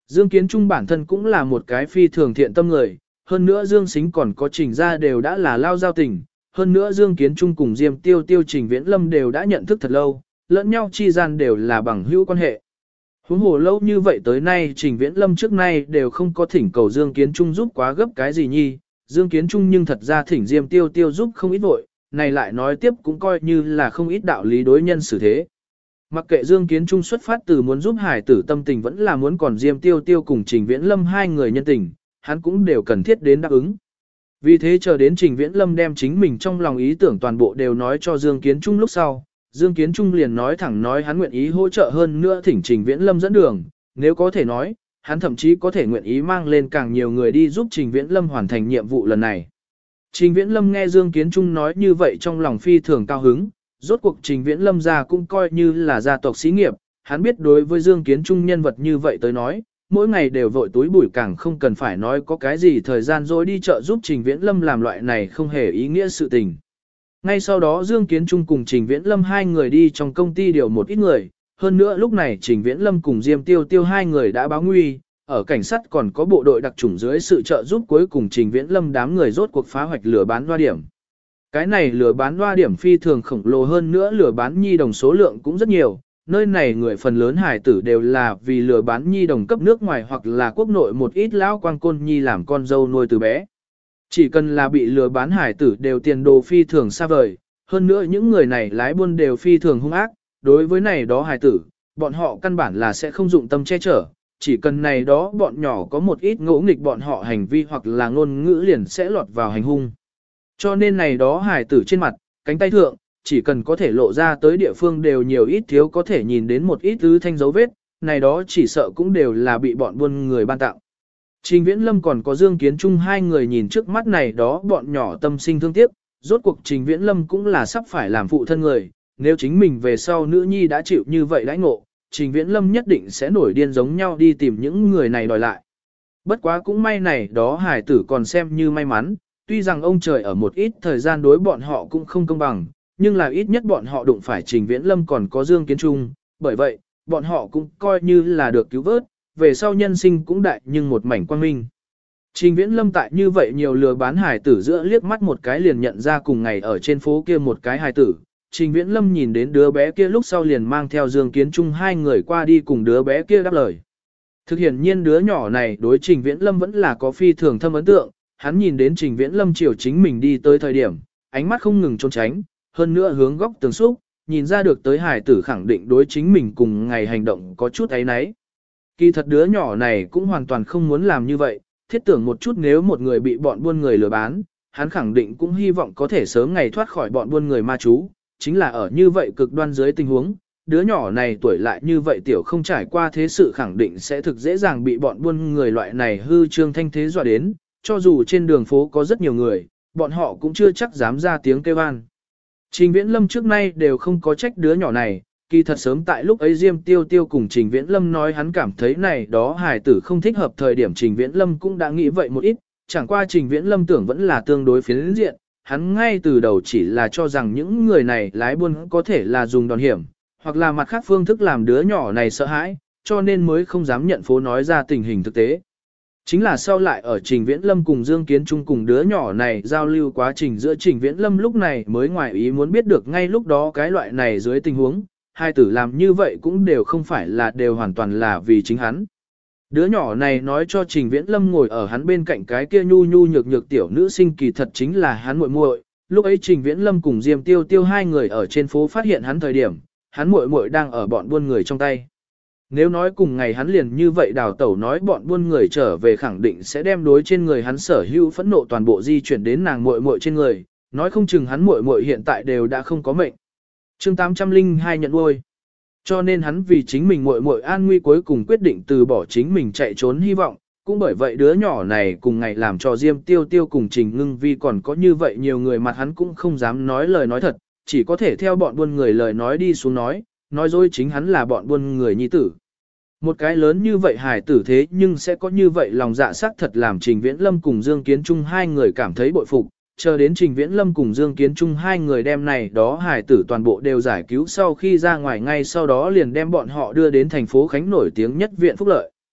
Dương Kiến Trung bản thân cũng là một cái phi thường thiện tâm người, hơn nữa Dương Sính còn có Trình ra đều đã là lao giao tình, hơn nữa Dương Kiến Trung cùng Diêm Tiêu Tiêu Trình Viễn Lâm đều đã nhận thức thật lâu, lẫn nhau chi gian đều là bằng hữu quan hệ. Huống hồ lâu như vậy tới nay Trình Viễn Lâm trước nay đều không có thỉnh cầu Dương Kiến Trung giúp quá gấp cái gì nhi, Dương Kiến Trung nhưng thật ra thỉnh Diêm Tiêu Tiêu giúp không ít vội, này lại nói tiếp cũng coi như là không ít đạo lý đối nhân xử thế. Mặc kệ Dương Kiến Trung xuất phát từ muốn giúp hải tử tâm tình vẫn là muốn còn Diêm Tiêu Tiêu cùng Trình Viễn Lâm hai người nhân tình, hắn cũng đều cần thiết đến đáp ứng. Vì thế chờ đến Trình Viễn Lâm đem chính mình trong lòng ý tưởng toàn bộ đều nói cho Dương Kiến Trung lúc sau, Dương Kiến Trung liền nói thẳng nói hắn nguyện ý hỗ trợ hơn nữa thỉnh Trình Viễn Lâm dẫn đường, nếu có thể nói, hắn thậm chí có thể nguyện ý mang lên càng nhiều người đi giúp Trình Viễn Lâm hoàn thành nhiệm vụ lần này. Trình Viễn Lâm nghe Dương Kiến Trung nói như vậy trong lòng phi thường cao hứng, rốt cuộc Trình Viễn Lâm gia cũng coi như là gia tộc xí nghiệp, hắn biết đối với Dương Kiến Trung nhân vật như vậy tới nói, mỗi ngày đều vội túi bụi càng không cần phải nói có cái gì thời gian dối đi chợ giúp Trình Viễn Lâm làm loại này không hề ý nghĩa sự tình. Ngay sau đó Dương Kiến Trung cùng Trình Viễn Lâm hai người đi trong công ty điều một ít người, hơn nữa lúc này Trình Viễn Lâm cùng Diêm Tiêu Tiêu hai người đã báo nguy, ở cảnh sát còn có bộ đội đặc chủng dưới sự trợ giúp cuối cùng Trình Viễn Lâm đám người rốt cuộc phá hoạch lừa bán loa điểm. Cái này lừa bán loa điểm phi thường khổng lồ hơn nữa lừa bán nhi đồng số lượng cũng rất nhiều, nơi này người phần lớn hải tử đều là vì lừa bán nhi đồng cấp nước ngoài hoặc là quốc nội một ít lão quang côn nhi làm con dâu nuôi từ bé. Chỉ cần là bị lừa bán hải tử đều tiền đồ phi thường xa vời, hơn nữa những người này lái buôn đều phi thường hung ác, đối với này đó hải tử, bọn họ căn bản là sẽ không dụng tâm che chở, chỉ cần này đó bọn nhỏ có một ít ngỗ nghịch bọn họ hành vi hoặc là ngôn ngữ liền sẽ lọt vào hành hung. Cho nên này đó hải tử trên mặt, cánh tay thượng, chỉ cần có thể lộ ra tới địa phương đều nhiều ít thiếu có thể nhìn đến một ít thứ thanh dấu vết, này đó chỉ sợ cũng đều là bị bọn buôn người ban tặng. Trình Viễn Lâm còn có Dương Kiến Trung hai người nhìn trước mắt này đó bọn nhỏ tâm sinh thương tiếc, rốt cuộc Trình Viễn Lâm cũng là sắp phải làm phụ thân người, nếu chính mình về sau nữ nhi đã chịu như vậy đãi ngộ, Trình Viễn Lâm nhất định sẽ nổi điên giống nhau đi tìm những người này đòi lại. Bất quá cũng may này đó hải tử còn xem như may mắn, tuy rằng ông trời ở một ít thời gian đối bọn họ cũng không công bằng, nhưng là ít nhất bọn họ đụng phải Trình Viễn Lâm còn có Dương Kiến Trung, bởi vậy, bọn họ cũng coi như là được cứu vớt, về sau nhân sinh cũng đại nhưng một mảnh quang minh. Trình Viễn Lâm tại như vậy nhiều lừa bán hải tử giữa liếc mắt một cái liền nhận ra cùng ngày ở trên phố kia một cái hải tử. Trình Viễn Lâm nhìn đến đứa bé kia lúc sau liền mang theo Dương Kiến Trung hai người qua đi cùng đứa bé kia đáp lời. Thực hiện nhiên đứa nhỏ này đối Trình Viễn Lâm vẫn là có phi thường thâm ấn tượng, hắn nhìn đến Trình Viễn Lâm chiều chính mình đi tới thời điểm, ánh mắt không ngừng trốn tránh, hơn nữa hướng góc tường xúc, nhìn ra được tới hải tử khẳng định đối chính mình cùng ngày hành động có chút ấy nấy. Kỳ thật đứa nhỏ này cũng hoàn toàn không muốn làm như vậy, thiết tưởng một chút nếu một người bị bọn buôn người lừa bán, hắn khẳng định cũng hy vọng có thể sớm ngày thoát khỏi bọn buôn người ma chú, chính là ở như vậy cực đoan dưới tình huống, đứa nhỏ này tuổi lại như vậy tiểu không trải qua thế sự khẳng định sẽ thực dễ dàng bị bọn buôn người loại này hư trương thanh thế dọa đến, cho dù trên đường phố có rất nhiều người, bọn họ cũng chưa chắc dám ra tiếng kêu an. Trình Viễn Lâm trước nay đều không có trách đứa nhỏ này, kỳ thật sớm tại lúc ấy Diêm Tiêu Tiêu cùng Trình Viễn Lâm nói hắn cảm thấy này đó hài tử không thích hợp thời điểm Trình Viễn Lâm cũng đã nghĩ vậy một ít, chẳng qua Trình Viễn Lâm tưởng vẫn là tương đối phiến diện, hắn ngay từ đầu chỉ là cho rằng những người này lái buôn có thể là dùng đòn hiểm, hoặc là mặt khác phương thức làm đứa nhỏ này sợ hãi, cho nên mới không dám nhận phố nói ra tình hình thực tế. Chính là sau lại ở Trình Viễn Lâm cùng Dương Kiến Trung cùng đứa nhỏ này giao lưu quá trình giữa Trình Viễn Lâm lúc này mới ngoài ý muốn biết được ngay lúc đó cái loại này dưới tình huống, hai tử làm như vậy cũng đều không phải là đều hoàn toàn là vì chính hắn. Đứa nhỏ này nói cho Trình Viễn Lâm ngồi ở hắn bên cạnh cái kia nhu nhu nhược nhược tiểu nữ sinh kỳ thật chính là hắn muội muội. Lúc ấy Trình Viễn Lâm cùng Diêm Tiêu Tiêu hai người ở trên phố phát hiện hắn thời điểm, hắn muội muội đang ở bọn buôn người trong tay. Nếu nói cùng ngày hắn liền như vậy đào tẩu nói bọn buôn người trở về khẳng định sẽ đem đối trên người hắn sở hữu phẫn nộ toàn bộ di chuyển đến nàng muội muội trên người, nói không chừng hắn muội muội hiện tại đều đã không có mệnh. Chương 802 nhận nuôi. Cho nên hắn vì chính mình muội muội an nguy cuối cùng quyết định từ bỏ chính mình chạy trốn hy vọng, cũng bởi vậy đứa nhỏ này cùng ngày làm cho Diêm Tiêu Tiêu cùng Trình Ngưng Vi còn có như vậy nhiều người mặt hắn cũng không dám nói lời nói thật, chỉ có thể theo bọn buôn người lời nói đi xuống nói dối chính hắn là bọn buôn người nhi tử. Một cái lớn như vậy hài tử thế nhưng sẽ có như vậy lòng dạ sắc thật làm Trình Viễn Lâm cùng Dương Kiến Trung hai người cảm thấy bội phục, chờ đến Trình Viễn Lâm cùng Dương Kiến Trung hai người đem này đó hài tử toàn bộ đều giải cứu sau khi ra ngoài ngay sau đó liền đem bọn họ đưa đến thành phố Khánh nổi tiếng nhất viện phúc lợi.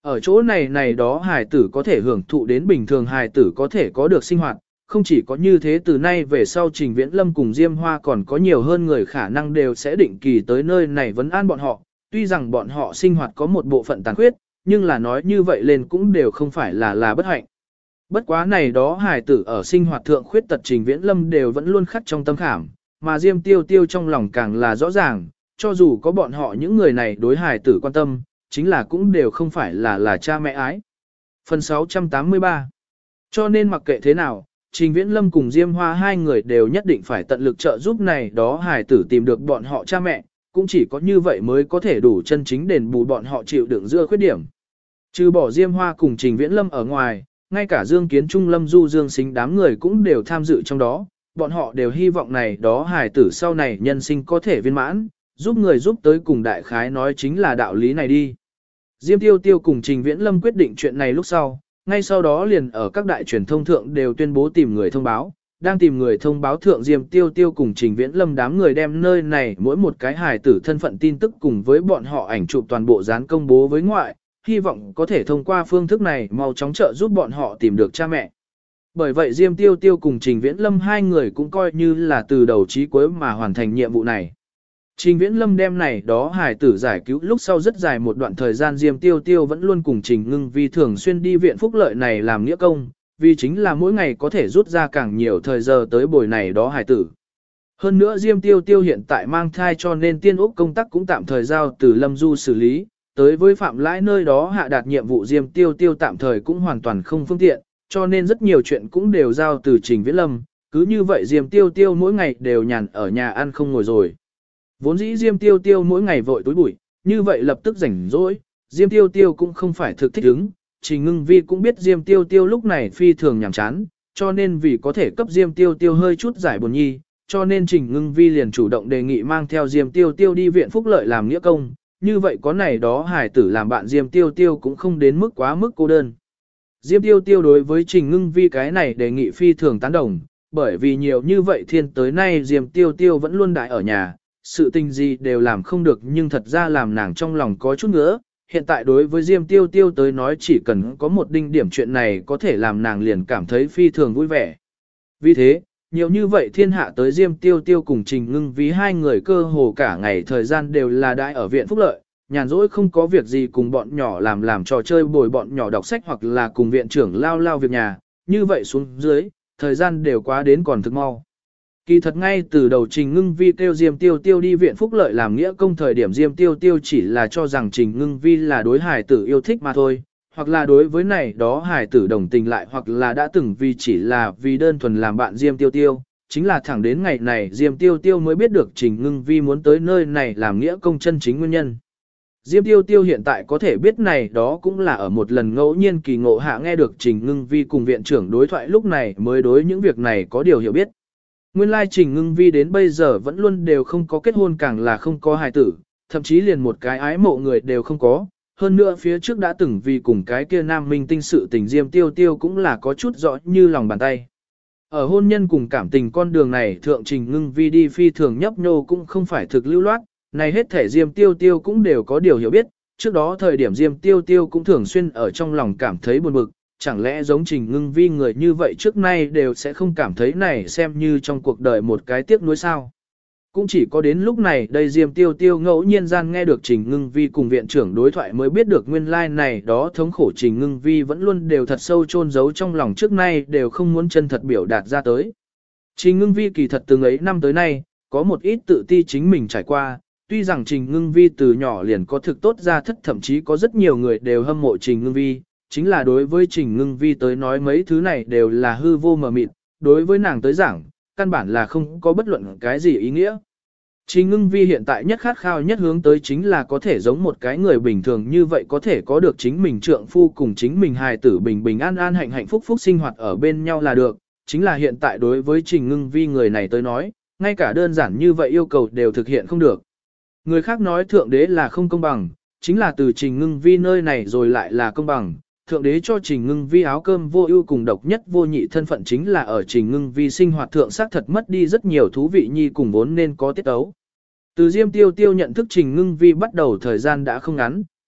Ở chỗ này này đó hài tử có thể hưởng thụ đến bình thường hài tử có thể có được sinh hoạt, không chỉ có như thế từ nay về sau Trình Viễn Lâm cùng Diêm Hoa còn có nhiều hơn người khả năng đều sẽ định kỳ tới nơi này vấn an bọn họ, tuy rằng bọn họ sinh hoạt có một bộ phận tàn khuyết, nhưng là nói như vậy lên cũng đều không phải là bất hạnh. Bất quá này đó hài tử ở sinh hoạt thượng khuyết tật Trình Viễn Lâm đều vẫn luôn khắc trong tâm khảm, mà Diêm Tiêu Tiêu trong lòng càng là rõ ràng, cho dù có bọn họ những người này đối hài tử quan tâm, chính là cũng đều không phải là cha mẹ ái. Phần 683. Cho nên mặc kệ thế nào, Trình Viễn Lâm cùng Diêm Hoa hai người đều nhất định phải tận lực trợ giúp này đó hài tử tìm được bọn họ cha mẹ, cũng chỉ có như vậy mới có thể đủ chân chính đền bù bọn họ chịu đựng giữa khuyết điểm. Trừ bỏ Diêm Hoa cùng Trình Viễn Lâm ở ngoài, ngay cả Dương Kiến Trung Lâm Du Dương Sính đám người cũng đều tham dự trong đó, bọn họ đều hy vọng này đó hài tử sau này nhân sinh có thể viên mãn, giúp người giúp tới cùng đại khái nói chính là đạo lý này đi. Diêm Tiêu Tiêu cùng Trình Viễn Lâm quyết định chuyện này lúc sau, ngay sau đó liền ở các đại truyền thông thượng đều tuyên bố tìm người thông báo, đang tìm người thông báo thượng Diêm Tiêu Tiêu cùng Trình Viễn Lâm đám người đem nơi này mỗi một cái hài tử thân phận tin tức cùng với bọn họ ảnh chụp toàn bộ dán công bố với ngoại, hy vọng có thể thông qua phương thức này mau chóng trợ giúp bọn họ tìm được cha mẹ. Bởi vậy Diêm Tiêu Tiêu cùng Trình Viễn Lâm hai người cũng coi như là từ đầu chí cuối mà hoàn thành nhiệm vụ này. Trình Viễn Lâm đem này đó hài tử giải cứu lúc sau rất dài một đoạn thời gian Diêm Tiêu Tiêu vẫn luôn cùng Trình Ngưng Vi thường xuyên đi viện phúc lợi này làm nghĩa công, vì chính là mỗi ngày có thể rút ra càng nhiều thời giờ tới bồi này đó hài tử. Hơn nữa Diêm Tiêu Tiêu hiện tại mang thai cho nên tiên úc công tác cũng tạm thời giao từ Lâm Du xử lý, tới với Phạm Lãi nơi đó hạ đạt nhiệm vụ Diêm Tiêu Tiêu tạm thời cũng hoàn toàn không phương tiện, cho nên rất nhiều chuyện cũng đều giao từ Trình Viễn Lâm, cứ như vậy Diêm Tiêu Tiêu mỗi ngày đều nhàn ở nhà ăn không ngồi rồi. Vốn dĩ Diêm Tiêu Tiêu mỗi ngày vội túi bụi, như vậy lập tức rảnh rỗi, Diêm Tiêu Tiêu cũng không phải thực thích ứng, Trình Ngưng Vi cũng biết Diêm Tiêu Tiêu lúc này phi thường nhàm chán, cho nên vì có thể cấp Diêm Tiêu Tiêu hơi chút giải buồn nhi, cho nên Trình Ngưng Vi liền chủ động đề nghị mang theo Diêm Tiêu Tiêu đi viện phúc lợi làm nghĩa công, như vậy có này đó hài tử làm bạn Diêm Tiêu Tiêu cũng không đến mức quá mức cô đơn. Diêm Tiêu Tiêu đối với Trình Ngưng Vi cái này đề nghị phi thường tán đồng, bởi vì nhiều như vậy thiên tới nay Diêm Tiêu Tiêu vẫn luôn đại ở nhà, sự tình gì đều làm không được nhưng thật ra làm nàng trong lòng có chút nữa. Hiện tại đối với Diêm Tiêu Tiêu tới nói chỉ cần có một đinh điểm chuyện này có thể làm nàng liền cảm thấy phi thường vui vẻ. Vì thế, nhiều như vậy thiên hạ tới Diêm Tiêu Tiêu cùng Trình Ngưng Vi hai người cơ hồ cả ngày thời gian đều là đãi ở viện phúc lợi, nhàn rỗi không có việc gì cùng bọn nhỏ làm trò chơi bồi bọn nhỏ đọc sách hoặc là cùng viện trưởng lao việc nhà, như vậy xuống dưới, thời gian đều quá đến còn thực mau. Kỳ thật ngay từ đầu Trình Ngưng Vi kêu Diêm Tiêu Tiêu đi viện phúc lợi làm nghĩa công thời điểm Diêm Tiêu Tiêu chỉ là cho rằng Trình Ngưng Vi là đối hài tử yêu thích mà thôi, hoặc là đối với này đó hài tử đồng tình lại hoặc là đã từng vì chỉ là vì đơn thuần làm bạn Diêm Tiêu Tiêu, chính là thẳng đến ngày này Diêm Tiêu Tiêu mới biết được Trình Ngưng Vi muốn tới nơi này làm nghĩa công chân chính nguyên nhân. Diêm Tiêu Tiêu hiện tại có thể biết này đó cũng là ở một lần ngẫu nhiên kỳ ngộ hạ nghe được Trình Ngưng Vi cùng viện trưởng đối thoại lúc này mới đối những việc này có điều hiểu biết. Nguyên lai Trình Ngưng Vi đến bây giờ vẫn luôn đều không có kết hôn càng là không có hài tử, thậm chí liền một cái ái mộ người đều không có. Hơn nữa phía trước đã từng vì cùng cái kia nam minh tinh sự tình Diêm Tiêu Tiêu cũng là có chút rõ như lòng bàn tay. Ở hôn nhân cùng cảm tình con đường này thượng Trình Ngưng Vi đi phi thường nhấp nhô cũng không phải thực lưu loát, này hết thể Diêm Tiêu Tiêu cũng đều có điều hiểu biết, trước đó thời điểm Diêm Tiêu Tiêu cũng thường xuyên ở trong lòng cảm thấy buồn bực, chẳng lẽ giống Trình Ngưng Vi người như vậy trước nay đều sẽ không cảm thấy này xem như trong cuộc đời một cái tiếc nuối sao. Cũng chỉ có đến lúc này đây Diêm Tiêu Tiêu ngẫu nhiên gian nghe được Trình Ngưng Vi cùng viện trưởng đối thoại mới biết được nguyên lai này đó thống khổ Trình Ngưng Vi vẫn luôn đều thật sâu chôn giấu trong lòng trước nay đều không muốn chân thật biểu đạt ra tới. Trình Ngưng Vi kỳ thật từng ấy năm tới nay, có một ít tự ti chính mình trải qua, tuy rằng Trình Ngưng Vi từ nhỏ liền có thực tốt ra thất thậm chí có rất nhiều người đều hâm mộ Trình Ngưng Vi, chính là đối với Trình Ngưng Vi tới nói mấy thứ này đều là hư vô mờ mịt, đối với nàng tới giảng, căn bản là không có bất luận cái gì ý nghĩa. Trình Ngưng Vi hiện tại nhất khát khao nhất hướng tới chính là có thể giống một cái người bình thường như vậy có thể có được chính mình trượng phu cùng chính mình hài tử bình bình an an hạnh hạnh phúc phúc sinh hoạt ở bên nhau là được, chính là hiện tại đối với Trình Ngưng Vi người này tới nói, ngay cả đơn giản như vậy yêu cầu đều thực hiện không được. Người khác nói thượng đế là không công bằng, chính là từ Trình Ngưng Vi nơi này rồi lại là công bằng. Thượng đế cho Trình Ngưng Vi áo cơm vô ưu cùng độc nhất vô nhị thân phận chính là ở Trình Ngưng Vi sinh hoạt thượng xác thật mất đi rất nhiều thú vị nhi cùng vốn nên có tiết ấu. Từ Diêm Tiêu Tiêu nhận thức Trình Ngưng Vi bắt đầu thời gian đã không ngắn,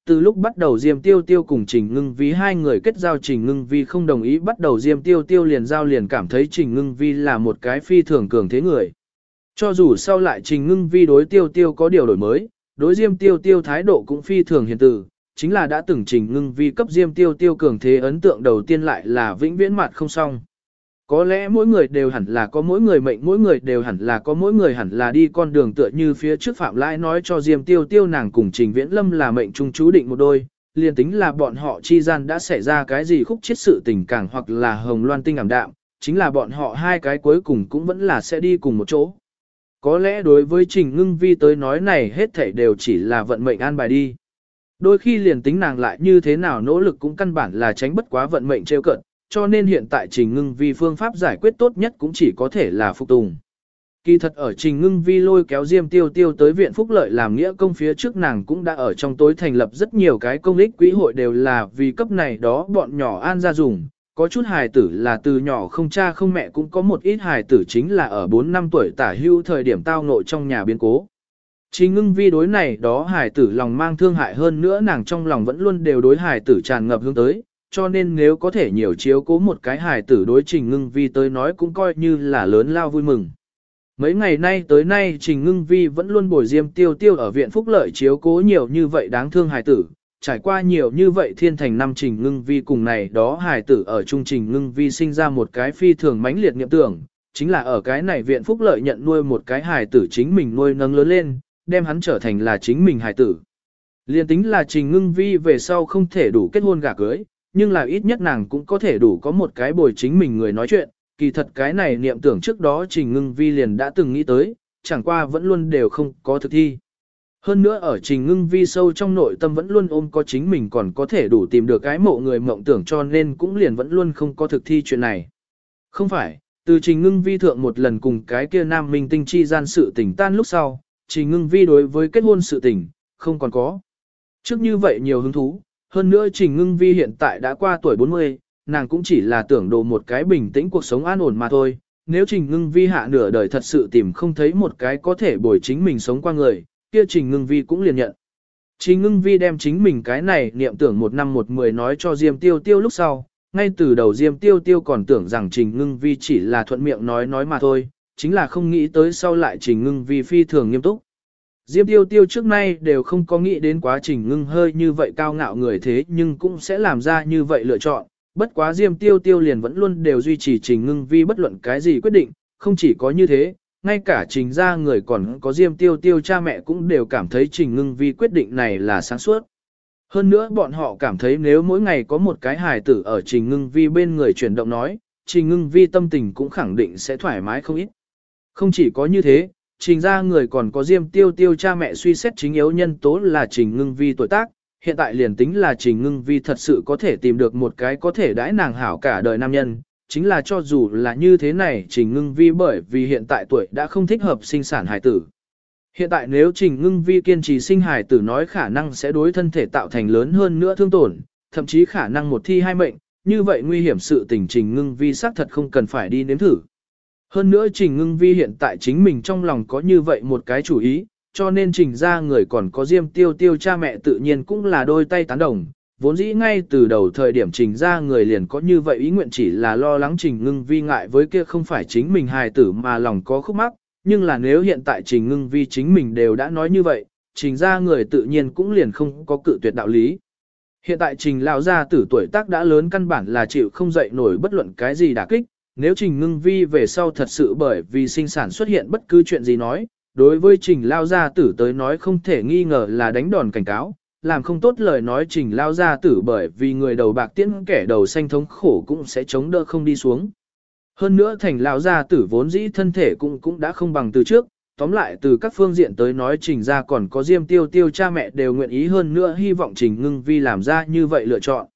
từ lúc bắt đầu Diêm Tiêu Tiêu cùng Trình Ngưng Vi hai người kết giao, Trình Ngưng Vi không đồng ý bắt đầu Diêm Tiêu Tiêu liền giao, liền cảm thấy Trình Ngưng Vi là một cái phi thường cường thế người. Cho dù sau lại Trình Ngưng Vi đối Tiêu Tiêu có điều đổi mới, đối Diêm Tiêu Tiêu thái độ cũng phi thường hiền từ, chính là đã từng Trình Ngưng Vi cấp Diêm Tiêu Tiêu cường thế ấn tượng đầu tiên lại là vĩnh viễn mặt không xong. Có lẽ mỗi người đều hẳn là có mỗi người mệnh, mỗi người đều hẳn là có mỗi người hẳn là đi con đường, tựa như phía trước Phạm Lãi nói cho Diêm Tiêu Tiêu nàng cùng Trình Viễn Lâm là mệnh chung chú định một đôi, liền tính là bọn họ chi gian đã xảy ra cái gì khúc chiết sự tình càng hoặc là hồng loan tinh ảm đạm, chính là bọn họ hai cái cuối cùng cũng vẫn là sẽ đi cùng một chỗ. Có lẽ đối với Trình Ngưng Vi tới nói này hết thảy đều chỉ là vận mệnh an bài đi. Đôi khi liền tính nàng lại như thế nào nỗ lực cũng căn bản là tránh bất quá vận mệnh trêu cợt, cho nên hiện tại Trình Ngưng Vi phương pháp giải quyết tốt nhất cũng chỉ có thể là phục tùng. Kỳ thật ở Trình Ngưng Vi lôi kéo Diêm Tiêu Tiêu tới viện phúc lợi làm nghĩa công phía trước, nàng cũng đã ở trong tối thành lập rất nhiều cái công ích quỹ hội, đều là vì cấp này đó bọn nhỏ an ra dùng. Có chút hài tử là từ nhỏ không cha không mẹ, cũng có một ít hài tử chính là ở 4 năm tuổi tả hưu thời điểm tao ngộ trong nhà biến cố. Trình Ngưng Vi đối này đó hài tử lòng mang thương hại, hơn nữa nàng trong lòng vẫn luôn đều đối hài tử tràn ngập hướng tới, cho nên nếu có thể nhiều chiếu cố một cái hài tử đối Trình Ngưng Vi tới nói cũng coi như là lớn lao vui mừng. Mấy ngày nay tới nay Trình Ngưng Vi vẫn luôn bồi Diêm Tiêu Tiêu ở viện phúc lợi chiếu cố nhiều như vậy đáng thương hài tử, trải qua nhiều như vậy thiên thành năm Trình Ngưng Vi cùng này đó hài tử ở chung, Trình Ngưng Vi sinh ra một cái phi thường mãnh liệt niệm tưởng, chính là ở cái này viện phúc lợi nhận nuôi một cái hài tử chính mình nuôi nấng lớn lên, đem hắn trở thành là chính mình hài tử. Liên tính là Trình Ngưng Vi về sau không thể đủ kết hôn gả cưới, nhưng là ít nhất nàng cũng có thể đủ có một cái bồi chính mình người nói chuyện. Kỳ thật cái này niệm tưởng trước đó Trình Ngưng Vi liền đã từng nghĩ tới, chẳng qua vẫn luôn đều không có thực thi. Hơn nữa ở Trình Ngưng Vi sâu trong nội tâm vẫn luôn ôm có chính mình còn có thể đủ tìm được cái mộ người mộng tưởng, cho nên cũng liền vẫn luôn không có thực thi chuyện này. Không phải, từ Trình Ngưng Vi thượng một lần cùng cái kia nam minh tinh chi gian sự tình tan lúc sau, Trình Ngưng Vi đối với kết hôn sự tình, không còn có. Trước như vậy nhiều hứng thú, hơn nữa Trình Ngưng Vi hiện tại đã qua tuổi 40, nàng cũng chỉ là tưởng đồ một cái bình tĩnh cuộc sống an ổn mà thôi. Nếu Trình Ngưng Vi hạ nửa đời thật sự tìm không thấy một cái có thể bồi chính mình sống qua người, kia Trình Ngưng Vi cũng liền nhận. Trình Ngưng Vi đem chính mình cái này niệm tưởng 1 năm 10 nói cho Diêm Tiêu Tiêu lúc sau, ngay từ đầu Diêm Tiêu Tiêu còn tưởng rằng Trình Ngưng Vi chỉ là thuận miệng nói mà thôi, chính là không nghĩ tới sau lại Trình Ngưng Vi phi thường nghiêm túc. Diêm Tiêu Tiêu trước nay đều không có nghĩ đến quá Trình Ngưng hơi như vậy cao ngạo người thế nhưng cũng sẽ làm ra như vậy lựa chọn. Bất quá Diêm Tiêu Tiêu liền vẫn luôn đều duy trì Trình Ngưng Vi bất luận cái gì quyết định, không chỉ có như thế, ngay cả Trình gia người còn có Diêm Tiêu Tiêu cha mẹ cũng đều cảm thấy Trình Ngưng Vi quyết định này là sáng suốt. Hơn nữa bọn họ cảm thấy nếu mỗi ngày có một cái hài tử ở Trình Ngưng Vi bên người chuyển động nói, Trình Ngưng Vi tâm tình cũng khẳng định sẽ thoải mái không ít. Không chỉ có như thế, Trình gia người còn có Diêm Tiêu Tiêu cha mẹ suy xét chính yếu nhân tố là Trình Ngưng Vi tuổi tác, hiện tại liền tính là Trình Ngưng Vi thật sự có thể tìm được một cái có thể đãi nàng hảo cả đời nam nhân, chính là cho dù là như thế này Trình Ngưng Vi bởi vì hiện tại tuổi đã không thích hợp sinh sản hài tử. Hiện tại nếu Trình Ngưng Vi kiên trì sinh hài tử nói khả năng sẽ đối thân thể tạo thành lớn hơn nữa thương tổn, thậm chí khả năng một thi hai mệnh, như vậy nguy hiểm sự tình Trình Ngưng Vi xác thật không cần phải đi nếm thử. Hơn nữa Trình Ngưng Vi hiện tại chính mình trong lòng có như vậy một cái chủ ý, cho nên Trình ra người còn có Diêm Tiêu Tiêu cha mẹ tự nhiên cũng là đôi tay tán đồng. Vốn dĩ ngay từ đầu thời điểm Trình ra người liền có như vậy ý nguyện, chỉ là lo lắng Trình Ngưng Vi ngại với kia không phải chính mình hài tử mà lòng có khúc mắc, nhưng là nếu hiện tại Trình Ngưng Vi chính mình đều đã nói như vậy, Trình ra người tự nhiên cũng liền không có cự tuyệt đạo lý. Hiện tại Trình lão gia tử tuổi tác đã lớn, căn bản là chịu không dậy nổi bất luận cái gì đả kích, nếu Trình Ngưng Vi về sau thật sự bởi vì sinh sản xuất hiện bất cứ chuyện gì nói, đối với Trình lao gia tử tới nói không thể nghi ngờ là đánh đòn cảnh cáo, làm không tốt lời nói Trình lao gia tử bởi vì người đầu bạc tiễn kẻ đầu xanh thống khổ cũng sẽ chống đỡ không đi xuống. Hơn nữa Thành lao gia tử vốn dĩ thân thể cũng đã không bằng từ trước, tóm lại từ các phương diện tới nói Trình ra còn có Diêm Tiêu Tiêu cha mẹ đều nguyện ý, hơn nữa hy vọng Trình Ngưng Vi làm ra như vậy lựa chọn.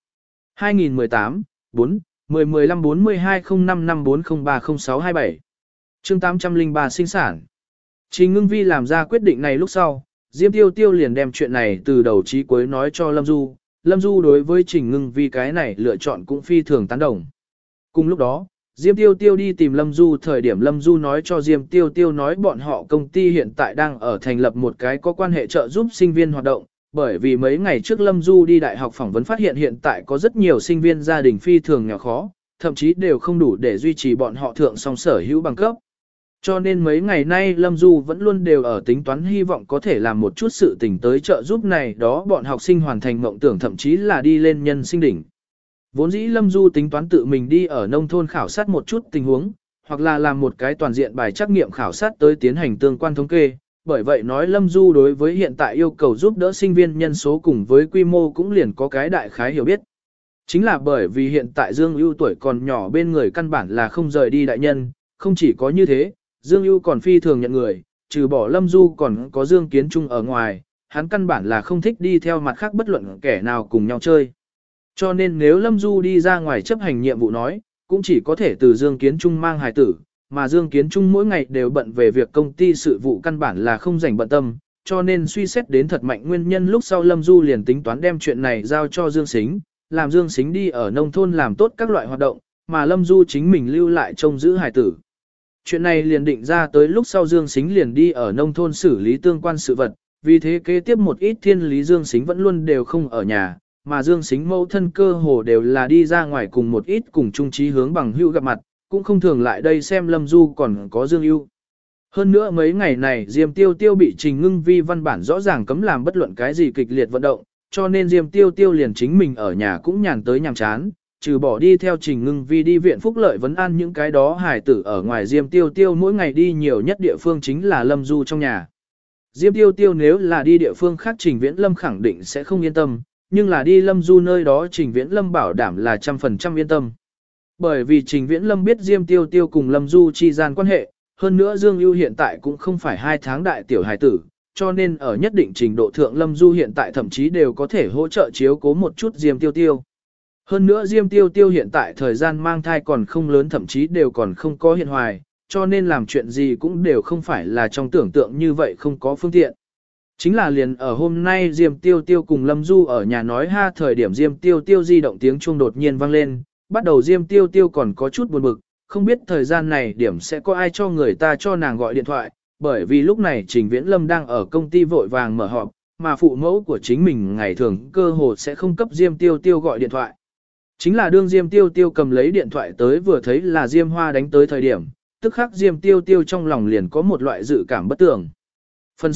2018 4 10-15 42 05 4030 chương 803 sinh sản. Trình Ngưng Vi làm ra quyết định này lúc sau, Diêm Tiêu Tiêu liền đem chuyện này từ đầu chí cuối nói cho Lâm Du. Lâm Du đối với Trình Ngưng Vi cái này lựa chọn cũng phi thường tán đồng. Cùng lúc đó, Diêm Tiêu Tiêu đi tìm Lâm Du thời điểm Lâm Du nói cho Diêm Tiêu Tiêu nói bọn họ công ty hiện tại đang ở thành lập một cái có quan hệ trợ giúp sinh viên hoạt động, bởi vì mấy ngày trước Lâm Du đi đại học phỏng vấn phát hiện hiện tại có rất nhiều sinh viên gia đình phi thường nghèo khó, thậm chí đều không đủ để duy trì bọn họ thượng song sở hữu bằng cấp. Cho nên mấy ngày nay Lâm Du vẫn luôn đều ở tính toán hy vọng có thể làm một chút sự tình tới trợ giúp này đó bọn học sinh hoàn thành mộng tưởng thậm chí là đi lên nhân sinh đỉnh. Vốn dĩ Lâm Du tính toán tự mình đi ở nông thôn khảo sát một chút tình huống, hoặc là làm một cái toàn diện bài trắc nghiệm khảo sát tới tiến hành tương quan thống kê. Bởi vậy nói Lâm Du đối với hiện tại yêu cầu giúp đỡ sinh viên nhân số cùng với quy mô cũng liền có cái đại khái hiểu biết. Chính là bởi vì hiện tại Dương Ưu tuổi còn nhỏ bên người căn bản là không rời đi đại nhân, không chỉ có như thế, Dương Ưu còn phi thường nhận người, trừ bỏ Lâm Du còn có Dương Kiến Trung ở ngoài, hắn căn bản là không thích đi theo mặt khác bất luận kẻ nào cùng nhau chơi. Cho nên nếu Lâm Du đi ra ngoài chấp hành nhiệm vụ nói, cũng chỉ có thể từ Dương Kiến Trung mang hài tử, mà Dương Kiến Trung mỗi ngày đều bận về việc công ty sự vụ căn bản là không rảnh bận tâm, cho nên suy xét đến thật mạnh nguyên nhân lúc sau Lâm Du liền tính toán đem chuyện này giao cho Dương Sính, làm Dương Sính đi ở nông thôn làm tốt các loại hoạt động, mà Lâm Du chính mình lưu lại trông giữ hài tử. Chuyện này liền định ra tới lúc sau Dương Sính liền đi ở nông thôn xử lý tương quan sự vật, vì thế kế tiếp một ít thiên lý Dương Sính vẫn luôn đều không ở nhà, mà Dương Sính mẫu thân cơ hồ đều là đi ra ngoài cùng một ít cùng chung chí hướng bằng hữu gặp mặt, cũng không thường lại đây xem Lâm Du còn có Dương Ưu. Hơn nữa mấy ngày này Diêm Tiêu Tiêu bị Trình Ngưng Vi văn bản rõ ràng cấm làm bất luận cái gì kịch liệt vận động, cho nên Diêm Tiêu Tiêu liền chính mình ở nhà cũng nhàn tới nhàm chán, trừ bỏ đi theo Trình Ngưng Vi đi viện phúc lợi vấn an những cái đó hài tử ở ngoài Diêm Tiêu Tiêu mỗi ngày đi nhiều nhất địa phương chính là Lâm Du trong nhà. Diêm Tiêu Tiêu nếu là đi địa phương khác Trình Viễn Lâm khẳng định sẽ không yên tâm, nhưng là đi Lâm Du nơi đó Trình Viễn Lâm bảo đảm là 100% yên tâm. Bởi vì Trình Viễn Lâm biết Diêm Tiêu Tiêu cùng Lâm Du chi gian quan hệ, hơn nữa Dương Ưu hiện tại cũng không phải 2 tháng đại tiểu hài tử, cho nên ở nhất định trình độ thượng Lâm Du hiện tại thậm chí đều có thể hỗ trợ chiếu cố một chút Diêm Tiêu Tiêu. Hơn nữa Diêm Tiêu Tiêu hiện tại thời gian mang thai còn không lớn thậm chí đều còn không có hiện hoài, cho nên làm chuyện gì cũng đều không phải là trong tưởng tượng như vậy không có phương tiện. Chính là liền ở hôm nay Diêm Tiêu Tiêu cùng Lâm Du ở nhà nói ha thời điểm Diêm Tiêu Tiêu di động tiếng chuông đột nhiên vang lên, bắt đầu Diêm Tiêu Tiêu còn có chút buồn bực, không biết thời gian này điểm sẽ có ai cho người ta cho nàng gọi điện thoại, bởi vì lúc này Trình Viễn Lâm đang ở công ty vội vàng mở họp, mà phụ mẫu của chính mình ngày thường cơ hồ sẽ không cấp Diêm Tiêu Tiêu gọi điện thoại. Chính là đương Diêm Tiêu Tiêu cầm lấy điện thoại tới vừa thấy là Diêm Hoa đánh tới thời điểm, tức khắc Diêm Tiêu Tiêu trong lòng liền có một loại dự cảm bất tường. Phần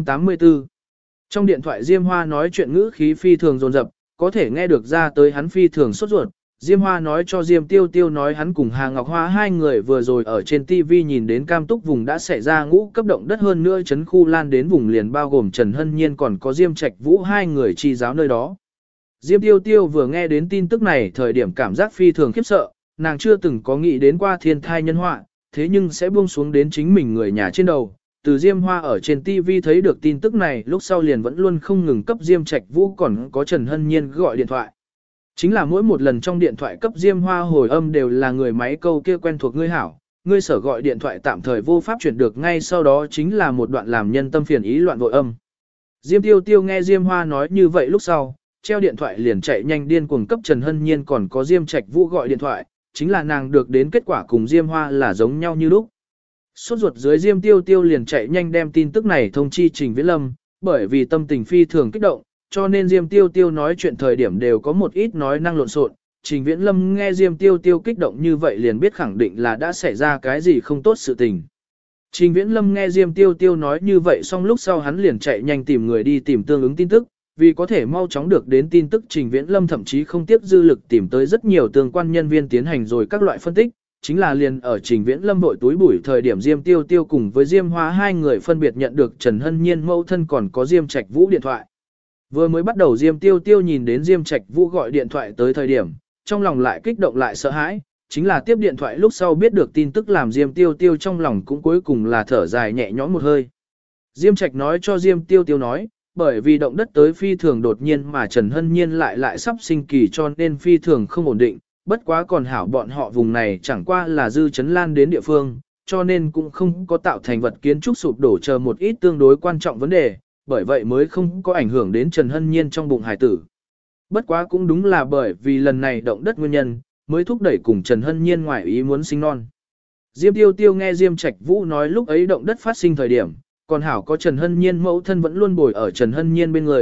684 Trong điện thoại Diêm Hoa nói chuyện ngữ khí phi thường dồn dập, có thể nghe được ra tới hắn phi thường sốt ruột. Diêm Hoa nói cho Diêm Tiêu Tiêu nói hắn cùng Hà Ngọc Hoa hai người vừa rồi ở trên TV nhìn đến Cam Túc vùng đã xảy ra ngũ cấp động đất hơn nữa chấn khu lan đến vùng liền bao gồm Trần Hân Nhiên còn có Diêm Trạch Vũ hai người chi giáo nơi đó. Diêm Tiêu Tiêu vừa nghe đến tin tức này thời điểm cảm giác phi thường khiếp sợ, nàng chưa từng có nghĩ đến qua thiên thai nhân họa, thế nhưng sẽ buông xuống đến chính mình người nhà trên đầu. Từ Diêm Hoa ở trên TV thấy được tin tức này lúc sau liền vẫn luôn không ngừng cấp Diêm Trạch Vũ còn có Trần Hân Nhiên gọi điện thoại. Chính là mỗi một lần trong điện thoại cấp Diêm Hoa hồi âm đều là người máy câu kia quen thuộc ngươi hảo, ngươi sở gọi điện thoại tạm thời vô pháp chuyển được ngay sau đó chính là một đoạn làm nhân tâm phiền ý loạn vội âm. Diêm Tiêu Tiêu nghe Diêm Hoa nói như vậy lúc sau, treo điện thoại liền chạy nhanh điên cuồng cấp Trần Hân Nhiên còn có Diêm Trạch Vũ gọi điện thoại, chính là nàng được đến kết quả cùng Diêm Hoa là giống nhau như lúc. Sốt ruột dưới Diêm Tiêu Tiêu liền chạy nhanh đem tin tức này thông chi Trình Viễn Lâm, bởi vì tâm tình phi thường kích động, cho nên Diêm Tiêu Tiêu nói chuyện thời điểm đều có một ít nói năng lộn xộn. Trình Viễn Lâm nghe Diêm Tiêu Tiêu kích động như vậy liền biết khẳng định là đã xảy ra cái gì không tốt sự tình. Trình Viễn Lâm nghe Diêm Tiêu Tiêu nói như vậy xong lúc sau hắn liền chạy nhanh tìm người đi tìm tương ứng tin tức, vì có thể mau chóng được đến tin tức Trình Viễn Lâm thậm chí không tiếc dư lực tìm tới rất nhiều tương quan nhân viên tiến hành rồi các loại phân tích, chính là liền ở Trình Viễn Lâm vội túi bụi thời điểm Diêm Tiêu Tiêu cùng với Diêm Hoa hai người phân biệt nhận được Trần Hân Nhiên mẫu thân còn có Diêm Trạch Vũ điện thoại. Vừa mới bắt đầu Diêm Tiêu Tiêu nhìn đến Diêm Trạch Vũ gọi điện thoại tới thời điểm, trong lòng lại kích động lại sợ hãi, chính là tiếp điện thoại lúc sau biết được tin tức làm Diêm Tiêu Tiêu trong lòng cũng cuối cùng là thở dài nhẹ nhõm một hơi. Diêm Trạch nói cho Diêm Tiêu Tiêu nói, bởi vì động đất tới phi thường đột nhiên mà Trần Hân Nhiên lại sắp sinh kỳ cho nên phi thường không ổn định, bất quá còn hảo bọn họ vùng này chẳng qua là dư chấn lan đến địa phương, cho nên cũng không có tạo thành vật kiến trúc sụp đổ chờ một ít tương đối quan trọng vấn đề, bởi vậy mới không có ảnh hưởng đến Trần Hân Nhiên trong bụng hài tử. Bất quá cũng đúng là bởi vì lần này động đất nguyên nhân, mới thúc đẩy cùng Trần Hân Nhiên ngoài ý muốn sinh non. Diêm Tiêu Tiêu nghe Diêm Trạch Vũ nói lúc ấy động đất phát sinh thời điểm, còn hảo có Trần Hân Nhiên mẫu thân vẫn luôn bồi ở Trần Hân Nhiên bên người,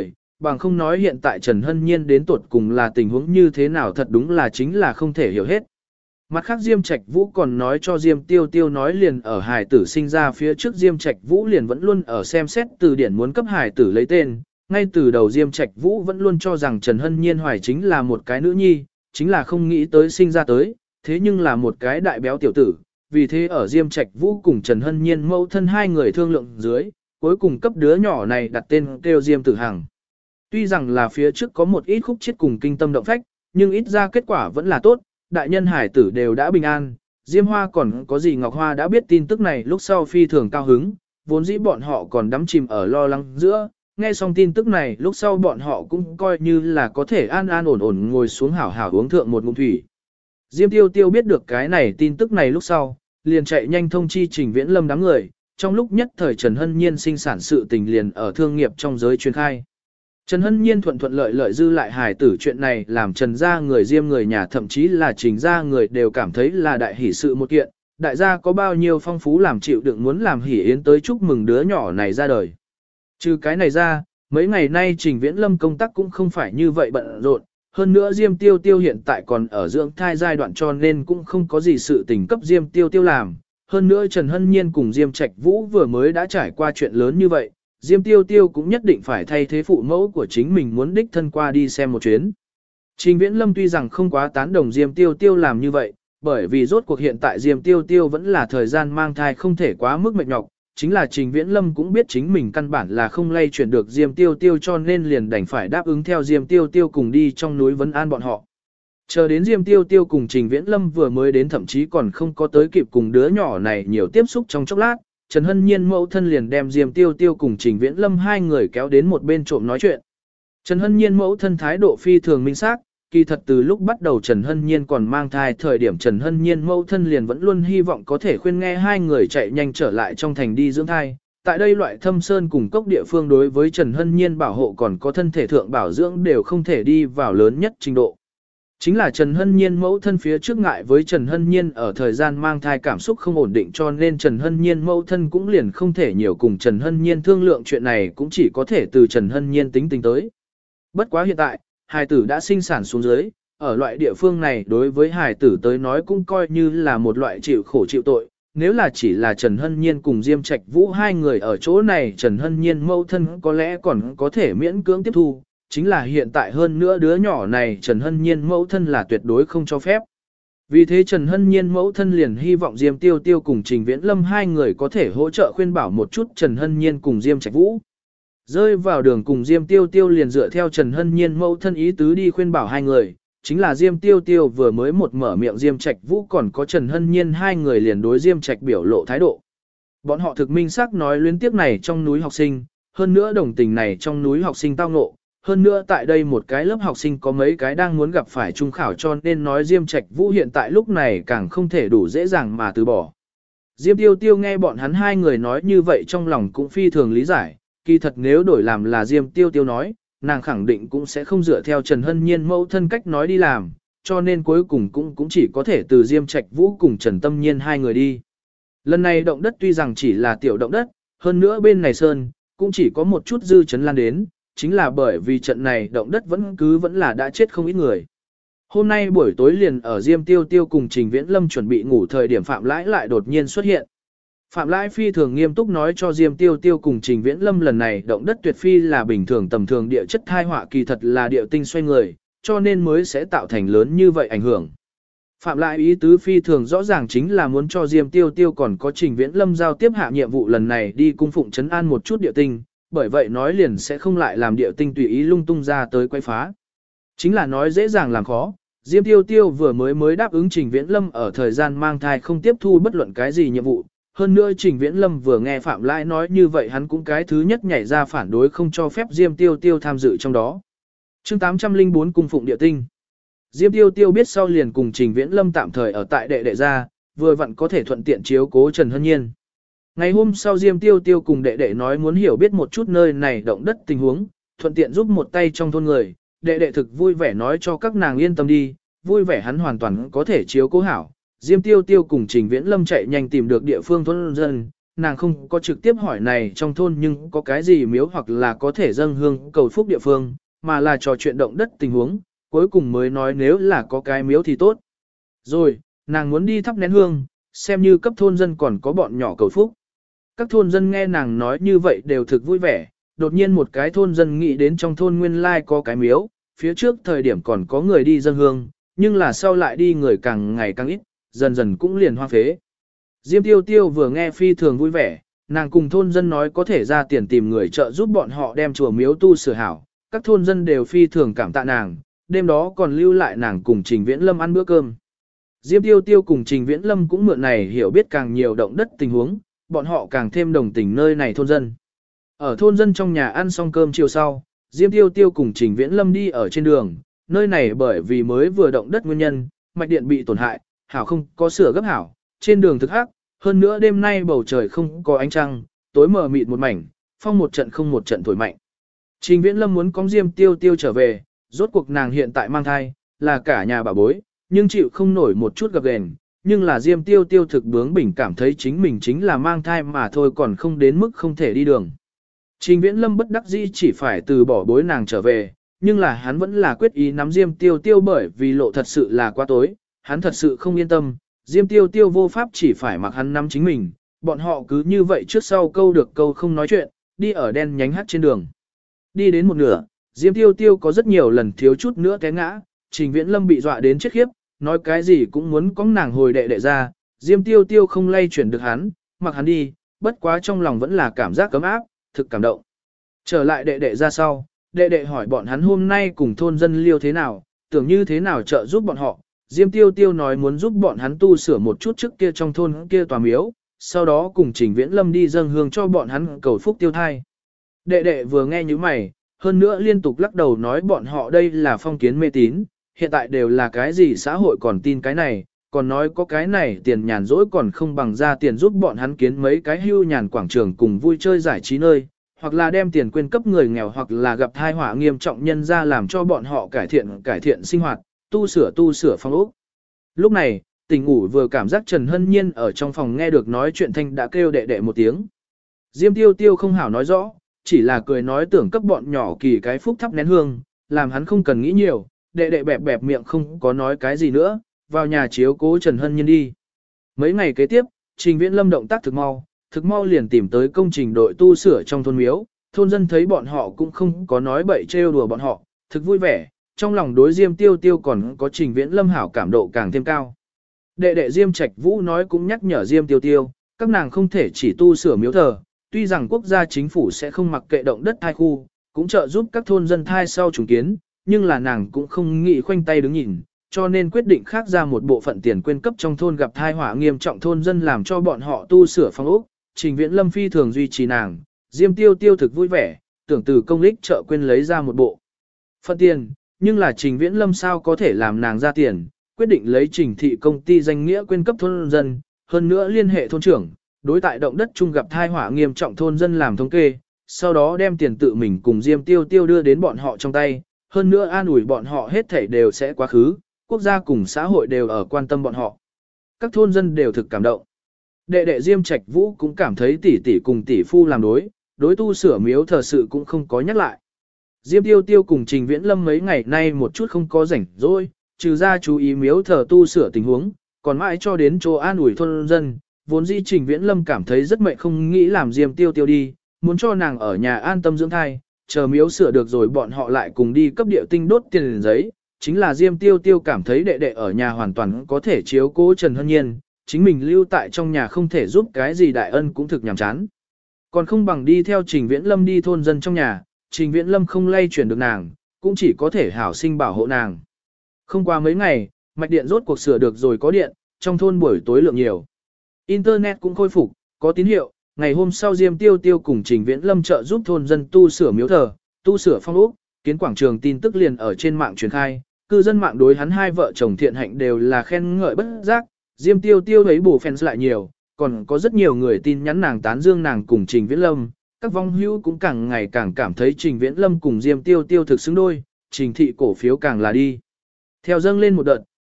bằng không nói hiện tại Trần Hân Nhiên đến tuột cùng là tình huống như thế nào thật đúng là chính là không thể hiểu hết. Mặt khác Diêm Trạch Vũ còn nói cho Diêm Tiêu Tiêu nói liền ở hài tử sinh ra phía trước Diêm Trạch Vũ liền vẫn luôn ở xem xét từ điển muốn cấp hài tử lấy tên, ngay từ đầu Diêm Trạch Vũ vẫn luôn cho rằng Trần Hân Nhiên hoài chính là một cái nữ nhi, chính là không nghĩ tới sinh ra tới, thế nhưng là một cái đại béo tiểu tử, vì thế ở Diêm Trạch Vũ cùng Trần Hân Nhiên mẫu thân hai người thương lượng dưới, cuối cùng cấp đứa nhỏ này đặt tên kêu Diêm Tử Hằng. Tuy rằng là phía trước có một ít khúc chiết cùng kinh tâm động phách, nhưng ít ra kết quả vẫn là tốt, đại nhân hải tử đều đã bình an, Diêm Hoa còn có gì Ngọc Hoa đã biết tin tức này lúc sau phi thường cao hứng, vốn dĩ bọn họ còn đắm chìm ở lo lắng giữa, nghe xong tin tức này lúc sau bọn họ cũng coi như là có thể an an ổn ổn ngồi xuống hảo hảo uống thượng một ngụm thủy. Diêm Tiêu Tiêu biết được cái này tin tức này lúc sau, liền chạy nhanh thông chi Trình Viễn Lâm đám người, trong lúc nhất thời Trần Hân Nhiên sinh sản sự tình liền ở thương nghiệp trong giới truyền khai. Trần Hân Nhiên thuận thuận lợi lợi dư lại hài tử chuyện này làm Trần gia người Diêm người nhà thậm chí là Trình gia người đều cảm thấy là đại hỷ sự một kiện, đại gia có bao nhiêu phong phú làm chịu đựng muốn làm hỷ yến tới chúc mừng đứa nhỏ này ra đời. Trừ cái này ra, mấy ngày nay Trình Viễn Lâm công tác cũng không phải như vậy bận rộn, hơn nữa Diêm Tiêu Tiêu hiện tại còn ở dưỡng thai giai đoạn cho nên cũng không có gì sự tình cấp Diêm Tiêu Tiêu làm. Hơn nữa Trần Hân Nhiên cùng Diêm Trạch Vũ vừa mới đã trải qua chuyện lớn như vậy, Diêm Tiêu Tiêu cũng nhất định phải thay thế phụ mẫu của chính mình muốn đích thân qua đi xem một chuyến. Trình Viễn Lâm tuy rằng không quá tán đồng Diêm Tiêu Tiêu làm như vậy, bởi vì rốt cuộc hiện tại Diêm Tiêu Tiêu vẫn là thời gian mang thai không thể quá mức mệt nhọc, chính là Trình Viễn Lâm cũng biết chính mình căn bản là không lay chuyển được Diêm Tiêu Tiêu cho nên liền đành phải đáp ứng theo Diêm Tiêu Tiêu cùng đi trong núi vấn an bọn họ. Chờ đến Diêm Tiêu Tiêu cùng Trình Viễn Lâm vừa mới đến thậm chí còn không có tới kịp cùng đứa nhỏ này nhiều tiếp xúc trong chốc lát, Trần Hân Nhiên mẫu thân liền đem Diêm Tiêu Tiêu cùng Trình Viễn Lâm hai người kéo đến một bên trộm nói chuyện. Trần Hân Nhiên mẫu thân thái độ phi thường minh xác, kỳ thật từ lúc bắt đầu Trần Hân Nhiên còn mang thai thời điểm Trần Hân Nhiên mẫu thân liền vẫn luôn hy vọng có thể khuyên nghe hai người chạy nhanh trở lại trong thành đi dưỡng thai. Tại đây loại thâm sơn cùng cốc địa phương đối với Trần Hân Nhiên bảo hộ còn có thân thể thượng bảo dưỡng đều không thể đi vào lớn nhất trình độ. Chính là Trần Hân Nhiên mẫu thân phía trước ngại với Trần Hân Nhiên ở thời gian mang thai cảm xúc không ổn định cho nên Trần Hân Nhiên mẫu thân cũng liền không thể nhiều cùng Trần Hân Nhiên thương lượng chuyện này cũng chỉ có thể từ Trần Hân Nhiên tính tình tới. Bất quá hiện tại, hài tử đã sinh sản xuống dưới, ở loại địa phương này đối với hài tử tới nói cũng coi như là một loại chịu khổ chịu tội. Nếu là chỉ là Trần Hân Nhiên cùng Diêm Trạch Vũ hai người ở chỗ này Trần Hân Nhiên mẫu thân có lẽ còn có thể miễn cưỡng tiếp thu, chính là hiện tại hơn nữa đứa nhỏ này Trần Hân Nhiên mẫu thân là tuyệt đối không cho phép. Vì thế Trần Hân Nhiên mẫu thân liền hy vọng Diêm Tiêu Tiêu cùng Trình Viễn Lâm hai người có thể hỗ trợ khuyên bảo một chút Trần Hân Nhiên cùng Diêm Trạch Vũ. Rơi vào đường cùng Diêm Tiêu Tiêu liền dựa theo Trần Hân Nhiên mẫu thân ý tứ đi khuyên bảo hai người, chính là Diêm Tiêu Tiêu vừa mới một mở miệng Diêm Trạch Vũ còn có Trần Hân Nhiên hai người liền đối Diêm Trạch biểu lộ thái độ. Bọn họ thực minh xác nói luyến tiếc này trong núi học sinh, hơn nữa đồng tình này trong núi học sinh tao ngộ, hơn nữa tại đây một cái lớp học sinh có mấy cái đang muốn gặp phải trung khảo cho nên nói Diêm Trạch Vũ hiện tại lúc này càng không thể đủ dễ dàng mà từ bỏ. Diêm Tiêu Tiêu nghe bọn hắn hai người nói như vậy trong lòng cũng phi thường lý giải, kỳ thật nếu đổi làm là Diêm Tiêu Tiêu nói, nàng khẳng định cũng sẽ không dựa theo Trần Hân Nhiên mẫu thân cách nói đi làm, cho nên cuối cùng cũng chỉ có thể từ Diêm Trạch Vũ cùng Trần Tâm Nhiên hai người đi. Lần này động đất tuy rằng chỉ là tiểu động đất, hơn nữa bên này sơn, cũng chỉ có một chút dư chấn lan đến, chính là bởi vì trận này động đất vẫn là đã chết không ít người. Hôm nay buổi tối liền ở Diêm Tiêu Tiêu cùng Trình Viễn Lâm chuẩn bị ngủ thời điểm Phạm Lãi lại đột nhiên xuất hiện. Phạm Lãi phi thường nghiêm túc nói cho Diêm Tiêu Tiêu cùng Trình Viễn Lâm lần này động đất tuyệt phi là bình thường tầm thường địa chất thai họa kỳ thật là địa tinh xoay người, cho nên mới sẽ tạo thành lớn như vậy ảnh hưởng. Phạm Lãi ý tứ phi thường rõ ràng chính là muốn cho Diêm Tiêu Tiêu còn có Trình Viễn Lâm giao tiếp hạ nhiệm vụ lần này đi cung phụng trấn an một chút địa tinh, bởi vậy nói liền sẽ không lại làm địa tinh tùy ý lung tung ra tới quay phá. Chính là nói dễ dàng làm khó, Diêm Tiêu Tiêu vừa mới đáp ứng Trình Viễn Lâm ở thời gian mang thai không tiếp thu bất luận cái gì nhiệm vụ. Hơn nữa Trình Viễn Lâm vừa nghe Phạm Lãi nói như vậy hắn cũng cái thứ nhất nhảy ra phản đối không cho phép Diêm Tiêu Tiêu tham dự trong đó. Chương 804 cung phụng địa tinh. Diêm Tiêu Tiêu biết sau liền cùng Trình Viễn Lâm tạm thời ở tại đệ đệ gia, vừa vặn có thể thuận tiện chiếu cố Trần Hân Nhiên. Ngày hôm sau Diêm Tiêu Tiêu cùng đệ đệ nói muốn hiểu biết một chút nơi này động đất tình huống, thuận tiện giúp một tay trong thôn người, đệ đệ thực vui vẻ nói cho các nàng yên tâm đi, vui vẻ hắn hoàn toàn có thể chiếu cố hảo. Diêm Tiêu Tiêu cùng Trình Viễn Lâm chạy nhanh tìm được địa phương thôn dân, nàng không có trực tiếp hỏi này trong thôn nhưng có cái gì miếu hoặc là có thể dâng hương cầu phúc địa phương, mà là trò chuyện động đất tình huống, cuối cùng mới nói nếu là có cái miếu thì tốt. Rồi, nàng muốn đi thắp nén hương, xem như cấp thôn dân còn có bọn nhỏ cầu phúc. Các thôn dân nghe nàng nói như vậy đều thực vui vẻ, đột nhiên một cái thôn dân nghĩ đến trong thôn nguyên lai có cái miếu, phía trước thời điểm còn có người đi dâng hương, nhưng là sau lại đi người càng ngày càng ít, dần dần cũng liền hoang phế. Diêm Tiêu Tiêu vừa nghe phi thường vui vẻ, nàng cùng thôn dân nói có thể ra tiền tìm người trợ giúp bọn họ đem chùa miếu tu sửa hảo, các thôn dân đều phi thường cảm tạ nàng, đêm đó còn lưu lại nàng cùng Trình Viễn Lâm ăn bữa cơm. Diêm Tiêu Tiêu cùng Trình Viễn Lâm cũng mượn này hiểu biết càng nhiều động đất tình huống, bọn họ càng thêm đồng tình nơi này thôn dân. Ở thôn dân trong nhà ăn xong cơm chiều sau, Diêm Tiêu Tiêu cùng Trình Viễn Lâm đi ở trên đường, nơi này bởi vì mới vừa động đất nguyên nhân, mạch điện bị tổn hại, hảo không có sửa gấp hảo, trên đường thực hắc, hơn nữa đêm nay bầu trời không có ánh trăng, tối mờ mịt một mảnh, phong một trận không một trận thổi mạnh. Trình Viễn Lâm muốn cóng Diêm Tiêu Tiêu trở về, rốt cuộc nàng hiện tại mang thai, là cả nhà bà bối, nhưng chịu không nổi một chút gập ghềnh, nhưng là Diêm Tiêu Tiêu thực bướng bỉnh cảm thấy chính mình chính là mang thai mà thôi còn không đến mức không thể đi đường. Trình Viễn Lâm bất đắc dĩ chỉ phải từ bỏ bối nàng trở về, nhưng là hắn vẫn là quyết ý nắm Diêm Tiêu Tiêu bởi vì lộ thật sự là quá tối, hắn thật sự không yên tâm, Diêm Tiêu Tiêu vô pháp chỉ phải mặc hắn nắm chính mình, bọn họ cứ như vậy trước sau câu được câu không nói chuyện, đi ở đen nhánh hắt trên đường. Đi đến một nửa, Diêm Tiêu Tiêu có rất nhiều lần thiếu chút nữa té ngã, Trình Viễn Lâm bị dọa đến chết khiếp, nói cái gì cũng muốn có nàng hồi đệ đệ ra, Diêm Tiêu Tiêu không lay chuyển được hắn, mặc hắn đi, bất quá trong lòng vẫn là cảm giác cấm áp, thực cảm động. Trở lại đệ đệ ra sau, đệ đệ hỏi bọn hắn hôm nay cùng thôn dân liêu thế nào, tưởng như thế nào trợ giúp bọn họ. Diêm Tiêu Tiêu nói muốn giúp bọn hắn tu sửa một chút trước kia trong thôn kia tòa miếu, sau đó cùng Trình Viễn Lâm đi dâng hương cho bọn hắn cầu phúc tiêu thai. Đệ đệ vừa nghe như mày, hơn nữa liên tục lắc đầu nói bọn họ đây là phong kiến mê tín, hiện tại đều là cái gì xã hội còn tin cái này, còn nói có cái này tiền nhàn rỗi còn không bằng ra tiền giúp bọn hắn kiến mấy cái hưu nhàn quảng trường cùng vui chơi giải trí nơi, hoặc là đem tiền quyên cấp người nghèo hoặc là gặp tai họa nghiêm trọng nhân ra làm cho bọn họ cải thiện sinh hoạt, tu sửa phong ốc. Lúc này, tỉnh ngủ vừa cảm giác Trần Hân Nhiên ở trong phòng nghe được nói chuyện thanh đã kêu đệ đệ một tiếng. Diêm Tiêu Tiêu không hảo nói rõ, chỉ là cười nói tưởng cấp bọn nhỏ kỳ cái phúc thắp nén hương, làm hắn không cần nghĩ nhiều, đệ đệ bẹp bẹp miệng không có nói cái gì nữa, vào nhà chiếu cố Trần Hân Nhiên đi. Mấy ngày kế tiếp, Trình Viễn Lâm động tác thực mau liền tìm tới công trình đội tu sửa trong thôn miếu, thôn dân thấy bọn họ cũng không có nói bậy trêu đùa bọn họ, thực vui vẻ, trong lòng đối Diêm Tiêu Tiêu còn có Trình Viễn Lâm hảo cảm độ càng thêm cao. Đệ đệ Diêm Trạch Vũ nói cũng nhắc nhở Diêm Tiêu Tiêu, các nàng không thể chỉ tu sửa miếu thờ, tuy rằng quốc gia chính phủ sẽ không mặc kệ động đất thai khu, cũng trợ giúp các thôn dân thai sau trùng kiến, nhưng là nàng cũng không nghĩ khoanh tay đứng nhìn, cho nên quyết định khác ra một bộ phận tiền quyên cấp trong thôn gặp thai họa nghiêm trọng thôn dân làm cho bọn họ tu sửa phong ốc. Trình Viễn Lâm phi thường duy trì nàng, Diêm Tiêu Tiêu thực vui vẻ, tưởng từ công ích trợ quyên lấy ra một bộ phận tiền, nhưng là Trình Viễn Lâm sao có thể làm nàng ra tiền, quyết định lấy Trình thị công ty danh nghĩa quyên cấp thôn dân, hơn nữa liên hệ thôn trưởng, đối tại động đất chung gặp thai họa nghiêm trọng thôn dân làm thống kê, sau đó đem tiền tự mình cùng Diêm Tiêu Tiêu đưa đến bọn họ trong tay, hơn nữa an ủi bọn họ hết thảy đều sẽ quá khứ, quốc gia cùng xã hội đều ở quan tâm bọn họ. Các thôn dân đều thực cảm động. Đệ đệ Diêm Trạch Vũ cũng cảm thấy tỷ tỷ cùng tỷ phu làm đối tu sửa miếu thờ sự cũng không có nhắc lại. Diêm Tiêu Tiêu cùng Trình Viễn Lâm mấy ngày nay một chút không có rảnh rỗi, trừ ra chú ý miếu thờ tu sửa tình huống, còn mãi cho đến chỗ an ủi thôn dân, vốn dĩ Trình Viễn Lâm cảm thấy rất mệt không nghĩ làm Diêm Tiêu Tiêu đi, muốn cho nàng ở nhà an tâm dưỡng thai, chờ miếu sửa được rồi bọn họ lại cùng đi cấp địa tinh đốt tiền giấy, chính là Diêm Tiêu Tiêu cảm thấy đệ đệ ở nhà hoàn toàn có thể chiếu cố Trần Hân Nhiên, chính mình lưu tại trong nhà không thể giúp cái gì đại ân cũng thực nhàm chán. Còn không bằng đi theo Trình Viễn Lâm đi thôn dân trong nhà, Trình Viễn Lâm không lay chuyển được nàng, cũng chỉ có thể hảo sinh bảo hộ nàng. Không qua mấy ngày, mạch điện rốt cuộc sửa được rồi có điện, trong thôn buổi tối lượng nhiều. Internet cũng khôi phục, có tín hiệu, ngày hôm sau Diêm Tiêu Tiêu cùng Trình Viễn Lâm trợ giúp thôn dân tu sửa miếu thờ, tu sửa phong ốc, kiến quảng trường tin tức liền ở trên mạng truyền khai, cư dân mạng đối hắn hai vợ chồng thiện hạnh đều là khen ngợi bất giác, Diêm Tiêu Tiêu ấy bổ fans lại nhiều, còn có rất nhiều người tin nhắn nàng tán dương nàng cùng Trình Viễn Lâm, các vong hữu cũng càng ngày càng cảm thấy Trình Viễn Lâm cùng Diêm Tiêu Tiêu thực xứng đôi, Trình thị cổ phiếu càng là đi. Theo dâng lên một đợt,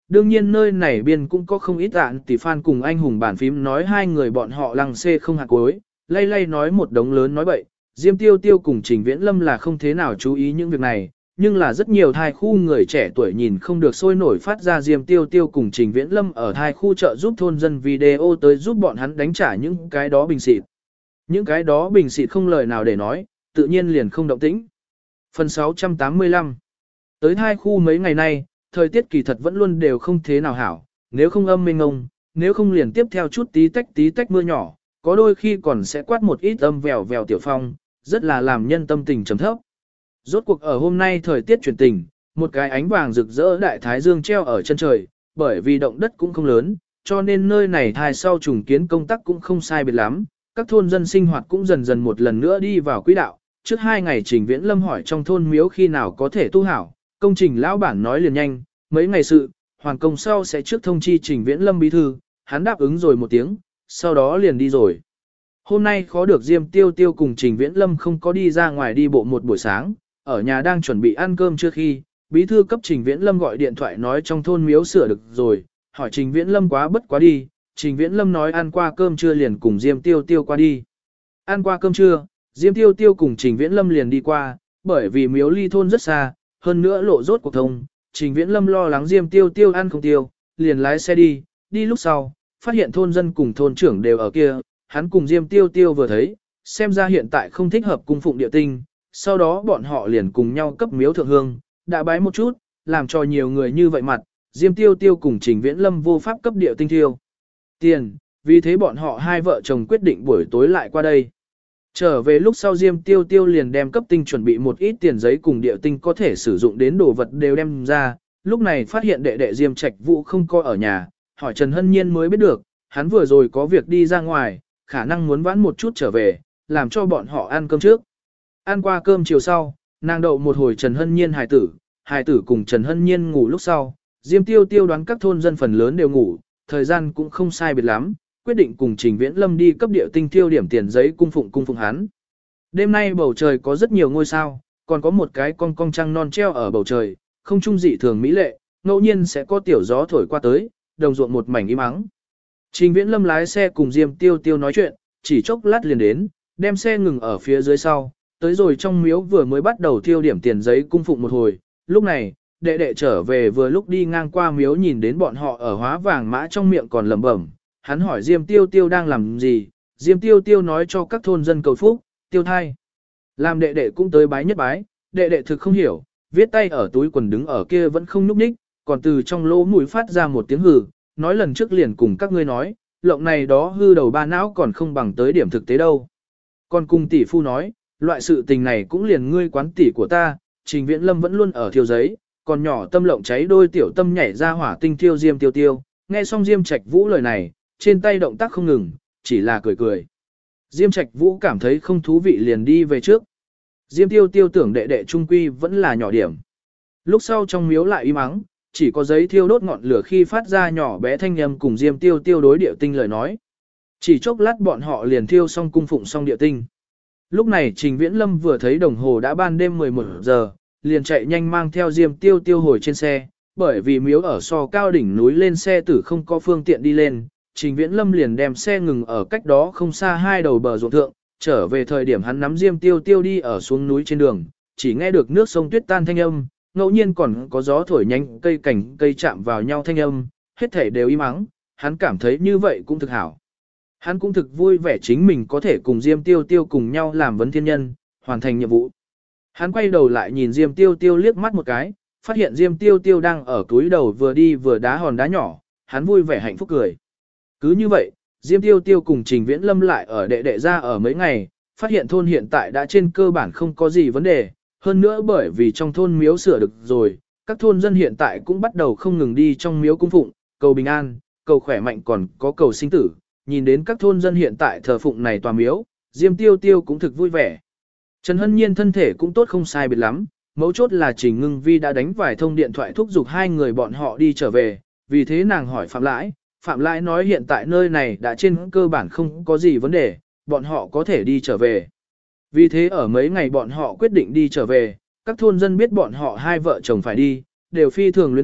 Đương nhiên nơi này biên cũng có không ít ạn tỷ fan cùng anh hùng bản phím nói hai người bọn họ lăng xê không hạt cuối, lay lay nói một đống lớn nói bậy. Diêm Tiêu Tiêu cùng Trình Viễn Lâm là không thế nào chú ý những việc này, nhưng là rất nhiều thai khu người trẻ tuổi nhìn không được sôi nổi phát ra Diêm Tiêu Tiêu cùng Trình Viễn Lâm ở thai khu chợ giúp thôn dân video tới giúp bọn hắn đánh trả những cái đó bình xịt. Những cái đó bình xịt không lời nào để nói, tự nhiên liền không động tĩnh. Phần 685 tới thai khu mấy ngày nay, thời tiết kỳ thật vẫn luôn đều không thế nào hảo, nếu không âm mênh ngông, nếu không liền tiếp theo chút tí tách mưa nhỏ, có đôi khi còn sẽ quát một ít âm vèo vèo tiểu phong, rất là làm nhân tâm tình trầm thấp. Rốt cuộc ở hôm nay thời tiết chuyển tình, một cái ánh vàng rực rỡ đại thái dương treo ở chân trời, bởi vì động đất cũng không lớn, cho nên nơi này thai sau trùng kiến công tác cũng không sai biệt lắm, các thôn dân sinh hoạt cũng dần dần một lần nữa đi vào quỹ đạo. Trước 2 ngày Trình Viễn Lâm hỏi trong thôn miếu khi nào có thể tu hảo, công trình lão bản nói liền nhanh, mấy ngày sự, hoàn công sau sẽ trước thông chi Trình Viễn Lâm bí thư, hắn đáp ứng rồi một tiếng, sau đó liền đi rồi. Hôm nay khó được Diêm Tiêu Tiêu cùng Trình Viễn Lâm không có đi ra ngoài đi bộ một buổi sáng, ở nhà đang chuẩn bị ăn cơm trước khi, bí thư cấp Trình Viễn Lâm gọi điện thoại nói trong thôn miếu sửa được rồi, hỏi Trình Viễn Lâm quá bất quá đi, Trình Viễn Lâm nói ăn qua cơm trưa liền cùng Diêm Tiêu Tiêu qua đi. Ăn qua cơm trưa, Diêm Tiêu Tiêu cùng Trình Viễn Lâm liền đi qua, bởi vì miếu ly thôn rất xa, hơn nữa lộ rốt cuộc thông, Trình Viễn Lâm lo lắng Diêm Tiêu Tiêu ăn không tiêu, liền lái xe đi, đi lúc sau, phát hiện thôn dân cùng thôn trưởng đều ở kia, hắn cùng Diêm Tiêu Tiêu vừa thấy, xem ra hiện tại không thích hợp cung phụng địa tinh, sau đó bọn họ liền cùng nhau cấp miếu thượng hương, đã bái một chút, làm cho nhiều người như vậy mặt, Diêm Tiêu Tiêu cùng Trình Viễn Lâm vô pháp cấp địa tinh thiêu tiền, vì thế bọn họ hai vợ chồng quyết định buổi tối lại qua đây. Trở về lúc sau Diêm Tiêu Tiêu liền đem cấp tinh chuẩn bị một ít tiền giấy cùng địa tinh có thể sử dụng đến đồ vật đều đem ra, lúc này phát hiện đệ đệ Diêm Trạch Vũ không có ở nhà, hỏi Trần Hân Nhiên mới biết được, hắn vừa rồi có việc đi ra ngoài, khả năng muốn vãn một chút trở về, làm cho bọn họ ăn cơm trước. Ăn qua cơm chiều sau, nàng đậu một hồi Trần Hân Nhiên hài tử cùng Trần Hân Nhiên ngủ lúc sau, Diêm Tiêu Tiêu đoán các thôn dân phần lớn đều ngủ, thời gian cũng không sai biệt lắm, quyết định cùng Trình Viễn Lâm đi cấp địa tinh tiêu điểm tiền giấy cung phụng hắn. Đêm nay bầu trời có rất nhiều ngôi sao, còn có một cái con cong trăng non treo ở bầu trời, không trung dị thường mỹ lệ, ngẫu nhiên sẽ có tiểu gió thổi qua tới, đồng ruộng một mảnh im ắng. Trình Viễn Lâm lái xe cùng Diêm Tiêu Tiêu nói chuyện, chỉ chốc lát liền đến, đem xe ngừng ở phía dưới sau, tới rồi trong miếu vừa mới bắt đầu tiêu điểm tiền giấy cung phụng một hồi, lúc này, đệ đệ trở về vừa lúc đi ngang qua miếu nhìn đến bọn họ ở hóa vàng mã trong miệng còn lẩm bẩm, hắn hỏi Diêm Tiêu Tiêu đang làm gì, Diêm Tiêu Tiêu nói cho các thôn dân cầu phúc, tiêu thai. Làm đệ đệ cũng tới bái nhất bái, đệ đệ thực không hiểu, viết tay ở túi quần đứng ở kia vẫn không nhúc nhích, còn từ trong lỗ mũi phát ra một tiếng hừ, nói lần trước liền cùng các ngươi nói, lộng này đó hư đầu ba não còn không bằng tới điểm thực tế đâu. Còn cùng tỷ phu nói, loại sự tình này cũng liền ngươi quán tỷ của ta, Trình Viễn Lâm vẫn luôn ở thiêu giấy, còn nhỏ tâm lộng cháy đôi tiểu tâm nhảy ra hỏa tinh thiêu Diêm Tiêu Tiêu, nghe xong Diêm Trạch Vũ lời này, trên tay động tác không ngừng, chỉ là cười cười. Diêm Trạch Vũ cảm thấy không thú vị liền đi về trước. Diêm Tiêu Tiêu tưởng đệ đệ trung quy vẫn là nhỏ điểm. Lúc sau trong miếu lại im ắng, chỉ có giấy thiêu đốt ngọn lửa khi phát ra nhỏ bé thanh âm cùng Diêm Tiêu Tiêu đối điệu tinh lời nói. Chỉ chốc lát bọn họ liền thiêu xong cung phụng xong điệu tinh. Lúc này Trình Viễn Lâm vừa thấy đồng hồ đã ban đêm 11 giờ, liền chạy nhanh mang theo Diêm Tiêu Tiêu hồi trên xe, bởi vì miếu ở so cao đỉnh núi lên xe tử không có phương tiện đi lên, Trình Viễn Lâm liền đem xe ngừng ở cách đó không xa hai đầu bờ ruộng thượng, trở về thời điểm hắn nắm Diêm Tiêu Tiêu đi ở xuống núi trên đường, chỉ nghe được nước sông tuyết tan thanh âm, ngẫu nhiên còn có gió thổi nhanh cây cảnh cây chạm vào nhau thanh âm, hết thảy đều im ắng, hắn cảm thấy như vậy cũng thực hảo. Hắn cũng thực vui vẻ chính mình có thể cùng Diêm Tiêu Tiêu cùng nhau làm vấn thiên nhân, hoàn thành nhiệm vụ. Hắn quay đầu lại nhìn Diêm Tiêu Tiêu liếc mắt một cái, phát hiện Diêm Tiêu Tiêu đang ở túi đầu vừa đi vừa đá hòn đá nhỏ, hắn vui vẻ hạnh phúc cười. Cứ như vậy, Diêm Tiêu Tiêu cùng Trình Viễn Lâm lại ở đệ đệ ra ở mấy ngày, phát hiện thôn hiện tại đã trên cơ bản không có gì vấn đề, hơn nữa bởi vì trong thôn miếu sửa được rồi, các thôn dân hiện tại cũng bắt đầu không ngừng đi trong miếu cung phụng, cầu bình an, cầu khỏe mạnh còn có cầu sinh tử, nhìn đến các thôn dân hiện tại thờ phụng này tòa miếu, Diêm Tiêu Tiêu cũng thực vui vẻ. Trần Hân Nhiên thân thể cũng tốt không sai biệt lắm, mấu chốt là Trình Ngưng Vi đã đánh vài thông điện thoại thúc giục hai người bọn họ đi trở về, vì thế nàng hỏi Phạm Lãi nói hiện tại nơi này đã trên cơ bản không có gì vấn đề, bọn họ có thể đi trở về. Vì thế ở mấy ngày bọn họ quyết định đi trở về, các thôn dân biết bọn họ hai vợ chồng phải đi, đều phi thường luyến tiếp,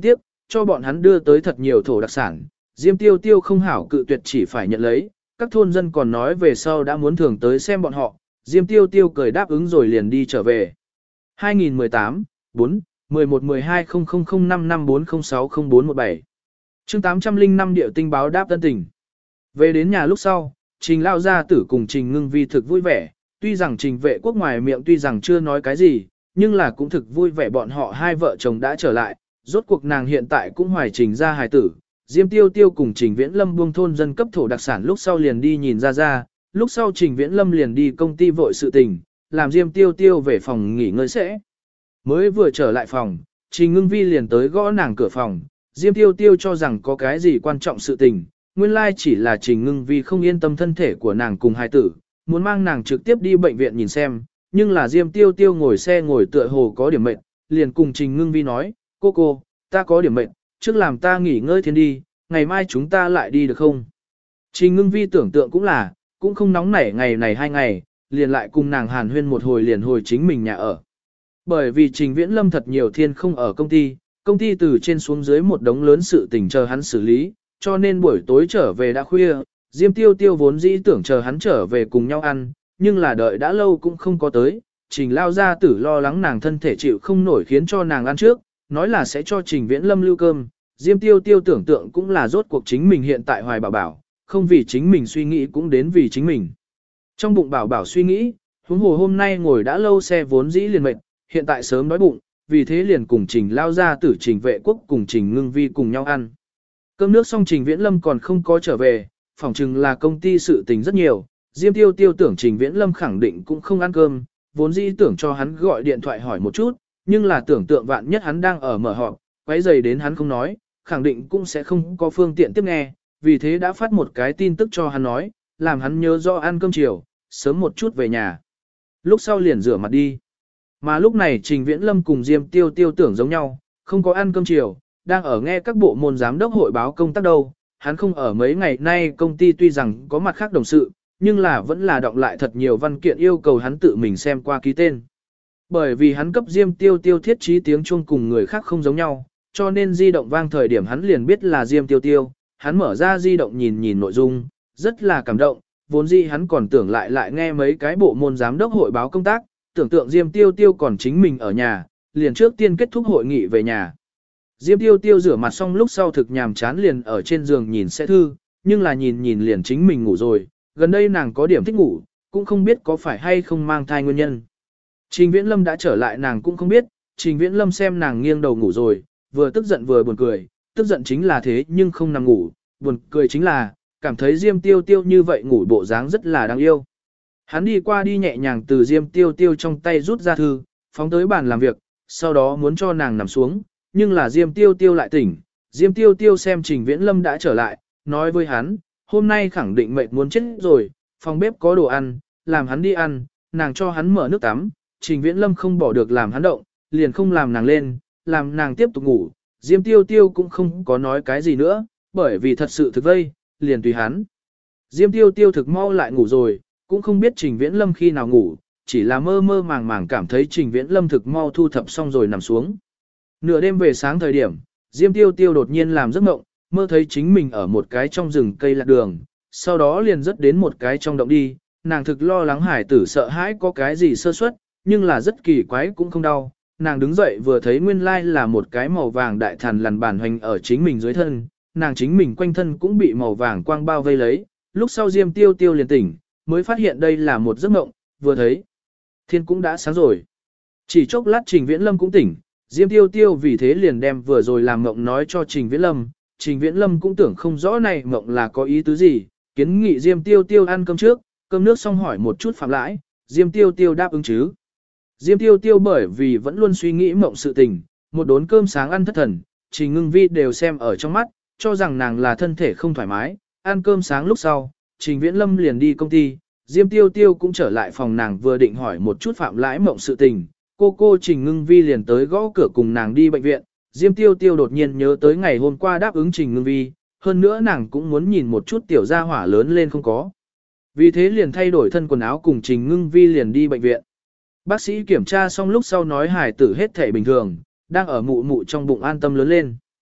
cho bọn hắn đưa tới thật nhiều thổ đặc sản. Diêm Tiêu Tiêu không hảo cự tuyệt chỉ phải nhận lấy, các thôn dân còn nói về sau đã muốn thường tới xem bọn họ, Diêm Tiêu Tiêu cười đáp ứng rồi liền đi trở về. 2018, 4, 11-12-000554060417 chương 805 điệu tinh báo đáp tân tình. Về đến nhà lúc sau, Trình lao gia tử cùng Trình Ngưng Vi thực vui vẻ, tuy rằng Trình Vệ Quốc ngoài miệng tuy rằng chưa nói cái gì, nhưng là cũng thực vui vẻ bọn họ hai vợ chồng đã trở lại, rốt cuộc nàng hiện tại cũng hoài Trình ra hài tử. Diêm Tiêu Tiêu cùng Trình Viễn Lâm buông thôn dân cấp thổ đặc sản lúc sau liền đi nhìn ra, lúc sau Trình Viễn Lâm liền đi công ty vội sự tình, làm Diêm Tiêu Tiêu về phòng nghỉ ngơi sẽ. Mới vừa trở lại phòng, Trình Ngưng Vi liền tới gõ nàng cửa phòng, Diêm Tiêu Tiêu cho rằng có cái gì quan trọng sự tình, nguyên lai chỉ là Trình Ngưng Vi không yên tâm thân thể của nàng cùng hài tử, muốn mang nàng trực tiếp đi bệnh viện nhìn xem, nhưng là Diêm Tiêu Tiêu ngồi xe ngồi tựa hồ có điểm mệt, liền cùng Trình Ngưng Vi nói, cô, ta có điểm mệt, trước làm ta nghỉ ngơi thiên đi, ngày mai chúng ta lại đi được không? Trình Ngưng Vi tưởng tượng cũng là, cũng không nóng nảy ngày này 2 ngày, liền lại cùng nàng hàn huyên một hồi liền hồi chính mình nhà ở. Bởi vì Trình Viễn Lâm thật nhiều thiên không ở công ty từ trên xuống dưới một đống lớn sự tình chờ hắn xử lý, cho nên buổi tối trở về đã khuya, Diêm Tiêu Tiêu vốn dĩ tưởng chờ hắn trở về cùng nhau ăn, nhưng là đợi đã lâu cũng không có tới, Trình lao gia tử lo lắng nàng thân thể chịu không nổi khiến cho nàng ăn trước, nói là sẽ cho Trình Viễn Lâm lưu cơm, Diêm Tiêu Tiêu tưởng tượng cũng là rốt cuộc chính mình hiện tại hoài bảo, không vì chính mình suy nghĩ cũng đến vì chính mình. Trong bụng bảo suy nghĩ, huống hồ hôm nay ngồi đã lâu xe vốn dĩ liền mệt, hiện tại sớm đói bụng, vì thế liền cùng Trình lao gia tử Trình Vệ Quốc cùng Trình Ngưng Vi cùng nhau ăn. Cơm nước xong Trình Viễn Lâm còn không có trở về, phỏng chừng là công ty sự tình rất nhiều, Diêm Tiêu Tiêu tưởng Trình Viễn Lâm khẳng định cũng không ăn cơm, vốn dĩ tưởng cho hắn gọi điện thoại hỏi một chút, nhưng là tưởng tượng vạn nhất hắn đang ở mở họp, quấy rầy đến hắn không nói, khẳng định cũng sẽ không có phương tiện tiếp nghe, vì thế đã phát một cái tin tức cho hắn nói, làm hắn nhớ rõ ăn cơm chiều, sớm một chút về nhà. Lúc sau liền rửa mặt đi. Mà lúc này Trình Viễn Lâm cùng Diêm Tiêu Tiêu tưởng giống nhau, không có ăn cơm chiều, đang ở nghe các bộ môn giám đốc hội báo công tác đâu, hắn không ở mấy ngày nay công ty tuy rằng có mặt khác đồng sự, nhưng là vẫn là đọng lại thật nhiều văn kiện yêu cầu hắn tự mình xem qua ký tên. Bởi vì hắn cấp Diêm Tiêu Tiêu thiết trí tiếng chuông cùng người khác không giống nhau, cho nên di động vang thời điểm hắn liền biết là Diêm Tiêu Tiêu, hắn mở ra di động nhìn nội dung, rất là cảm động, vốn dĩ hắn còn tưởng lại nghe mấy cái bộ môn giám đốc hội báo công tác, tưởng tượng Diêm Tiêu Tiêu còn chính mình ở nhà, liền trước tiên kết thúc hội nghị về nhà. Diêm Tiêu Tiêu rửa mặt xong lúc sau thực nhàm chán liền ở trên giường nhìn sẽ thư, nhưng là nhìn liền chính mình ngủ rồi, gần đây nàng có điểm thích ngủ, cũng không biết có phải hay không mang thai nguyên nhân. Trình Viễn Lâm đã trở lại nàng cũng không biết, Trình Viễn Lâm xem nàng nghiêng đầu ngủ rồi, vừa tức giận vừa buồn cười, tức giận chính là thế nhưng không nằm ngủ, buồn cười chính là, cảm thấy Diêm Tiêu Tiêu như vậy ngủ bộ dáng rất là đáng yêu. Hắn đi qua đi nhẹ nhàng từ Diêm Tiêu Tiêu trong tay rút ra thư, phóng tới bàn làm việc, sau đó muốn cho nàng nằm xuống, nhưng là Diêm Tiêu Tiêu lại tỉnh. Diêm Tiêu Tiêu xem Trình Viễn Lâm đã trở lại, nói với hắn, hôm nay khẳng định mệt muốn chết rồi, phòng bếp có đồ ăn, làm hắn đi ăn, nàng cho hắn mở nước tắm, Trình Viễn Lâm không bỏ được làm hắn động, liền không làm nàng lên, làm nàng tiếp tục ngủ. Diêm Tiêu Tiêu cũng không có nói cái gì nữa, bởi vì thật sự thực vây, liền tùy hắn. Diêm Tiêu Tiêu thực mau lại ngủ rồi, cũng không biết Trình Viễn Lâm khi nào ngủ, chỉ là mơ mơ màng cảm thấy Trình Viễn Lâm thực mau thu thập xong rồi nằm xuống. Nửa đêm về sáng thời điểm, Diêm Tiêu Tiêu đột nhiên làm giấc mộng, mơ thấy chính mình ở một cái trong rừng cây lạc đường, sau đó liền rớt đến một cái trong động đi, nàng thực lo lắng hải tử sợ hãi có cái gì sơ suất, nhưng là rất kỳ quái cũng không đau. Nàng đứng dậy vừa thấy nguyên lai là một cái màu vàng đại thần lằn bản hoành ở chính mình dưới thân, nàng chính mình quanh thân cũng bị màu vàng quang bao vây lấy, lúc sau Diêm Tiêu Tiêu liền tỉnh, mới phát hiện đây là một giấc mộng, vừa thấy, thiên cũng đã sáng rồi. Chỉ chốc lát Trình Viễn Lâm cũng tỉnh, Diêm Tiêu Tiêu vì thế liền đem vừa rồi làm mộng nói cho Trình Viễn Lâm, Trình Viễn Lâm cũng tưởng không rõ này mộng là có ý tứ gì, kiến nghị Diêm Tiêu Tiêu ăn cơm trước, cơm nước xong hỏi một chút phạm lãi, Diêm Tiêu Tiêu đáp ứng chứ. Diêm Tiêu Tiêu bởi vì vẫn luôn suy nghĩ mộng sự tình, một đốn cơm sáng ăn thất thần, Trình Ngưng Vi đều xem ở trong mắt, cho rằng nàng là thân thể không thoải mái, ăn cơm sáng lúc sau, Trình Viễn Lâm liền đi công ty, Diêm Tiêu Tiêu cũng trở lại phòng nàng vừa định hỏi một chút phạm lãi mộng sự tình, cô Trình Ngưng Vi liền tới gõ cửa cùng nàng đi bệnh viện, Diêm Tiêu Tiêu đột nhiên nhớ tới ngày hôm qua đáp ứng Trình Ngưng Vi, hơn nữa nàng cũng muốn nhìn một chút tiểu gia hỏa lớn lên không có. Vì thế liền thay đổi thân quần áo cùng Trình Ngưng Vi liền đi bệnh viện. Bác sĩ kiểm tra xong lúc sau nói hài tử hết thể bình thường, đang ở mụ trong bụng an tâm lớn lên.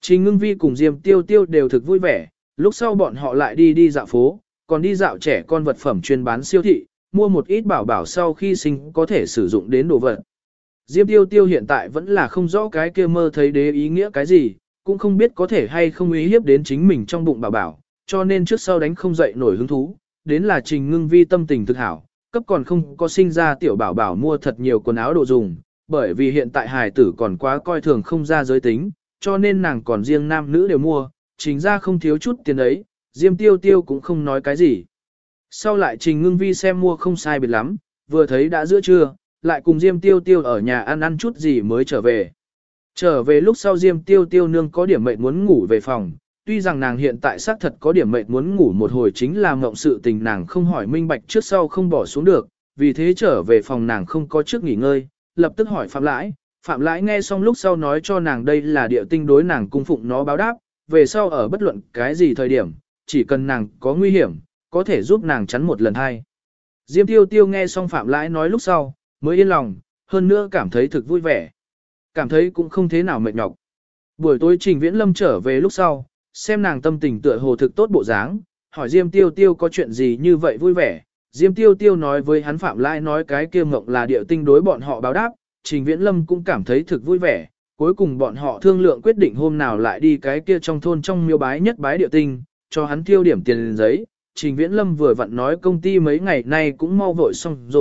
Trình Ngưng Vi cùng Diêm Tiêu Tiêu đều thực vui vẻ, lúc sau bọn họ lại đi dạo phố, còn đi dạo trẻ con vật phẩm chuyên bán siêu thị, mua một ít bảo bảo sau khi sinh có thể sử dụng đến đồ vật. Diêm Tiêu Tiêu hiện tại vẫn là không rõ cái kia mơ thấy đế ý nghĩa cái gì, cũng không biết có thể hay không uy hiếp đến chính mình trong bụng bảo bảo, cho nên trước sau đánh không dậy nổi hứng thú, đến là Trình Ngưng Vi tâm tình thực hảo, cấp còn không có sinh ra tiểu bảo bảo mua thật nhiều quần áo đồ dùng, bởi vì hiện tại hài tử còn quá coi thường không ra giới tính, cho nên nàng còn riêng nam nữ đều mua, Trình ra không thiếu chút tiền ấy, Diêm Tiêu Tiêu cũng không nói cái gì. Sau lại Trình Ngưng Vi xem mua không sai biệt lắm, vừa thấy đã giữa trưa, lại cùng Diêm Tiêu Tiêu ở nhà ăn chút gì mới trở về. Trở về lúc sau Diêm Tiêu Tiêu nương có điểm mệt muốn ngủ về phòng, tuy rằng nàng hiện tại xác thật có điểm mệt muốn ngủ một hồi chính là mộng sự tình nàng không hỏi minh bạch trước sau không bỏ xuống được, vì thế trở về phòng nàng không có trước nghỉ ngơi, lập tức hỏi Phạm Lãi nghe xong lúc sau nói cho nàng đây là địa tinh đối nàng cung phụng nó báo đáp, về sau ở bất luận cái gì thời điểm, chỉ cần nàng có nguy hiểm, có thể giúp nàng chắn một lần hai. Diêm Tiêu Tiêu nghe xong Phạm Lãi nói lúc sau, mới yên lòng, hơn nữa cảm thấy thực vui vẻ. Cảm thấy cũng không thế nào mệt nhọc. Buổi tối Trình Viễn Lâm trở về lúc sau, xem nàng tâm tình tựa hồ thực tốt bộ dáng, hỏi Diêm Tiêu Tiêu có chuyện gì như vậy vui vẻ. Diêm Tiêu Tiêu nói với hắn Phạm Lãi nói cái kia mộng là địa tinh đối bọn họ báo đáp, Trình Viễn Lâm cũng cảm thấy thực vui vẻ. Cuối cùng bọn họ thương lượng quyết định hôm nào lại đi cái kia trong thôn trong miếu bái nhất bái địa tinh, cho hắn tiêu điểm tiền giấy. Trình Viễn Lâm vừa vặn nói công ty mấy ngày nay cũng mau vội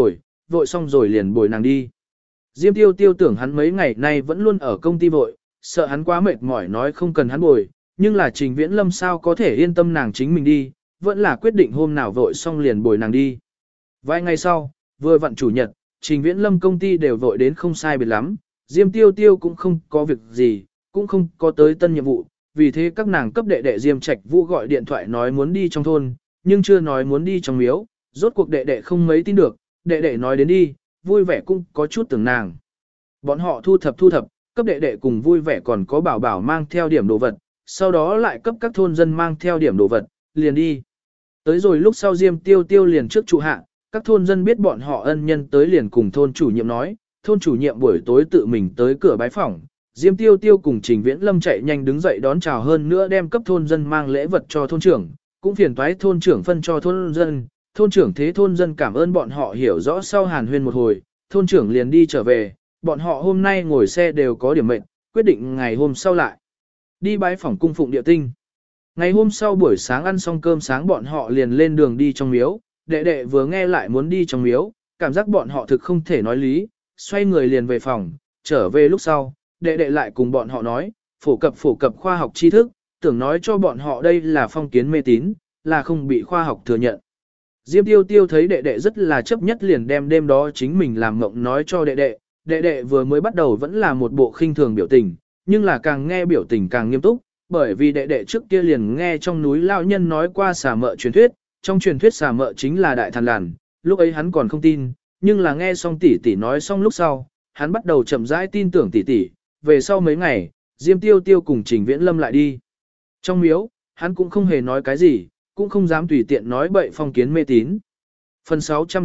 xong rồi liền bồi nàng đi. Diêm Tiêu Tiêu tưởng hắn mấy ngày nay vẫn luôn ở công ty vội, sợ hắn quá mệt mỏi nói không cần hắn bồi, nhưng là Trình Viễn Lâm sao có thể yên tâm nàng chính mình đi, vẫn là quyết định hôm nào vội xong liền bồi nàng đi. Vài ngày sau, vừa vặn chủ nhật, Trình Viễn Lâm công ty đều vội đến không sai biệt lắm, Diêm Tiêu Tiêu cũng không có việc gì, cũng không có tới tân nhiệm vụ, vì thế các nàng cấp đệ đệ Diêm Trạch Vũ gọi điện thoại nói muốn đi trong thôn, nhưng chưa nói muốn đi trong miếu, rốt cuộc đệ đệ không mấy tin được, đệ đệ nói đến đi, vui vẻ cũng có chút tưởng nàng. Bọn họ thu thập, cấp đệ đệ cùng vui vẻ còn có bảo bảo mang theo điểm đồ vật, sau đó lại cấp các thôn dân mang theo điểm đồ vật, liền đi. Tới rồi lúc sau Diêm Tiêu Tiêu liền trước trụ hạ, các thôn dân biết bọn họ ân nhân tới liền cùng thôn chủ nhiệm nói, thôn chủ nhiệm buổi tối tự mình tới cửa bái phỏng. Diêm Tiêu Tiêu cùng Trình Viễn Lâm chạy nhanh đứng dậy đón chào hơn nữa đem cấp thôn dân mang lễ vật cho thôn trưởng, cũng phiền toái thôn trưởng phân cho thôn dân. Thôn trưởng thế thôn dân cảm ơn bọn họ hiểu rõ sau hàn huyên một hồi, thôn trưởng liền đi trở về, bọn họ hôm nay ngồi xe đều có điểm mệnh, quyết định ngày hôm sau lại đi bái phỏng cung phụng địa tinh. Ngày hôm sau buổi sáng ăn xong cơm sáng bọn họ liền lên đường đi trong miếu, đệ đệ vừa nghe lại muốn đi trong miếu, cảm giác bọn họ thực không thể nói lý, xoay người liền về phòng, trở về lúc sau, đệ đệ lại cùng bọn họ nói, phổ cập khoa học tri thức, tưởng nói cho bọn họ đây là phong kiến mê tín, là không bị khoa học thừa nhận. Diêm Tiêu Tiêu thấy đệ đệ rất là chấp nhất liền đem đêm đó chính mình làm mộng nói cho đệ đệ vừa mới bắt đầu vẫn là một bộ khinh thường biểu tình, nhưng là càng nghe biểu tình càng nghiêm túc, bởi vì đệ đệ trước kia liền nghe trong núi lao nhân nói qua xà mợ truyền thuyết, trong truyền thuyết xà mợ chính là đại thần làn, lúc ấy hắn còn không tin, nhưng là nghe xong tỷ tỷ nói xong lúc sau, hắn bắt đầu chậm rãi tin tưởng tỷ tỷ, về sau mấy ngày, Diêm Tiêu Tiêu cùng Trình Viễn Lâm lại đi. Trong miếu, hắn cũng không hề nói cái gì, cũng không dám tùy tiện nói bậy phong kiến mê tín. Phần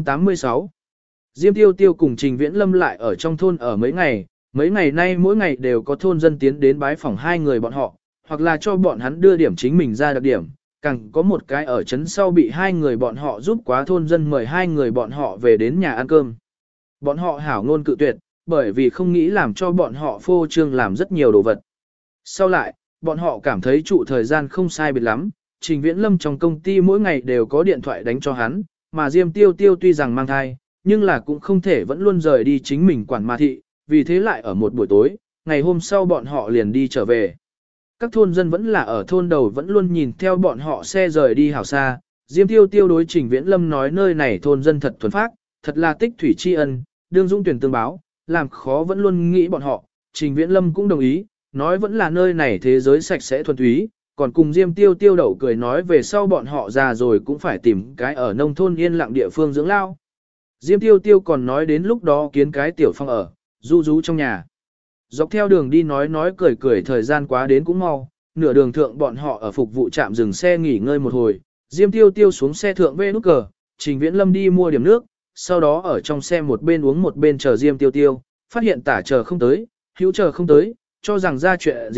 686 Diêm Tiêu Tiêu cùng Trình Viễn Lâm lại ở trong thôn ở mấy ngày nay mỗi ngày đều có thôn dân tiến đến bái phỏng hai người bọn họ, hoặc là cho bọn hắn đưa điểm chính mình ra đặc điểm, càng có một cái ở trấn sau bị hai người bọn họ giúp quá thôn dân mời hai người bọn họ về đến nhà ăn cơm. Bọn họ hảo ngôn cự tuyệt, bởi vì không nghĩ làm cho bọn họ phô trương làm rất nhiều đồ vật. Sau lại, bọn họ cảm thấy trụ thời gian không sai biệt lắm, Trình Viễn Lâm trong công ty mỗi ngày đều có điện thoại đánh cho hắn, mà Diêm Tiêu Tiêu tuy rằng mang thai, nhưng là cũng không thể vẫn luôn rời đi chính mình quản ma thị, vì thế lại ở một buổi tối, ngày hôm sau bọn họ liền đi trở về. Các thôn dân vẫn là ở thôn đầu vẫn luôn nhìn theo bọn họ xe rời đi hảo xa, Diêm Tiêu Tiêu đối Trình Viễn Lâm nói nơi này thôn dân thật thuần phác, thật là tích thủy tri ân, đương dung tuyển tương báo, làm khó vẫn luôn nghĩ bọn họ, Trình Viễn Lâm cũng đồng ý, nói vẫn là nơi này thế giới sạch sẽ thuần túy, còn cùng Diêm Tiêu Tiêu đậu cười nói về sau bọn họ già rồi cũng phải tìm cái ở nông thôn yên lặng địa phương dưỡng lao. Diêm Tiêu Tiêu còn nói đến lúc đó kiến cái tiểu phong ở, du rú trong nhà. Dọc theo đường đi nói cười thời gian quá đến cũng mau, nửa đường thượng bọn họ ở phục vụ trạm dừng xe nghỉ ngơi một hồi, Diêm Tiêu Tiêu xuống xe thượng về nút cờ, Trình Viễn Lâm đi mua điểm nước, sau đó ở trong xe một bên uống một bên chờ Diêm Tiêu Tiêu, phát hiện tả chờ không tới, hữu chờ không tới, cho rằng ra chuyện gì,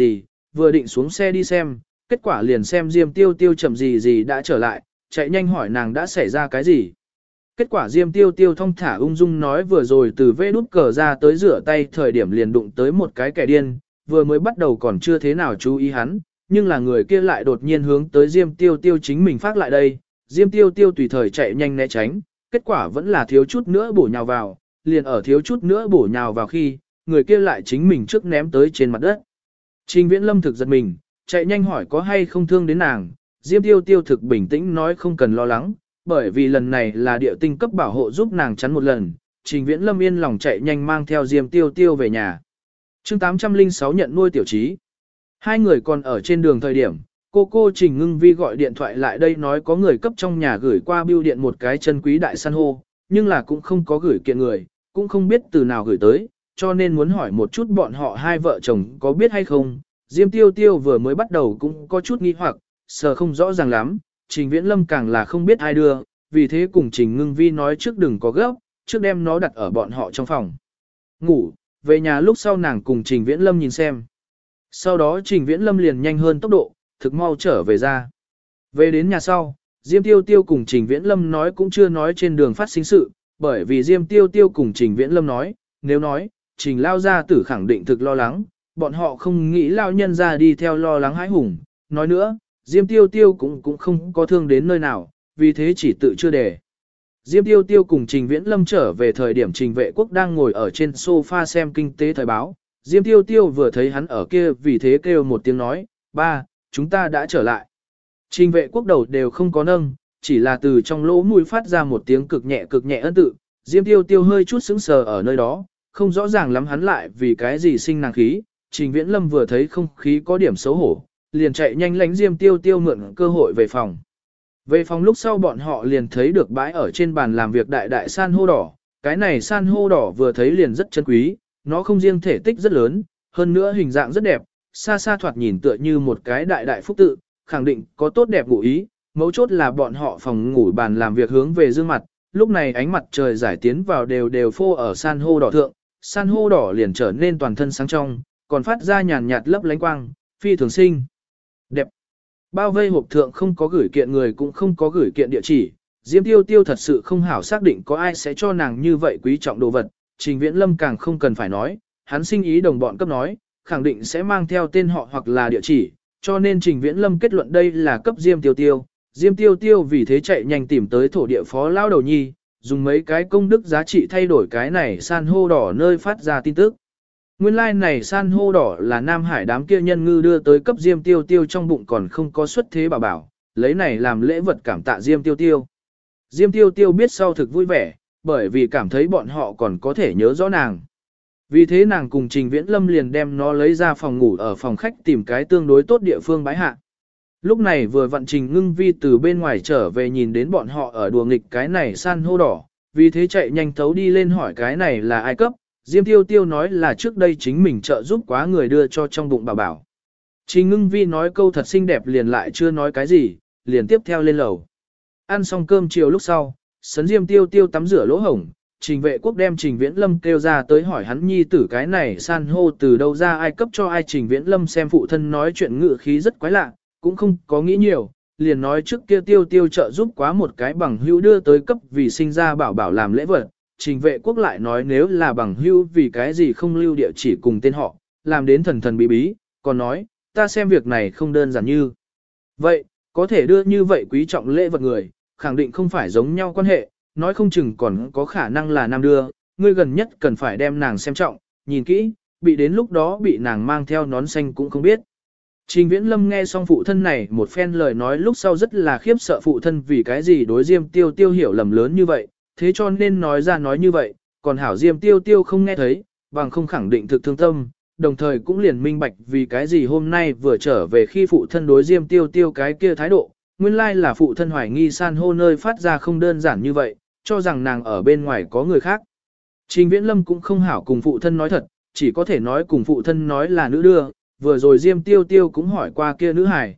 vừa định xuống xe đi xem, kết quả liền xem Diêm Tiêu Tiêu chậm gì đã trở lại, chạy nhanh hỏi nàng đã xảy ra cái gì. Kết quả Diêm Tiêu Tiêu thong thả ung dung nói vừa rồi từ vê đút cờ ra tới rửa tay thời điểm liền đụng tới một cái kẻ điên, vừa mới bắt đầu còn chưa thế nào chú ý hắn, nhưng là người kia lại đột nhiên hướng tới Diêm Tiêu Tiêu chính mình phát lại đây, Diêm Tiêu Tiêu tùy thời chạy nhanh né tránh, kết quả vẫn là thiếu chút nữa bổ nhào vào, liền ở thiếu chút nữa bổ nhào vào khi, người kia lại chính mình trước ném tới trên mặt đất. Trình Viễn Lâm thực giật mình, chạy nhanh hỏi có hay không thương đến nàng, Diêm Tiêu Tiêu thực bình tĩnh nói không cần lo lắng, bởi vì lần này là địa tinh cấp bảo hộ giúp nàng chắn một lần, Trình Viễn Lâm yên lòng chạy nhanh mang theo Diêm Tiêu Tiêu về nhà. Chương 806 nhận nuôi tiểu trí. Hai người còn ở trên đường thời điểm, cô Trình Ngưng Vi gọi điện thoại lại đây nói có người cấp trong nhà gửi qua bưu điện một cái chân quý đại san hô, nhưng là cũng không có gửi kiện người, cũng không biết từ nào gửi tới, cho nên muốn hỏi một chút bọn họ hai vợ chồng có biết hay không. Diêm Tiêu Tiêu vừa mới bắt đầu cũng có chút nghi hoặc, sợ không rõ ràng lắm, Trình Viễn Lâm càng là không biết ai đưa, vì thế cùng Trình Ngưng Vi nói trước đừng có gấp, trước đem nó đặt ở bọn họ trong phòng ngủ, về nhà lúc sau nàng cùng Trình Viễn Lâm nhìn xem. Sau đó Trình Viễn Lâm liền nhanh hơn tốc độ, thực mau trở về ra. Về đến nhà sau, Diêm Tiêu Tiêu cùng Trình Viễn Lâm nói cũng chưa nói trên đường phát sinh sự, bởi vì Diêm Tiêu Tiêu cùng Trình Viễn Lâm nói, nếu nói, Trình lao gia tử khẳng định thực lo lắng, bọn họ không nghĩ lao nhân ra đi theo lo lắng hãi hùng. Nói nữa, Diêm Tiêu Tiêu cũng không có thương đến nơi nào, vì thế chỉ tự chưa để. Diêm Tiêu Tiêu cùng Trình Viễn Lâm trở về thời điểm Trình Vệ Quốc đang ngồi ở trên sofa xem kinh tế thời báo. Diêm Tiêu Tiêu vừa thấy hắn ở kia vì thế kêu một tiếng nói, ba, chúng ta đã trở lại. Trình Vệ Quốc đầu đều không có nâng, chỉ là từ trong lỗ mũi phát ra một tiếng cực nhẹ ân tự. Diêm Tiêu Tiêu hơi chút sững sờ ở nơi đó, không rõ ràng lắm hắn lại vì cái gì sinh nàng khí. Trình Viễn Lâm vừa thấy không khí có điểm xấu hổ, liền chạy nhanh lánh Diêm Tiêu Tiêu mượn cơ hội về phòng. Về phòng lúc sau bọn họ liền thấy được bãi ở trên bàn làm việc đại san hô đỏ, cái này san hô đỏ vừa thấy liền rất chân quý, nó không riêng thể tích rất lớn, hơn nữa hình dạng rất đẹp, xa xa thoạt nhìn tựa như một cái đại phúc tự, khẳng định có tốt đẹp ngụ ý, mấu chốt là bọn họ phòng ngủ bàn làm việc hướng về dương mặt, lúc này ánh mặt trời giải tiến vào đều phô ở san hô đỏ thượng, san hô đỏ liền trở nên toàn thân sáng trong, còn phát ra nhàn nhạt lấp lánh quang, phi thường xinh đẹp. Bao vây hộp thượng không có gửi kiện người cũng không có gửi kiện địa chỉ, Diêm Tiêu Tiêu thật sự không hảo xác định có ai sẽ cho nàng như vậy quý trọng đồ vật, Trình Viễn Lâm càng không cần phải nói, hắn sinh ý đồng bọn cấp nói, khẳng định sẽ mang theo tên họ hoặc là địa chỉ, cho nên Trình Viễn Lâm kết luận đây là cấp Diêm Tiêu Tiêu. Diêm Tiêu Tiêu vì thế chạy nhanh tìm tới thổ địa phó lao đầu nhi, dùng mấy cái công đức giá trị thay đổi cái này san hô đỏ nơi phát ra tin tức. Nguyên lai này san hô đỏ là Nam Hải đám kia nhân ngư đưa tới cấp Diêm Tiêu Tiêu trong bụng còn không có xuất thế bảo, lấy này làm lễ vật cảm tạ Diêm Tiêu Tiêu. Diêm Tiêu Tiêu biết sau thực vui vẻ, bởi vì cảm thấy bọn họ còn có thể nhớ rõ nàng. Vì thế nàng cùng Trình Viễn Lâm liền đem nó lấy ra phòng ngủ ở phòng khách tìm cái tương đối tốt địa phương bãi hạ. Lúc này vừa vặn Trình Ngưng Vi từ bên ngoài trở về nhìn đến bọn họ ở đùa nghịch cái này san hô đỏ, vì thế chạy nhanh thấu đi lên hỏi cái này là ai cấp. Diêm Tiêu Tiêu nói là trước đây chính mình trợ giúp quá người đưa cho trong bụng bảo. Trình Ngưng Vi nói câu thật xinh đẹp liền lại chưa nói cái gì, liền tiếp theo lên lầu. Ăn xong cơm chiều lúc sau, sấn Diêm Tiêu Tiêu tắm rửa lỗ hổng, Trình Vệ Quốc đem Trình Viễn Lâm kêu ra tới hỏi hắn nhi tử cái này san hô từ đâu ra ai cấp cho ai. Trình Viễn Lâm xem phụ thân nói chuyện ngự khí rất quái lạ, cũng không có nghĩ nhiều, liền nói trước kia Tiêu Tiêu trợ giúp quá một cái bằng hữu đưa tới cấp vì sinh ra bảo làm lễ vật. Trình Vệ Quốc lại nói nếu là bằng hữu vì cái gì không lưu địa chỉ cùng tên họ, làm đến thần bí, còn nói, ta xem việc này không đơn giản như vậy, có thể đưa như vậy quý trọng lễ vật người, khẳng định không phải giống nhau quan hệ, nói không chừng còn có khả năng là nam đưa, ngươi gần nhất cần phải đem nàng xem trọng, nhìn kỹ, bị đến lúc đó bị nàng mang theo nón xanh cũng không biết. Trình Viễn Lâm nghe xong phụ thân này một phen lời nói lúc sau rất là khiếp sợ phụ thân vì cái gì đối Diêm Tiêu Tiêu hiểu lầm lớn như vậy, thế cho nên nói ra nói như vậy, còn hảo Diêm Tiêu Tiêu không nghe thấy, bằng không khẳng định thực thương tâm, đồng thời cũng liền minh bạch vì cái gì hôm nay vừa trở về khi phụ thân đối Diêm Tiêu Tiêu cái kia thái độ, nguyên lai là phụ thân hoài nghi san hô nơi phát ra không đơn giản như vậy, cho rằng nàng ở bên ngoài có người khác. Trình Viễn Lâm cũng không hảo cùng phụ thân nói thật, chỉ có thể nói cùng phụ thân nói là nữ đưa, vừa rồi Diêm Tiêu Tiêu cũng hỏi qua kia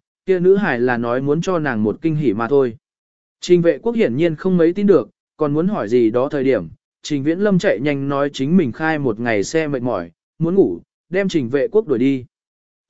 nữ hải là nói muốn cho nàng một kinh hỉ mà thôi. Trình Vệ Quốc hiển nhiên không mấy tin được, còn muốn hỏi gì đó thời điểm, Trình Viễn Lâm chạy nhanh nói chính mình khai một ngày xe mệt mỏi, muốn ngủ, đem Trình Vệ Quốc đuổi đi.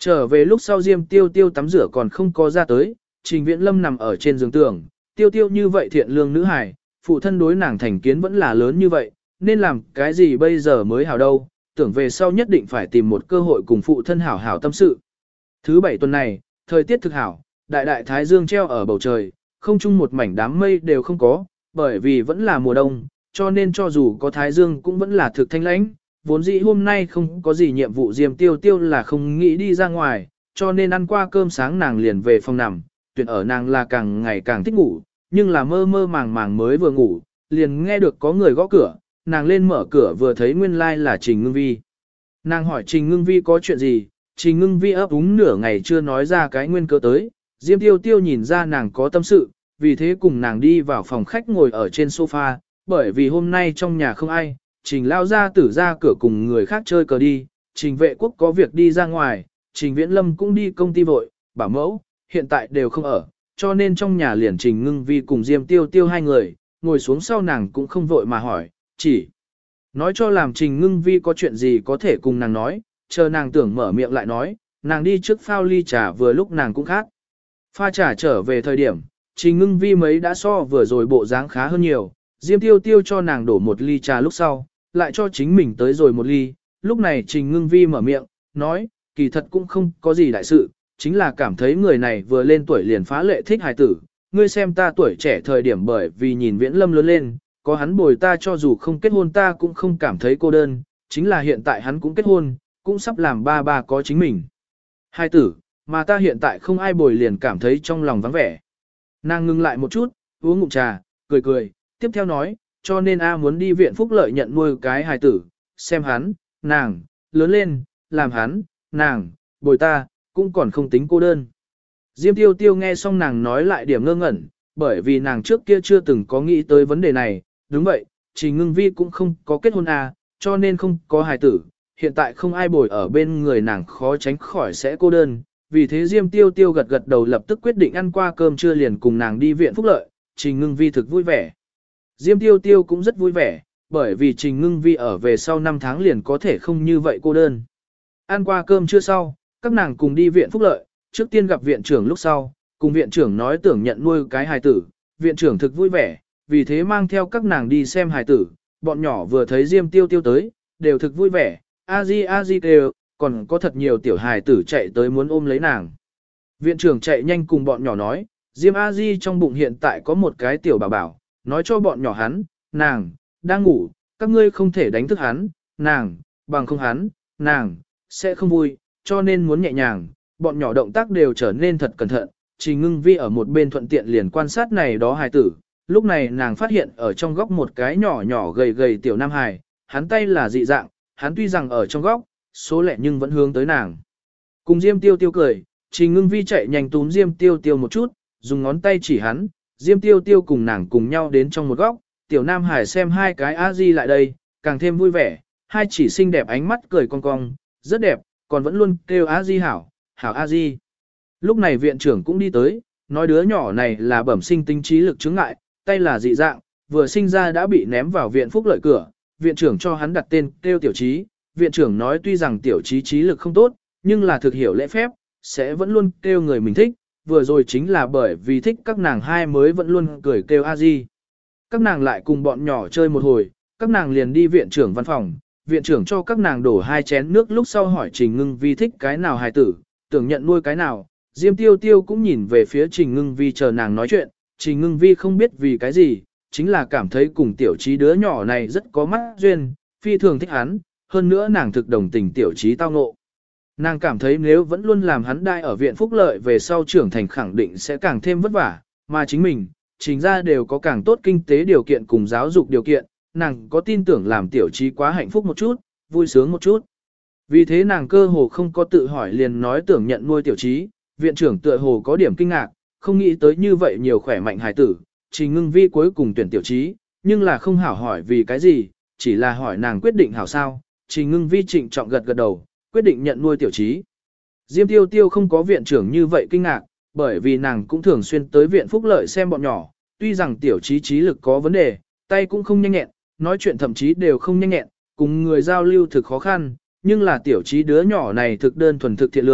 Trở về lúc sau Diêm Tiêu Tiêu tắm rửa còn không có ra tới, Trình Viễn Lâm nằm ở trên giường tường, Tiêu Tiêu như vậy thiện lương nữ hài, phụ thân đối nàng thành kiến vẫn là lớn như vậy, nên làm cái gì bây giờ mới hảo đâu, tưởng về sau nhất định phải tìm một cơ hội cùng phụ thân hảo hảo tâm sự. Thứ bảy tuần này, thời tiết thực hảo, đại đại thái dương treo ở bầu trời, không chung một mảnh đám mây đều không có, bởi vì vẫn là mùa đông, cho nên cho dù có thái dương cũng vẫn là thực thanh lãnh. Vốn dĩ hôm nay không có gì nhiệm vụ, Diêm Tiêu Tiêu là không nghĩ đi ra ngoài, cho nên ăn qua cơm sáng nàng liền về phòng nằm, tuyệt ở nàng là càng ngày càng thích ngủ, nhưng là mơ mơ màng màng mới vừa ngủ, liền nghe được có người gõ cửa, nàng lên mở cửa vừa thấy nguyên lai là Trình Ngưng Vi. Nàng hỏi Trình Ngưng Vi có chuyện gì, Trình Ngưng Vi ấp úng nửa ngày chưa nói ra cái nguyên cớ tới, Diêm Tiêu Tiêu nhìn ra nàng có tâm sự, vì thế cùng nàng đi vào phòng khách ngồi ở trên sofa, bởi vì hôm nay trong nhà không ai, Trình lao ra tử ra cửa cùng người khác chơi cờ đi, Trình vệ quốc có việc đi ra ngoài, Trình Viễn Lâm cũng đi công ty vội, bảo mẫu, hiện tại đều không ở, cho nên trong nhà liền Trình Ngưng Vi cùng Diêm Tiêu Tiêu hai người, ngồi xuống sau nàng cũng không vội mà hỏi, chỉ nói cho làm Trình Ngưng Vi có chuyện gì có thể cùng nàng nói, chờ nàng tưởng mở miệng lại nói, nàng đi trước phao ly trà vừa lúc nàng cũng khác. Pha trà trở về thời điểm, Trình Ngưng Vi mấy đã so vừa rồi bộ dáng khá hơn nhiều, Diêm Tiêu Tiêu cho nàng đổ một ly trà lúc sau, lại cho chính mình tới rồi một ly, lúc này Trình Ngưng Vi mở miệng, nói, kỳ thật cũng không có gì đại sự, chính là cảm thấy người này vừa lên tuổi liền phá lệ thích hài tử, ngươi xem ta tuổi trẻ thời điểm bởi vì nhìn Viễn Lâm lớn lên, có hắn bồi ta cho dù không kết hôn ta cũng không cảm thấy cô đơn, chính là hiện tại hắn cũng kết hôn, cũng sắp làm ba có chính mình. Hài tử, mà ta hiện tại không ai bồi liền cảm thấy trong lòng vắng vẻ. Nàng ngưng lại một chút, uống ngụm trà, cười cười, tiếp theo nói, cho nên A muốn đi viện phúc lợi nhận nuôi cái hài tử, xem hắn, nàng, lớn lên, làm hắn, nàng, bồi ta, cũng còn không tính cô đơn. Diêm Tiêu Tiêu nghe xong nàng nói lại điểm ngơ ngẩn, bởi vì nàng trước kia chưa từng có nghĩ tới vấn đề này, đúng vậy, Trình Ngưng Vi cũng không có kết hôn A, cho nên không có hài tử, hiện tại không ai bồi ở bên người nàng khó tránh khỏi sẽ cô đơn. Vì thế Diêm Tiêu Tiêu gật gật đầu lập tức quyết định ăn qua cơm trưa liền cùng nàng đi viện phúc lợi, Trình Ngưng Vi thực vui vẻ. Diêm Tiêu Tiêu cũng rất vui vẻ, bởi vì Trình Ngưng Vi ở về sau 5 tháng liền có thể không như vậy cô đơn. Ăn qua cơm trưa sau, các nàng cùng đi viện phúc lợi, trước tiên gặp viện trưởng lúc sau, cùng viện trưởng nói tưởng nhận nuôi cái hài tử, viện trưởng thực vui vẻ, vì thế mang theo các nàng đi xem hài tử, bọn nhỏ vừa thấy Diêm Tiêu Tiêu tới, đều thực vui vẻ, a di đều, còn có thật nhiều tiểu hài tử chạy tới muốn ôm lấy nàng. Viện trưởng chạy nhanh cùng bọn nhỏ nói, Diêm a di trong bụng hiện tại có một cái tiểu bảo bảo, nói cho bọn nhỏ hắn, nàng, đang ngủ, các ngươi không thể đánh thức hắn, nàng, bằng không hắn, nàng, sẽ không vui, cho nên muốn nhẹ nhàng, bọn nhỏ động tác đều trở nên thật cẩn thận, Trình Ngưng Vi ở một bên thuận tiện liền quan sát này đó hài tử, lúc này nàng phát hiện ở trong góc một cái nhỏ nhỏ gầy gầy tiểu nam hài, hắn tay là dị dạng, hắn tuy rằng ở trong góc, số lẻ nhưng vẫn hướng tới nàng. Cùng Diêm Tiêu Tiêu cười, Trình Ngưng Vi chạy nhanh túm Diêm Tiêu Tiêu một chút, dùng ngón tay chỉ hắn, Diêm Tiêu Tiêu cùng nàng cùng nhau đến trong một góc, tiểu nam hải xem hai cái a di lại đây, càng thêm vui vẻ, hai chỉ xinh đẹp ánh mắt cười cong cong, rất đẹp, còn vẫn luôn kêu a di hảo, hảo a di. Lúc này viện trưởng cũng đi tới, nói đứa nhỏ này là bẩm sinh tính trí lực chứng ngại, tay là dị dạng, vừa sinh ra đã bị ném vào viện phúc lợi cửa, viện trưởng cho hắn đặt tên kêu tiểu trí, viện trưởng nói tuy rằng tiểu trí trí lực không tốt, nhưng là thực hiểu lễ phép, sẽ vẫn luôn kêu người mình thích, vừa rồi chính là bởi vì thích các nàng hai mới vẫn luôn cười kêu a di. Các nàng lại cùng bọn nhỏ chơi một hồi, các nàng liền đi viện trưởng văn phòng, viện trưởng cho các nàng đổ 2 chén nước lúc sau hỏi Trình Ngưng Vi thích cái nào hài tử, tưởng nhận nuôi cái nào, Diêm Tiêu Tiêu cũng nhìn về phía Trình Ngưng Vi chờ nàng nói chuyện, Trình Ngưng Vi không biết vì cái gì, chính là cảm thấy cùng tiểu trí đứa nhỏ này rất có mắt duyên, phi thường thích hắn, hơn nữa nàng thực đồng tình tiểu trí tao ngộ. Nàng cảm thấy nếu vẫn luôn làm hắn đai ở viện phúc lợi về sau trưởng thành khẳng định sẽ càng thêm vất vả, mà chính mình, chính ra đều có càng tốt kinh tế điều kiện cùng giáo dục điều kiện, nàng có tin tưởng làm tiểu trí quá hạnh phúc một chút, vui sướng một chút. Vì thế nàng cơ hồ không có tự hỏi liền nói tưởng nhận nuôi tiểu trí, viện trưởng tựa hồ có điểm kinh ngạc, không nghĩ tới như vậy nhiều khỏe mạnh hài tử, Trình Ngưng Vi cuối cùng tuyển tiểu trí, nhưng là không hảo hỏi vì cái gì, chỉ là hỏi nàng quyết định hảo sao, Trình Ngưng Vi trịnh trọng gật gật đầu, quyết định nhận nuôi tiểu trí. Diêm Tiêu Tiêu không có viện trưởng như vậy kinh ngạc, bởi vì nàng cũng thường xuyên tới viện phúc lợi xem bọn nhỏ, tuy rằng tiểu trí trí lực có vấn đề, tay cũng không nhanh nhẹn, nói chuyện thậm chí đều không nhanh nhẹn, cùng người giao lưu thực khó khăn, nhưng là tiểu trí đứa nhỏ này thực đơn thuần thực thiện lương,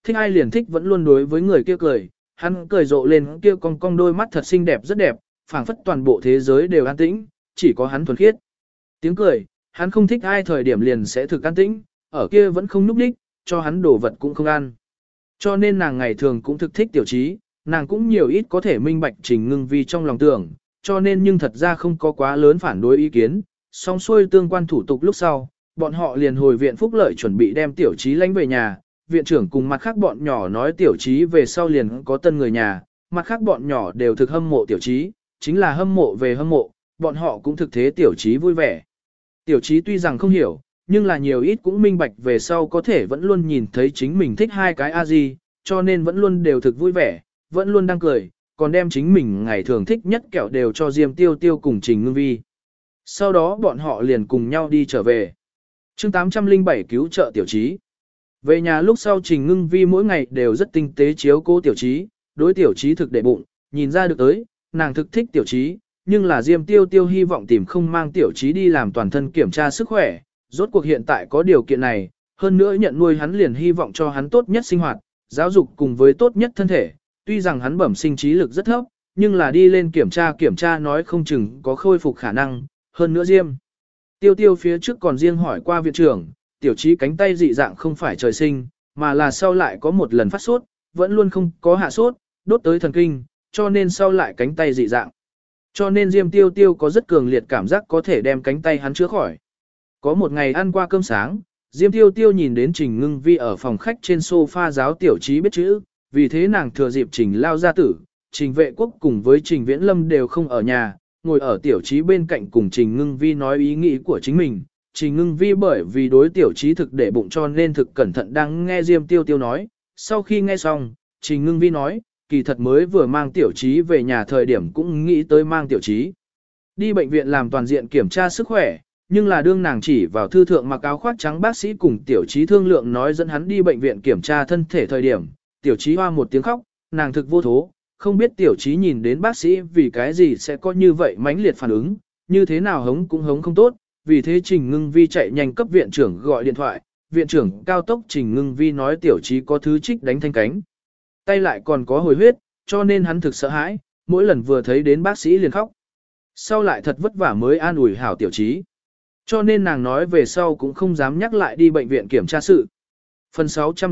thích ai liền thích vẫn luôn đối với người kia cười, hắn cười rộ lên kia cong cong đôi mắt thật xinh đẹp rất đẹp, phảng phất toàn bộ thế giới đều an tĩnh, chỉ có hắn thuần khiết. Tiếng cười, hắn không thích ai thời điểm liền sẽ thực an tĩnh, ở kia vẫn không núp đích, cho hắn đồ vật cũng không ăn. Cho nên nàng ngày thường cũng thực thích Tiểu Chí, nàng cũng nhiều ít có thể minh bạch Trình Ngưng Vi trong lòng tưởng, cho nên nhưng thật ra không có quá lớn phản đối ý kiến, xong xuôi tương quan thủ tục lúc sau, bọn họ liền hồi viện phúc lợi chuẩn bị đem Tiểu Chí lãnh về nhà, viện trưởng cùng mặt khác bọn nhỏ nói Tiểu Chí về sau liền có tân người nhà, mặt khác bọn nhỏ đều thực hâm mộ Tiểu Chí, chính là hâm mộ về hâm mộ, bọn họ cũng thực thế Tiểu Chí vui vẻ. Tiểu Chí tuy rằng không hiểu, nhưng là nhiều ít cũng minh bạch về sau có thể vẫn luôn nhìn thấy chính mình thích hai cái A-di, cho nên vẫn luôn đều thực vui vẻ, vẫn luôn đang cười, còn đem chính mình ngày thường thích nhất kẹo đều cho Diêm Tiêu Tiêu cùng Trình Ngưng Vi. Sau đó bọn họ liền cùng nhau đi trở về. Chương 807 cứu trợ Tiểu Chí. Về nhà lúc sau Trình Ngưng Vi mỗi ngày đều rất tinh tế chiếu cố Tiểu Chí, đối Tiểu Chí thực để bụng, nhìn ra được tới, nàng thực thích Tiểu Chí, nhưng là Diêm Tiêu Tiêu hy vọng tìm không mang Tiểu Chí đi làm toàn thân kiểm tra sức khỏe, rốt cuộc hiện tại có điều kiện này, hơn nữa nhận nuôi hắn liền hy vọng cho hắn tốt nhất sinh hoạt, giáo dục cùng với tốt nhất thân thể, tuy rằng hắn bẩm sinh trí lực rất thấp, nhưng là đi lên kiểm tra nói không chừng có khôi phục khả năng, hơn nữa Diêm. Tiêu Tiêu phía trước còn riêng hỏi qua viện trưởng, Tiểu Chí cánh tay dị dạng không phải trời sinh, mà là sau lại có một lần phát sốt, vẫn luôn không có hạ sốt, đốt tới thần kinh, cho nên sau lại cánh tay dị dạng. Cho nên Diêm Tiêu Tiêu có rất cường liệt cảm giác có thể đem cánh tay hắn chữa khỏi. Có một ngày ăn qua cơm sáng, Diêm Tiêu Tiêu nhìn đến Trình Ngưng Vi ở phòng khách trên sofa giáo Tiểu Chí biết chữ, vì thế nàng thừa dịp Trình lao gia tử, Trình Vệ Quốc cùng với Trình Viễn Lâm đều không ở nhà, ngồi ở Tiểu Chí bên cạnh cùng Trình Ngưng Vi nói ý nghĩ của chính mình. Trình Ngưng Vi bởi vì đối Tiểu Chí thực để bụng cho nên thực cẩn thận đang nghe Diêm Tiêu Tiêu nói, sau khi nghe xong, Trình Ngưng Vi nói, kỳ thật mới vừa mang Tiểu Chí về nhà thời điểm cũng nghĩ tới mang Tiểu Chí đi bệnh viện làm toàn diện kiểm tra sức khỏe. Nhưng là đương nàng chỉ vào thư thượng mặc áo khoác trắng bác sĩ cùng Tiểu Chí thương lượng nói dẫn hắn đi bệnh viện kiểm tra thân thể thời điểm, Tiểu Chí hoa một tiếng khóc, nàng thực vô thố, không biết Tiểu Chí nhìn đến bác sĩ vì cái gì sẽ có như vậy mãnh liệt phản ứng, như thế nào hống cũng hống không tốt, vì thế Trình Ngưng Vi chạy nhanh cấp viện trưởng gọi điện thoại, viện trưởng cao tốc Trình Ngưng Vi nói Tiểu Chí có thứ trích đánh thanh cánh, tay lại còn có hồi huyết, cho nên hắn thực sợ hãi, mỗi lần vừa thấy đến bác sĩ liền khóc. Sau lại thật vất vả mới an ủi hảo Tiểu Chí. Cho nên nàng nói về sau cũng không dám nhắc lại đi bệnh viện kiểm tra sự. Phần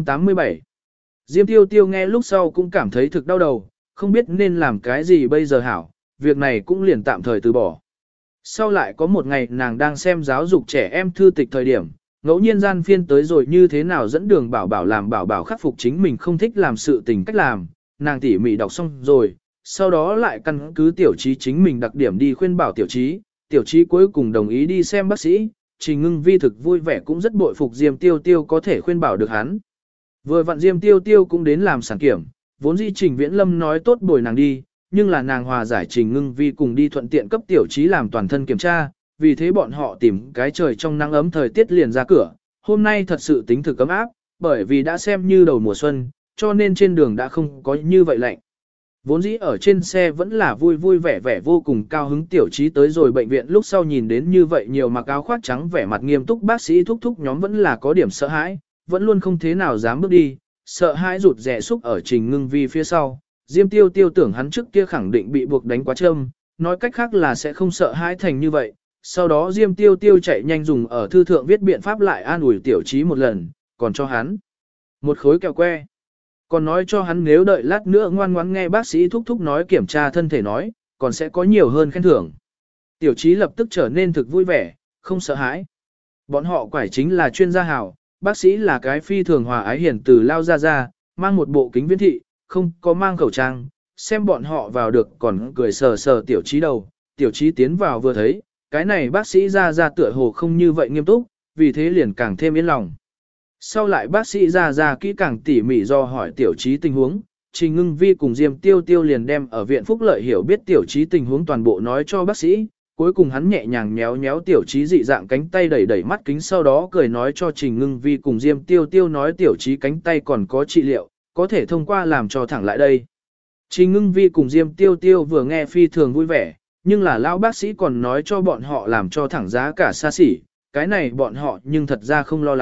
687 Diêm Tiêu Tiêu nghe lúc sau cũng cảm thấy thực đau đầu, không biết nên làm cái gì bây giờ hảo, việc này cũng liền tạm thời từ bỏ. Sau lại có một ngày nàng đang xem giáo dục trẻ em thư tịch thời điểm, ngẫu nhiên gian phiên tới rồi như thế nào dẫn đường bảo bảo làm bảo bảo khắc phục chính mình không thích làm sự tình cách làm, nàng tỉ mỉ đọc xong rồi, sau đó lại căn cứ Tiểu Chí chính mình đặc điểm đi khuyên bảo Tiểu Chí. Tiểu Chí cuối cùng đồng ý đi xem bác sĩ, Trình Ngưng Vi thực vui vẻ cũng rất bội phục Diêm Tiêu Tiêu có thể khuyên bảo được hắn. Vừa vặn Diêm Tiêu Tiêu cũng đến làm sản kiểm, vốn dĩ Trình Viễn Lâm nói tốt bồi nàng đi, nhưng là nàng hòa giải Trình Ngưng Vi cùng đi thuận tiện cấp Tiểu Chí làm toàn thân kiểm tra, vì thế bọn họ tìm cái trời trong nắng ấm thời tiết liền ra cửa. Hôm nay thật sự tính thực ấm áp, bởi vì đã xem như đầu mùa xuân, cho nên trên đường đã không có như vậy lạnh. Vốn dĩ ở trên xe vẫn là vui vui vẻ vẻ vô cùng cao hứng Tiểu Chí tới rồi bệnh viện lúc sau nhìn đến như vậy nhiều mặc áo khoác trắng vẻ mặt nghiêm túc bác sĩ thúc thúc nhóm vẫn là có điểm sợ hãi, vẫn luôn không thế nào dám bước đi, sợ hãi rụt rè xúc ở Trình Ngưng Vi phía sau. Diêm Tiêu Tiêu tưởng hắn trước kia khẳng định bị buộc đánh quá châm, nói cách khác là sẽ không sợ hãi thành như vậy. Sau đó Diêm Tiêu Tiêu chạy nhanh dùng ở thư thượng viết biện pháp lại an ủi Tiểu Chí một lần, còn cho hắn một khối kẹo que. Còn nói cho hắn nếu đợi lát nữa ngoan ngoãn nghe bác sĩ thúc thúc nói kiểm tra thân thể nói, còn sẽ có nhiều hơn khen thưởng. Tiểu Chí lập tức trở nên thực vui vẻ, không sợ hãi. Bọn họ quải chính là chuyên gia hảo, bác sĩ là cái phi thường hòa ái hiền từ lao ra, mang một bộ kính viễn thị, không có mang khẩu trang, xem bọn họ vào được còn cười sờ sờ Tiểu Chí đầu. Tiểu Chí tiến vào vừa thấy, cái này bác sĩ ra tựa hồ không như vậy nghiêm túc, vì thế liền càng thêm yên lòng. Sau lại bác sĩ ra kỹ càng tỉ mỉ do hỏi Tiểu Chí tình huống, Trình Ngưng Vi cùng Diêm Tiêu Tiêu liền đem ở viện Phúc Lợi hiểu biết Tiểu Chí tình huống toàn bộ nói cho bác sĩ, cuối cùng hắn nhẹ nhàng nhéo nhéo Tiểu Chí dị dạng cánh tay đẩy đẩy mắt kính sau đó cười nói cho Trình Ngưng Vi cùng Diêm Tiêu Tiêu nói Tiểu Chí cánh tay còn có trị liệu, có thể thông qua làm cho thẳng lại đây. Trình Ngưng Vi cùng Diêm Tiêu Tiêu vừa nghe phi thường vui vẻ, nhưng là lão bác sĩ còn nói cho bọn họ làm cho thẳng giá cả xa xỉ, cái này bọn họ nhưng thật ra không lo lắng.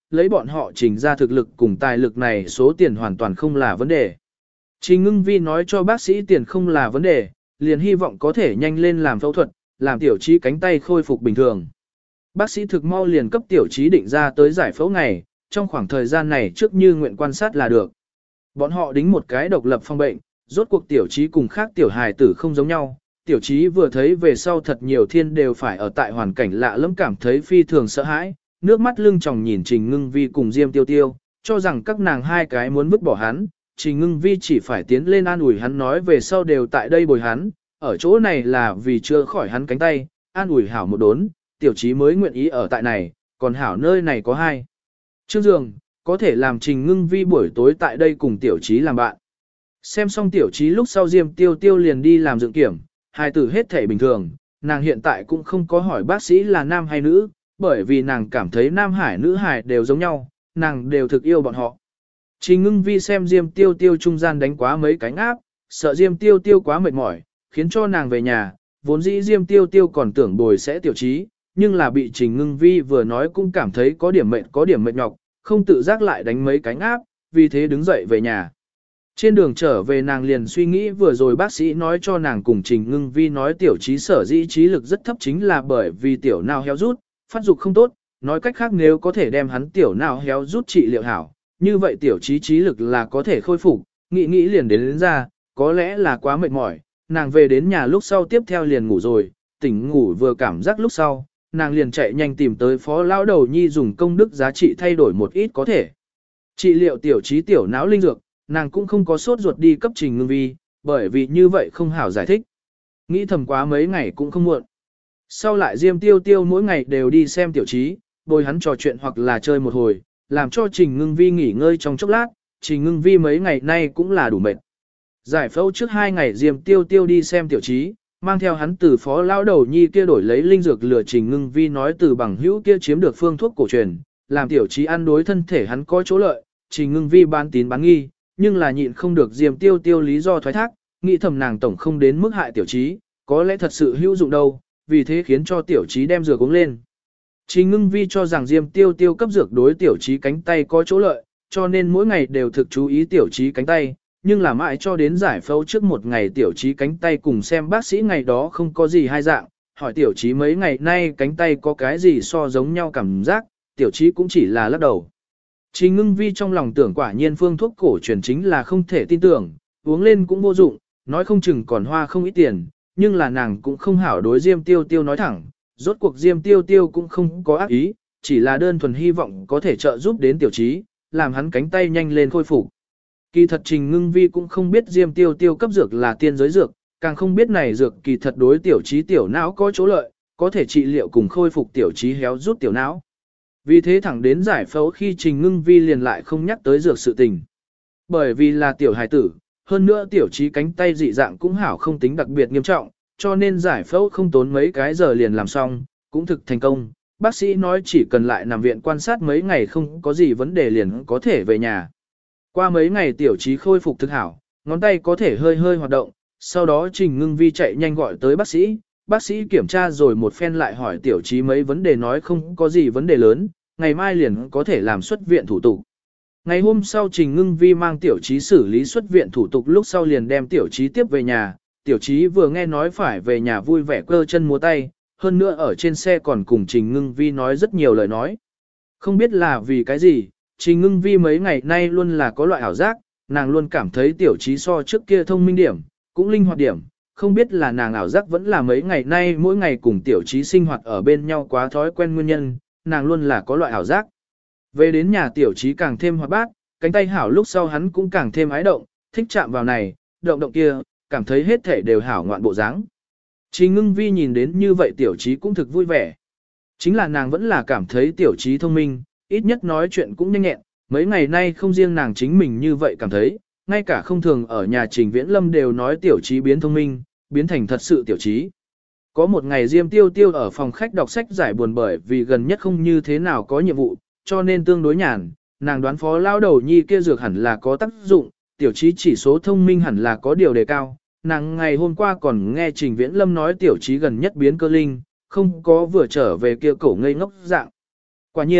lấy bọn họ Trình ra thực lực cùng tài lực này số tiền hoàn toàn không là vấn đề. Trình Ngưng Vi nói cho bác sĩ tiền không là vấn đề, liền hy vọng có thể nhanh lên làm phẫu thuật, làm tiểu trí cánh tay khôi phục bình thường. Bác sĩ thực mau liền cấp tiểu trí định ra tới giải phẫu ngày, trong khoảng thời gian này trước như nguyện quan sát là được. Bọn họ đính một cái độc lập phòng bệnh, rốt cuộc tiểu trí cùng khác tiểu hài tử không giống nhau. Tiểu trí vừa thấy về sau thật nhiều thiên đều phải ở tại hoàn cảnh lạ lẫm cảm thấy phi thường sợ hãi, nước mắt lưng tròng nhìn Trình Ngưng Vi cùng Diêm Tiêu Tiêu, cho rằng các nàng hai cái muốn vứt bỏ hắn. Trình Ngưng Vi chỉ phải tiến lên an ủi hắn nói về sau đều tại đây bồi hắn, ở chỗ này là vì chưa khỏi hắn cánh tay, an ủi hảo một đốn, tiểu trí mới nguyện ý ở tại này, còn hảo nơi này có hai chương giường, có thể làm Trình Ngưng Vi buổi tối tại đây cùng tiểu trí làm bạn. Xem xong tiểu trí lúc sau Diêm Tiêu Tiêu liền đi làm dựng kiểm, hai tử hết thể bình thường, nàng hiện tại cũng không có hỏi bác sĩ là nam hay nữ, bởi vì nàng cảm thấy nam hải nữ hải đều giống nhau, nàng đều thực yêu bọn họ. Trình Ngưng Vi xem Diêm Tiêu Tiêu trung gian đánh quá mấy cánh áp, sợ Diêm Tiêu Tiêu quá mệt mỏi, khiến cho nàng về nhà, vốn dĩ Diêm Tiêu Tiêu còn tưởng bồi sẽ tiểu trí, nhưng là bị Trình Ngưng Vi vừa nói cũng cảm thấy có điểm mệt nhọc, không tự giác lại đánh mấy cánh áp, vì thế đứng dậy về nhà. Trên đường trở về nàng liền suy nghĩ vừa rồi bác sĩ nói cho nàng cùng Trình Ngưng Vi nói tiểu trí sở dĩ trí lực rất thấp chính là bởi vì tiểu nào héo rút, phát dục không tốt, nói cách khác nếu có thể đem hắn tiểu nào héo rút trị liệu hảo, như vậy tiểu trí trí lực là có thể khôi phục, nghĩ liền đến ra, có lẽ là quá mệt mỏi, nàng về đến nhà lúc sau tiếp theo liền ngủ rồi, tỉnh ngủ vừa cảm giác lúc sau, nàng liền chạy nhanh tìm tới phó lão đầu nhi dùng công đức giá trị thay đổi một ít có thể. Trị liệu tiểu trí tiểu não linh dược, nàng cũng không có sốt ruột đi cấp Trình Ngưng Vi, bởi vì như vậy không hảo giải thích. Nghĩ thầm quá mấy ngày cũng không muộn. Sau lại Diêm Tiêu Tiêu mỗi ngày đều đi xem tiểu trí, bồi hắn trò chuyện hoặc là chơi một hồi, làm cho Trình Ngưng Vi nghỉ ngơi trong chốc lát, Trình Ngưng Vi mấy ngày nay cũng là đủ mệt. Giải phẫu trước 2 ngày Diêm Tiêu Tiêu đi xem tiểu trí, mang theo hắn từ phó lão đầu nhi kia đổi lấy linh dược lừa Trình Ngưng Vi nói từ bằng hữu kia chiếm được phương thuốc cổ truyền, làm tiểu trí ăn đối thân thể hắn có chỗ lợi, Trình Ngưng Vi bán tín bán nghi, nhưng là nhịn không được Diêm Tiêu Tiêu lý do thoái thác, nghĩ thầm nàng tổng không đến mức hại tiểu trí, có lẽ thật sự hữu dụng đâu, vì thế khiến cho tiểu trí đem dược uống lên. Trình Ngưng Vi cho rằng Diêm Tiêu Tiêu cấp dược đối tiểu trí cánh tay có chỗ lợi, cho nên mỗi ngày đều thực chú ý tiểu trí cánh tay, nhưng là mãi cho đến giải phẫu trước một ngày tiểu trí cánh tay cùng xem bác sĩ ngày đó không có gì hai dạng, hỏi tiểu trí mấy ngày nay cánh tay có cái gì so giống nhau cảm giác, tiểu trí cũng chỉ là lắc đầu. Trình Ngưng Vi trong lòng tưởng quả nhiên phương thuốc cổ truyền chính là không thể tin tưởng, uống lên cũng vô dụng, nói không chừng còn hoa không ít tiền, nhưng là nàng cũng không hảo đối Diêm Tiêu Tiêu nói thẳng, rốt cuộc Diêm Tiêu Tiêu cũng không có ác ý, chỉ là đơn thuần hy vọng có thể trợ giúp đến tiểu trí, làm hắn cánh tay nhanh lên khôi phục. Kỳ thật Trình Ngưng Vi cũng không biết Diêm Tiêu Tiêu cấp dược là tiên giới dược, càng không biết này dược kỳ thật đối tiểu trí tiểu não có chỗ lợi, có thể trị liệu cùng khôi phục tiểu trí héo rút tiểu não. Vì thế thẳng đến giải phẫu khi Trình Ngưng Vi liền lại không nhắc tới dược sự tình. Bởi vì là tiểu hài tử, hơn nữa tiểu trí cánh tay dị dạng cũng hảo không tính đặc biệt nghiêm trọng, cho nên giải phẫu không tốn mấy cái giờ liền làm xong, cũng thực thành công. Bác sĩ nói chỉ cần lại nằm viện quan sát mấy ngày không có gì vấn đề liền có thể về nhà. Qua mấy ngày tiểu trí khôi phục thực hảo, ngón tay có thể hơi hơi hoạt động, sau đó Trình Ngưng Vi chạy nhanh gọi tới bác sĩ kiểm tra rồi một phen lại hỏi tiểu trí mấy vấn đề nói không có gì vấn đề lớn, ngày mai liền có thể làm xuất viện thủ tục. Ngày hôm sau Trình Ngưng Vi mang tiểu trí xử lý xuất viện thủ tục lúc sau liền đem tiểu trí tiếp về nhà, tiểu trí vừa nghe nói phải về nhà vui vẻ cơ chân múa tay, hơn nữa ở trên xe còn cùng Trình Ngưng Vi nói rất nhiều lời nói. Không biết là vì cái gì, Trình Ngưng Vi mấy ngày nay luôn là có loại ảo giác, nàng luôn cảm thấy tiểu trí so trước kia thông minh điểm, cũng linh hoạt điểm, không biết là nàng ảo giác vẫn là mấy ngày nay mỗi ngày cùng tiểu trí sinh hoạt ở bên nhau quá thói quen nguyên nhân, nàng luôn là có loại ảo giác. Về đến nhà tiểu trí càng thêm hoạt bát, cánh tay hảo lúc sau hắn cũng càng thêm ái động, thích chạm vào này, động kia, cảm thấy hết thể đều hảo ngoạn bộ dáng. Trình Ngưng Vi nhìn đến như vậy tiểu trí cũng thực vui vẻ. Chính là nàng vẫn là cảm thấy tiểu trí thông minh, ít nhất nói chuyện cũng nhanh nhẹn, mấy ngày nay không riêng nàng chính mình như vậy cảm thấy, ngay cả không thường ở nhà Trình Viễn Lâm đều nói tiểu trí biến thông minh, biến thành thật sự tiểu trí. Có một ngày Diêm Tiêu Tiêu ở phòng khách đọc sách giải buồn bởi vì gần nhất không như thế nào có nhiệm vụ, cho nên tương đối nhàn, nàng đoán phó lao đầu nhi kia dược hẳn là có tác dụng, tiểu trí chỉ số thông minh hẳn là có điều đề cao. Nàng ngày hôm qua còn nghe Trình Viễn Lâm nói tiểu trí gần nhất biến cơ linh, không có vừa trở về kia cổ ngây ngốc dạng. Quả nhiên,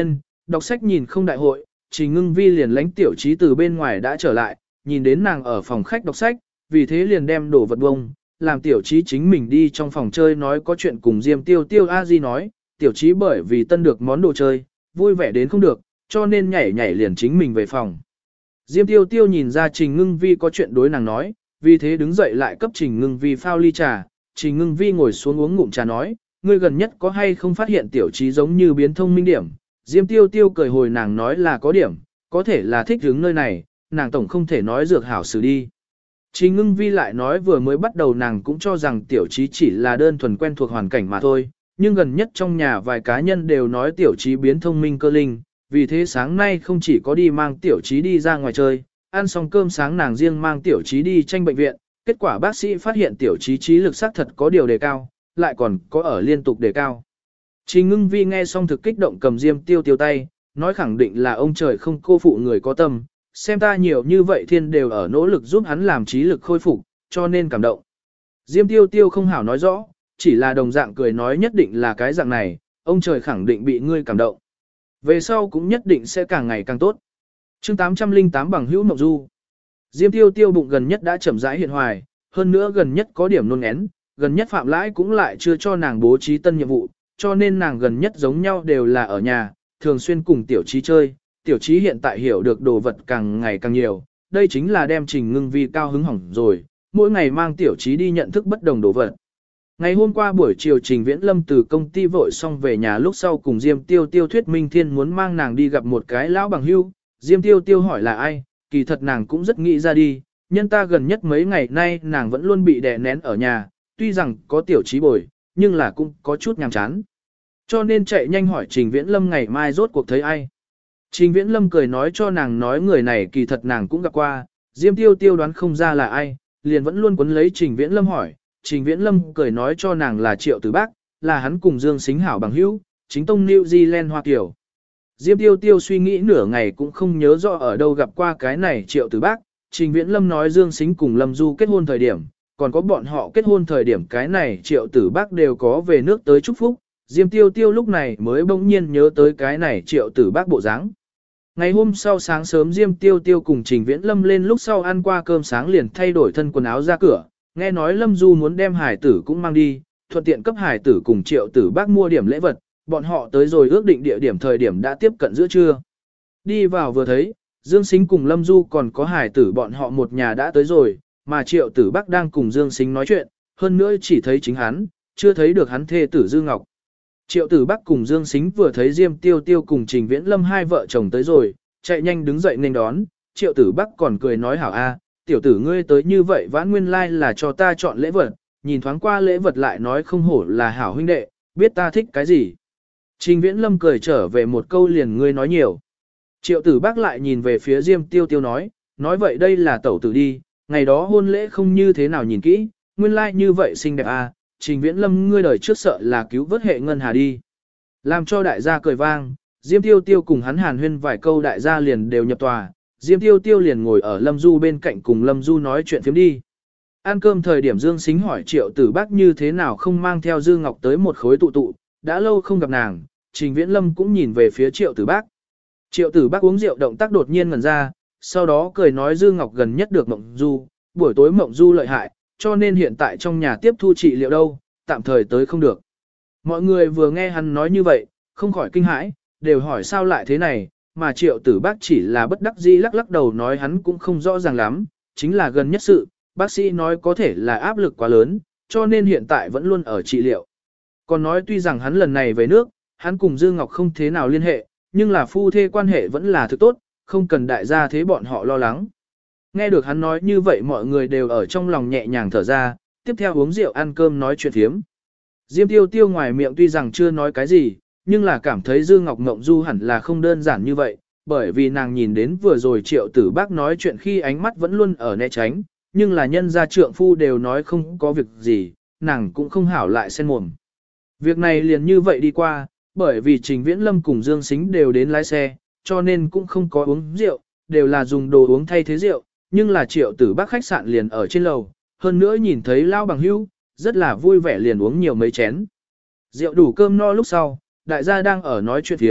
đọc sách nhìn không đại hội, Trình Ngưng Vi liền lãnh Tiểu Chí từ bên ngoài đã trở lại, nhìn đến nàng ở phòng khách đọc sách, vì thế liền đem đồ vật bông, làm Tiểu Chí chính mình đi trong phòng chơi nói có chuyện cùng Diêm Tiêu Tiêu A Di nói, Tiểu Chí bởi vì tân được món đồ chơi, vui vẻ đến không được, cho nên nhảy nhảy liền chính mình về phòng. Diêm Tiêu Tiêu nhìn ra Trình Ngưng Vi có chuyện đối nàng nói, vì thế đứng dậy lại cấp Trình Ngưng Vi phao ly trà, Trình Ngưng Vi ngồi xuống uống ngụm trà nói, ngươi gần nhất có hay không phát hiện Tiểu Chí giống như biến thông minh điểm. Diêm Tiêu Tiêu cười hồi nàng nói là có điểm, có thể là thích hướng nơi này, nàng tổng không thể nói dược hảo xử đi. Trình Ngưng Vi lại nói vừa mới bắt đầu nàng cũng cho rằng Tiểu Chí chỉ là đơn thuần quen thuộc hoàn cảnh mà thôi, nhưng gần nhất trong nhà vài cá nhân đều nói Tiểu Chí biến thông minh cơ linh, vì thế sáng nay không chỉ có đi mang Tiểu Chí đi ra ngoài chơi, ăn xong cơm sáng nàng riêng mang Tiểu Chí đi tranh bệnh viện, kết quả bác sĩ phát hiện Tiểu Chí trí lực xác thật có điều đề cao, lại còn có ở liên tục đề cao. Trình Ngưng Vi nghe xong thực kích động cầm Diêm Tiêu Tiêu tay, nói khẳng định là ông trời không cô phụ người có tâm, xem ta nhiều như vậy thiên đều ở nỗ lực giúp hắn làm trí lực khôi phục, cho nên cảm động. Diêm Tiêu Tiêu không hảo nói rõ, chỉ là đồng dạng cười nói nhất định là cái dạng này, ông trời khẳng định bị ngươi cảm động. Về sau cũng nhất định sẽ càng ngày càng tốt. Chương 808 bằng hữu mộng du. Diêm Tiêu Tiêu bụng gần nhất đã chậm rãi hiện hoài, hơn nữa gần nhất có điểm nôn én, gần nhất Phạm Lãi cũng lại chưa cho nàng bố trí tân nhiệm vụ, cho nên nàng gần nhất giống nhau đều là ở nhà, thường xuyên cùng Tiểu Chí chơi. Tiểu Chí hiện tại hiểu được đồ vật càng ngày càng nhiều, đây chính là đem Trình Ngưng Vi cao hứng hỏng rồi, mỗi ngày mang Tiểu Chí đi nhận thức bất đồng đồ vật. Ngày hôm qua buổi chiều Trình Viễn Lâm từ công ty vội xong về nhà lúc sau cùng Diêm Tiêu Tiêu thuyết minh thiên muốn mang nàng đi gặp một cái lão bằng hữu. Diêm Tiêu Tiêu hỏi là ai, kỳ thật nàng cũng rất nghĩ ra đi, nhân ta gần nhất mấy ngày nay nàng vẫn luôn bị đè nén ở nhà, tuy rằng có Tiểu Chí bồi, nhưng là cũng có chút nhàm chán. Cho nên chạy nhanh hỏi Trình Viễn Lâm ngày mai rốt cuộc thấy ai. Trình Viễn Lâm cười nói cho nàng nói người này kỳ thật nàng cũng gặp qua, Diêm Tiêu Tiêu đoán không ra là ai, liền vẫn luôn quấn lấy Trình Viễn Lâm hỏi. Trình Viễn Lâm cười nói cho nàng là Triệu Tử Bác, là hắn cùng Dương Sính hảo bằng hữu, chính tông New Zealand Hoa Kiều. Diêm Tiêu Tiêu suy nghĩ nửa ngày cũng không nhớ rõ ở đâu gặp qua cái này Triệu Tử Bác. Trình Viễn Lâm nói Dương Sính cùng Lâm Du kết hôn thời điểm, còn có bọn họ kết hôn thời điểm cái này Triệu Tử Bác đều có về nước tới chúc phúc. Diêm Tiêu Tiêu lúc này mới bỗng nhiên nhớ tới cái này Triệu Tử Bác bộ dáng. Ngày hôm sau sáng sớm Diêm Tiêu Tiêu cùng Trình Viễn Lâm lên lúc sau ăn qua cơm sáng liền thay đổi thân quần áo ra cửa, nghe nói Lâm Du muốn đem hải tử cũng mang đi, thuận tiện cấp hải tử cùng Triệu Tử Bác mua điểm lễ vật, bọn họ tới rồi ước định địa điểm thời điểm đã tiếp cận giữa trưa. Đi vào vừa thấy, Dương Sính cùng Lâm Du còn có hải tử bọn họ một nhà đã tới rồi, mà Triệu Tử Bác đang cùng Dương Sính nói chuyện, hơn nữa chỉ thấy chính hắn, chưa thấy được hắn thê tử Dư Ngọc. Triệu Tử Bác cùng Dương Sính vừa thấy Diêm Tiêu Tiêu cùng Trình Viễn Lâm hai vợ chồng tới rồi, chạy nhanh đứng dậy nên đón, Triệu Tử Bác còn cười nói hảo a, tiểu tử ngươi tới như vậy vãn nguyên lai là cho ta chọn lễ vật, nhìn thoáng qua lễ vật lại nói không hổ là hảo huynh đệ, biết ta thích cái gì. Trình Viễn Lâm cười trở về một câu liền ngươi nói nhiều. Triệu Tử Bác lại nhìn về phía Diêm Tiêu Tiêu nói vậy đây là tẩu tử đi, ngày đó hôn lễ không như thế nào nhìn kỹ, nguyên lai như vậy xinh đẹp a. Trình Viễn Lâm ngươi đời trước sợ là cứu vớt hệ ngân hà đi. Làm cho đại gia cười vang, Diêm Tiêu Tiêu cùng hắn hàn huyên vài câu đại gia liền đều nhập tòa, Diêm Tiêu Tiêu liền ngồi ở Lâm Du bên cạnh cùng Lâm Du nói chuyện phiếm đi. Ăn cơm thời điểm Dương Sính hỏi Triệu Tử Bác như thế nào không mang theo Dư Ngọc tới một khối tụ, đã lâu không gặp nàng, Trình Viễn Lâm cũng nhìn về phía Triệu Tử Bác. Triệu Tử Bác uống rượu động tác đột nhiên ngẩn ra, sau đó cười nói Dư Ngọc gần nhất được mộng du, buổi tối mộng du lợi hại, cho nên hiện tại trong nhà tiếp thu trị liệu đâu, tạm thời tới không được. Mọi người vừa nghe hắn nói như vậy, không khỏi kinh hãi, đều hỏi sao lại thế này, mà Triệu Tử Bác chỉ là bất đắc dĩ lắc lắc đầu nói hắn cũng không rõ ràng lắm, chính là gần nhất sự, bác sĩ nói có thể là áp lực quá lớn, cho nên hiện tại vẫn luôn ở trị liệu. Còn nói tuy rằng hắn lần này về nước, hắn cùng Dư Ngọc không thế nào liên hệ, nhưng là phu thê quan hệ vẫn là thực tốt, không cần đại gia thế bọn họ lo lắng. Nghe được hắn nói như vậy mọi người đều ở trong lòng nhẹ nhàng thở ra, tiếp theo uống rượu ăn cơm nói chuyện thiếm. Diêm Tiêu Tiêu ngoài miệng tuy rằng chưa nói cái gì, nhưng là cảm thấy Dư Ngọc Ngộng Du hẳn là không đơn giản như vậy, bởi vì nàng nhìn đến vừa rồi Triệu Tử Bác nói chuyện khi ánh mắt vẫn luôn ở né tránh, nhưng là nhân gia trượng phu đều nói không có việc gì, nàng cũng không hảo lại xen mồm. Việc này liền như vậy đi qua, bởi vì Trình Viễn Lâm cùng Dương Sính đều đến lái xe, cho nên cũng không có uống rượu, đều là dùng đồ uống thay thế rượu, nhưng là Triệu Tử Bác khách sạn liền ở trên lầu, hơn nữa nhìn thấy lao bằng hữu, rất là vui vẻ liền uống nhiều mấy chén. Rượu đủ cơm no lúc sau, đại gia đang ở nói chuyện thiếm,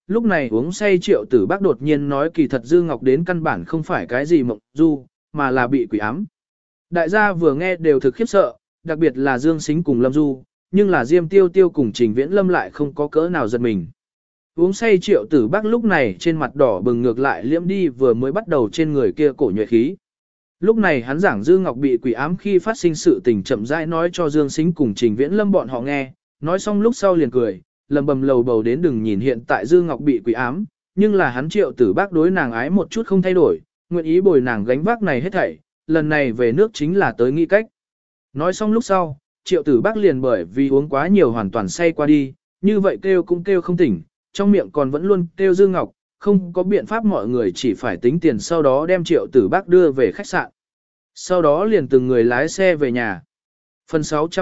lúc này uống say Triệu Tử Bác đột nhiên nói kỳ thật Dư Ngọc đến căn bản không phải cái gì mộng du, mà là bị quỷ ám. Đại gia vừa nghe đều thực khiếp sợ, đặc biệt là Dương Sính cùng Lâm Du, nhưng là Diêm Tiêu Tiêu cùng Trình Viễn Lâm lại không có cỡ nào giật mình. Uống say Triệu Tử Bác lúc này trên mặt đỏ bừng ngược lại liễm đi vừa mới bắt đầu trên người kia cổ nhuệ khí. Lúc này hắn giảng Dư Ngọc bị quỷ ám khi phát sinh sự tình chậm rãi nói cho Dương Sính cùng Trình Viễn Lâm bọn họ nghe, nói xong lúc sau liền cười, lầm bầm lầu bầu đến đừng nhìn hiện tại Dư Ngọc bị quỷ ám, nhưng là hắn Triệu Tử Bác đối nàng ái một chút không thay đổi, nguyện ý bồi nàng gánh vác này hết thảy, lần này về nước chính là tới nghĩ cách. Nói xong lúc sau, Triệu Tử Bác liền bởi vì uống quá nhiều hoàn toàn say qua đi, như vậy kêu cũng kêu không tỉnh, trong miệng còn vẫn luôn kêu Dư Ngọc, không có biện pháp mọi người chỉ phải tính tiền sau đó đem Triệu Tử Bác đưa về khách sạn. Sau đó liền từng người lái xe về nhà. Phần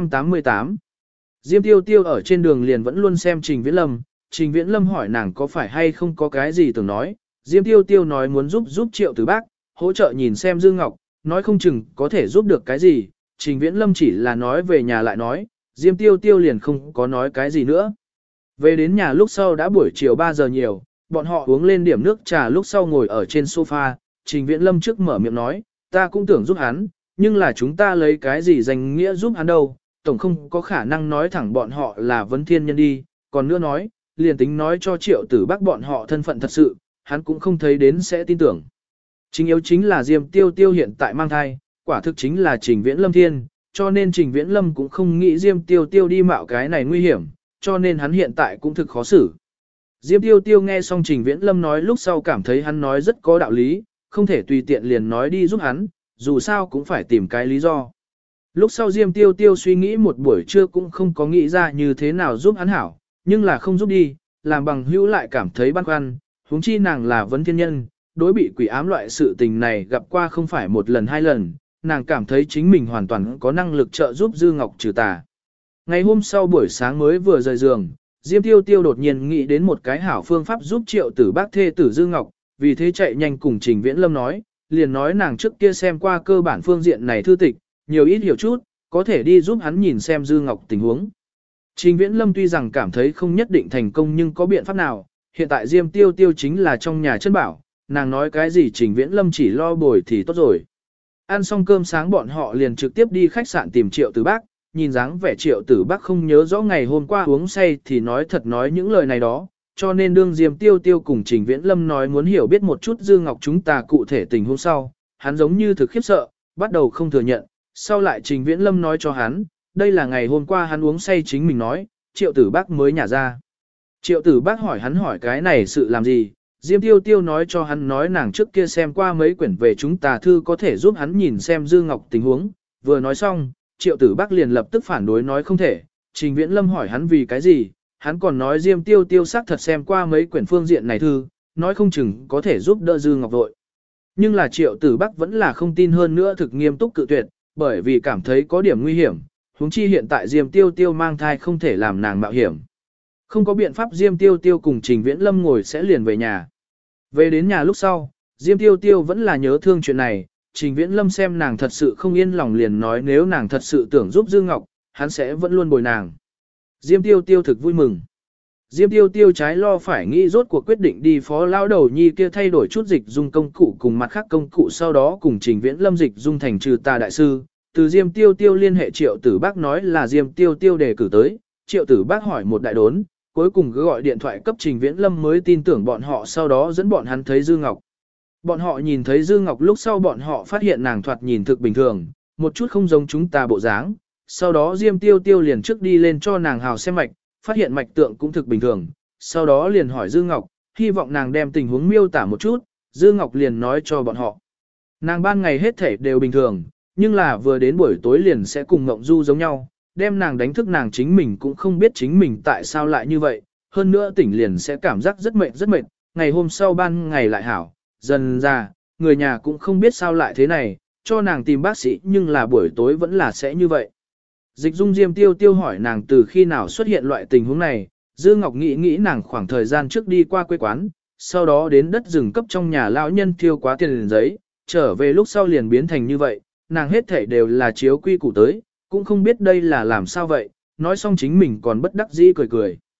688 Diêm Tiêu Tiêu ở trên đường liền vẫn luôn xem Trình Viễn Lâm, Trình Viễn Lâm hỏi nàng có phải hay không có cái gì tưởng nói, Diêm Tiêu Tiêu nói muốn giúp Triệu Tử Bác, hỗ trợ nhìn xem Dư Ngọc, nói không chừng có thể giúp được cái gì, Trình Viễn Lâm chỉ là nói về nhà lại nói, Diêm Tiêu Tiêu liền không có nói cái gì nữa. Về đến nhà lúc sau đã buổi chiều 3 giờ nhiều, bọn họ uống lên điểm nước trà lúc sau ngồi ở trên sofa, Trình Viễn Lâm trước mở miệng nói, ta cũng tưởng giúp hắn, nhưng là chúng ta lấy cái gì danh nghĩa giúp hắn đâu, tổng không có khả năng nói thẳng bọn họ là vấn thiên nhân đi, còn nữa nói, liền tính nói cho Triệu Tử Bác bọn họ thân phận thật sự, hắn cũng không thấy đến sẽ tin tưởng. Chính yếu chính là Diêm Tiêu Tiêu hiện tại mang thai, quả thực chính là Trình Viễn Lâm thiên, cho nên Trình Viễn Lâm cũng không nghĩ Diêm Tiêu Tiêu đi mạo cái này nguy hiểm, cho nên hắn hiện tại cũng thực khó xử. Diêm Tiêu Tiêu nghe xong Trình Viễn Lâm nói lúc sau cảm thấy hắn nói rất có đạo lý, không thể tùy tiện liền nói đi giúp hắn, dù sao cũng phải tìm cái lý do. Lúc sau Diêm Tiêu Tiêu suy nghĩ một buổi trưa cũng không có nghĩ ra như thế nào giúp hắn hảo, nhưng là không giúp đi, làm bằng hữu lại cảm thấy băn khoăn, huống chi nàng là vấn thiên nhân, đối bị quỷ ám loại sự tình này gặp qua không phải một lần hai lần, nàng cảm thấy chính mình hoàn toàn có năng lực trợ giúp Dư Ngọc trừ tà. Ngày hôm sau buổi sáng mới vừa rời giường, Diêm Tiêu Tiêu đột nhiên nghĩ đến một cái hảo phương pháp giúp Triệu Tử Bác thê tử Dư Ngọc, vì thế chạy nhanh cùng Trình Viễn Lâm nói, liền nói nàng trước kia xem qua cơ bản phương diện này thư tịch, nhiều ít hiểu chút, có thể đi giúp hắn nhìn xem Dư Ngọc tình huống. Trình Viễn Lâm tuy rằng cảm thấy không nhất định thành công nhưng có biện pháp nào, hiện tại Diêm Tiêu Tiêu chính là trong nhà chân bảo, nàng nói cái gì Trình Viễn Lâm chỉ lo bồi thì tốt rồi. Ăn xong cơm sáng bọn họ liền trực tiếp đi khách sạn tìm Triệu Tử Bác, nhìn dáng vẻ Triệu Tử Bác không nhớ rõ ngày hôm qua uống say thì nói thật nói những lời này đó, cho nên đương Diêm Tiêu Tiêu cùng Trình Viễn Lâm nói muốn hiểu biết một chút Dư Ngọc chúng ta cụ thể tình huống sau, hắn giống như thực khiếp sợ, bắt đầu không thừa nhận, sau lại Trình Viễn Lâm nói cho hắn, đây là ngày hôm qua hắn uống say chính mình nói, Triệu Tử Bác mới nhả ra. Triệu Tử Bác hỏi hắn hỏi cái này sự làm gì, Diêm Tiêu Tiêu nói cho hắn nói nàng trước kia xem qua mấy quyển về chúng tà thư có thể giúp hắn nhìn xem Dư Ngọc tình huống, vừa nói xong, Triệu Tử Bác liền lập tức phản đối nói không thể, Trình Viễn Lâm hỏi hắn vì cái gì, hắn còn nói Diêm Tiêu Tiêu xác thật xem qua mấy quyển phương diện này thư, nói không chừng có thể giúp đỡ Dư Ngọc vội. Nhưng là Triệu Tử Bác vẫn là không tin hơn nữa thực nghiêm túc cự tuyệt, bởi vì cảm thấy có điểm nguy hiểm, huống chi hiện tại Diêm Tiêu Tiêu mang thai không thể làm nàng mạo hiểm. Không có biện pháp Diêm Tiêu Tiêu cùng Trình Viễn Lâm ngồi sẽ liền về nhà. Về đến nhà lúc sau, Diêm Tiêu Tiêu vẫn là nhớ thương chuyện này, Trình Viễn Lâm xem nàng thật sự không yên lòng liền nói nếu nàng thật sự tưởng giúp Dư Ngọc, hắn sẽ vẫn luôn bồi nàng. Diêm Tiêu Tiêu thực vui mừng. Diêm Tiêu Tiêu trái lo phải nghĩ rốt cuộc quyết định đi phó lão đầu nhi kia thay đổi chút dịch dung công cụ cùng mặt khác công cụ sau đó cùng Trình Viễn Lâm dịch dung thành trừ tà đại sư. Từ Diêm Tiêu Tiêu liên hệ Triệu Tử Bác nói là Diêm Tiêu Tiêu đề cử tới, Triệu Tử Bác hỏi một đại đốn, cuối cùng cứ gọi điện thoại cấp Trình Viễn Lâm mới tin tưởng bọn họ sau đó dẫn bọn hắn thấy Dư Ngọc. Bọn họ nhìn thấy Dư Ngọc lúc sau bọn họ phát hiện nàng thoạt nhìn thực bình thường, một chút không giống chúng ta bộ dáng. Sau đó Diêm Tiêu Tiêu liền trước đi lên cho nàng hào xem mạch, phát hiện mạch tượng cũng thực bình thường. Sau đó liền hỏi Dư Ngọc, hy vọng nàng đem tình huống miêu tả một chút, Dư Ngọc liền nói cho bọn họ. Nàng ban ngày hết thể đều bình thường, nhưng là vừa đến buổi tối liền sẽ cùng Ngộng Du giống nhau, đem nàng đánh thức nàng chính mình cũng không biết chính mình tại sao lại như vậy, hơn nữa tỉnh liền sẽ cảm giác rất mệt, ngày hôm sau ban ngày lại hảo, dần ra, người nhà cũng không biết sao lại thế này, cho nàng tìm bác sĩ nhưng là buổi tối vẫn là sẽ như vậy. Dịch dung Diêm Tiêu Tiêu hỏi nàng từ khi nào xuất hiện loại tình huống này, Dư Ngọc nghĩ nàng khoảng thời gian trước đi qua quê quán, sau đó đến đất rừng cấp trong nhà lão nhân thiêu quá tiền liền giấy, trở về lúc sau liền biến thành như vậy, nàng hết thể đều là chiếu quy củ tới, cũng không biết đây là làm sao vậy, nói xong chính mình còn bất đắc dĩ cười cười.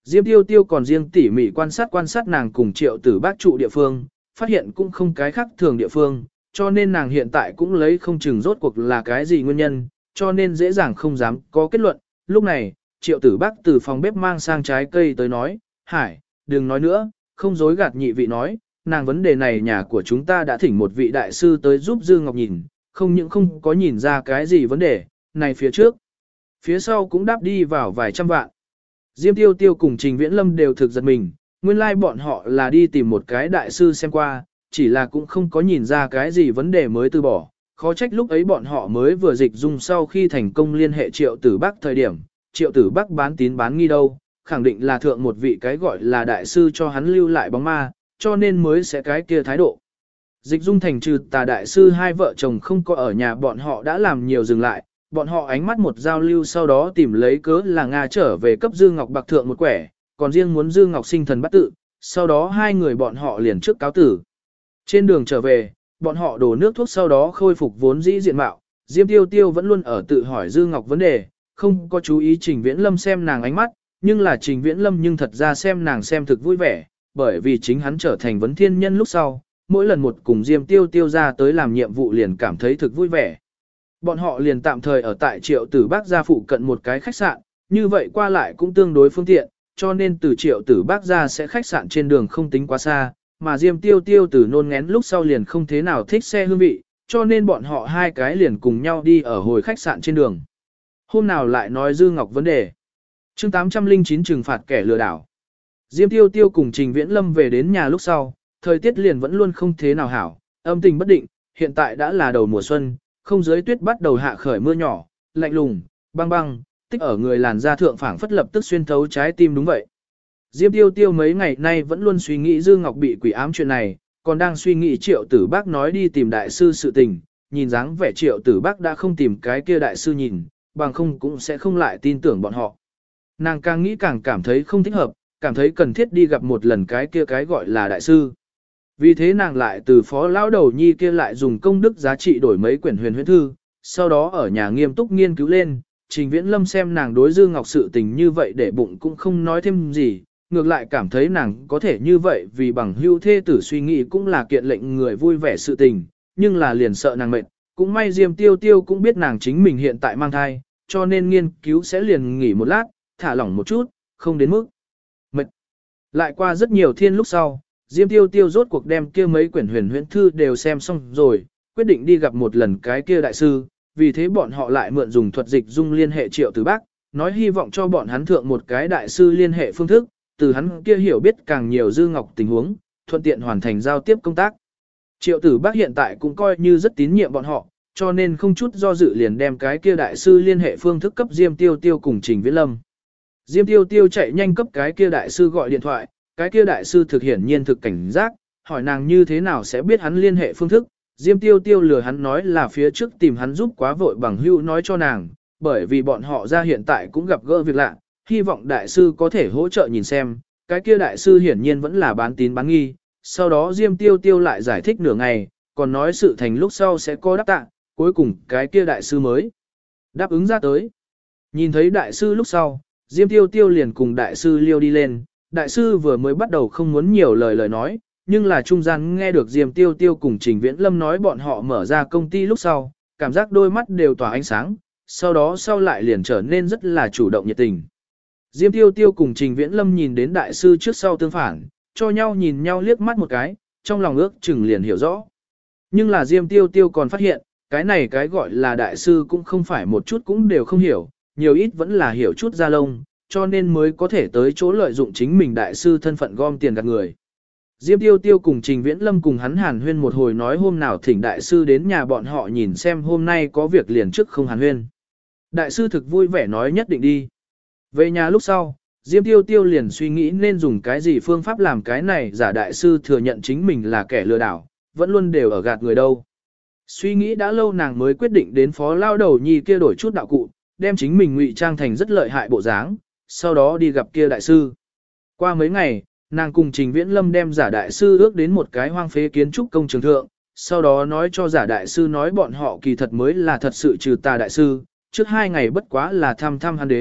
Diêm Tiêu Tiêu còn riêng tỉ mỉ quan sát nàng cùng Triệu Tử Bác trụ địa phương, phát hiện cũng không cái khác thường địa phương, cho nên nàng hiện tại cũng lấy không chừng rốt cuộc là cái gì nguyên nhân, cho nên dễ dàng không dám có kết luận. Lúc này, Triệu Tử Bác từ phòng bếp mang sang trái cây tới nói, Hải, đừng nói nữa, không dối gạt nhị vị nói, nàng vấn đề này nhà của chúng ta đã thỉnh một vị đại sư tới giúp Dư Ngọc nhìn, không những không có nhìn ra cái gì vấn đề, này phía trước, phía sau cũng đáp đi vào vài trăm vạn. Diêm Tiêu Tiêu cùng Trình Viễn Lâm đều thực giật mình, nguyên lai bọn họ là đi tìm một cái đại sư xem qua, chỉ là cũng không có nhìn ra cái gì vấn đề mới từ bỏ. Khó trách lúc ấy bọn họ mới vừa dịch dung sau khi thành công liên hệ Triệu Tử Bắc thời điểm, Triệu Tử Bắc bán tín bán nghi đâu, khẳng định là thượng một vị cái gọi là đại sư cho hắn lưu lại bóng ma, cho nên mới sẽ cái kia thái độ. Dịch dung thành trừ tà đại sư hai vợ chồng không có ở nhà bọn họ đã làm nhiều dừng lại, bọn họ ánh mắt một giao lưu sau đó tìm lấy cớ là Nga trở về cấp Dư Ngọc bạc thượng một quẻ, còn riêng muốn Dư Ngọc sinh thần bắt tự, sau đó hai người bọn họ liền trước cáo tử. Trên đường trở về, bọn họ đổ nước thuốc sau đó khôi phục vốn dĩ diện mạo, Diêm Tiêu Tiêu vẫn luôn ở tự hỏi Dư Ngọc vấn đề, không có chú ý Trình Viễn Lâm xem nàng ánh mắt, nhưng là Trình Viễn Lâm nhưng thật ra xem nàng xem thực vui vẻ, bởi vì chính hắn trở thành vấn thiên nhân lúc sau, mỗi lần một cùng Diêm Tiêu Tiêu ra tới làm nhiệm vụ liền cảm thấy thực vui vẻ. Bọn họ liền tạm thời ở tại Triệu Tử Bác gia phụ cận một cái khách sạn, như vậy qua lại cũng tương đối phương tiện, cho nên từ Triệu Tử Bác gia sẽ khách sạn trên đường không tính quá xa, mà Diêm Tiêu Tiêu từ nôn ngén lúc sau liền không thế nào thích xe hương vị, cho nên bọn họ hai cái liền cùng nhau đi ở hồi khách sạn trên đường. Hôm nào lại nói Dư Ngọc vấn đề. Chương 809 trừng phạt kẻ lừa đảo. Diêm Tiêu Tiêu cùng Trình Viễn Lâm về đến nhà lúc sau, thời tiết liền vẫn luôn không thế nào hảo, âm tình bất định, hiện tại đã là đầu mùa xuân, không dưới tuyết bắt đầu hạ khởi mưa nhỏ, lạnh lùng, băng băng, tích ở người làn da thượng phảng phất lập tức xuyên thấu trái tim đúng vậy. Diêm Tiêu Tiêu mấy ngày nay vẫn luôn suy nghĩ Dư Ngọc bị quỷ ám chuyện này, còn đang suy nghĩ Triệu Tử Bác nói đi tìm đại sư sự tình, nhìn dáng vẻ Triệu Tử Bác đã không tìm cái kia đại sư nhìn, bằng không cũng sẽ không lại tin tưởng bọn họ. Nàng càng nghĩ càng cảm thấy không thích hợp, cảm thấy cần thiết đi gặp một lần cái kia cái gọi là đại sư. Vì thế nàng lại từ phó lão đầu nhi kia lại dùng công đức giá trị đổi mấy quyển huyền huyễn thư, sau đó ở nhà nghiêm túc nghiên cứu lên, Trình Viễn Lâm xem nàng đối Dư Ngọc sự tình như vậy để bụng cũng không nói thêm gì, ngược lại cảm thấy nàng có thể như vậy vì bằng hưu thê tử suy nghĩ cũng là kiện lệnh người vui vẻ sự tình, nhưng là liền sợ nàng mệt, cũng may Diêm Tiêu Tiêu cũng biết nàng chính mình hiện tại mang thai, cho nên nghiên cứu sẽ liền nghỉ một lát, thả lỏng một chút, không đến mức mệt. Lại qua rất nhiều thiên lúc sau, Diêm Tiêu Tiêu rốt cuộc đem kia mấy quyển huyền huyễn thư đều xem xong rồi, quyết định đi gặp một lần cái kia đại sư, vì thế bọn họ lại mượn dùng thuật dịch dung liên hệ Triệu Tử Bác, nói hy vọng cho bọn hắn thượng một cái đại sư liên hệ phương thức, từ hắn kia hiểu biết càng nhiều Dư Ngọc tình huống, thuận tiện hoàn thành giao tiếp công tác. Triệu Tử Bác hiện tại cũng coi như rất tín nhiệm bọn họ, cho nên không chút do dự liền đem cái kia đại sư liên hệ phương thức cấp Diêm Tiêu Tiêu cùng Trình Viễn Lâm. Diêm Tiêu Tiêu chạy nhanh cấp cái kia đại sư gọi điện thoại, cái kia đại sư thực hiển nhiên thực cảnh giác, hỏi nàng như thế nào sẽ biết hắn liên hệ phương thức. Diêm Tiêu Tiêu lừa hắn nói là phía trước tìm hắn giúp quá vội bằng hữu nói cho nàng, bởi vì bọn họ ra hiện tại cũng gặp gỡ việc lạ, hy vọng đại sư có thể hỗ trợ nhìn xem, cái kia đại sư hiển nhiên vẫn là bán tín bán nghi. Sau đó Diêm Tiêu Tiêu lại giải thích nửa ngày, còn nói sự thành lúc sau sẽ có đáp tạ, cuối cùng cái kia đại sư mới đáp ứng ra tới. Nhìn thấy đại sư lúc sau, Diêm Tiêu Tiêu liền cùng đại sư liêu đi lên, đại sư vừa mới bắt đầu không muốn nhiều lời nói, nhưng là trung gian nghe được Diêm Tiêu Tiêu cùng Trình Viễn Lâm nói bọn họ mở ra công ty lúc sau, cảm giác đôi mắt đều tỏa ánh sáng, sau đó sau lại liền trở nên rất là chủ động nhiệt tình. Diêm Tiêu Tiêu cùng Trình Viễn Lâm nhìn đến đại sư trước sau tương phản, cho nhau nhìn nhau liếc mắt một cái, trong lòng ước chừng liền hiểu rõ. Nhưng là Diêm Tiêu Tiêu còn phát hiện, cái này cái gọi là đại sư cũng không phải một chút cũng đều không hiểu, nhiều ít vẫn là hiểu chút ra lông, cho nên mới có thể tới chỗ lợi dụng chính mình đại sư thân phận gom tiền gạt người. Diêm Tiêu Tiêu cùng Trình Viễn Lâm cùng hắn hàn huyên một hồi nói hôm nào thỉnh đại sư đến nhà bọn họ nhìn xem hôm nay có việc liền trước không hàn huyên. Đại sư thực vui vẻ nói nhất định đi. Về nhà lúc sau, Diêm Tiêu Tiêu liền suy nghĩ nên dùng cái gì phương pháp làm cái này giả đại sư thừa nhận chính mình là kẻ lừa đảo, vẫn luôn đều ở gạt người đâu. Suy nghĩ đã lâu nàng mới quyết định đến phó lao đầu nhi kia đổi chút đạo cụ, đem chính mình ngụy trang thành rất lợi hại bộ dáng, sau đó đi gặp kia đại sư. Qua mấy ngày, nàng cùng Trình Viễn Lâm đem giả đại sư ước đến một cái hoang phế kiến trúc công trường thượng, sau đó nói cho giả đại sư nói bọn họ kỳ thật mới là thật sự trừ tà đại sư, trước 2 ngày bất quá là thăm hắn đế,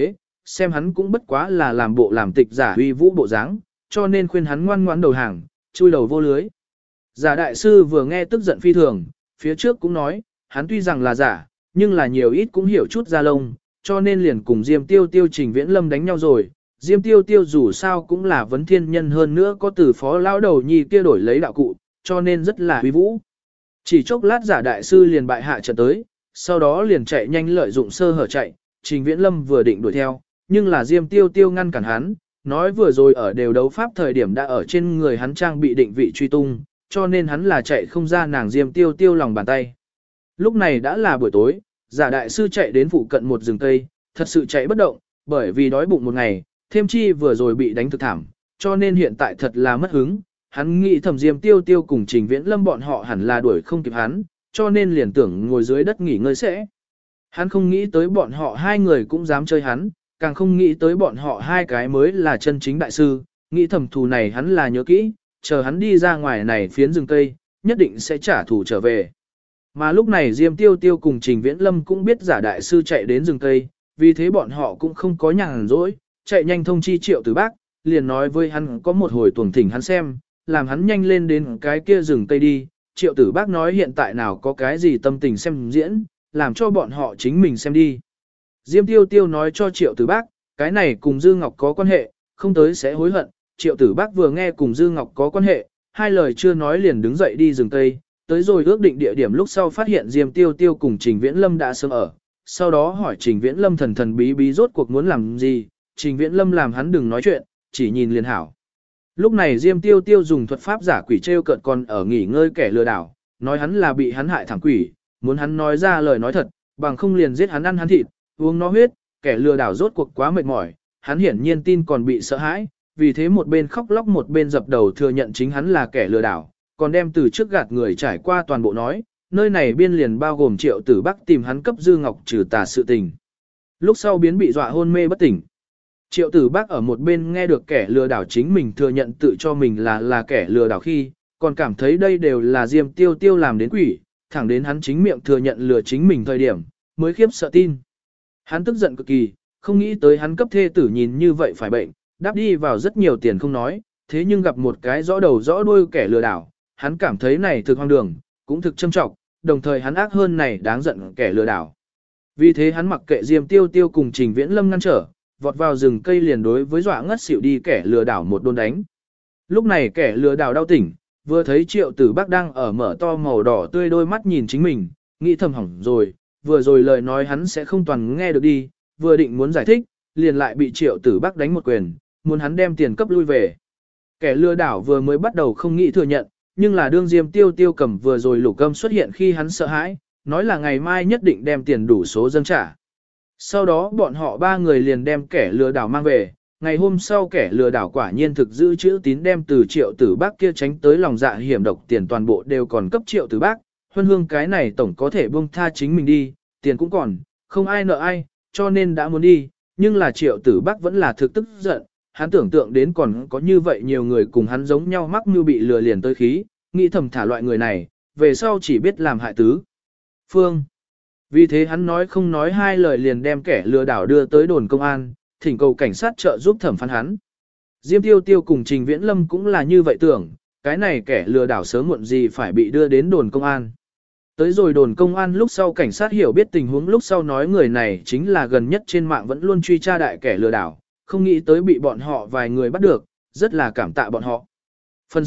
xem hắn cũng bất quá là làm bộ làm tịch giả uy vũ bộ dáng, cho nên khuyên hắn ngoan ngoãn đầu hàng, chui đầu vô lưới. Giả đại sư vừa nghe tức giận phi thường, phía trước cũng nói, hắn tuy rằng là giả, nhưng là nhiều ít cũng hiểu chút ra lông, cho nên liền cùng Diêm Tiêu Tiêu Trình Viễn Lâm đánh nhau rồi. Diêm Tiêu Tiêu dù sao cũng là vấn thiên nhân hơn nữa có từ phó lão đầu nhi kia đổi lấy đạo cụ, cho nên rất là uy vũ. Chỉ chốc lát giả đại sư liền bại hạ trận tới, sau đó liền chạy nhanh lợi dụng sơ hở chạy, Trình Viễn Lâm vừa định đuổi theo, nhưng là Diêm Tiêu Tiêu ngăn cản hắn, nói vừa rồi ở đều đấu pháp thời điểm đã ở trên người hắn trang bị định vị truy tung, cho nên hắn là chạy không ra nàng Diêm Tiêu Tiêu lòng bàn tay. Lúc này đã là buổi tối, giả đại sư chạy đến phụ cận một rừng cây, thật sự chạy bất động, bởi vì đói bụng một ngày, thêm chi vừa rồi bị đánh thực thảm, cho nên hiện tại thật là mất hứng. Hắn nghĩ thầm Diêm Tiêu Tiêu cùng Trình Viễn Lâm bọn họ hẳn là đuổi không kịp hắn, cho nên liền tưởng ngồi dưới đất nghỉ ngơi sẽ. Hắn không nghĩ tới bọn họ hai người cũng dám chơi hắn, càng không nghĩ tới bọn họ hai cái mới là chân chính đại sư, nghĩ thầm thù này hắn là nhớ kỹ, chờ hắn đi ra ngoài này phiến rừng cây, nhất định sẽ trả thù trở về. Mà lúc này Diêm Tiêu Tiêu cùng Trình Viễn Lâm cũng biết giả đại sư chạy đến rừng cây, vì thế bọn họ cũng không có nhàn rỗi, chạy nhanh thông chi Triệu Tử Bác, liền nói với hắn có một hồi tuồng thỉnh hắn xem, làm hắn nhanh lên đến cái kia rừng cây đi. Triệu Tử Bác nói hiện tại nào có cái gì tâm tình xem diễn, làm cho bọn họ chính mình xem đi. Diêm Tiêu Tiêu nói cho Triệu Tử Bác, cái này cùng Dư Ngọc có quan hệ, không tới sẽ hối hận. Triệu Tử Bác vừa nghe cùng Dư Ngọc có quan hệ, hai lời chưa nói liền đứng dậy đi rừng cây, tới rồi ước định địa điểm lúc sau phát hiện Diêm Tiêu Tiêu cùng Trình Viễn Lâm đã sớm ở. Sau đó hỏi Trình Viễn Lâm thần thần bí bí rốt cuộc muốn làm gì, Trình Viễn Lâm làm hắn đừng nói chuyện, chỉ nhìn liền hảo. Lúc này Diêm Tiêu Tiêu dùng thuật pháp giả quỷ trêu cợt còn ở nghỉ ngơi kẻ lừa đảo, nói hắn là bị hắn hại thảm quỷ, muốn hắn nói ra lời nói thật, bằng không liền giết hắn ăn hắn thịt, uống nó huyết, kẻ lừa đảo rốt cuộc quá mệt mỏi, hắn hiển nhiên tin còn bị sợ hãi, vì thế một bên khóc lóc một bên dập đầu thừa nhận chính hắn là kẻ lừa đảo, còn đem từ trước gạt người trải qua toàn bộ nói, nơi này biên liền bao gồm Triệu Tử Bắc tìm hắn cấp Dư Ngọc trừ tà sự tình. Lúc sau biến bị dọa hôn mê bất tỉnh. Triệu Tử Bác ở một bên nghe được kẻ lừa đảo chính mình thừa nhận tự cho mình là kẻ lừa đảo khi, còn cảm thấy đây đều là Diêm Tiêu Tiêu làm đến quỷ, thẳng đến hắn chính miệng thừa nhận lừa chính mình thời điểm, mới khiếp sợ tin. Hắn tức giận cực kỳ, không nghĩ tới hắn cấp thê tử nhìn như vậy phải bệnh, đáp đi vào rất nhiều tiền không nói, thế nhưng gặp một cái rõ đầu rõ đuôi kẻ lừa đảo, hắn cảm thấy này thực hoang đường, cũng thực châm trọng, đồng thời hắn ác hơn này đáng giận kẻ lừa đảo. Vì thế hắn mặc kệ Diêm Tiêu Tiêu cùng Trình Viễn Lâm ngăn trở, vọt vào rừng cây liền đối với dọa ngất xỉu đi kẻ lừa đảo một đôn đánh. Lúc này kẻ lừa đảo đau tỉnh, vừa thấy Triệu Tử Bác đang ở mở to màu đỏ tươi đôi mắt nhìn chính mình, nghĩ thầm hỏng rồi, vừa rồi lời nói hắn sẽ không toàn nghe được đi, vừa định muốn giải thích, liền lại bị Triệu Tử Bác đánh một quyền, muốn hắn đem tiền cấp lui về. Kẻ lừa đảo vừa mới bắt đầu không nghĩ thừa nhận, nhưng là đương Diêm Tiêu Tiêu cầm vừa rồi lục âm xuất hiện khi hắn sợ hãi, nói là ngày mai nhất định đem tiền đủ số dâng trả. Sau đó bọn họ ba người liền đem kẻ lừa đảo mang về, ngày hôm sau kẻ lừa đảo quả nhiên thực giữ chữ tín đem từ Triệu Tử Bác kia tránh tới lòng dạ hiểm độc tiền toàn bộ đều còn cấp Triệu Tử Bác, huân hương cái này tổng có thể buông tha chính mình đi, tiền cũng còn, không ai nợ ai, cho nên đã muốn đi, nhưng là Triệu Tử Bác vẫn là thực tức giận, hắn tưởng tượng đến còn có như vậy nhiều người cùng hắn giống nhau mắc mưu bị lừa liền tới khí, nghĩ thầm thả loại người này, về sau chỉ biết làm hại tứ phương. Vì thế hắn nói không nói hai lời liền đem kẻ lừa đảo đưa tới đồn công an, thỉnh cầu cảnh sát trợ giúp thẩm phán hắn. Diêm Tiêu Tiêu cùng Trình Viễn Lâm cũng là như vậy tưởng, cái này kẻ lừa đảo sớm muộn gì phải bị đưa đến đồn công an. Tới rồi đồn công an lúc sau cảnh sát hiểu biết tình huống lúc sau nói người này chính là gần nhất trên mạng vẫn luôn truy tra đại kẻ lừa đảo, không nghĩ tới bị bọn họ vài người bắt được, rất là cảm tạ bọn họ. Phần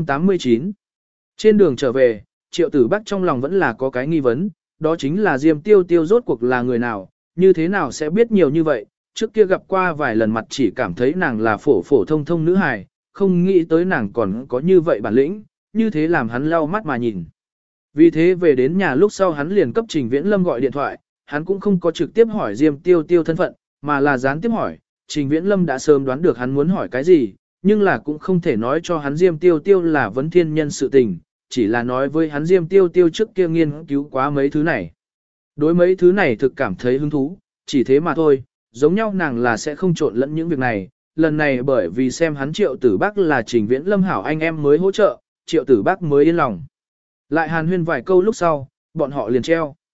689 Trên đường trở về, Triệu Tử Bác trong lòng vẫn là có cái nghi vấn, đó chính là Diêm Tiêu Tiêu rốt cuộc là người nào, như thế nào sẽ biết nhiều như vậy, trước kia gặp qua vài lần mặt chỉ cảm thấy nàng là phổ phổ thông thông nữ hài, không nghĩ tới nàng còn có như vậy bản lĩnh, như thế làm hắn lau mắt mà nhìn. Vì thế về đến nhà lúc sau hắn liền cấp Trình Viễn Lâm gọi điện thoại, hắn cũng không có trực tiếp hỏi Diêm Tiêu Tiêu thân phận, mà là gián tiếp hỏi, Trình Viễn Lâm đã sớm đoán được hắn muốn hỏi cái gì, nhưng là cũng không thể nói cho hắn Diêm Tiêu Tiêu là vấn thiên nhân sự tình, chỉ là nói với hắn Diêm Tiêu Tiêu trước kia nghiên cứu quá mấy thứ này. Đối mấy thứ này thực cảm thấy hứng thú, chỉ thế mà thôi, giống nhau nàng là sẽ không trộn lẫn những việc này, lần này bởi vì xem hắn Triệu Tử Bác là Trình Viễn Lâm hảo anh em mới hỗ trợ, Triệu Tử Bác mới yên lòng. Lại hàn huyên vài câu lúc sau, bọn họ liền treo.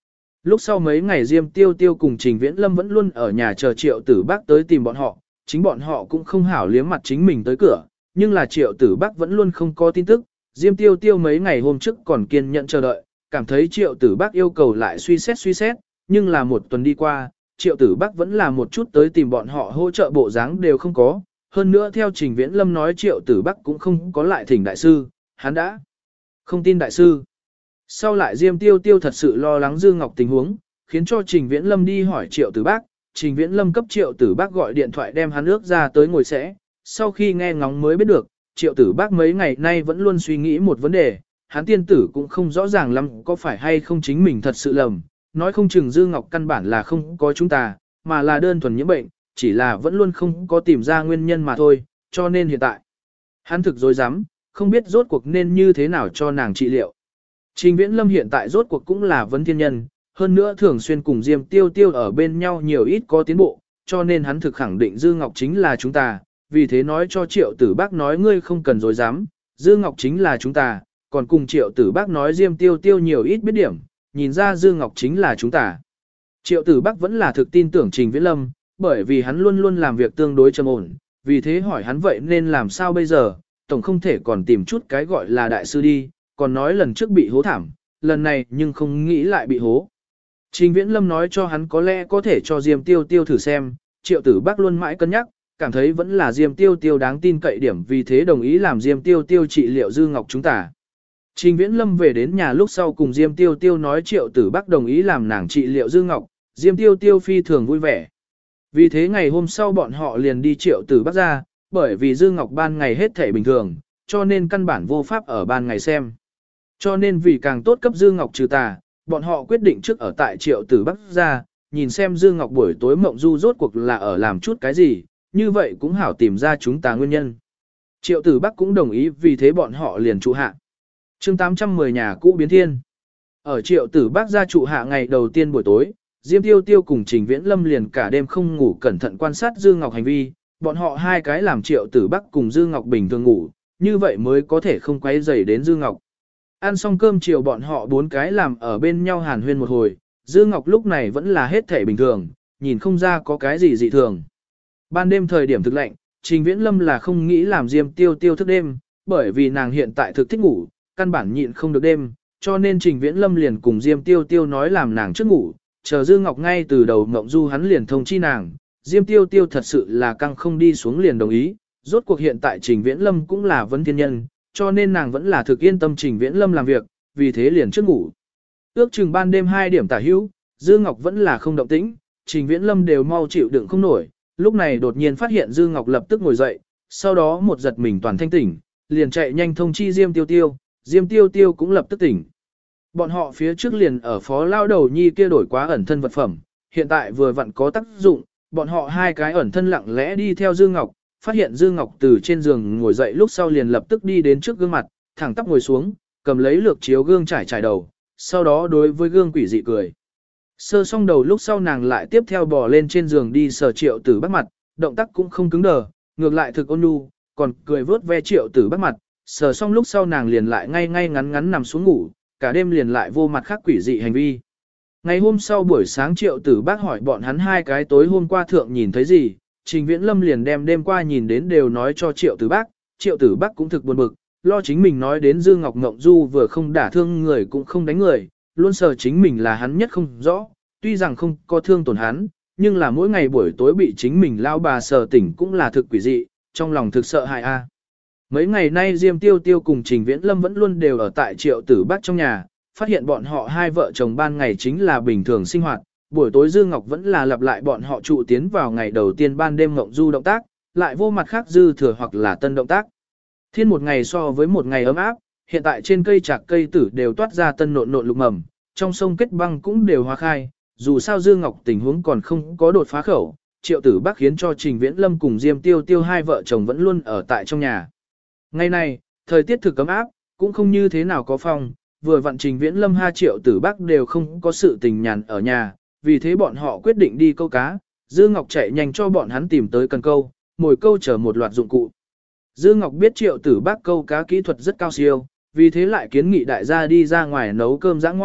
Lúc sau mấy ngày Diêm Tiêu Tiêu cùng Trình Viễn Lâm vẫn luôn ở nhà chờ Triệu Tử Bác tới tìm bọn họ, chính bọn họ cũng không hảo liếm mặt chính mình tới cửa, nhưng là Triệu Tử Bác vẫn luôn không có tin tức. Diêm Tiêu Tiêu mấy ngày hôm trước còn kiên nhẫn chờ đợi, cảm thấy Triệu Tử Bác yêu cầu lại suy xét, nhưng là một tuần đi qua, Triệu Tử Bác vẫn là một chút tới tìm bọn họ hỗ trợ bộ dáng đều không có. Hơn nữa theo Trình Viễn Lâm nói Triệu Tử Bác cũng không có lại thỉnh đại sư, hắn đã không tin đại sư. Sau lại Diêm Tiêu Tiêu thật sự lo lắng Dương Ngọc tình huống, khiến cho Trình Viễn Lâm đi hỏi Triệu Tử Bác. Trình Viễn Lâm cấp Triệu Tử Bác gọi điện thoại đem hắn ước ra tới ngồi sẽ. Sau khi nghe ngóng mới biết được, Triệu Tử Bác mấy ngày nay vẫn luôn suy nghĩ một vấn đề, hắn tiên tử cũng không rõ ràng lắm có phải hay không chính mình thật sự lầm. Nói không chừng Dương Ngọc căn bản là không có chúng ta, mà là đơn thuần nhiễm bệnh, chỉ là vẫn luôn không có tìm ra nguyên nhân mà thôi, cho nên hiện tại hắn thực dối rắm không biết rốt cuộc nên như thế nào cho nàng trị liệu. Trình Viễn Lâm hiện tại rốt cuộc cũng là vấn thiên nhân, hơn nữa thường xuyên cùng Diêm Tiêu Tiêu ở bên nhau nhiều ít có tiến bộ, cho nên hắn thực khẳng định Dư Ngọc chính là chúng ta, vì thế nói cho Triệu Tử Bác nói ngươi không cần dối dám, Dư Ngọc chính là chúng ta, còn cùng Triệu Tử Bác nói Diêm Tiêu Tiêu nhiều ít biết điểm, nhìn ra Dư Ngọc chính là chúng ta. Triệu Tử Bác vẫn là thực tin tưởng Trình Viễn Lâm, bởi vì hắn luôn luôn làm việc tương đối trầm ổn, vì thế hỏi hắn vậy nên làm sao bây giờ, tổng không thể còn tìm chút cái gọi là đại sư đi, còn nói lần trước bị hố thảm, lần này nhưng không nghĩ lại bị hố. Trình Viễn Lâm nói cho hắn có lẽ có thể cho Diêm Tiêu Tiêu thử xem, Triệu Tử Bác luôn mãi cân nhắc, cảm thấy vẫn là Diêm Tiêu Tiêu đáng tin cậy điểm, vì thế đồng ý làm Diêm Tiêu Tiêu trị liệu Dư Ngọc chúng ta. Trình Viễn Lâm về đến nhà lúc sau cùng Diêm Tiêu Tiêu nói Triệu Tử Bác đồng ý làm nàng trị liệu Dư Ngọc, Diêm Tiêu Tiêu phi thường vui vẻ. Vì thế ngày hôm sau bọn họ liền đi Triệu Tử Bác ra, bởi vì Dư Ngọc ban ngày hết thể bình thường, cho nên căn bản vô pháp ở ban ngày xem. Cho nên vì càng tốt cấp Dư Ngọc trừ tà, bọn họ quyết định trước ở tại Triệu Tử Bác ra, nhìn xem Dư Ngọc buổi tối mộng du rốt cuộc là ở làm chút cái gì, như vậy cũng hảo tìm ra chúng ta nguyên nhân. Triệu Tử Bác cũng đồng ý, vì thế bọn họ liền trụ hạ. Chương 810 nhà cũ biến thiên. Ở Triệu Tử Bác ra trụ hạ ngày đầu tiên buổi tối, Diêm Tiêu Tiêu cùng Trình Viễn Lâm liền cả đêm không ngủ cẩn thận quan sát Dư Ngọc hành vi, bọn họ hai cái làm Triệu Tử Bác cùng Dư Ngọc bình thường ngủ, như vậy mới có thể không quấy rầy đến Dư Ngọc. Ăn xong cơm chiều bọn họ bốn cái làm ở bên nhau hàn huyên một hồi, Dư Ngọc lúc này vẫn là hết thể bình thường, nhìn không ra có cái gì dị thường. Ban đêm thời điểm thực lạnh, Trình Viễn Lâm là không nghĩ làm Diêm Tiêu Tiêu thức đêm, bởi vì nàng hiện tại thực thích ngủ, căn bản nhịn không được đêm, cho nên Trình Viễn Lâm liền cùng Diêm Tiêu Tiêu nói làm nàng trước ngủ, chờ Dư Ngọc ngay từ đầu ngộng du hắn liền thông chi nàng, Diêm Tiêu Tiêu thật sự là căng không đi xuống liền đồng ý, rốt cuộc hiện tại Trình Viễn Lâm cũng là vấn thiên nhân, cho nên nàng vẫn là thực yên tâm Trình Viễn Lâm làm việc, vì thế liền trước ngủ. Ước chừng ban đêm 2 điểm tả hữu, Dư Ngọc vẫn là không động tĩnh, Trình Viễn Lâm đều mau chịu đựng không nổi, lúc này đột nhiên phát hiện Dư Ngọc lập tức ngồi dậy, sau đó một giật mình toàn thanh tỉnh, liền chạy nhanh thông chi Diêm Tiêu Tiêu, Diêm Tiêu Tiêu cũng lập tức tỉnh. Bọn họ phía trước liền ở phó lao đầu nhi kia đổi quá ẩn thân vật phẩm, hiện tại vừa vặn có tác dụng, bọn họ hai cái ẩn thân lặng lẽ đi theo Dư Ngọc, phát hiện Dư Ngọc từ trên giường ngồi dậy lúc sau liền lập tức đi đến trước gương mặt, thẳng tắp ngồi xuống, cầm lấy lược chiếu gương trải đầu, sau đó đối với gương quỷ dị cười. Sơ xong đầu lúc sau nàng lại tiếp theo bò lên trên giường đi sờ Triệu Tử Bác mặt, động tác cũng không cứng đờ, ngược lại thực ôn nhu, còn cười vớt ve Triệu Tử Bác mặt, sờ xong lúc sau nàng liền lại ngay ngay ngắn ngắn nằm xuống ngủ, cả đêm liền lại vô mặt khác quỷ dị hành vi. Ngày hôm sau buổi sáng Triệu Tử Bác hỏi bọn hắn hai cái tối hôm qua thượng nhìn thấy gì, Trình Viễn Lâm liền đem đêm qua nhìn đến đều nói cho Triệu Tử Bác, Triệu Tử Bác cũng thực buồn bực, lo chính mình nói đến Dư Ngọc Ngộng Du vừa không đả thương người cũng không đánh người, luôn sợ chính mình là hắn nhất không rõ, tuy rằng không có thương tổn hắn, nhưng là mỗi ngày buổi tối bị chính mình lao bà sờ tỉnh cũng là thực quỷ dị, trong lòng thực sợ hại a. Mấy ngày nay Diêm Tiêu Tiêu cùng Trình Viễn Lâm vẫn luôn đều ở tại Triệu Tử Bác trong nhà, phát hiện bọn họ hai vợ chồng ban ngày chính là bình thường sinh hoạt, buổi tối Dư Ngọc vẫn là lặp lại bọn họ trụ tiến vào ngày đầu tiên ban đêm ngộng du động tác, lại vô mặt khác dư thừa hoặc là tân động tác. Thiên một ngày so với một ngày ấm áp, hiện tại trên cây trạc cây tử đều toát ra tân nộn nộn lục mầm, trong sông kết băng cũng đều hóa khai, dù sao Dư Ngọc tình huống còn không có đột phá khẩu, Triệu Tử Bác khiến cho Trình Viễn Lâm cùng Diêm Tiêu Tiêu hai vợ chồng vẫn luôn ở tại trong nhà. Ngày này, thời tiết thực ấm áp, cũng không như thế nào có phong, vừa vặn Trình Viễn Lâm Triệu Tử Bác đều không có sự tình nhàn ở nhà, vì thế bọn họ quyết định đi câu cá, Dư Ngọc chạy nhanh cho bọn hắn tìm tới cần câu, mồi câu chở một loạt dụng cụ. Dư Ngọc biết Triệu Tử Bác câu cá kỹ thuật rất cao siêu, vì thế lại kiến nghị đại gia đi ra ngoài nấu cơm dã ngoại,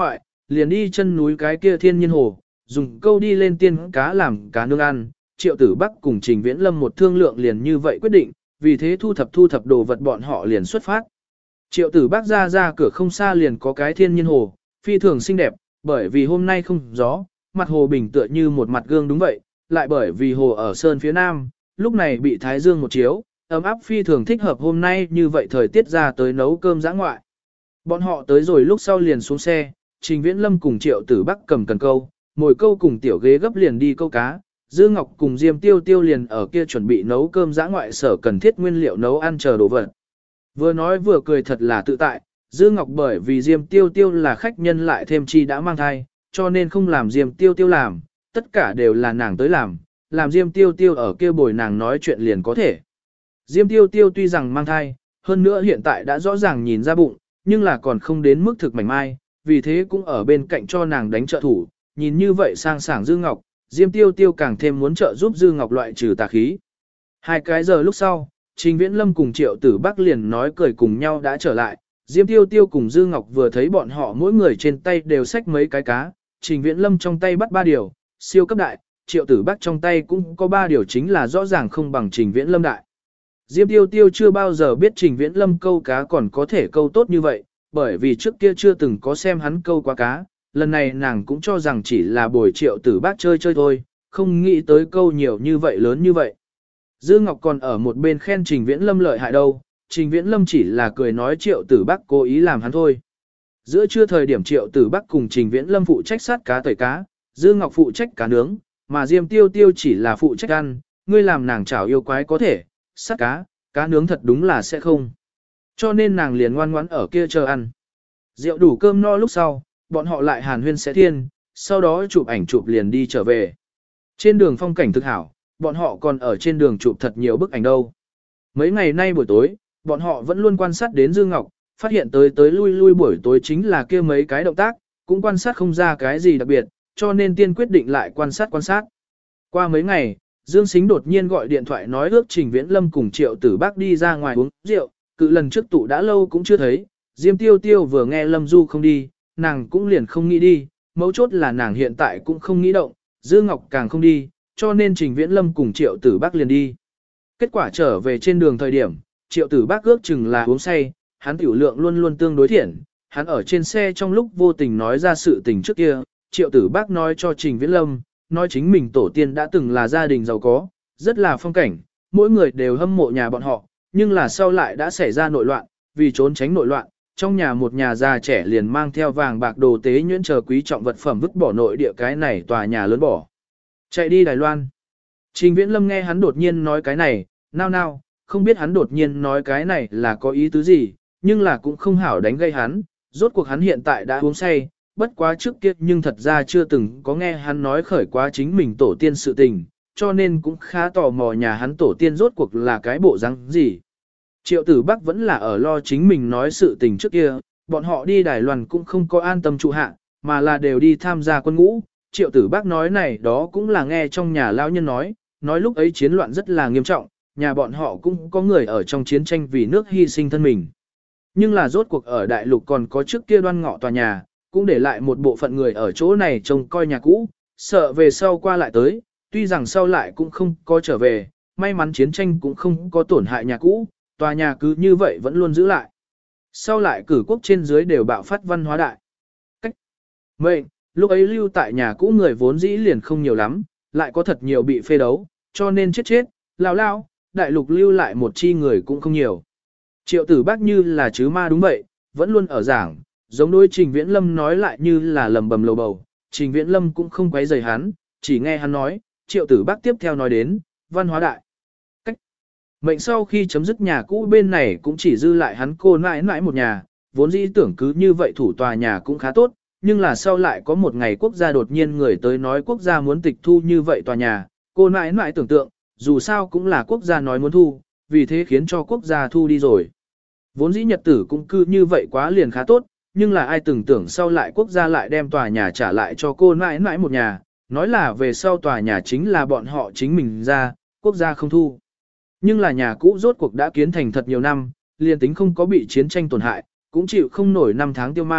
liền đi chân núi cái kia thiên nhiên hồ, dùng câu đi lên tiên cá làm cá nướng ăn. Triệu Tử Bắc cùng Trình Viễn Lâm một thương lượng liền như vậy quyết định, vì thế thu thập đồ vật bọn họ liền xuất phát. Triệu Tử Bắc ra cửa không xa liền có cái thiên nhiên hồ, phi thường xinh đẹp, bởi vì hôm nay không gió, mặt hồ bình tựa như một mặt gương đúng vậy, lại bởi vì hồ ở sơn phía nam, lúc này bị thái dương một chiếu, ấm áp phi thường thích hợp hôm nay như vậy thời tiết ra tới nấu cơm dã ngoại. Bọn họ tới rồi lúc sau liền xuống xe, Trình Viễn Lâm cùng Triệu Tử Bắc cầm cần câu, mồi câu cùng tiểu ghế gấp liền đi câu cá, Dư Ngọc cùng Diêm Tiêu Tiêu liền ở kia chuẩn bị nấu cơm dã ngoại sở cần thiết nguyên liệu nấu ăn chờ đồ vật. Vừa nói vừa cười thật là tự tại, Dư Ngọc bởi vì Diêm Tiêu Tiêu là khách nhân lại thêm chi đã mang thai, cho nên không làm Diêm Tiêu Tiêu làm, tất cả đều là nàng tới làm Diêm Tiêu Tiêu ở kia bồi nàng nói chuyện liền có thể. Diêm Tiêu Tiêu tuy rằng mang thai, hơn nữa hiện tại đã rõ ràng nhìn ra bụng, nhưng là còn không đến mức thực mảnh mai, vì thế cũng ở bên cạnh cho nàng đánh trợ thủ, nhìn như vậy sang sảng Dư Ngọc, Diêm Tiêu Tiêu càng thêm muốn trợ giúp Dư Ngọc loại trừ tà khí. 2 cái giờ lúc sau, Trình Viễn Lâm cùng Triệu Tử Bắc liền nói cười cùng nhau đã trở lại, Diêm Tiêu Tiêu cùng Dư Ngọc vừa thấy bọn họ mỗi người trên tay đều xách mấy cái cá, Trình Viễn Lâm trong tay bắt 3 điều, siêu cấp đại, Triệu Tử Bắc trong tay cũng có 3 điều chính là rõ ràng không bằng Trình Viễn Lâm đại. Diêm Tiêu Tiêu chưa bao giờ biết Trình Viễn Lâm câu cá còn có thể câu tốt như vậy, bởi vì trước kia chưa từng có xem hắn câu quá cá, lần này nàng cũng cho rằng chỉ là bồi Triệu Tử Bắc chơi chơi thôi, không nghĩ tới câu nhiều như vậy lớn như vậy. Dư Ngọc còn ở một bên khen Trình Viễn Lâm lợi hại đâu, Trình Viễn Lâm chỉ là cười nói Triệu Tử Bắc cố ý làm hắn thôi. Giữa trưa thời điểm Triệu Tử Bắc cùng Trình Viễn Lâm phụ trách sát cá tẩy cá, Dư Ngọc phụ trách cá nướng, mà Diêm Tiêu Tiêu chỉ là phụ trách ăn, ngươi làm nàng chảo yêu quái có thể, sát cá nướng thật đúng là sẽ không. Cho nên nàng liền ngoan ngoãn ở kia chờ ăn. Rượu đủ cơm no lúc sau, bọn họ lại hàn huyên sẽ thiên, sau đó chụp ảnh chụp liền đi trở về. Trên đường phong cảnh thực hảo, bọn họ còn ở trên đường chụp thật nhiều bức ảnh đâu. Mấy ngày nay buổi tối, bọn họ vẫn luôn quan sát đến Dương Ngọc, phát hiện tới lui buổi tối chính là kia mấy cái động tác, cũng quan sát không ra cái gì đặc biệt, cho nên tiên quyết định lại quan sát. Qua mấy ngày, Dương Sính đột nhiên gọi điện thoại nói ước Trình Viễn Lâm cùng Triệu Tử Bắc đi ra ngoài uống rượu, cự lần trước tụ đã lâu cũng chưa thấy, Diêm Tiêu Tiêu vừa nghe Lâm Du không đi, nàng cũng liền không nghĩ đi, mấu chốt là nàng hiện tại cũng không nghĩ động, Dư Ngọc càng không đi, cho nên Trình Viễn Lâm cùng Triệu Tử Bắc liền đi. Kết quả trở về trên đường thời điểm, Triệu Tử Bắc ước chừng là uống say, hắn tiểu lượng luôn luôn tương đối thiện, hắn ở trên xe trong lúc vô tình nói ra sự tình trước kia, Triệu Tử Bắc nói cho Trình Viễn Lâm, nói chính mình tổ tiên đã từng là gia đình giàu có, rất là phong cảnh, mỗi người đều hâm mộ nhà bọn họ, nhưng là sau lại đã xảy ra nội loạn, vì trốn tránh nội loạn, trong nhà một nhà già trẻ liền mang theo vàng bạc đồ tế nhuyễn chờ quý trọng vật phẩm vứt bỏ nội địa cái này tòa nhà lớn bỏ. Chạy đi Đài Loan. Trình Viễn Lâm nghe hắn đột nhiên nói cái này, nao, không biết hắn đột nhiên nói cái này là có ý tứ gì, nhưng là cũng không hảo đánh gây hắn, rốt cuộc hắn hiện tại đã uống say, bất quá trước kia nhưng thật ra chưa từng có nghe hắn nói khởi quá chính mình tổ tiên sự tình, cho nên cũng khá tò mò nhà hắn tổ tiên rốt cuộc là cái bộ răng gì. Triệu Tử Bắc vẫn là ở lo chính mình nói sự tình trước kia, bọn họ đi Đài Loan cũng không có an tâm trụ hạ, mà là đều đi tham gia quân ngũ. Triệu Tử Bắc nói này đó cũng là nghe trong nhà lão nhân nói lúc ấy chiến loạn rất là nghiêm trọng, nhà bọn họ cũng có người ở trong chiến tranh vì nước hy sinh thân mình. Nhưng là rốt cuộc ở đại lục còn có trước kia Đoan Ngọ tòa nhà, cũng để lại một bộ phận người ở chỗ này trông coi nhà cũ, sợ về sau qua lại tới, tuy rằng sau lại cũng không có trở về, may mắn chiến tranh cũng không có tổn hại nhà cũ, tòa nhà cứ như vậy vẫn luôn giữ lại. Sau lại cử quốc trên dưới đều bạo phát văn hóa đại. Cách mệnh, lúc ấy lưu tại nhà cũ người vốn dĩ liền không nhiều lắm, lại có thật nhiều bị phê đấu, cho nên chết, lao, đại lục lưu lại một chi người cũng không nhiều. Triệu Tử Bắc như là chứ ma đúng vậy, vẫn luôn ở giảng, giống đối Trình Viễn Lâm nói lại như là lầm bầm lầu bầu, Trình Viễn Lâm cũng không quấy rầy hắn, chỉ nghe hắn nói, Triệu Tử Bắc tiếp theo nói đến, văn hóa đại. Cách mệnh sau khi chấm dứt nhà cũ bên này cũng chỉ dư lại hắn cô nãi nãi một nhà, vốn dĩ tưởng cứ như vậy thủ tòa nhà cũng khá tốt, nhưng là sau lại có một ngày quốc gia đột nhiên người tới nói quốc gia muốn tịch thu như vậy tòa nhà, cô nãi nãi tưởng tượng, dù sao cũng là quốc gia nói muốn thu, vì thế khiến cho quốc gia thu đi rồi. Vốn dĩ nhật tử cũng cứ như vậy quá liền khá tốt, nhưng là ai tưởng tượng sau lại quốc gia lại đem tòa nhà trả lại cho cô nãi nãi một nhà, nói là về sau tòa nhà chính là bọn họ chính mình ra, quốc gia không thu. Nhưng là nhà cũ rốt cuộc đã kiến thành thật nhiều năm, liền tính không có bị chiến tranh tổn hại, cũng chịu không nổi năm tháng tiêu ma,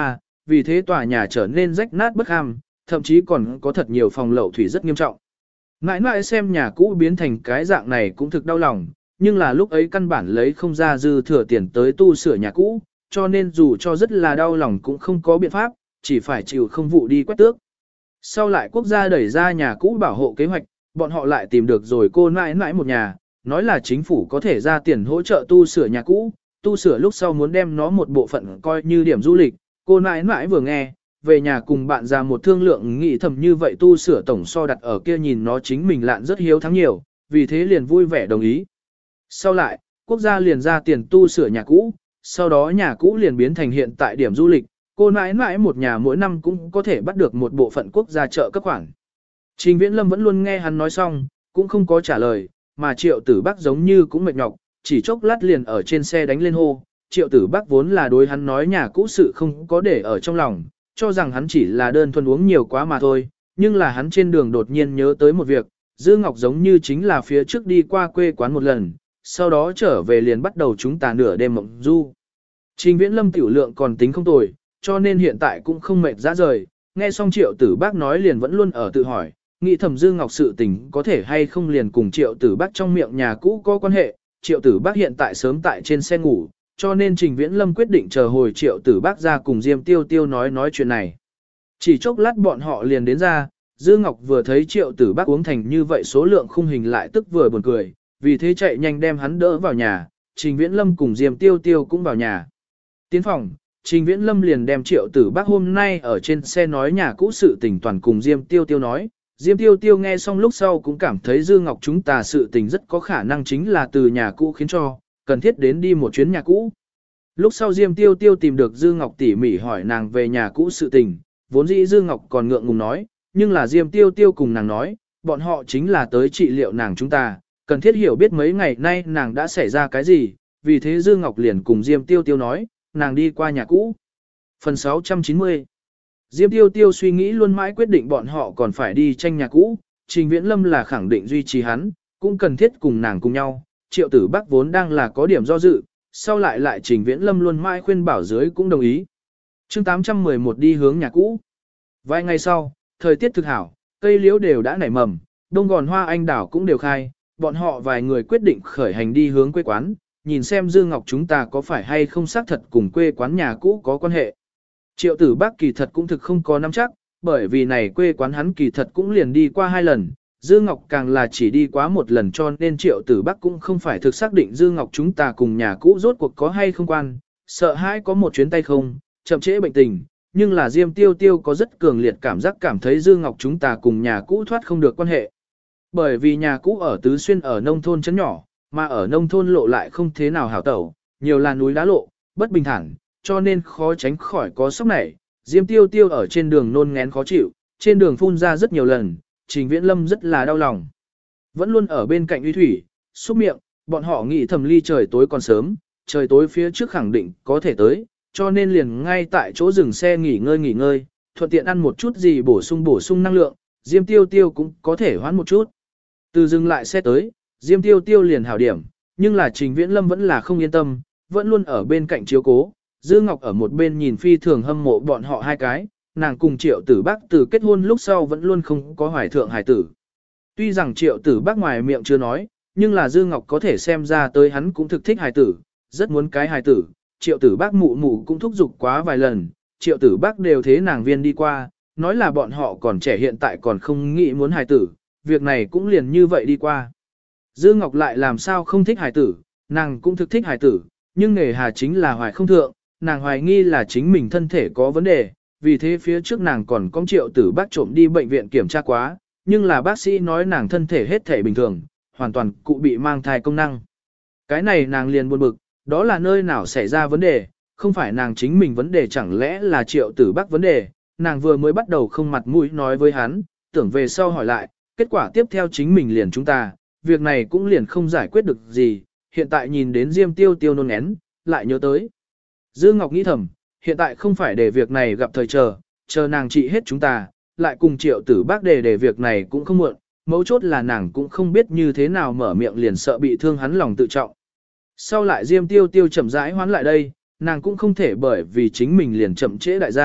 vì thế tòa nhà trở nên rách nát bất ham, thậm chí còn có thật nhiều phòng lậu thủy rất nghiêm trọng. Nãi nãi xem nhà cũ biến thành cái dạng này cũng thực đau lòng, nhưng là lúc ấy căn bản lấy không ra dư thừa tiền tới tu sửa nhà cũ, cho nên dù cho rất là đau lòng cũng không có biện pháp, chỉ phải chịu không vụ đi quét tước. Sau lại quốc gia đẩy ra nhà cũ bảo hộ kế hoạch, bọn họ lại tìm được rồi cô nãi nãi một nhà, nói là chính phủ có thể ra tiền hỗ trợ tu sửa nhà cũ, tu sửa lúc sau muốn đem nó một bộ phận coi như điểm du lịch. Cô nãi nãi vừa nghe, về nhà cùng bạn ra một thương lượng nghĩ thầm như vậy tu sửa tổng so đặt ở kia nhìn nó chính mình lạn rất hiếu thắng nhiều, vì thế liền vui vẻ đồng ý. Sau lại, quốc gia liền ra tiền tu sửa nhà cũ, sau đó nhà cũ liền biến thành hiện tại điểm du lịch, cô nãi nãi một nhà mỗi năm cũng có thể bắt được một bộ phận quốc gia trợ cấp khoản. Trình Viễn Lâm vẫn luôn nghe hắn nói xong, cũng không có trả lời, mà Triệu Tử Bắc giống như cũng mệt nhọc, chỉ chốc lát liền ở trên xe đánh lên hô. Triệu Tử Bắc vốn là đối hắn nói nhà cũ sự không có để ở trong lòng, cho rằng hắn chỉ là đơn thuần uống nhiều quá mà thôi, nhưng là hắn trên đường đột nhiên nhớ tới một việc, Dư Ngọc giống như chính là phía trước đi qua quê quán một lần, sau đó trở về liền bắt đầu chúng ta nửa đêm mộng du. Trình Viễn Lâm tiểu lượng còn tính không tồi, cho nên hiện tại cũng không mệt ra rời, nghe xong Triệu Tử Bắc nói liền vẫn luôn ở tự hỏi, nghĩ thầm Dư Ngọc sự tình có thể hay không liền cùng Triệu Tử Bắc trong miệng nhà cũ có quan hệ. Triệu Tử Bắc hiện tại sớm tại trên xe ngủ, cho nên Trình Viễn Lâm quyết định chờ hồi Triệu Tử Bắc ra cùng Diêm Tiêu Tiêu nói chuyện này. Chỉ chốc lát bọn họ liền đến ra, Dư Ngọc vừa thấy Triệu Tử Bắc uống thành như vậy số lượng khung hình lại tức vừa buồn cười, vì thế chạy nhanh đem hắn đỡ vào nhà, Trình Viễn Lâm cùng Diêm Tiêu Tiêu cũng vào nhà. Tiến phòng, Trình Viễn Lâm liền đem Triệu Tử Bắc hôm nay ở trên xe nói nhà cũ sự tình toàn cùng Diêm Tiêu Tiêu nói. Diêm Tiêu Tiêu nghe xong lúc sau cũng cảm thấy Dư Ngọc chúng ta sự tình rất có khả năng chính là từ nhà cũ khiến cho, cần thiết đến đi một chuyến nhà cũ. Lúc sau Diêm Tiêu Tiêu tìm được Dư Ngọc tỉ mỉ hỏi nàng về nhà cũ sự tình, vốn dĩ Dư Ngọc còn ngượng ngùng nói, nhưng là Diêm Tiêu Tiêu cùng nàng nói, bọn họ chính là tới trị liệu nàng chúng ta, cần thiết hiểu biết mấy ngày nay nàng đã xảy ra cái gì, vì thế Dư Ngọc liền cùng Diêm Tiêu Tiêu nói, nàng đi qua nhà cũ. Phần 690 Diêm Tiêu Tiêu suy nghĩ luôn mãi quyết định bọn họ còn phải đi tranh nhà cũ, Trình Viễn Lâm là khẳng định duy trì hắn, cũng cần thiết cùng nàng cùng nhau, Triệu Tử Bắc vốn đang là có điểm do dự, sau lại Trình Viễn Lâm luôn mãi khuyên bảo dưới cũng đồng ý. Chương 811 đi hướng nhà cũ. Vài ngày sau, thời tiết thực hảo, cây liễu đều đã nảy mầm, đông gòn hoa anh đào cũng đều khai, bọn họ vài người quyết định khởi hành đi hướng quê quán, nhìn xem Dư Ngọc chúng ta có phải hay không xác thật cùng quê quán nhà cũ có quan hệ. Triệu Tử Bắc kỳ thật cũng thực không có nắm chắc, bởi vì này quê quán hắn kỳ thật cũng liền đi qua 2 lần, Dư Ngọc càng là chỉ đi quá 1 lần cho nên Triệu Tử Bắc cũng không phải thực xác định Dư Ngọc chúng ta cùng nhà cũ rốt cuộc có hay không quan, sợ hãi có một chuyến tay không, chậm trễ bệnh tình, nhưng là Diêm Tiêu Tiêu có rất cường liệt cảm giác cảm thấy Dư Ngọc chúng ta cùng nhà cũ thoát không được quan hệ. Bởi vì nhà cũ ở Tứ Xuyên ở nông thôn chấn nhỏ, mà ở nông thôn lộ lại không thế nào hảo tẩu, nhiều là núi đá lộ, bất bình thản, cho nên khó tránh khỏi có sốc này. Diêm Tiêu Tiêu ở trên đường nôn ngén khó chịu, trên đường phun ra rất nhiều lần, Trình Viễn Lâm rất là đau lòng. Vẫn luôn ở bên cạnh uy thủy, xúc miệng, bọn họ nghĩ thầm ly trời tối còn sớm, trời tối phía trước khẳng định có thể tới, cho nên liền ngay tại chỗ dừng xe nghỉ ngơi, thuận tiện ăn một chút gì bổ sung năng lượng, Diêm Tiêu Tiêu cũng có thể hoãn một chút. Từ dừng lại xe tới, Diêm Tiêu Tiêu liền hảo điểm, nhưng là Trình Viễn Lâm vẫn là không yên tâm, vẫn luôn ở bên cạnh chiếu cố. Dư Ngọc ở một bên nhìn phi thường hâm mộ bọn họ hai cái, nàng cùng Triệu Tử Bắc từ kết hôn lúc sau vẫn luôn không có hoài thượng hài tử. Tuy rằng Triệu Tử Bắc ngoài miệng chưa nói, nhưng là Dư Ngọc có thể xem ra tới hắn cũng thực thích hài tử, rất muốn cái hài tử. Triệu Tử Bắc mụ mụ cũng thúc giục quá vài lần, Triệu Tử Bắc đều thế nàng viên đi qua, nói là bọn họ còn trẻ hiện tại còn không nghĩ muốn hài tử, việc này cũng liền như vậy đi qua. Dư Ngọc lại làm sao không thích hài tử, nàng cũng thực thích hài tử, nhưng nghề hà chính là hoài không thượng, nàng hoài nghi là chính mình thân thể có vấn đề, vì thế phía trước nàng còn có Triệu Tử Bắc trộm đi bệnh viện kiểm tra quá, nhưng là bác sĩ nói nàng thân thể hết thể bình thường, hoàn toàn cụ bị mang thai công năng. Cái này nàng liền buồn bực, đó là nơi nào xảy ra vấn đề, không phải nàng chính mình vấn đề chẳng lẽ là Triệu Tử Bắc vấn đề, nàng vừa mới bắt đầu không mặt mũi nói với hắn, tưởng về sau hỏi lại, kết quả tiếp theo chính mình liền chúng ta, việc này cũng liền không giải quyết được gì, hiện tại nhìn đến Diêm Tiêu Tiêu nôn én, lại nhớ tới. Dư Ngọc nghĩ thầm, hiện tại không phải để việc này gặp thời chờ nàng trị hết chúng ta, lại cùng Triệu Tử Bắc để việc này cũng không muộn, mấu chốt là nàng cũng không biết như thế nào mở miệng liền sợ bị thương hắn lòng tự trọng. Sau lại Diêm Tiêu Tiêu chậm rãi hoán lại đây, nàng cũng không thể bởi vì chính mình liền chậm trễ đại gia,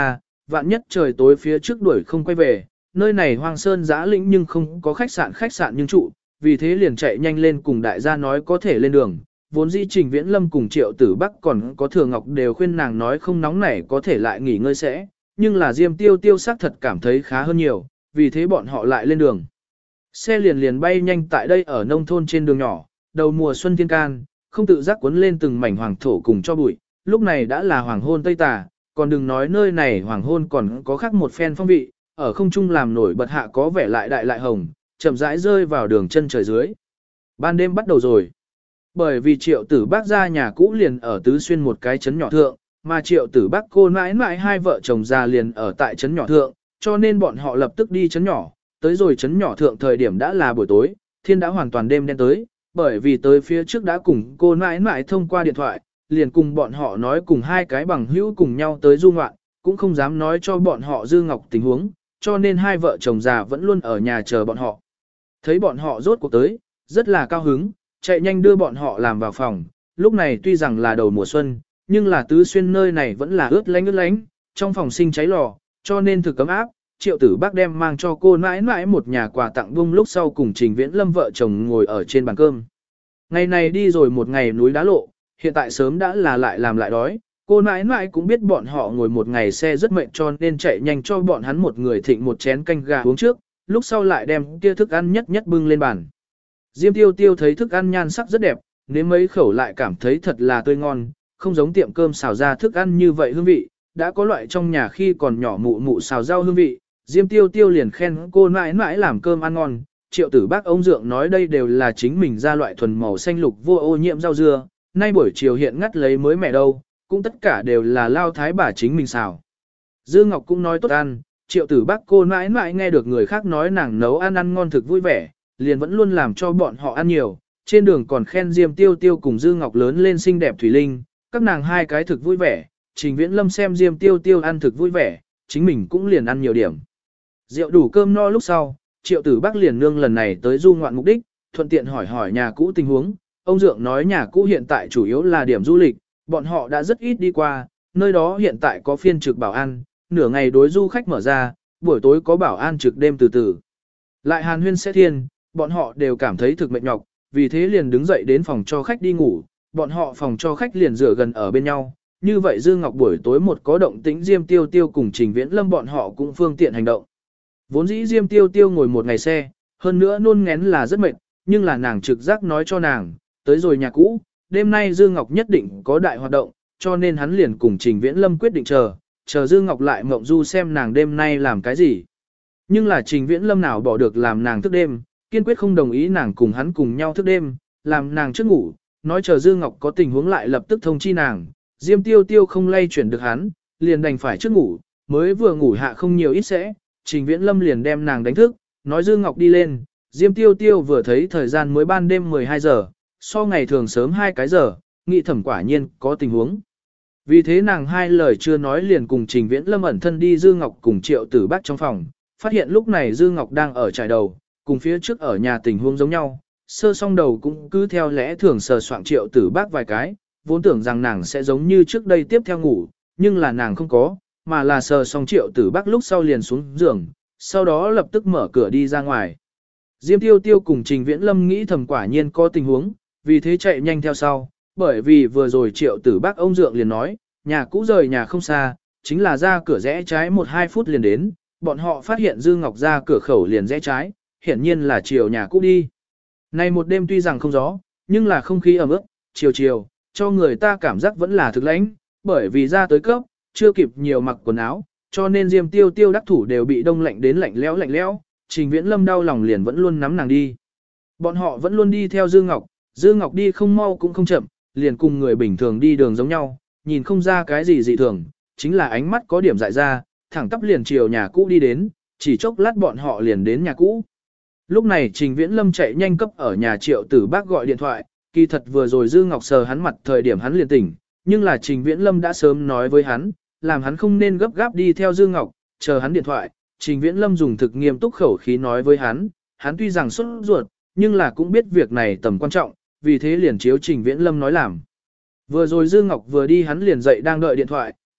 vạn nhất trời tối phía trước đuổi không quay về, nơi này hoang sơn giã lĩnh nhưng không có khách sạn nhưng trụ, vì thế liền chạy nhanh lên cùng đại gia nói có thể lên đường. Vốn dĩ Trình Viễn Lâm cùng Triệu Tử Bắc còn có Thừa Ngọc đều khuyên nàng nói không nóng nảy có thể lại nghỉ ngơi sẽ, nhưng là Diêm Tiêu Tiêu xác thật cảm thấy khá hơn nhiều, vì thế bọn họ lại lên đường. Xe liền bay nhanh tại đây ở nông thôn trên đường nhỏ, đầu mùa xuân thiên can, không tự giác cuốn lên từng mảnh hoàng thổ cùng cho bụi, lúc này đã là hoàng hôn tây tà, còn đừng nói nơi này hoàng hôn còn có khác một phen phong vị, ở không trung làm nổi bật hạ có vẻ lại đại lại hồng, chậm rãi rơi vào đường chân trời dưới. Ban đêm bắt đầu rồi. Bởi vì Triệu Tử Bác ra nhà cũ liền ở Tứ Xuyên một cái trấn nhỏ thượng, mà Triệu Tử Bác cô mãi mãi hai vợ chồng già liền ở tại trấn nhỏ thượng, cho nên bọn họ lập tức đi trấn nhỏ, tới rồi trấn nhỏ thượng thời điểm đã là buổi tối, thiên đã hoàn toàn đêm đen tới, bởi vì tới phía trước đã cùng cô mãi mãi thông qua điện thoại, liền cùng bọn họ nói cùng hai cái bằng hữu cùng nhau tới du ngoạn, cũng không dám nói cho bọn họ Dư Ngọc tình huống, cho nên hai vợ chồng già vẫn luôn ở nhà chờ bọn họ. Thấy bọn họ rốt cuộc tới, rất là cao hứng, chạy nhanh đưa bọn họ làm vào phòng, lúc này tuy rằng là đầu mùa xuân, nhưng là Tứ Xuyên nơi này vẫn là ướt lánh, trong phòng sinh cháy lò, cho nên thực cấm áp. Triệu Tử Bác đem mang cho cô mãi mãi một nhà quà tặng bung lúc sau cùng Trình Viễn Lâm vợ chồng ngồi ở trên bàn cơm. Ngày này đi rồi một ngày núi đá lộ, hiện tại sớm đã là lại làm lại đói, cô mãi mãi cũng biết bọn họ ngồi một ngày xe rất mệt cho nên chạy nhanh cho bọn hắn một người thịnh một chén canh gà uống trước, lúc sau lại đem kia thức ăn nhất nhất bưng lên bàn. Diêm Tiêu Tiêu thấy thức ăn nhan sắc rất đẹp, nếm mấy khẩu lại cảm thấy thật là tươi ngon, không giống tiệm cơm xào ra thức ăn như vậy hương vị, đã có loại trong nhà khi còn nhỏ mụ mụ xào rau hương vị. Diêm Tiêu Tiêu liền khen cô mãi mãi làm cơm ăn ngon, Triệu Tử Bác ông dượng nói đây đều là chính mình ra loại thuần màu xanh lục vô ô nhiễm rau dưa, nay buổi chiều hiện ngắt lấy mới mẻ đâu, cũng tất cả đều là lao thái bà chính mình xào. Dư Ngọc cũng nói tốt ăn, Triệu Tử Bác cô mãi mãi nghe được người khác nói nàng nấu ăn ngon thực vui vẻ, liền vẫn luôn làm cho bọn họ ăn nhiều, trên đường còn khen Diêm Tiêu Tiêu cùng Dư Ngọc lớn lên xinh đẹp thủy linh, các nàng hai cái thực vui vẻ, Trình Viễn Lâm xem Diêm Tiêu Tiêu ăn thực vui vẻ, chính mình cũng liền ăn nhiều điểm. Rượu đủ cơm no lúc sau, Triệu Tử Bác liền nương lần này tới du ngoạn mục đích, thuận tiện hỏi nhà cũ tình huống, ông dượng nói nhà cũ hiện tại chủ yếu là điểm du lịch, bọn họ đã rất ít đi qua, nơi đó hiện tại có phiên trực bảo an, nửa ngày đối du khách mở ra, buổi tối có bảo an trực đêm từ từ. Lại hàn huyên sẽ thiên, bọn họ đều cảm thấy thực mệt nhọc, vì thế liền đứng dậy đến phòng cho khách đi ngủ, bọn họ phòng cho khách liền rửa gần ở bên nhau. Như vậy Dư Ngọc buổi tối một có động tĩnh Diêm Tiêu Tiêu cùng Trình Viễn Lâm bọn họ cũng phương tiện hành động. Vốn dĩ Diêm Tiêu Tiêu ngồi một ngày xe, hơn nữa nôn ngén là rất mệt, nhưng là nàng trực giác nói cho nàng, tới rồi nhà cũ, đêm nay Dư Ngọc nhất định có đại hoạt động, cho nên hắn liền cùng Trình Viễn Lâm quyết định chờ Dư Ngọc lại mộng du xem nàng đêm nay làm cái gì. Nhưng là Trình Viễn Lâm nào bỏ được làm nàng thức đêm, kiên quyết không đồng ý nàng cùng hắn cùng nhau thức đêm, làm nàng trước ngủ, nói chờ Dư Ngọc có tình huống lại lập tức thông chi nàng. Diêm Tiêu Tiêu không lay chuyển được hắn, liền đành phải trước ngủ, mới vừa ngủ hạ không nhiều ít sẽ, Trình Viễn Lâm liền đem nàng đánh thức, nói Dư Ngọc đi lên, Diêm Tiêu Tiêu vừa thấy thời gian mới ban đêm 12 giờ, so ngày thường sớm 2 cái giờ, nghĩ thẩm quả nhiên có tình huống. Vì thế nàng hai lời chưa nói liền cùng Trình Viễn Lâm ẩn thân đi Dư Ngọc cùng Triệu Tử Bác trong phòng, phát hiện lúc này Dư Ngọc đang ở trải đầu, cùng phía trước ở nhà tình huống giống nhau, sơ song đầu cũng cứ theo lẽ thường sờ soạng Triệu Tử Bác vài cái, vốn tưởng rằng nàng sẽ giống như trước đây tiếp theo ngủ, nhưng là nàng không có, mà là sờ xong Triệu Tử Bác lúc sau liền xuống giường, sau đó lập tức mở cửa đi ra ngoài. Diêm Tiêu Tiêu cùng Trình Viễn Lâm nghĩ thầm quả nhiên có tình huống, vì thế chạy nhanh theo sau, bởi vì vừa rồi Triệu Tử Bác ông dượng liền nói, nhà cũ rời nhà không xa, chính là ra cửa rẽ trái 1-2 phút liền đến, bọn họ phát hiện Dư Ngọc ra cửa khẩu liền rẽ trái, hiển nhiên là chiều nhà cũ đi. Này một đêm tuy rằng không gió, nhưng là không khí ẩm ướt, chiều, cho người ta cảm giác vẫn là thực lãnh, bởi vì ra tới cấp, chưa kịp nhiều mặc quần áo, cho nên Diêm Tiêu Tiêu đắc thủ đều bị đông lạnh đến lạnh lẽo, Trình Viễn Lâm đau lòng liền vẫn luôn nắm nàng đi. Bọn họ vẫn luôn đi theo Dư Ngọc đi không mau cũng không chậm, liền cùng người bình thường đi đường giống nhau, nhìn không ra cái gì dị thường, chính là ánh mắt có điểm dại ra, thẳng tắp liền chiều nhà cũ đi đến, chỉ chốc lát bọn họ liền đến nhà cũ. Lúc này Trình Viễn Lâm chạy nhanh cấp ở nhà Triệu Tử Bác gọi điện thoại, kỳ thật vừa rồi Dư Ngọc sờ hắn mặt thời điểm hắn liền tỉnh, nhưng là Trình Viễn Lâm đã sớm nói với hắn, làm hắn không nên gấp gáp đi theo Dư Ngọc, chờ hắn điện thoại. Trình Viễn Lâm dùng thực nghiêm túc khẩu khí nói với hắn tuy rằng sốt ruột, nhưng là cũng biết việc này tầm quan trọng, vì thế liền chiếu Trình Viễn Lâm nói làm. Vừa rồi Dư Ngọc vừa đi hắn liền dậy đang đợi điện thoại,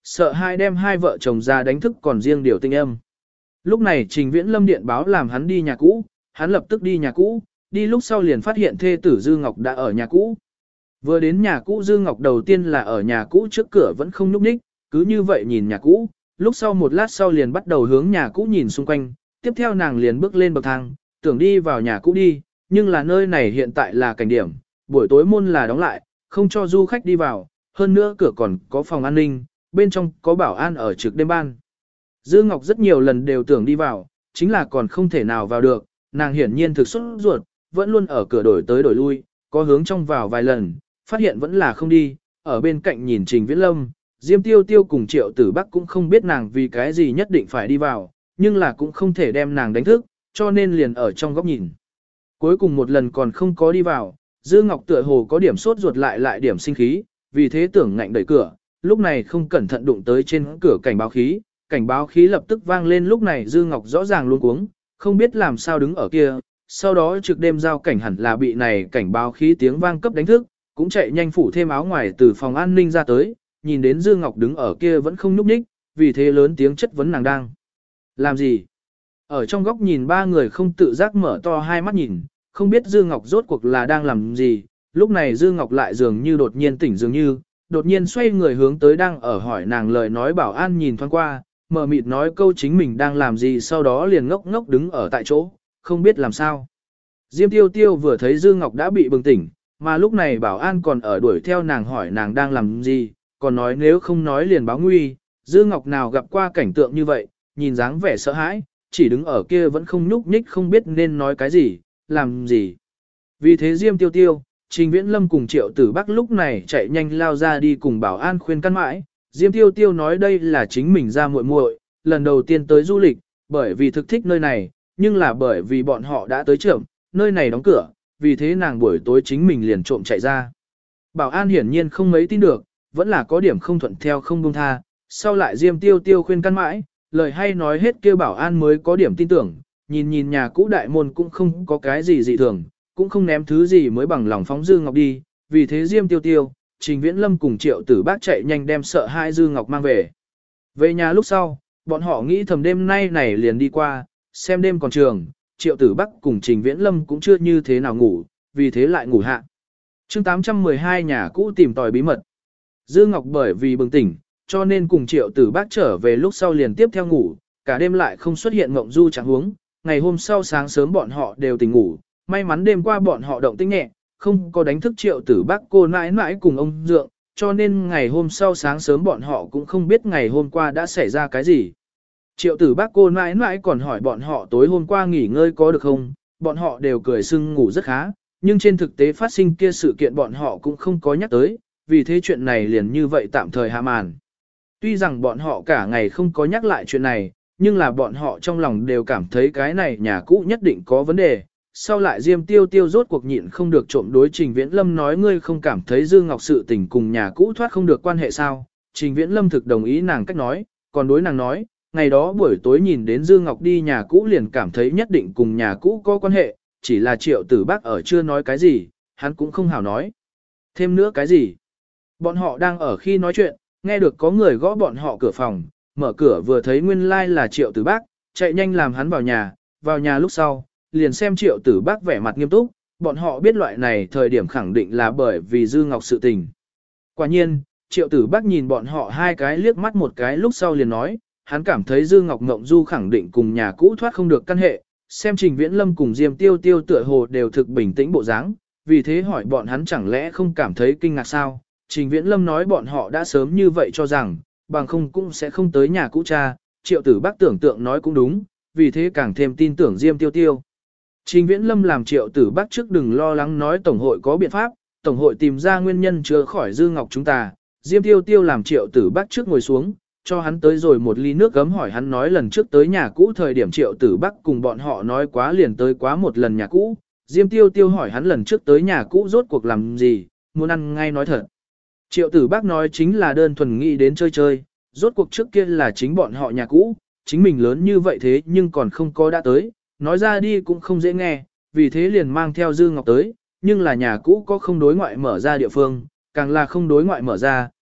sợ hai đem hai vợ chồng ra đánh thức còn riêng điều tinh âm. Lúc này Trình Viễn Lâm điện báo làm hắn đi nhà cũ, hắn lập tức đi nhà cũ, đi lúc sau liền phát hiện thê tử Dư Ngọc đã ở nhà cũ. Vừa đến nhà cũ Dư Ngọc đầu tiên là ở nhà cũ trước cửa vẫn không nhúc nhích, cứ như vậy nhìn nhà cũ, lúc sau một lát sau liền bắt đầu hướng nhà cũ nhìn xung quanh, tiếp theo nàng liền bước lên bậc thang, tưởng đi vào nhà cũ đi, nhưng là nơi này hiện tại là cảnh điểm, buổi tối môn là đóng lại, không cho du khách đi vào, hơn nữa cửa còn có phòng an ninh, bên trong có bảo an ở trực đêm ban. Dư Ngọc rất nhiều lần đều tưởng đi vào, chính là còn không thể nào vào được, nàng hiển nhiên thực xuất ruột, vẫn luôn ở cửa đổi tới đổi lui, có hướng trong vào vài lần, phát hiện vẫn là không đi, ở bên cạnh nhìn Trình Viễn Lâm, Diêm Tiêu Tiêu cùng Triệu Tử Bắc cũng không biết nàng vì cái gì nhất định phải đi vào, nhưng là cũng không thể đem nàng đánh thức, cho nên liền ở trong góc nhìn. Cuối cùng một lần còn không có đi vào, Dư Ngọc tựa hồ có điểm sốt ruột lại điểm sinh khí, vì thế tưởng ngạnh đẩy cửa, lúc này không cẩn thận đụng tới trên cửa cảnh báo khí lập tức vang lên, lúc này Dư Ngọc rõ ràng luống cuống, không biết làm sao đứng ở kia, sau đó trực đêm giao cảnh hẳn là bị này cảnh báo khí tiếng vang cấp đánh thức, cũng chạy nhanh phủ thêm áo ngoài từ phòng an ninh ra tới, nhìn đến Dư Ngọc đứng ở kia vẫn không nhúc nhích, vì thế lớn tiếng chất vấn nàng đang làm gì. Ở trong góc nhìn ba người không tự giác mở to hai mắt nhìn, không biết Dư Ngọc rốt cuộc là đang làm gì, lúc này Dư Ngọc lại dường như đột nhiên tỉnh dường như, đột nhiên xoay người hướng tới đang ở hỏi nàng lời nói bảo an nhìn thoáng qua, mờ mịt nói câu chính mình đang làm gì, sau đó liền ngốc ngốc đứng ở tại chỗ, không biết làm sao. Diêm Tiêu Tiêu vừa thấy Dư Ngọc đã bị bừng tỉnh, mà lúc này bảo an còn ở đuổi theo nàng hỏi nàng đang làm gì, còn nói nếu không nói liền báo nguy. Dư Ngọc nào gặp qua cảnh tượng như vậy, nhìn dáng vẻ sợ hãi, chỉ đứng ở kia vẫn không nhúc nhích, không biết nên nói cái gì, làm gì. Vì thế Diêm Tiêu Tiêu, Trình Viễn Lâm cùng Triệu Tử Bắc lúc này chạy nhanh lao ra đi cùng bảo an khuyên can mãi. Diêm Tiêu Tiêu nói đây là chính mình ra muội muội, lần đầu tiên tới du lịch, bởi vì thực thích nơi này, nhưng là bởi vì bọn họ đã tới trưởng, nơi này đóng cửa, vì thế nàng buổi tối chính mình liền trộm chạy ra. Bảo an hiển nhiên không mấy tin được, vẫn là có điểm không thuận theo không buông tha, sau lại Diêm Tiêu Tiêu khuyên can mãi, lời hay nói hết kêu bảo an mới có điểm tin tưởng, nhìn nhà cũ đại môn cũng không có cái gì dị thường, cũng không ném thứ gì mới bằng lòng phóng Dư Ngọc đi, vì thế Diêm Tiêu Tiêu, Trình Viễn Lâm cùng Triệu Tử Bác chạy nhanh đem sợ hai Dư Ngọc mang về. Về nhà lúc sau, bọn họ nghĩ thầm đêm nay này liền đi qua, xem đêm còn trường, Triệu Tử Bắc cùng Trình Viễn Lâm cũng chưa như thế nào ngủ, vì thế lại ngủ hạ. Chương 812 nhà cũ tìm tòi bí mật. Dư Ngọc bởi vì bừng tỉnh, cho nên cùng Triệu Tử Bác trở về lúc sau liền tiếp theo ngủ, cả đêm lại không xuất hiện mộng du trạng huống. Ngày hôm sau sáng sớm bọn họ đều tỉnh ngủ, may mắn đêm qua bọn họ động tĩnh nhẹ, không có đánh thức Triệu Tử Bác cô nãi nãi cùng ông Dượng, cho nên ngày hôm sau sáng sớm bọn họ cũng không biết ngày hôm qua đã xảy ra cái gì. Triệu Tử Bác cô nãi nãi còn hỏi bọn họ tối hôm qua nghỉ ngơi có được không, bọn họ đều cười sưng ngủ rất khá, nhưng trên thực tế phát sinh kia sự kiện bọn họ cũng không có nhắc tới, vì thế chuyện này liền như vậy tạm thời hạ màn. Tuy rằng bọn họ cả ngày không có nhắc lại chuyện này, nhưng là bọn họ trong lòng đều cảm thấy cái này nhà cũ nhất định có vấn đề. Sau lại Diêm Tiêu Tiêu rốt cuộc nhịn không được trộm đối Trình Viễn Lâm nói ngươi không cảm thấy Dư Ngọc sự tình cùng nhà cũ thoát không được quan hệ sao. Trình Viễn Lâm thực đồng ý nàng cách nói, còn đối nàng nói, ngày đó buổi tối nhìn đến Dư Ngọc đi nhà cũ liền cảm thấy nhất định cùng nhà cũ có quan hệ, chỉ là Triệu Tử Bác ở chưa nói cái gì, hắn cũng không hảo nói. Thêm nữa cái gì? Bọn họ đang ở khi nói chuyện, nghe được có người gõ bọn họ cửa phòng, mở cửa vừa thấy nguyên lai là Triệu Tử Bác, chạy nhanh làm hắn vào nhà lúc sau, liền xem Triệu Tử Bác vẻ mặt nghiêm túc, bọn họ biết loại này thời điểm khẳng định là bởi vì Dư Ngọc sự tình. Quả nhiên, Triệu Tử Bác nhìn bọn họ hai cái liếc mắt một cái lúc sau liền nói, hắn cảm thấy Dư Ngọc Ngộng Du khẳng định cùng nhà cũ thoát không được căn hệ, xem Trình Viễn Lâm cùng Diêm Tiêu Tiêu tựa hồ đều thực bình tĩnh bộ dáng, vì thế hỏi bọn hắn chẳng lẽ không cảm thấy kinh ngạc sao. Trình Viễn Lâm nói bọn họ đã sớm như vậy cho rằng, bằng không cũng sẽ không tới nhà cũ cha, Triệu Tử Bác tưởng tượng nói cũng đúng, vì thế càng thêm tin tưởng Diêm Tiêu Tiêu. Trình Viễn Lâm làm Triệu Tử Bác trước đừng lo lắng nói Tổng hội có biện pháp, Tổng hội tìm ra nguyên nhân chữa khỏi Dư Ngọc chúng ta. Diêm Tiêu Tiêu làm Triệu Tử Bác trước ngồi xuống, cho hắn tới rồi một ly nước gấm hỏi hắn nói lần trước tới nhà cũ thời điểm Triệu Tử Bác cùng bọn họ nói quá liền tới quá một lần nhà cũ. Diêm Tiêu Tiêu hỏi hắn lần trước tới nhà cũ rốt cuộc làm gì, muốn ăn ngay nói thật. Triệu Tử Bác nói chính là đơn thuần nghĩ đến chơi chơi, rốt cuộc trước kia là chính bọn họ nhà cũ, chính mình lớn như vậy thế nhưng còn không có đã tới, nói ra đi cũng không dễ nghe, vì thế liền mang theo Dư Ngọc tới, nhưng là nhà cũ có không đối ngoại mở ra địa phương, càng là không đối ngoại mở ra,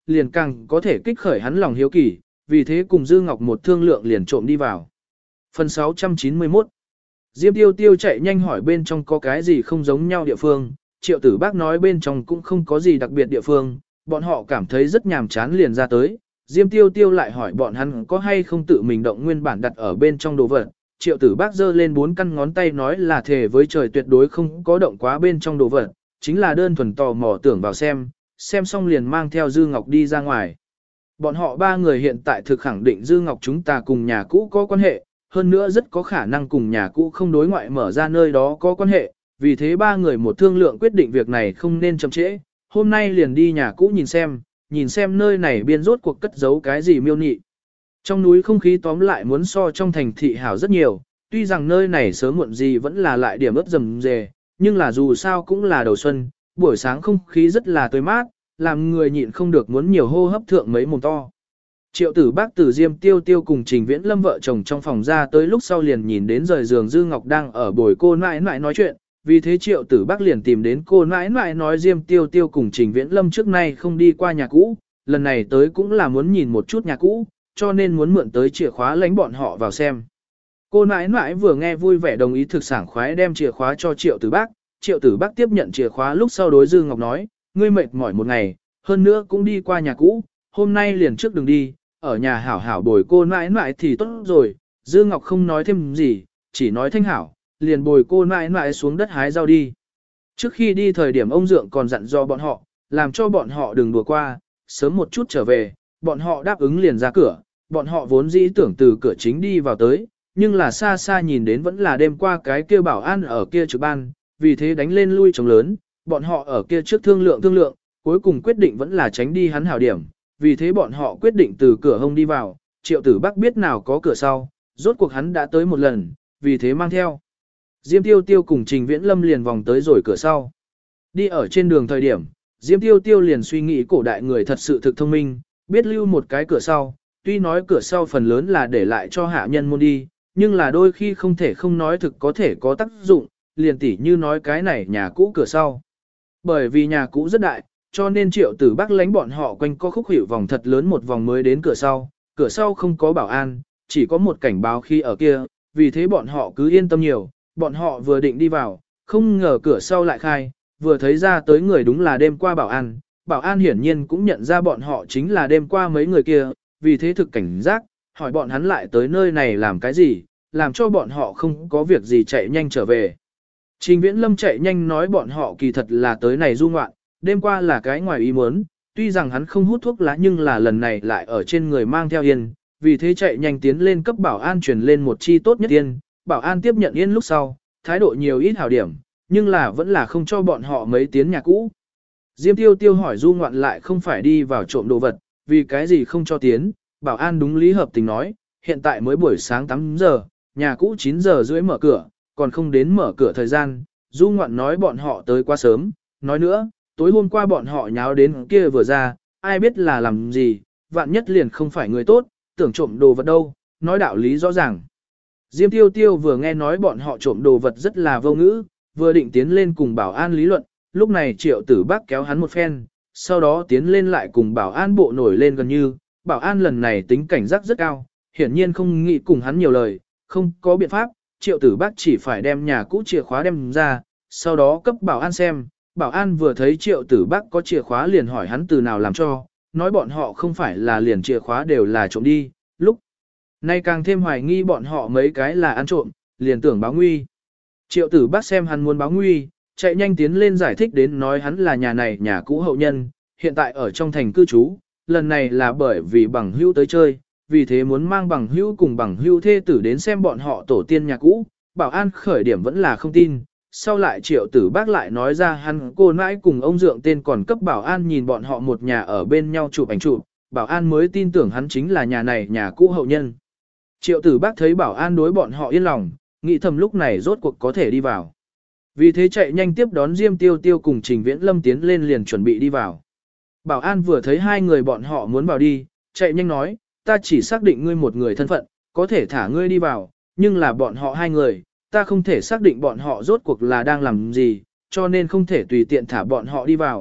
liền càng có thể kích khởi hắn lòng hiếu kỳ, vì thế cùng Dư Ngọc một thương lượng liền trộm đi vào. Phần 691 Diêm Tiêu Tiêu chạy nhanh hỏi bên trong có cái gì không giống nhau địa phương, Triệu Tử Bác nói bên trong cũng không có gì đặc biệt địa phương, bọn họ cảm thấy rất nhàm chán liền ra tới. Diêm Tiêu Tiêu lại hỏi bọn hắn có hay không tự mình động nguyên bản đặt ở bên trong đồ vật. Triệu Tử Bác giơ lên 4 căn ngón tay nói là thề với trời tuyệt đối không có động quá bên trong đồ vật, chính là đơn thuần tò mò tưởng vào xem xong liền mang theo Dư Ngọc đi ra ngoài. Bọn họ 3 người hiện tại thực khẳng định Dư Ngọc chúng ta cùng nhà cũ có quan hệ, hơn nữa rất có khả năng cùng nhà cũ không đối ngoại mở ra nơi đó có quan hệ, vì thế 3 người một thương lượng quyết định việc này không nên chậm trễ, hôm nay liền đi nhà cũ nhìn xem nơi này biên rốt cuộc cất giấu cái gì miêu nị. Trong núi không khí tóm lại muốn so trong thành thị hảo rất nhiều, tuy rằng nơi này sớm muộn gì vẫn là lại điểm ướt rầm rề, nhưng là dù sao cũng là đầu xuân, buổi sáng không khí rất là tươi mát, làm người nhịn không được muốn nhiều hô hấp thượng mấy mồm to. Triệu Tử Bác từ Diêm Tiêu Tiêu cùng Trình Viễn Lâm vợ chồng trong phòng ra tới lúc sau liền nhìn đến rời giường Dư Ngọc đang ở bồi cô nãi nãi nói chuyện, vì thế Triệu Tử Bác liền tìm đến cô nãi nãi nói Diêm Tiêu Tiêu cùng Trình Viễn Lâm trước nay không đi qua nhà cũ, lần này tới cũng là muốn nhìn một chút nhà cũ, cho nên muốn mượn tới chìa khóa lánh bọn họ vào xem. Cô nãi nãi vừa nghe vui vẻ đồng ý thực sảng khoái đem chìa khóa cho Triệu Tử Bác. Triệu Tử Bác tiếp nhận chìa khóa lúc sau đối Dư Ngọc nói, ngươi mệt mỏi một ngày, hơn nữa cũng đi qua nhà cũ, hôm nay liền trước đừng đi, ở nhà hảo hảo bồi cô nãi nãi thì tốt rồi. Dư Ngọc không nói thêm gì, chỉ nói thanh hảo, liền bồi cô nãi nãi xuống đất hái rau đi. Trước khi đi thời điểm ông Dượng còn dặn dò bọn họ, làm cho bọn họ đừng đùa qua, sớm một chút trở về, bọn họ đáp ứng liền ra cửa, bọn họ vốn dĩ tưởng từ cửa chính đi vào tới, nhưng là xa xa nhìn đến vẫn là đêm qua cái kia bảo an ở kia trực ban, vì thế đánh lên lui trống lớn, bọn họ ở kia trước thương lượng, cuối cùng quyết định vẫn là tránh đi hắn hảo điểm, vì thế bọn họ quyết định từ cửa hông đi vào, Triệu Tử Bác biết nào có cửa sau, rốt cuộc hắn đã tới một lần, vì thế mang theo. Diêm Tiêu Tiêu cùng Trình Viễn Lâm liền vòng tới rồi cửa sau. Đi ở trên đường thời điểm, Diêm Tiêu Tiêu liền suy nghĩ cổ đại người thật sự thực thông minh, biết lưu một cái cửa sau, tuy nói cửa sau phần lớn là để lại cho hạ nhân môn đi, nhưng là đôi khi không thể không nói thực có thể có tác dụng, liền tỉ như nói cái này nhà cũ cửa sau. Bởi vì nhà cũ rất đại, cho nên Triệu Tử Bác lánh bọn họ quanh co khúc hiệu vòng thật lớn một vòng mới đến cửa sau không có bảo an, chỉ có một cảnh báo khi ở kia, vì thế bọn họ cứ yên tâm nhiều, bọn họ vừa định đi vào, không ngờ cửa sau lại khai, vừa thấy ra tới người đúng là đêm qua bảo an hiển nhiên cũng nhận ra bọn họ chính là đêm qua mấy người kia, vì thế thực cảnh giác, hỏi bọn hắn lại tới nơi này làm cái gì, làm cho bọn họ không có việc gì chạy nhanh trở về. Trình Viễn Lâm chạy nhanh nói bọn họ kỳ thật là tới này du ngoạn, đêm qua là cái ngoài ý muốn, tuy rằng hắn không hút thuốc lá nhưng là lần này lại ở trên người mang theo yên, vì thế chạy nhanh tiến lên cấp bảo an truyền lên một chi tốt nhất yên, bảo an tiếp nhận yên lúc sau, thái độ nhiều ít hảo điểm, nhưng là vẫn là không cho bọn họ mấy tiến nhà cũ. Diêm Tiêu Tiêu hỏi du ngoạn lại không phải đi vào trộm đồ vật, vì cái gì không cho tiến, bảo an đúng lý hợp tình nói, hiện tại mới buổi sáng 8 giờ, nhà cũ 9 giờ rưỡi mở cửa, còn không đến mở cửa thời gian, du ngoạn nói bọn họ tới quá sớm, nói nữa, tối hôm qua bọn họ nháo đến kia vừa ra, ai biết là làm gì, vạn nhất liền không phải người tốt, tưởng trộm đồ vật đâu, nói đạo lý rõ ràng. Diêm Tiêu Tiêu vừa nghe nói bọn họ trộm đồ vật rất là vô ngữ, vừa định tiến lên cùng bảo an lý luận, lúc này Triệu Tử Bác kéo hắn một phen, sau đó tiến lên lại cùng bảo an bộ nổi lên gần như, bảo an lần này tính cảnh giác rất cao, hiển nhiên không nghĩ cùng hắn nhiều lời, không có biện pháp, Triệu Tử Bác chỉ phải đem nhà cũ chìa khóa đem ra, sau đó cấp bảo an xem, bảo an vừa thấy Triệu Tử Bác có chìa khóa liền hỏi hắn từ nào làm cho, nói bọn họ không phải là liền chìa khóa đều là trộm đi, lúc này càng thêm hoài nghi bọn họ mấy cái là ăn trộm, liền tưởng báo nguy. Triệu Tử Bác xem hắn muốn báo nguy, chạy nhanh tiến lên giải thích đến nói hắn là nhà này nhà cũ hậu nhân, hiện tại ở trong thành cư trú, lần này là bởi vì bằng hữu tới chơi, vì thế muốn mang bằng hữu cùng bằng hữu thê tử đến xem bọn họ tổ tiên nhà cũ, bảo an khởi điểm vẫn là không tin. Sau lại Triệu Tử Bác lại nói ra hắn cô nãi cùng ông Dượng tên còn cấp bảo an nhìn bọn họ một nhà ở bên nhau chụp ảnh chụp, bảo an mới tin tưởng hắn chính là nhà này nhà cũ hậu nhân. Triệu Tử Bác thấy bảo an đối bọn họ yên lòng, nghĩ thầm lúc này rốt cuộc có thể đi vào. Vì thế chạy nhanh tiếp đón Diêm Tiêu Tiêu cùng Trình Viễn Lâm tiến lên liền chuẩn bị đi vào. Bảo an vừa thấy hai người bọn họ muốn vào đi, chạy nhanh nói, ta chỉ xác định ngươi một người thân phận, có thể thả ngươi đi vào, nhưng là bọn họ hai người, ta không thể xác định bọn họ rốt cuộc là đang làm gì, cho nên không thể tùy tiện thả bọn họ đi vào.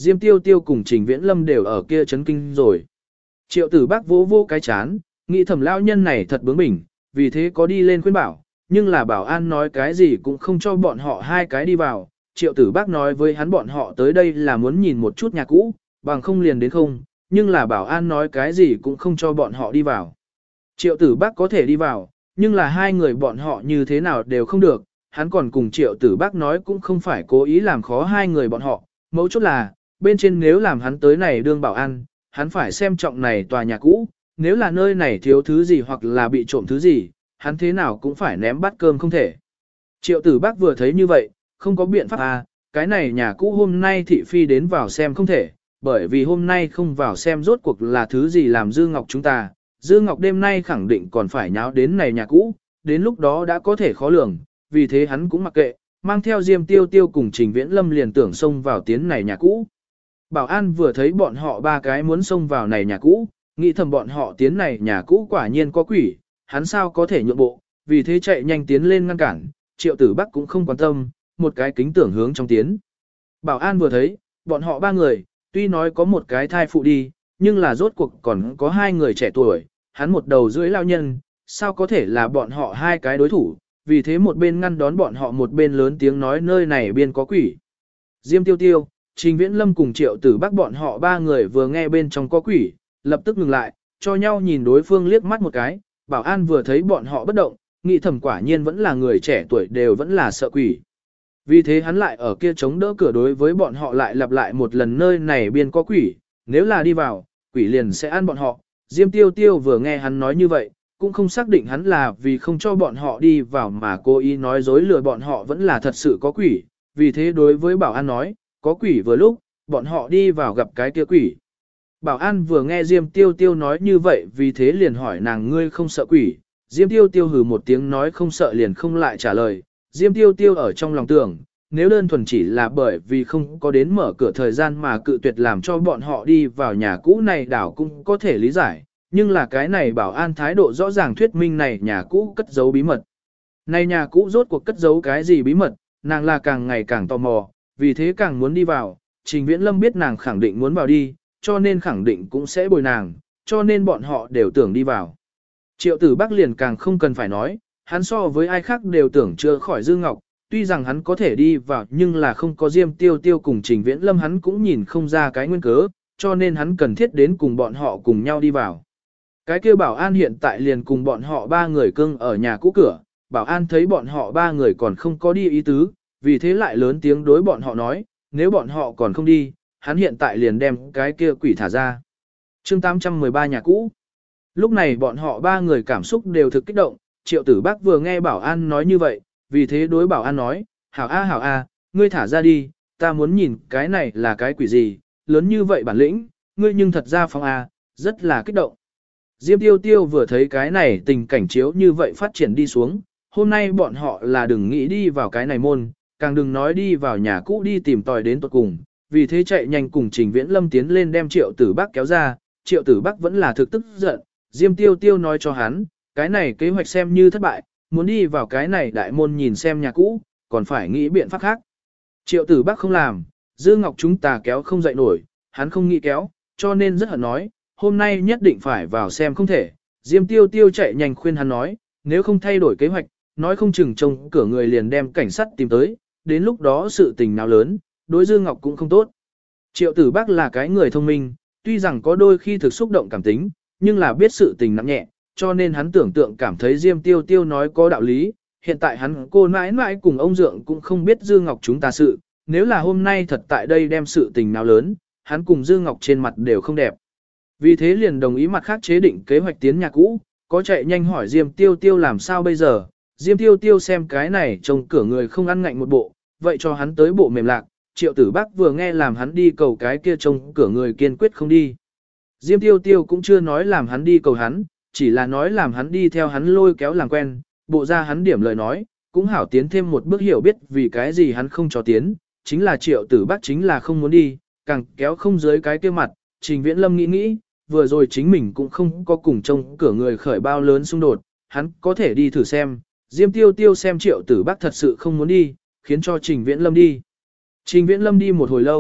Diêm Tiêu Tiêu cùng Trình Viễn Lâm đều ở kia chấn kinh rồi. Triệu Tử Bác vỗ vô cái chán, nghĩ thầm lão nhân này thật bướng bỉnh, vì thế có đi lên khuyên bảo, nhưng là bảo an nói cái gì cũng không cho bọn họ hai cái đi vào. Triệu Tử Bác nói với hắn bọn họ tới đây là muốn nhìn một chút nhà cũ, bằng không liền đến không, nhưng là bảo an nói cái gì cũng không cho bọn họ đi vào. Triệu Tử Bác có thể đi vào, nhưng là hai người bọn họ như thế nào đều không được, hắn còn cùng Triệu Tử Bác nói cũng không phải cố ý làm khó hai người bọn họ, mấu chốt là, bên trên nếu làm hắn tới này đương bảo an, hắn phải xem trọng này tòa nhà cũ, nếu là nơi này thiếu thứ gì hoặc là bị trộm thứ gì, hắn thế nào cũng phải ném bát cơm không thể. Triệu Tử Bác vừa thấy như vậy, không có biện pháp à, cái này nhà cũ hôm nay thị phi đến vào xem không thể, bởi vì hôm nay không vào xem rốt cuộc là thứ gì làm Dư Ngọc chúng ta, Dư Ngọc đêm nay khẳng định còn phải nháo đến này nhà cũ, đến lúc đó đã có thể khó lường, vì thế hắn cũng mặc kệ, mang theo Diêm Tiêu Tiêu cùng Trình Viễn Lâm liền tưởng xông vào tiến này nhà cũ. Bảo an vừa thấy bọn họ ba cái muốn xông vào này nhà cũ, nghĩ thầm bọn họ tiến này nhà cũ quả nhiên có quỷ, hắn sao có thể nhượng bộ, vì thế chạy nhanh tiến lên ngăn cản, Triệu Tử Bắc cũng không quan tâm, một cái kính tưởng hướng trong tiến. Bảo an vừa thấy, bọn họ ba người, tuy nói có một cái thai phụ đi, nhưng là rốt cuộc còn có hai người trẻ tuổi, hắn một đầu rưỡi lao nhân, sao có thể là bọn họ hai cái đối thủ, vì thế một bên ngăn đón bọn họ một bên lớn tiếng nói nơi này biên có quỷ. Diêm Tiêu Tiêu, Trình Viễn Lâm cùng Triệu Tử Bắc bọn họ ba người vừa nghe bên trong có quỷ, lập tức ngừng lại, cho nhau nhìn đối phương liếc mắt một cái, bảo an vừa thấy bọn họ bất động, nghĩ thầm quả nhiên vẫn là người trẻ tuổi đều vẫn là sợ quỷ. Vì thế hắn lại ở kia chống đỡ cửa đối với bọn họ lại lặp lại một lần nơi này biên có quỷ, nếu là đi vào, quỷ liền sẽ ăn bọn họ. Diêm Tiêu Tiêu vừa nghe hắn nói như vậy, cũng không xác định hắn là vì không cho bọn họ đi vào mà cố ý nói dối lừa bọn họ vẫn là thật sự có quỷ, vì thế đối với bảo an nói, có quỷ vừa lúc, bọn họ đi vào gặp cái kia quỷ. Bảo an vừa nghe Diêm Tiêu Tiêu nói như vậy vì thế liền hỏi nàng ngươi không sợ quỷ, Diêm Tiêu Tiêu hừ một tiếng nói không sợ liền không lại trả lời, Diêm Tiêu Tiêu ở trong lòng tưởng, nếu đơn thuần chỉ là bởi vì không có đến mở cửa thời gian mà cự tuyệt làm cho bọn họ đi vào nhà cũ này đảo cũng có thể lý giải, nhưng là cái này bảo an thái độ rõ ràng thuyết minh này nhà cũ cất giấu bí mật. Này nhà cũ rốt cuộc cất giấu cái gì bí mật, nàng là càng ngày càng tò mò, vì thế càng muốn đi vào, Trình Viễn Lâm biết nàng khẳng định muốn vào đi, cho nên khẳng định cũng sẽ bồi nàng, cho nên bọn họ đều tưởng đi vào. Triệu Tử Bắc liền càng không cần phải nói, hắn so với ai khác đều tưởng chưa khỏi Dư Ngọc, tuy rằng hắn có thể đi vào nhưng là không có Diêm Tiêu Tiêu cùng Trình Viễn Lâm hắn cũng nhìn không ra cái nguyên cớ, cho nên hắn cần thiết đến cùng bọn họ cùng nhau đi vào. Cái kia bảo an hiện tại liền cùng bọn họ ba người cưng ở nhà cũ cửa, bảo an thấy bọn họ ba người còn không có đi ý tứ, vì thế lại lớn tiếng đối bọn họ nói, nếu bọn họ còn không đi, hắn hiện tại liền đem cái kia quỷ thả ra. Chương 813 nhà cũ. Lúc này bọn họ ba người cảm xúc đều thực kích động, Triệu Tử Bắc vừa nghe bảo an nói như vậy, vì thế đối bảo an nói, hảo a, ngươi thả ra đi, ta muốn nhìn cái này là cái quỷ gì, lớn như vậy bản lĩnh, ngươi nhưng thật ra phong a, rất là kích động. Diêm Tiêu Tiêu vừa thấy cái này tình cảnh chiếu như vậy phát triển đi xuống, hôm nay bọn họ là đừng nghĩ đi vào cái này môn, càng đừng nói đi vào nhà cũ đi tìm tòi đến tuột cùng, vì thế chạy nhanh cùng Trình Viễn Lâm tiến lên đem Triệu Tử Bắc kéo ra, Triệu Tử Bắc vẫn là thực tức giận, Diêm Tiêu Tiêu nói cho hắn, cái này kế hoạch xem như thất bại, muốn đi vào cái này đại môn nhìn xem nhà cũ, còn phải nghĩ biện pháp khác. Triệu Tử Bắc không làm, Dư Ngọc chúng ta kéo không dậy nổi, hắn không nghĩ kéo, cho nên rất hận nói, hôm nay nhất định phải vào xem không thể. Diêm Tiêu Tiêu chạy nhanh khuyên hắn nói, nếu không thay đổi kế hoạch, nói không chừng trông cửa người liền đem cảnh sát tìm tới, đến lúc đó sự tình nào lớn, đối Dư Ngọc cũng không tốt. Triệu Tử Bắc là cái người thông minh, tuy rằng có đôi khi thực xúc động cảm tính, nhưng là biết sự tình nặng nhẹ, cho nên hắn tưởng tượng cảm thấy Diêm Tiêu Tiêu nói có đạo lý, hiện tại hắn cô mãi mãi cùng ông Dượng cũng không biết Dư Ngọc chúng ta sự, nếu là hôm nay thật tại đây đem sự tình nào lớn, hắn cùng Dư Ngọc trên mặt đều không đẹp. Vì thế liền đồng ý mặt khác chế định kế hoạch tiến nhà cũ, có chạy nhanh hỏi Diêm Tiêu Tiêu làm sao bây giờ, Diêm Tiêu Tiêu xem cái này trông cửa người không ăn ngạnh một bộ, vậy cho hắn tới bộ mềm lạc, Triệu Tử Bắc vừa nghe làm hắn đi cầu cái kia trông cửa người kiên quyết không đi. Diêm Tiêu Tiêu cũng chưa nói làm hắn đi cầu hắn, chỉ là nói làm hắn đi theo hắn lôi kéo làm quen, bộ ra hắn điểm lời nói, cũng hảo tiến thêm một bước hiểu biết vì cái gì hắn không cho tiến, chính là Triệu Tử Bắc chính là không muốn đi, càng kéo không dưới cái kia mặt, Trình Viễn Lâm nghĩ, vừa rồi chính mình cũng không có cùng trông cửa người khởi bao lớn xung đột, hắn có thể đi thử xem, Diêm Tiêu Tiêu xem Triệu Tử Bắc thật sự không muốn đi, khiến cho Trình Viễn Lâm đi. Trình Viễn Lâm đi một hồi lâu,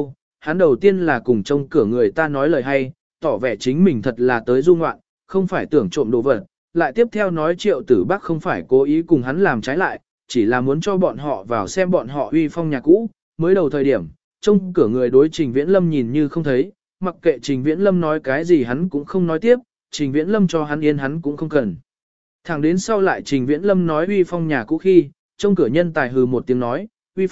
hắn đầu tiên là cùng trông cửa người ta nói lời hay, tỏ vẻ chính mình thật là tới du ngoạn, không phải tưởng trộm đồ vật, lại tiếp theo nói Triệu Tử Bắc không phải cố ý cùng hắn làm trái lại, chỉ là muốn cho bọn họ vào xem bọn họ uy phong nhà cũ, mới đầu thời điểm, trông cửa người đối Trình Viễn Lâm nhìn như không thấy, mặc kệ Trình Viễn Lâm nói cái gì hắn cũng không nói tiếp, Trình Viễn Lâm cho hắn yên hắn cũng không cần. Thẳng đến sau lại Trình Viễn Lâm nói uy phong nhà cũ khi, trông cửa nhân tài hừ một tiếng nói,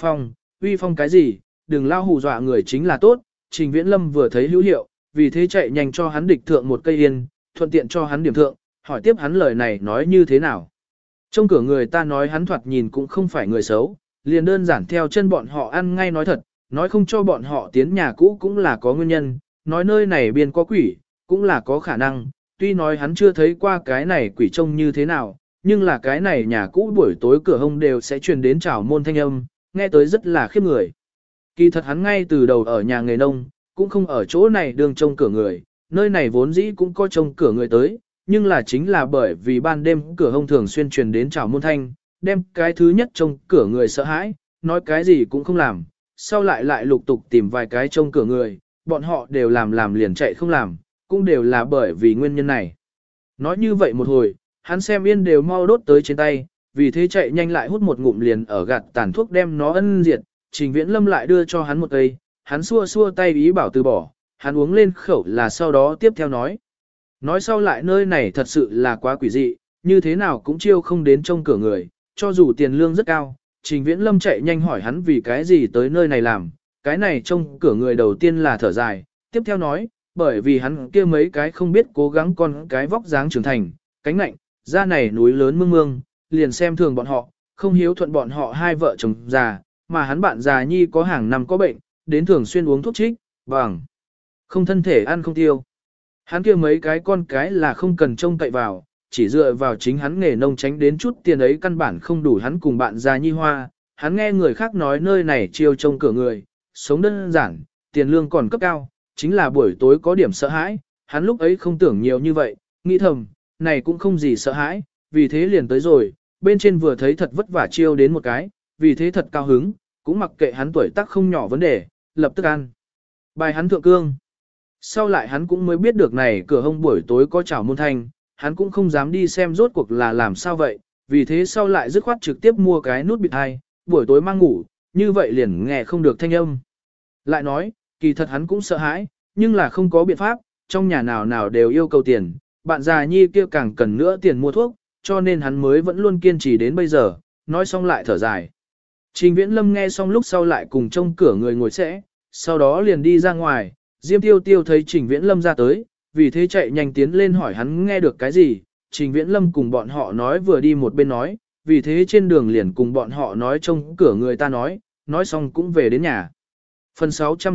uy phong cái gì, đừng lao hù dọa người chính là tốt, Trình Viễn Lâm vừa thấy hữu hiệu, vì thế chạy nhanh cho hắn địch thượng một cây yên, thuận tiện cho hắn điểm thượng, hỏi tiếp hắn lời này nói như thế nào. Trông cửa người ta nói hắn thoạt nhìn cũng không phải người xấu, liền đơn giản theo chân bọn họ ăn ngay nói thật, nói không cho bọn họ tiến nhà cũ cũng là có nguyên nhân, nói nơi này biên có quỷ, cũng là có khả năng, tuy nói hắn chưa thấy qua cái này quỷ trông như thế nào, nhưng là cái này nhà cũ buổi tối cửa hông đều sẽ truyền đến chảo môn thanh âm, nghe tới rất là khiếp người. Kỳ thật hắn ngay từ đầu ở nhà nghề nông, cũng không ở chỗ này đường trông cửa người, nơi này vốn dĩ cũng có trông cửa người tới, nhưng là chính là bởi vì ban đêm cửa hông thường xuyên truyền đến chảo môn thanh, đem cái thứ nhất trông cửa người sợ hãi, nói cái gì cũng không làm, sau lại lục tục tìm vài cái trông cửa người, bọn họ đều làm liền chạy không làm, cũng đều là bởi vì nguyên nhân này. Nói như vậy một hồi, hắn xem yên đều mau đốt tới trên tay, vì thế chạy nhanh lại hút một ngụm liền ở gạt tàn thuốc đem nó ân diệt, Trình Viễn Lâm lại đưa cho hắn một cây, hắn xua xua tay ý bảo từ bỏ, hắn uống lên khẩu là sau đó tiếp theo nói. Nói sau lại nơi này thật sự là quá quỷ dị, như thế nào cũng chiêu không đến trông cửa người, cho dù tiền lương rất cao, Trình Viễn Lâm chạy nhanh hỏi hắn vì cái gì tới nơi này làm, cái này trông cửa người đầu tiên là thở dài, tiếp theo nói, bởi vì hắn kia mấy cái không biết cố gắng con cái vóc dáng trưởng thành, cánh nạnh, da này núi lớn mương, liền xem thường bọn họ, không hiếu thuận bọn họ hai vợ chồng già, mà hắn bạn già nhi có hàng năm có bệnh, đến thường xuyên uống thuốc trích, bằng không thân thể ăn không tiêu. Hắn kia mấy cái con cái là không cần trông cậy vào, chỉ dựa vào chính hắn nghề nông tránh đến chút tiền ấy căn bản không đủ hắn cùng bạn già nhi hoa, hắn nghe người khác nói nơi này chiêu trông cửa người, sống đơn giản, tiền lương còn cấp cao, chính là buổi tối có điểm sợ hãi, hắn lúc ấy không tưởng nhiều như vậy, nghĩ thầm, này cũng không gì sợ hãi, vì thế liền tới rồi, bên trên vừa thấy thật vất vả chiêu đến một cái, vì thế thật cao hứng, cũng mặc kệ hắn tuổi tác không nhỏ vấn đề, lập tức ăn. Bài hắn thượng cương. Sau lại hắn cũng mới biết được này cửa hông buổi tối có chảo môn thanh, hắn cũng không dám đi xem rốt cuộc là làm sao vậy, vì thế sau lại dứt khoát trực tiếp mua cái nút bịt hai, buổi tối mang ngủ, như vậy liền nghe không được thanh âm. Lại nói, kỳ thật hắn cũng sợ hãi, nhưng là không có biện pháp, trong nhà nào nào đều yêu cầu tiền, bạn già nhi kia càng cần nữa tiền mua thuốc, cho nên hắn mới vẫn luôn kiên trì đến bây giờ, nói xong lại thở dài. Trình Viễn Lâm nghe xong lúc sau lại cùng trông cửa người ngồi sẽ, sau đó liền đi ra ngoài, Diêm Tiêu Tiêu thấy Trình Viễn Lâm ra tới, vì thế chạy nhanh tiến lên hỏi hắn nghe được cái gì, Trình Viễn Lâm cùng bọn họ nói vừa đi một bên nói, vì thế trên đường liền cùng bọn họ nói trông cửa người ta nói xong cũng về đến nhà. Phần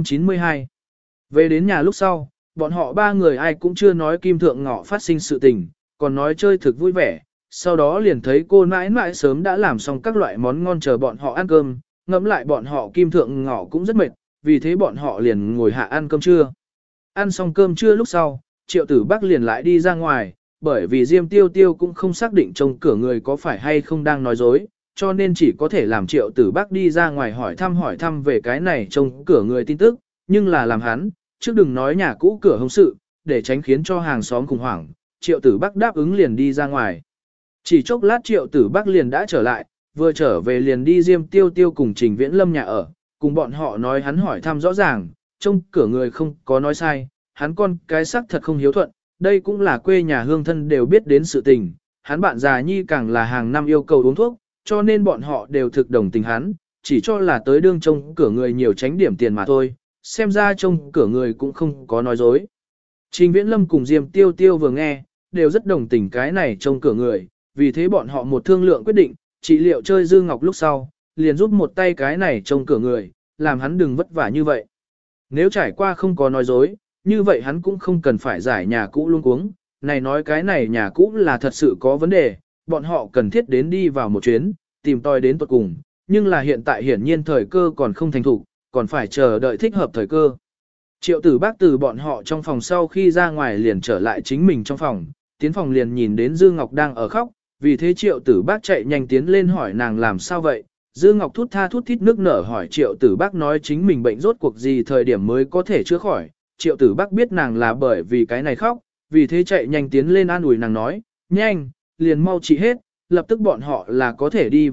692 Về đến nhà lúc sau, bọn họ ba người ai cũng chưa nói kim thượng ngọ phát sinh sự tình, còn nói chơi thực vui vẻ, sau đó liền thấy cô nãi nãi sớm đã làm xong các loại món ngon chờ bọn họ ăn cơm, ngẫm lại bọn họ kim thượng ngọ cũng rất mệt, vì thế bọn họ liền ngồi hạ ăn cơm trưa. Ăn xong cơm trưa lúc sau, Triệu Tử Bắc liền lại đi ra ngoài, bởi vì Diêm Tiêu Tiêu cũng không xác định trông cửa người có phải hay không đang nói dối, cho nên chỉ có thể làm Triệu Tử Bắc đi ra ngoài hỏi thăm về cái này trông cửa người tin tức, nhưng là làm hắn, trước đừng nói nhà cũ cửa hông sự, để tránh khiến cho hàng xóm khủng hoảng, Triệu Tử Bắc đáp ứng liền đi ra ngoài. Chỉ chốc lát Triệu Tử Bắc liền đã trở lại, vừa trở về liền đi Diêm Tiêu Tiêu cùng Trình Viễn Lâm nhà ở, cùng bọn họ nói hắn hỏi thăm rõ ràng, trông cửa người không có nói sai, hắn con cái sắc thật không hiếu thuận, đây cũng là quê nhà hương thân đều biết đến sự tình, hắn bạn già nhi càng là hàng năm yêu cầu uống thuốc, cho nên bọn họ đều thực đồng tình hắn, chỉ cho là tới đương trông cửa người nhiều tránh điểm tiền mà thôi, xem ra trông cửa người cũng không có nói dối. Trình Viễn Lâm cùng Diêm Tiêu Tiêu vừa nghe, đều rất đồng tình cái này trông cửa người, vì thế bọn họ một thương lượng quyết định, trị liệu chơi dư ngọc lúc sau, liền giúp một tay cái này trông cửa người, làm hắn đừng vất vả như vậy. Nếu trải qua không có nói dối, như vậy hắn cũng không cần phải giải nhà cũ luôn cuống, này nói cái này nhà cũ là thật sự có vấn đề, bọn họ cần thiết đến đi vào một chuyến, tìm tòi đến tuật cùng, nhưng là hiện tại hiển nhiên thời cơ còn không thành thủ, còn phải chờ đợi thích hợp thời cơ. Triệu Tử Bác từ bọn họ trong phòng sau khi ra ngoài liền trở lại chính mình trong phòng, tiến phòng liền nhìn đến Dư Ngọc đang ở khóc, vì thế Triệu Tử Bác chạy nhanh tiến lên hỏi nàng làm sao vậy, Dư Ngọc thút tha thút thít nước nở hỏi Triệu Tử Bác nói chính mình bệnh rốt cuộc gì thời điểm mới có thể chữa khỏi. Triệu Tử Bác biết nàng là bởi vì cái này khóc, vì thế chạy nhanh tiến lên an ủi nàng nói, nhanh, liền mau trị hết, lập tức bọn họ là có thể đi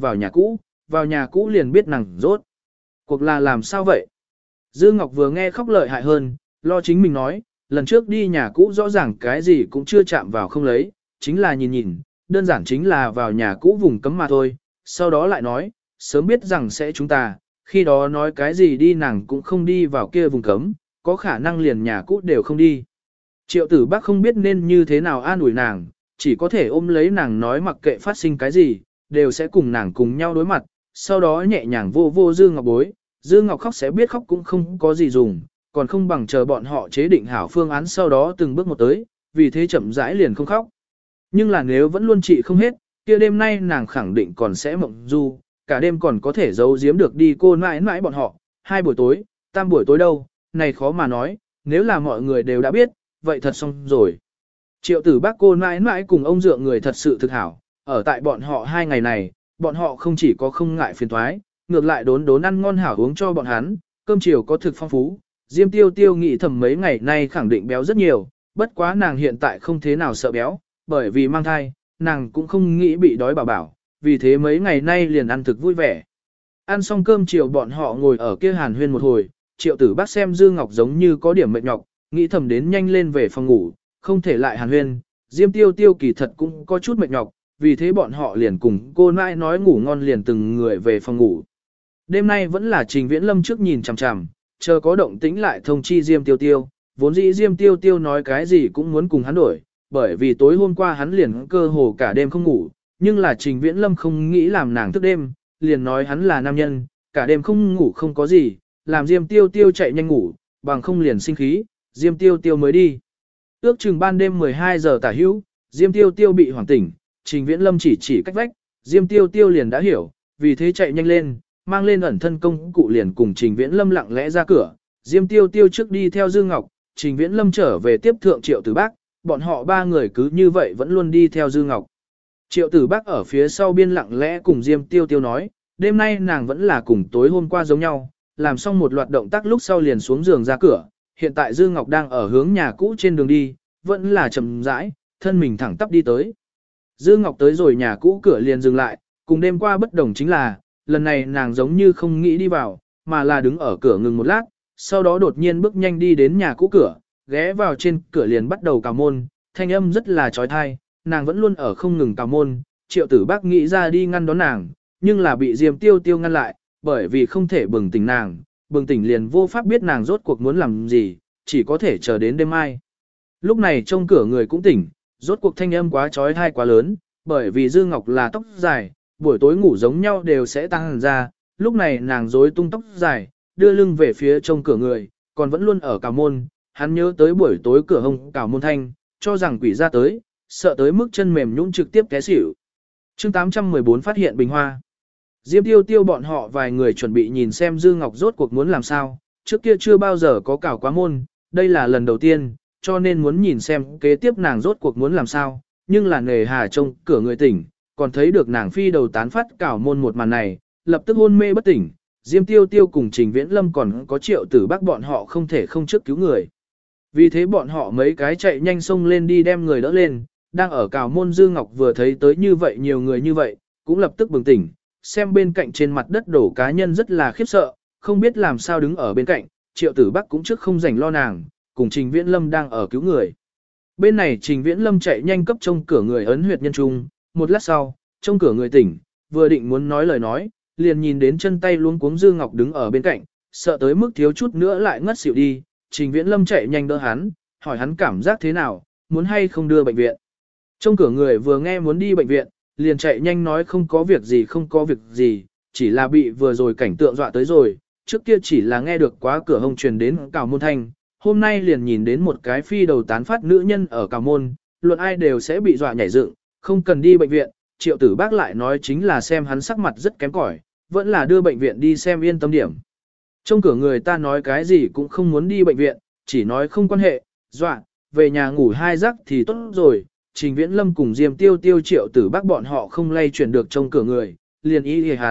vào nhà cũ liền biết nàng rốt. Cuộc là làm sao vậy? Dư Ngọc vừa nghe khóc lợi hại hơn, lo chính mình nói, lần trước đi nhà cũ rõ ràng cái gì cũng chưa chạm vào không lấy, chính là nhìn nhìn, đơn giản chính là vào nhà cũ vùng cấm mà thôi, sau đó lại nói, sớm biết rằng sẽ chúng ta, khi đó nói cái gì đi nàng cũng không đi vào kia vùng cấm, có khả năng liền nhà cũ đều không đi. Triệu Tử Bác không biết nên như thế nào an ủi nàng, chỉ có thể ôm lấy nàng nói mặc kệ phát sinh cái gì, đều sẽ cùng nàng cùng nhau đối mặt, sau đó nhẹ nhàng vô vô Dư Ngọc bối, Dư Ngọc khóc sẽ biết khóc cũng không có gì dùng, còn không bằng chờ bọn họ chế định hảo phương án sau đó từng bước một tới, vì thế chậm rãi liền không khóc. Nhưng là nếu vẫn luôn trị không hết, kia đêm nay nàng khẳng định còn sẽ mộng du, cả đêm còn có thể giấu giếm được đi cô mãi mãi bọn họ, 2 buổi tối, 3 buổi tối đâu, này khó mà nói, nếu là mọi người đều đã biết, vậy thật xong rồi. Triệu Tử Bác cô mãi mãi cùng ông dượng người thật sự thực hảo, ở tại bọn họ 2 ngày này, bọn họ không chỉ có không ngại phiền toái, ngược lại đốn ăn ngon hảo uống cho bọn hắn, cơm chiều có thực phong phú. Diêm Tiêu Tiêu nghĩ thầm mấy ngày nay khẳng định béo rất nhiều, bất quá nàng hiện tại không thế nào sợ béo, bởi vì mang thai, nàng cũng không nghĩ bị đói bảo, vì thế mấy ngày nay liền ăn thực vui vẻ. Ăn xong cơm chiều bọn họ ngồi ở kia hàn huyên một hồi, Triệu Tử Bác xem Dư Ngọc giống như có điểm mệt nhọc, nghĩ thầm đến nhanh lên về phòng ngủ, không thể lại hàn huyên, Diêm Tiêu Tiêu kỳ thật cũng có chút mệt nhọc, vì thế bọn họ liền cùng cô nãi nói ngủ ngon liền từng người về phòng ngủ. Đêm nay vẫn là Trình Viễn Lâm trước nhìn chằm chằm, chờ có động tĩnh lại thông chi Diêm Tiêu Tiêu, vốn dĩ Diêm Tiêu Tiêu nói cái gì cũng muốn cùng hắn đổi, bởi vì tối hôm qua hắn liền cơ hồ cả đêm không ngủ, nhưng là Trình Viễn Lâm không nghĩ làm nàng thức đêm, liền nói hắn là nam nhân, cả đêm không ngủ không có gì, làm Diêm Tiêu Tiêu chạy nhanh ngủ, bằng không liền sinh khí, Diêm Tiêu Tiêu mới đi. Ước chừng ban đêm 12 giờ tả hữu, Diêm Tiêu Tiêu bị hoảng tỉnh, Trình Viễn Lâm chỉ cách vách, Diêm Tiêu Tiêu liền đã hiểu, vì thế chạy nhanh lên, mang lên ẩn thân công cụ liền cùng Trình Viễn Lâm lặng lẽ ra cửa. Diêm Tiêu Tiêu trước đi theo Dư Ngọc, Trình Viễn Lâm trở về tiếp thượng Triệu Tử Bác, bọn họ 3 người cứ như vậy vẫn luôn đi theo Dư Ngọc. Triệu Tử Bác ở phía sau biên lặng lẽ cùng Diêm Tiêu Tiêu nói, đêm nay nàng vẫn là cùng tối hôm qua giống nhau, làm xong một loạt động tác lúc sau liền xuống giường ra cửa. Hiện tại Dư Ngọc đang ở hướng nhà cũ trên đường đi, vẫn là chậm rãi, thân mình thẳng tắp đi tới. Dư Ngọc tới rồi nhà cũ cửa liền dừng lại, cùng đêm qua bất đồng chính là, lần này nàng giống như không nghĩ đi vào, mà là đứng ở cửa ngừng một lát, sau đó đột nhiên bước nhanh đi đến nhà cũ cửa, ghé vào trên cửa liền bắt đầu cào môn, thanh âm rất là trói thai, nàng vẫn luôn ở không ngừng cào môn, Triệu Tử Bác nghĩ ra đi ngăn đón nàng, nhưng là bị Diêm Tiêu Tiêu ngăn lại, bởi vì không thể bừng tỉnh nàng, bừng tỉnh liền vô pháp biết nàng rốt cuộc muốn làm gì, chỉ có thể chờ đến đêm mai. Lúc này trong cửa người cũng tỉnh, rốt cuộc thanh âm quá trói thai quá lớn, bởi vì Dư Ngọc là tóc dài, buổi tối ngủ giống nhau đều sẽ tăng ra, lúc này nàng rối tung tóc dài, đưa lưng về phía trong cửa người, còn vẫn luôn ở cào môn, hắn nhớ tới buổi tối cửa hông cào môn thanh, cho rằng quỷ ra tới, sợ tới mức chân mềm nhũn trực tiếp té xỉu. Chương 814 phát hiện bình hoa. Diêm Tiêu Tiêu bọn họ vài người chuẩn bị nhìn xem Dư Ngọc rốt cuộc muốn làm sao, trước kia chưa bao giờ có cào quá môn, đây là lần đầu tiên, cho nên muốn nhìn xem kế tiếp nàng rốt cuộc muốn làm sao, nhưng là nề hà trông cửa người tỉnh, còn thấy được nàng phi đầu tán phát cào môn một màn này, lập tức hôn mê bất tỉnh, Diêm Tiêu Tiêu cùng Trình Viễn Lâm còn có Triệu Tử Bác bọn họ không thể không trước cứu người. Vì thế bọn họ mấy cái chạy nhanh xông lên đi đem người đỡ lên, đang ở cào môn Dư Ngọc vừa thấy tới như vậy nhiều người như vậy, cũng lập tức bừng tỉnh, xem bên cạnh trên mặt đất đổ cá nhân rất là khiếp sợ, không biết làm sao đứng ở bên cạnh, Triệu Tử Bác cũng trước không rảnh lo nàng, cùng Trình Viễn Lâm đang ở cứu người. Bên này Trình Viễn Lâm chạy nhanh cấp trông cửa người ấn huyệt nhân trung, một lát sau, trông cửa người tỉnh, vừa định muốn nói lời nói, liền nhìn đến chân tay luống cuống Dư Ngọc đứng ở bên cạnh, sợ tới mức thiếu chút nữa lại ngất xỉu đi, Trình Viễn Lâm chạy nhanh đỡ hắn, hỏi hắn cảm giác thế nào, muốn hay không đưa bệnh viện. Trông cửa người vừa nghe muốn đi bệnh viện, liền chạy nhanh nói không có việc gì không có việc gì, chỉ là bị vừa rồi cảnh tượng dọa tới rồi, trước kia chỉ là nghe được quá cửa hông truyền đến cào môn thanh, hôm nay liền nhìn đến một cái phi đầu tán phát nữ nhân ở cào môn, luận ai đều sẽ bị dọa nhảy dựng, không cần đi bệnh viện, Triệu Tử Bác lại nói chính là xem hắn sắc mặt rất kém cỏi, vẫn là đưa bệnh viện đi xem yên tâm điểm. Trong cửa người ta nói cái gì cũng không muốn đi bệnh viện, chỉ nói không quan hệ, dọa, về nhà ngủ 2 giấc thì tốt rồi. Trình Viễn Lâm cùng Diêm Tiêu Tiêu Triệu Tử Bác bọn họ không lay chuyển được trong cửa người, liền ý hắn,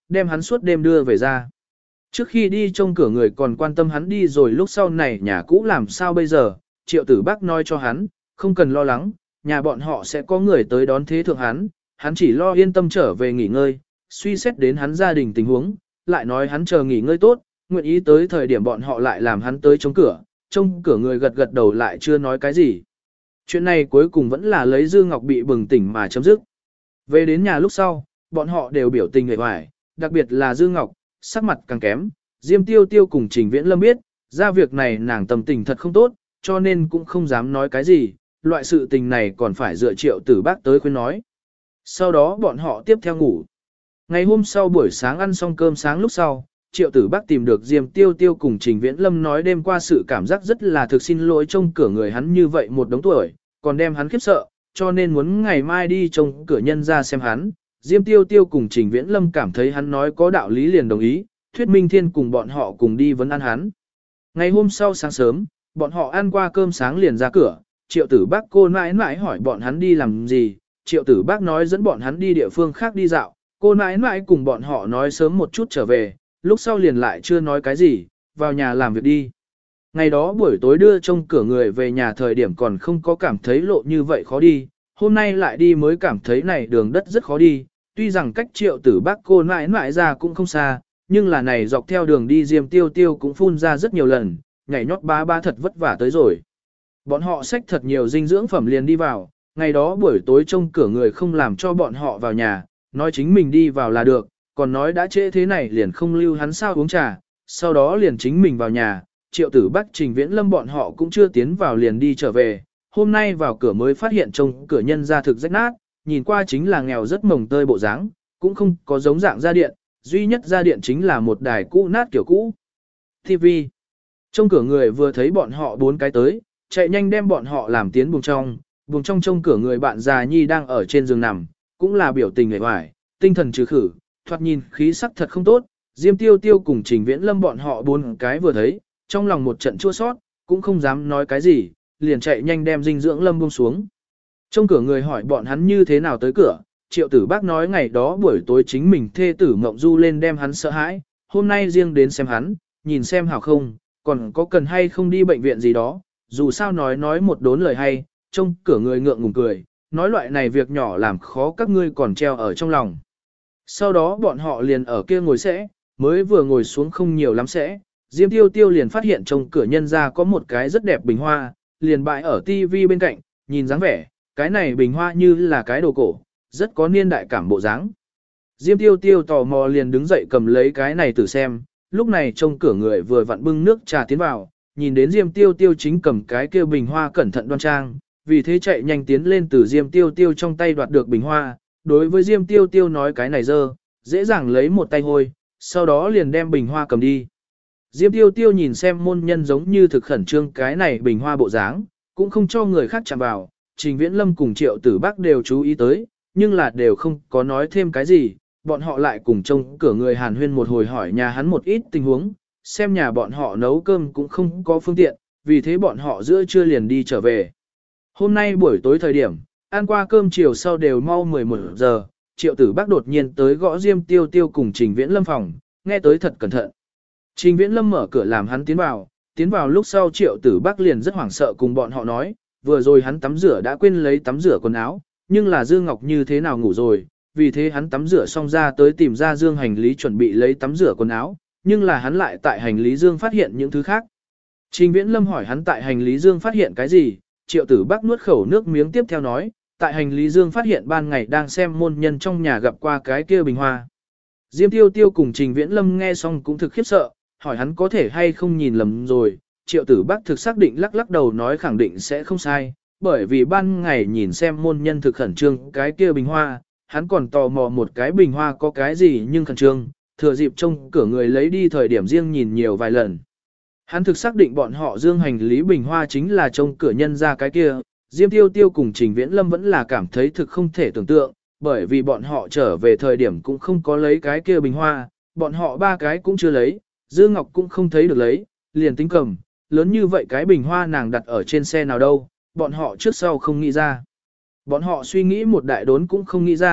đem hắn suốt đêm đưa về ra. Trước khi đi trông cửa người còn quan tâm hắn đi rồi lúc sau này nhà cũ làm sao bây giờ, Triệu Tử Bác nói cho hắn, không cần lo lắng, nhà bọn họ sẽ có người tới đón thế thượng hắn chỉ lo yên tâm trở về nghỉ ngơi, suy xét đến hắn gia đình tình huống, lại nói hắn chờ nghỉ ngơi tốt, nguyện ý tới thời điểm bọn họ lại làm hắn tới trông cửa người gật gật đầu lại chưa nói cái gì. Chuyện này cuối cùng vẫn là lấy Dư Ngọc bị bừng tỉnh mà chấm dứt. Về đến nhà lúc sau, bọn họ đều biểu tình hề hoài, đặc biệt là Dư Ngọc, sắc mặt càng kém, Diêm Tiêu Tiêu cùng Trình Viễn Lâm biết, ra việc này nàng tâm tình thật không tốt, cho nên cũng không dám nói cái gì, loại sự tình này còn phải dựa Triệu Tử Bác tới khuyên nói. Sau đó bọn họ tiếp theo ngủ. Ngày hôm sau buổi sáng ăn xong cơm sáng lúc sau, Triệu Tử Bác tìm được Diêm Tiêu Tiêu cùng Trình Viễn Lâm nói đêm qua sự cảm giác rất là thực xin lỗi trông cửa người hắn như vậy một đống tuổi, còn đem hắn khiếp sợ, cho nên muốn ngày mai đi trông cửa nhân ra xem hắn. Diêm Tiêu Tiêu cùng Trình Viễn Lâm cảm thấy hắn nói có đạo lý liền đồng ý, Thuyết Minh Thiên cùng bọn họ cùng đi vấn ăn hắn. Ngày hôm sau sáng sớm, bọn họ ăn qua cơm sáng liền ra cửa, Triệu Tử Bác cô mãi mãi hỏi bọn hắn đi làm gì, Triệu Tử Bác nói dẫn bọn hắn đi địa phương khác đi dạo, cô mãi mãi cùng bọn họ nói sớm một chút trở về, lúc sau liền lại chưa nói cái gì, vào nhà làm việc đi. Ngày đó buổi tối đưa trông cửa người về nhà thời điểm còn không có cảm thấy lộ như vậy khó đi, hôm nay lại đi mới cảm thấy này đường đất rất khó đi, tuy rằng cách Triệu Tử Bác cô mãi mãi ra cũng không xa, nhưng là này dọc theo đường đi Diêm Tiêu Tiêu cũng phun ra rất nhiều lần, nhảy nhót ba thật vất vả tới rồi. Bọn họ xách thật nhiều dinh dưỡng phẩm liền đi vào, ngày đó buổi tối trông cửa người không làm cho bọn họ vào nhà, nói chính mình đi vào là được, còn nói đã trễ thế này liền không lưu hắn sao uống trà, sau đó liền chính mình vào nhà, Triệu Tử Bác Trình Viễn Lâm bọn họ cũng chưa tiến vào liền đi trở về, hôm nay vào cửa mới phát hiện trông cửa nhân ra thực rách nát, nhìn qua chính là nghèo rất mồng tơi bộ dáng, cũng không có giống dạng gia điện, duy nhất gia điện chính là một đài cũ nát kiểu cũ. TV. Trông cửa người vừa thấy bọn họ 4 cái tới, chạy nhanh đem bọn họ làm tiến buồng trong trông cửa người bạn già nhi đang ở trên giường nằm, cũng là biểu tình hề hoài, tinh thần trừ khử, thoạt nhìn khí sắc thật không tốt, Diêm Tiêu Tiêu cùng Trình Viễn Lâm bọn họ 4 cái vừa thấy, trong lòng một trận chua sót, cũng không dám nói cái gì, liền chạy nhanh đem dinh dưỡng lâm buông xuống. Trông cửa người hỏi bọn hắn như thế nào tới cửa, Triệu Tử Bác nói ngày đó buổi tối chính mình thê tử Mộng Du lên đem hắn sợ hãi, hôm nay riêng đến xem hắn, nhìn xem hảo không, còn có cần hay không đi bệnh viện gì đó, dù sao nói một đốn lời hay, trông cửa người ngượng ngùng cười, nói loại này việc nhỏ làm khó các ngươi còn treo ở trong lòng. Sau đó bọn họ liền ở kia ngồi mới vừa ngồi xuống không nhiều lắm Diêm Tiêu Tiêu liền phát hiện trong cửa nhân ra có một cái rất đẹp bình hoa, liền bại ở tivi bên cạnh, nhìn dáng vẻ, cái này bình hoa như là cái đồ cổ, rất có niên đại cảm bộ dáng. Diêm Tiêu Tiêu tò mò liền đứng dậy cầm lấy cái này thử xem, lúc này trong cửa người vừa vặn bưng nước trà tiến vào, nhìn đến Diêm Tiêu Tiêu chính cầm cái kia bình hoa cẩn thận đoan trang, vì thế chạy nhanh tiến lên từ Diêm Tiêu Tiêu trong tay đoạt được bình hoa, đối với Diêm Tiêu Tiêu nói cái này dễ dàng lấy một tay hôi, sau đó liền đem bình hoa cầm đi. Diêm Tiêu Tiêu nhìn xem môn nhân giống như thực khẩn trương cái này bình hoa bộ dáng, cũng không cho người khác chạm vào, Trình Viễn Lâm cùng Triệu Tử Bác đều chú ý tới, nhưng là đều không có nói thêm cái gì, bọn họ lại cùng trông cửa người Hàn Huyên một hồi hỏi nhà hắn một ít tình huống, xem nhà bọn họ nấu cơm cũng không có phương tiện, vì thế bọn họ giữa trưa liền đi trở về. Hôm nay buổi tối thời điểm, ăn qua cơm chiều sau đều mau 11 giờ, Triệu Tử Bác đột nhiên tới gõ Diêm Tiêu Tiêu cùng Trình Viễn Lâm phòng, nghe tới thật cẩn thận. Trình Viễn Lâm mở cửa làm hắn tiến vào lúc sau Triệu Tử Bác liền rất hoảng sợ cùng bọn họ nói, vừa rồi hắn tắm rửa đã quên lấy tắm rửa quần áo, nhưng là Dương Ngọc như thế nào ngủ rồi, vì thế hắn tắm rửa xong ra tới tìm ra dương hành lý chuẩn bị lấy tắm rửa quần áo, nhưng là hắn lại tại hành lý dương phát hiện những thứ khác. Trình Viễn Lâm hỏi hắn tại hành lý dương phát hiện cái gì, Triệu Tử Bác nuốt khẩu nước miếng tiếp theo nói, tại hành lý dương phát hiện ban ngày đang xem môn nhân trong nhà gặp qua cái kia bình hoa. Diêm Tiêu Tiêu cùng Trình Viễn Lâm nghe xong cũng thực khiếp sợ, hỏi hắn có thể hay không nhìn lầm rồi, Triệu Tử Bác thực xác định lắc đầu nói khẳng định sẽ không sai, bởi vì ban ngày nhìn xem môn nhân thực khẩn trương cái kia bình hoa, hắn còn tò mò một cái bình hoa có cái gì nhưng khẩn trương, thừa dịp trông cửa người lấy đi thời điểm riêng nhìn nhiều vài lần. Hắn thực xác định bọn họ dương hành lý bình hoa chính là trông cửa nhân ra cái kia, Diêm Tiêu Tiêu cùng Trình Viễn Lâm vẫn là cảm thấy thực không thể tưởng tượng, bởi vì bọn họ trở về thời điểm cũng không có lấy cái kia bình hoa, bọn họ 3 cái cũng chưa lấy, Dư Ngọc cũng không thấy được lấy, liền tính cầm, lớn như vậy cái bình hoa nàng đặt ở trên xe nào đâu, bọn họ trước sau không nghĩ ra. Bọn họ suy nghĩ một đại đốn cũng không nghĩ ra,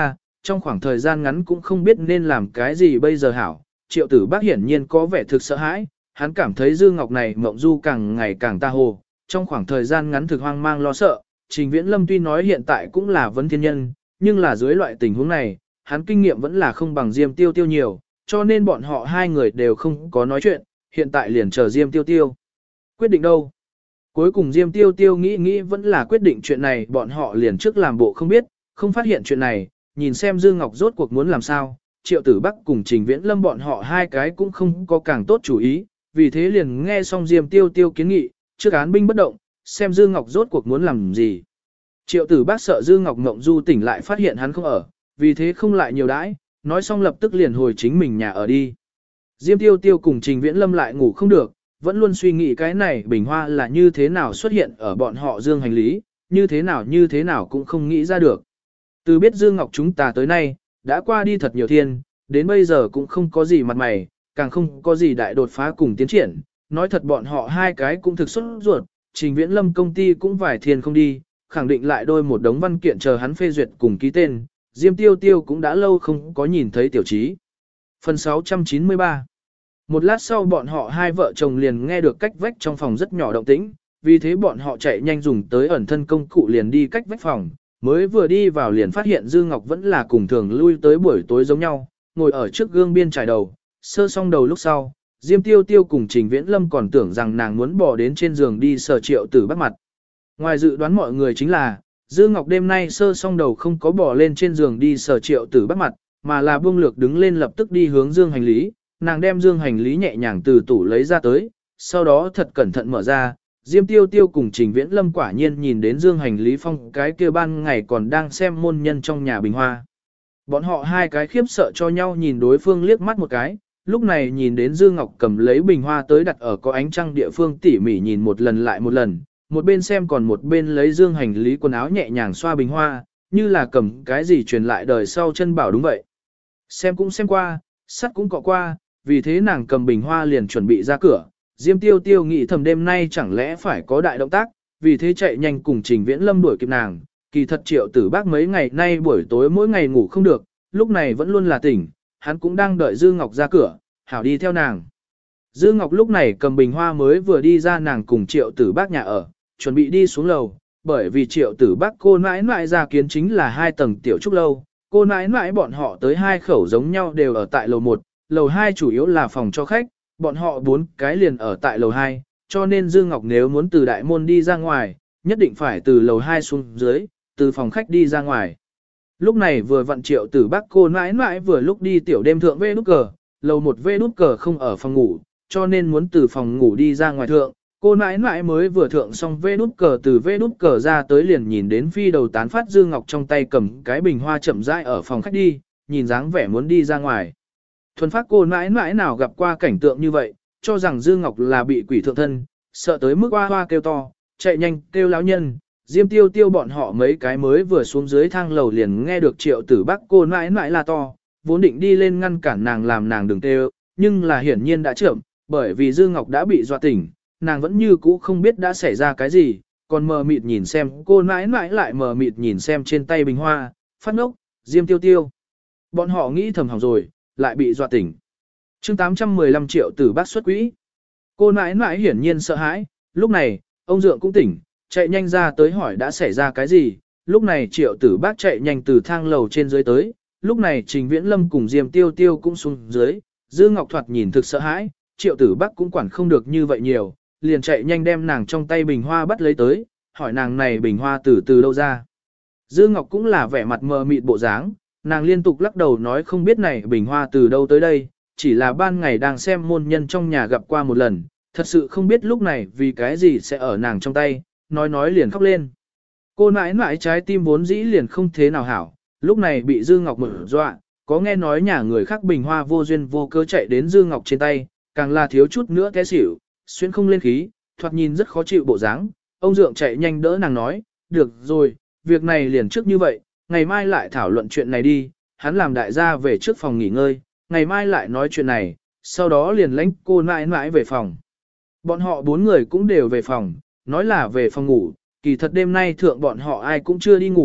trong khoảng thời gian ngắn cũng không biết nên làm cái gì bây giờ hảo. Triệu tử bác hiển nhiên có vẻ thực sợ hãi, hắn cảm thấy Dương Ngọc này mộng du càng ngày càng ta hồ, trong khoảng thời gian ngắn thực hoang mang lo sợ. Trình Viễn Lâm tuy nói hiện tại cũng là vấn thiên nhân, nhưng là dưới loại tình huống này, hắn kinh nghiệm vẫn là không bằng Diêm Tiêu Tiêu nhiều, cho nên bọn họ hai người đều không có nói chuyện, hiện tại liền chờ Diêm Tiêu Tiêu. Quyết định đâu? Cuối cùng Diêm Tiêu Tiêu nghĩ vẫn là quyết định chuyện này, bọn họ liền trước làm bộ không biết, không phát hiện chuyện này, nhìn xem Dương Ngọc rốt cuộc muốn làm sao. Triệu Tử Bắc cùng Trình Viễn Lâm bọn họ hai cái cũng không có càng tốt chủ ý, vì thế liền nghe xong Diêm Tiêu Tiêu kiến nghị, trước án binh bất động, xem Dương Ngọc rốt cuộc muốn làm gì. Triệu Tử Bác sợ Dương Ngọc ngộng du tỉnh lại phát hiện hắn không ở, vì thế không lại nhiều đãi, nói xong lập tức liền hồi chính mình nhà ở đi. Diêm Tiêu Tiêu cùng Trình Viễn Lâm lại ngủ không được, vẫn luôn suy nghĩ cái này bình hoa là như thế nào xuất hiện ở bọn họ Dương hành lý, như thế nào cũng không nghĩ ra được. Từ biết Dương Ngọc chúng ta tới nay, đã qua đi thật nhiều thiên, đến bây giờ cũng không có gì mặt mày, càng không có gì đại đột phá cùng tiến triển. Nói thật bọn họ hai cái cũng thực xuất ruột, Trình Viễn Lâm công ty cũng vài thiên không đi, khẳng định lại đôi một đống văn kiện chờ hắn phê duyệt cùng ký tên. Diêm Tiêu Tiêu cũng đã lâu không có nhìn thấy tiểu trí. Phần 693. Một lát sau bọn họ hai vợ chồng liền nghe được cách vách trong phòng rất nhỏ động tĩnh, vì thế bọn họ chạy nhanh dùng tới ẩn thân công cụ liền đi cách vách phòng, mới vừa đi vào liền phát hiện Dư Ngọc vẫn là cùng thường lui tới buổi tối giống nhau, ngồi ở trước gương biên trải đầu, sơ xong đầu lúc sau, Diêm Tiêu Tiêu cùng Trình Viễn Lâm còn tưởng rằng nàng muốn bỏ đến trên giường đi sờ Triệu Tử Bắc mặt. Ngoài dự đoán mọi người chính là, Dư Ngọc đêm nay sơ xong đầu không có bỏ lên trên giường đi sờ Triệu Tử Bắc mặt, mà là buông lược đứng lên lập tức đi hướng dương hành lý, nàng đem dương hành lý nhẹ nhàng từ tủ lấy ra tới, sau đó thật cẩn thận mở ra. Diêm Tiêu Tiêu cùng Trình Viễn Lâm quả nhiên nhìn đến dương hành lý phong cái kia ban ngày còn đang xem môn nhân trong nhà bình hoa. Bọn họ hai cái khiếp sợ cho nhau nhìn đối phương liếc mắt một cái, lúc này nhìn đến Dư Ngọc cầm lấy bình hoa tới đặt ở có ánh trăng địa phương tỉ mỉ nhìn một lần lại một lần, một bên xem còn một bên lấy dương hành lý quần áo nhẹ nhàng xoa bình hoa, như là cầm cái gì truyền lại đời sau chân bảo đúng vậy. Xem cũng xem qua, sắt cũng cọ qua, vì thế nàng cầm bình hoa liền chuẩn bị ra cửa. Diêm Tiêu Tiêu nghĩ thầm đêm nay chẳng lẽ phải có đại động tác, vì thế chạy nhanh cùng Trình Viễn Lâm đuổi kịp nàng. Kỳ thật Triệu Tử Bác mấy ngày nay buổi tối mỗi ngày ngủ không được, lúc này vẫn luôn là tỉnh, hắn cũng đang đợi Dư Ngọc ra cửa, hảo đi theo nàng. Dư Ngọc lúc này cầm bình hoa mới vừa đi ra, nàng cùng Triệu Tử Bác nhà ở, chuẩn bị đi xuống lầu, bởi vì Triệu Tử Bác cô nãi nãi ra kiến chính là 2 tầng tiểu trúc lâu, cô nãi nãi bọn họ tới 2 khẩu giống nhau đều ở tại lầu 1, lầu 2 chủ yếu là phòng cho khách, bọn họ 4 cái liền ở tại lầu 2, cho nên Dư Ngọc nếu muốn từ đại môn đi ra ngoài, nhất định phải từ lầu 2 xuống dưới, từ phòng khách đi ra ngoài. Lúc này vừa vặn Triệu Tử Bác cô nãi nãi vừa lúc đi tiểu đêm thượng vê nút cờ, lầu 1 vê nút cờ không ở phòng ngủ, cho nên muốn từ phòng ngủ đi ra ngoài thượng. Cô nãi nãi mới vừa thượng xong vê nút cờ, từ vê nút cờ ra tới liền nhìn đến phi đầu tán phát Dư Ngọc trong tay cầm cái bình hoa chậm rãi ở phòng khách đi, nhìn dáng vẻ muốn đi ra ngoài. Thuần phát cô nãi nãi nào gặp qua cảnh tượng như vậy, cho rằng Dư Ngọc là bị quỷ thượng thân, sợ tới mức hoa hoa kêu to, chạy nhanh kêu lão nhân. Diêm Tiêu Tiêu bọn họ mấy cái mới vừa xuống dưới thang lầu liền nghe được Triệu Tử Bác cô nãi nãi la to, vốn định đi lên ngăn cản nàng làm nàng đừng kêu, nhưng là hiển nhiên đã chậm, bởi vì Dư Ngọc đã bị dọa tỉnh, nàng vẫn như cũ không biết đã xảy ra cái gì, còn mờ mịt nhìn xem cô nãi nãi lại mờ mịt nhìn xem trên tay bình hoa, phát ngốc. Diêm Tiêu Tiêu bọn họ nghĩ thầm hỏng rồi, lại bị dọa tỉnh. Chương 815 Triệu Tử Bác xuất quỹ. Cô nãi nãi hiển nhiên sợ hãi, lúc này, ông Dượng cũng tỉnh, chạy nhanh ra tới hỏi đã xảy ra cái gì. Lúc này Triệu Tử Bác chạy nhanh từ thang lầu trên dưới tới, lúc này Trình Viễn Lâm cùng Diêm Tiêu Tiêu cũng xuống dưới. Dư Ngọc Thoạt nhìn thực sợ hãi, Triệu Tử Bác cũng quản không được như vậy nhiều, liền chạy nhanh đem nàng trong tay bình hoa bắt lấy tới, hỏi nàng này bình hoa từ đâu ra. Dư Ngọc cũng là vẻ mặt mờ mịt bộ dáng, nàng liên tục lắc đầu nói không biết này bình hoa từ đâu tới đây, chỉ là ban ngày đang xem môn nhân trong nhà gặp qua một lần, thật sự không biết lúc này vì cái gì sẽ ở nàng trong tay, nói liền khóc lên. Cô nãi nãi trái tim vốn dĩ liền không thế nào hảo, lúc này bị Dư Ngọc mở dọa, có nghe nói nhà người khác bình hoa vô duyên vô cớ chạy đến Dư Ngọc trên tay, càng là thiếu chút nữa té xỉu, xuyên không lên khí, thoạt nhìn rất khó chịu bộ dáng. Ông Dượng chạy nhanh đỡ nàng nói, được rồi, việc này liền trước như vậy, ngày mai lại thảo luận chuyện này đi, hắn làm đại gia về trước phòng nghỉ ngơi, ngày mai lại nói chuyện này, sau đó liền lãnh cô nãi nãi về phòng. Bọn họ 4 người cũng đều về phòng, nói là về phòng ngủ, kỳ thật đêm nay thượng bọn họ ai cũng chưa đi ngủ,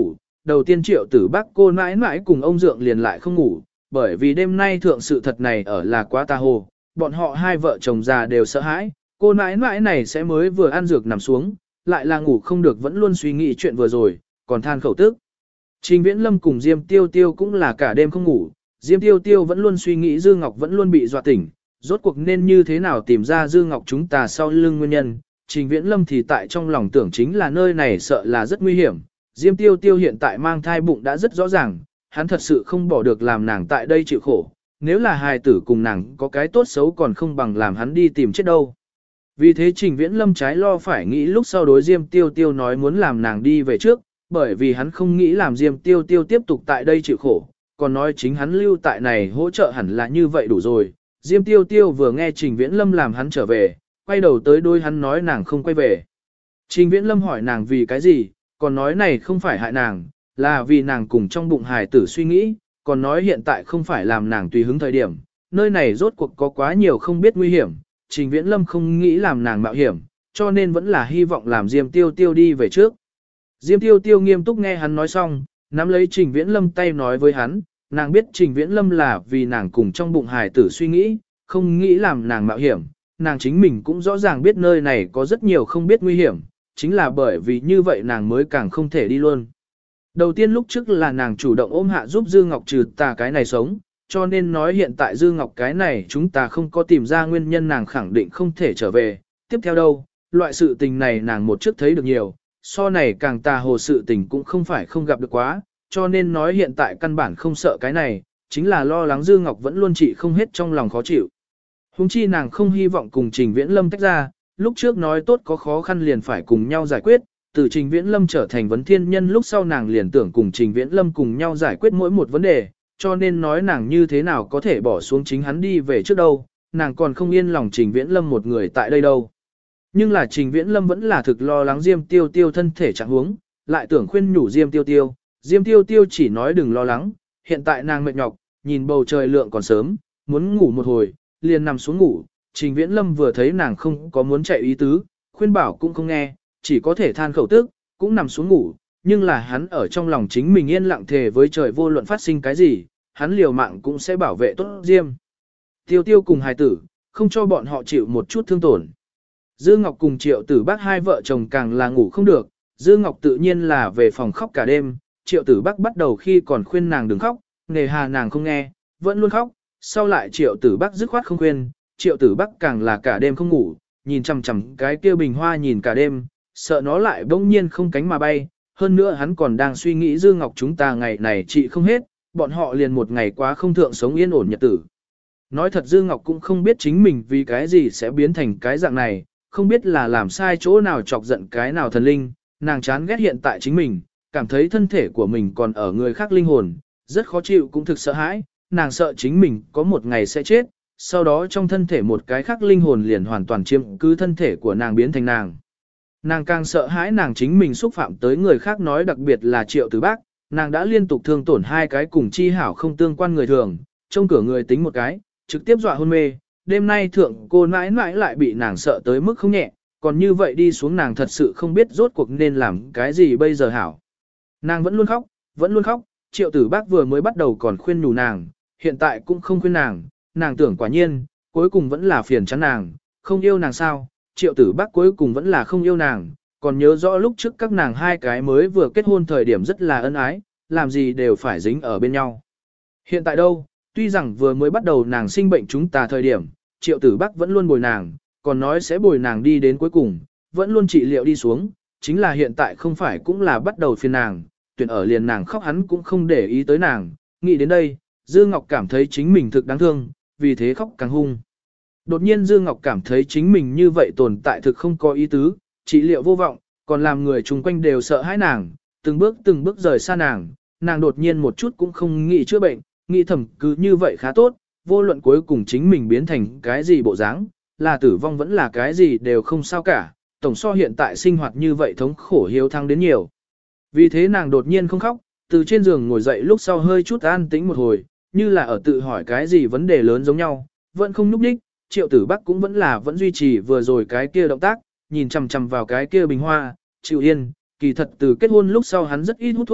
đầu tiên Triệu Tử Bắc cô mãi mãi cùng ông Dượng liền lại không ngủ, bởi vì đêm nay thượng sự thật này ở là quá tà hồ, bọn họ hai vợ chồng già đều sợ hãi, cô mãi mãi này sẽ mới vừa ăn dược nằm xuống, lại là ngủ không được vẫn luôn suy nghĩ chuyện vừa rồi, còn than khẩu tức. Trình Viễn Lâm cùng Diêm Tiêu Tiêu cũng là cả đêm không ngủ, Diêm Tiêu Tiêu vẫn luôn suy nghĩ Dư Ngọc vẫn luôn bị dọa tỉnh, rốt cuộc nên như thế nào tìm ra Dư Ngọc chúng ta sau lưng nguyên nhân. Trình Viễn Lâm thì tại trong lòng tưởng chính là nơi này sợ là rất nguy hiểm, Diêm Tiêu Tiêu hiện tại mang thai bụng đã rất rõ ràng, hắn thật sự không bỏ được làm nàng tại đây chịu khổ, nếu là hài tử cùng nàng có cái tốt xấu còn không bằng làm hắn đi tìm chết đâu. Vì thế Trình Viễn Lâm trái lo phải nghĩ lúc sau đối Diêm Tiêu Tiêu nói muốn làm nàng đi về trước, bởi vì hắn không nghĩ làm Diêm Tiêu Tiêu tiếp tục tại đây chịu khổ, còn nói chính hắn lưu tại này hỗ trợ hẳn là như vậy đủ rồi. Diêm Tiêu Tiêu vừa nghe Trình Viễn Lâm làm hắn trở về, quay đầu tới đôi hắn nói nàng không quay về. Trình Viễn Lâm hỏi nàng vì cái gì, còn nói này không phải hại nàng, là vì nàng cùng trong bụng hài tử suy nghĩ, còn nói hiện tại không phải làm nàng tùy hứng thời điểm, nơi này rốt cuộc có quá nhiều không biết nguy hiểm, Trình Viễn Lâm không nghĩ làm nàng mạo hiểm, cho nên vẫn là hy vọng làm Diêm Tiêu Tiêu đi về trước. Diêm Tiêu Tiêu nghiêm túc nghe hắn nói xong, nắm lấy Trình Viễn Lâm tay nói với hắn, nàng biết Trình Viễn Lâm là vì nàng cùng trong bụng hài tử suy nghĩ, không nghĩ làm nàng mạo hiểm, nàng chính mình cũng rõ ràng biết nơi này có rất nhiều không biết nguy hiểm, chính là bởi vì như vậy nàng mới càng không thể đi luôn. Đầu tiên lúc trước là nàng chủ động ôm hạ giúp Dư Ngọc trừ tà cái này sống, cho nên nói hiện tại Dư Ngọc cái này chúng ta không có tìm ra nguyên nhân nàng khẳng định không thể trở về. Tiếp theo đâu, loại sự tình này nàng một trước thấy được nhiều, so này càng tà hồ sự tình cũng không phải không gặp được quá, cho nên nói hiện tại căn bản không sợ cái này, chính là lo lắng Dư Ngọc vẫn luôn trị không hết trong lòng khó chịu. Hùng chi nàng không hy vọng cùng Trình Viễn Lâm tách ra, lúc trước nói tốt có khó khăn liền phải cùng nhau giải quyết, từ Trình Viễn Lâm trở thành vấn thiên nhân lúc sau nàng liền tưởng cùng Trình Viễn Lâm cùng nhau giải quyết mỗi một vấn đề, cho nên nói nàng như thế nào có thể bỏ xuống chính hắn đi về trước đâu, nàng còn không yên lòng Trình Viễn Lâm một người tại đây đâu. Nhưng là Trình Viễn Lâm vẫn là thực lo lắng Diêm Tiêu Tiêu thân thể trạng huống, lại tưởng khuyên nhủ Diêm Tiêu Tiêu, Diêm Tiêu Tiêu chỉ nói đừng lo lắng, hiện tại nàng mệt nhọc, nhìn bầu trời lượng còn sớm, muốn ngủ một hồi, liền nằm xuống ngủ, Trình Viễn Lâm vừa thấy nàng không có muốn chạy ý tứ, khuyên bảo cũng không nghe, chỉ có thể than khẩu tức, cũng nằm xuống ngủ, nhưng là hắn ở trong lòng chính mình yên lặng thề với trời vô luận phát sinh cái gì, hắn liều mạng cũng sẽ bảo vệ tốt Diêm Tiêu Tiêu cùng hài tử, không cho bọn họ chịu một chút thương tổn. Dư Ngọc cùng Triệu Tử Bắc hai vợ chồng càng là ngủ không được, Dư Ngọc tự nhiên là về phòng khóc cả đêm, Triệu Tử Bắc bắt đầu khi còn khuyên nàng đừng khóc, nề hà nàng không nghe, vẫn luôn khóc, sau lại Triệu Tử Bắc dứt khoát không khuyên, Triệu Tử Bắc càng là cả đêm không ngủ, nhìn chằm chằm cái kia bình hoa nhìn cả đêm, sợ nó lại bỗng nhiên không cánh mà bay, hơn nữa hắn còn đang suy nghĩ Dư Ngọc chúng ta ngày này trị không hết, bọn họ liền một ngày quá không thượng sống yên ổn nhật tử. Nói thật Dư Ngọc cũng không biết chính mình vì cái gì sẽ biến thành cái dạng này, không biết là làm sai chỗ nào chọc giận cái nào thần linh, nàng chán ghét hiện tại chính mình, cảm thấy thân thể của mình còn ở người khác linh hồn, rất khó chịu cũng thực sợ hãi, nàng sợ chính mình có một ngày sẽ chết, sau đó trong thân thể một cái khác linh hồn liền hoàn toàn chiếm cứ thân thể của nàng biến thành nàng. Nàng càng sợ hãi nàng chính mình xúc phạm tới người khác nói đặc biệt là Triệu Tử Bác, nàng đã liên tục thương tổn hai cái cùng chi hảo không tương quan người thường, trông cửa người tính một cái, trực tiếp dọa hôn mê, đêm nay thượng cô mãi mãi lại bị nàng sợ tới mức không nhẹ, còn như vậy đi xuống nàng thật sự không biết rốt cuộc nên làm cái gì bây giờ hảo. Nàng vẫn luôn khóc, Triệu Tử Bác vừa mới bắt đầu còn khuyên nhủ nàng, hiện tại cũng không khuyên nàng tưởng quả nhiên, cuối cùng vẫn là phiền chán nàng, không yêu nàng sao, Triệu Tử Bác cuối cùng vẫn là không yêu nàng, còn nhớ rõ lúc trước các nàng hai cái mới vừa kết hôn thời điểm rất là ân ái, làm gì đều phải dính ở bên nhau. Hiện tại đâu, tuy rằng vừa mới bắt đầu nàng sinh bệnh chúng ta thời điểm, Triệu Tử Bác vẫn luôn bồi nàng, còn nói sẽ bồi nàng đi đến cuối cùng, vẫn luôn trị liệu đi xuống, chính là hiện tại không phải cũng là bắt đầu phiền nàng, tuyển ở liền nàng khóc hắn cũng không để ý tới nàng, nghĩ đến đây, Dư Ngọc cảm thấy chính mình thực đáng thương, vì thế khóc càng hung. Đột nhiên Dư Ngọc cảm thấy chính mình như vậy tồn tại thực không có ý tứ, trị liệu vô vọng, còn làm người chung quanh đều sợ hãi nàng, từng bước rời xa nàng đột nhiên một chút cũng không nghĩ chữa bệnh, nghĩ thầm cứ như vậy khá tốt, vô luận cuối cùng chính mình biến thành cái gì bộ dáng, là tử vong vẫn là cái gì đều không sao cả, tổng so hiện tại sinh hoạt như vậy thống khổ hiếu thăng đến nhiều. Vì thế nàng đột nhiên không khóc, từ trên giường ngồi dậy lúc sau hơi chút an tĩnh một hồi, như là ở tự hỏi cái gì vấn đề lớn giống nhau, vẫn không nhúc nhích, Triệu Tử Bắc cũng vẫn duy trì vừa rồi cái kia động tác, nhìn chằm chằm vào cái kia bình hoa, chịu yên, kỳ thật từ kết hôn lúc sau hắn rất ít hút thuốc,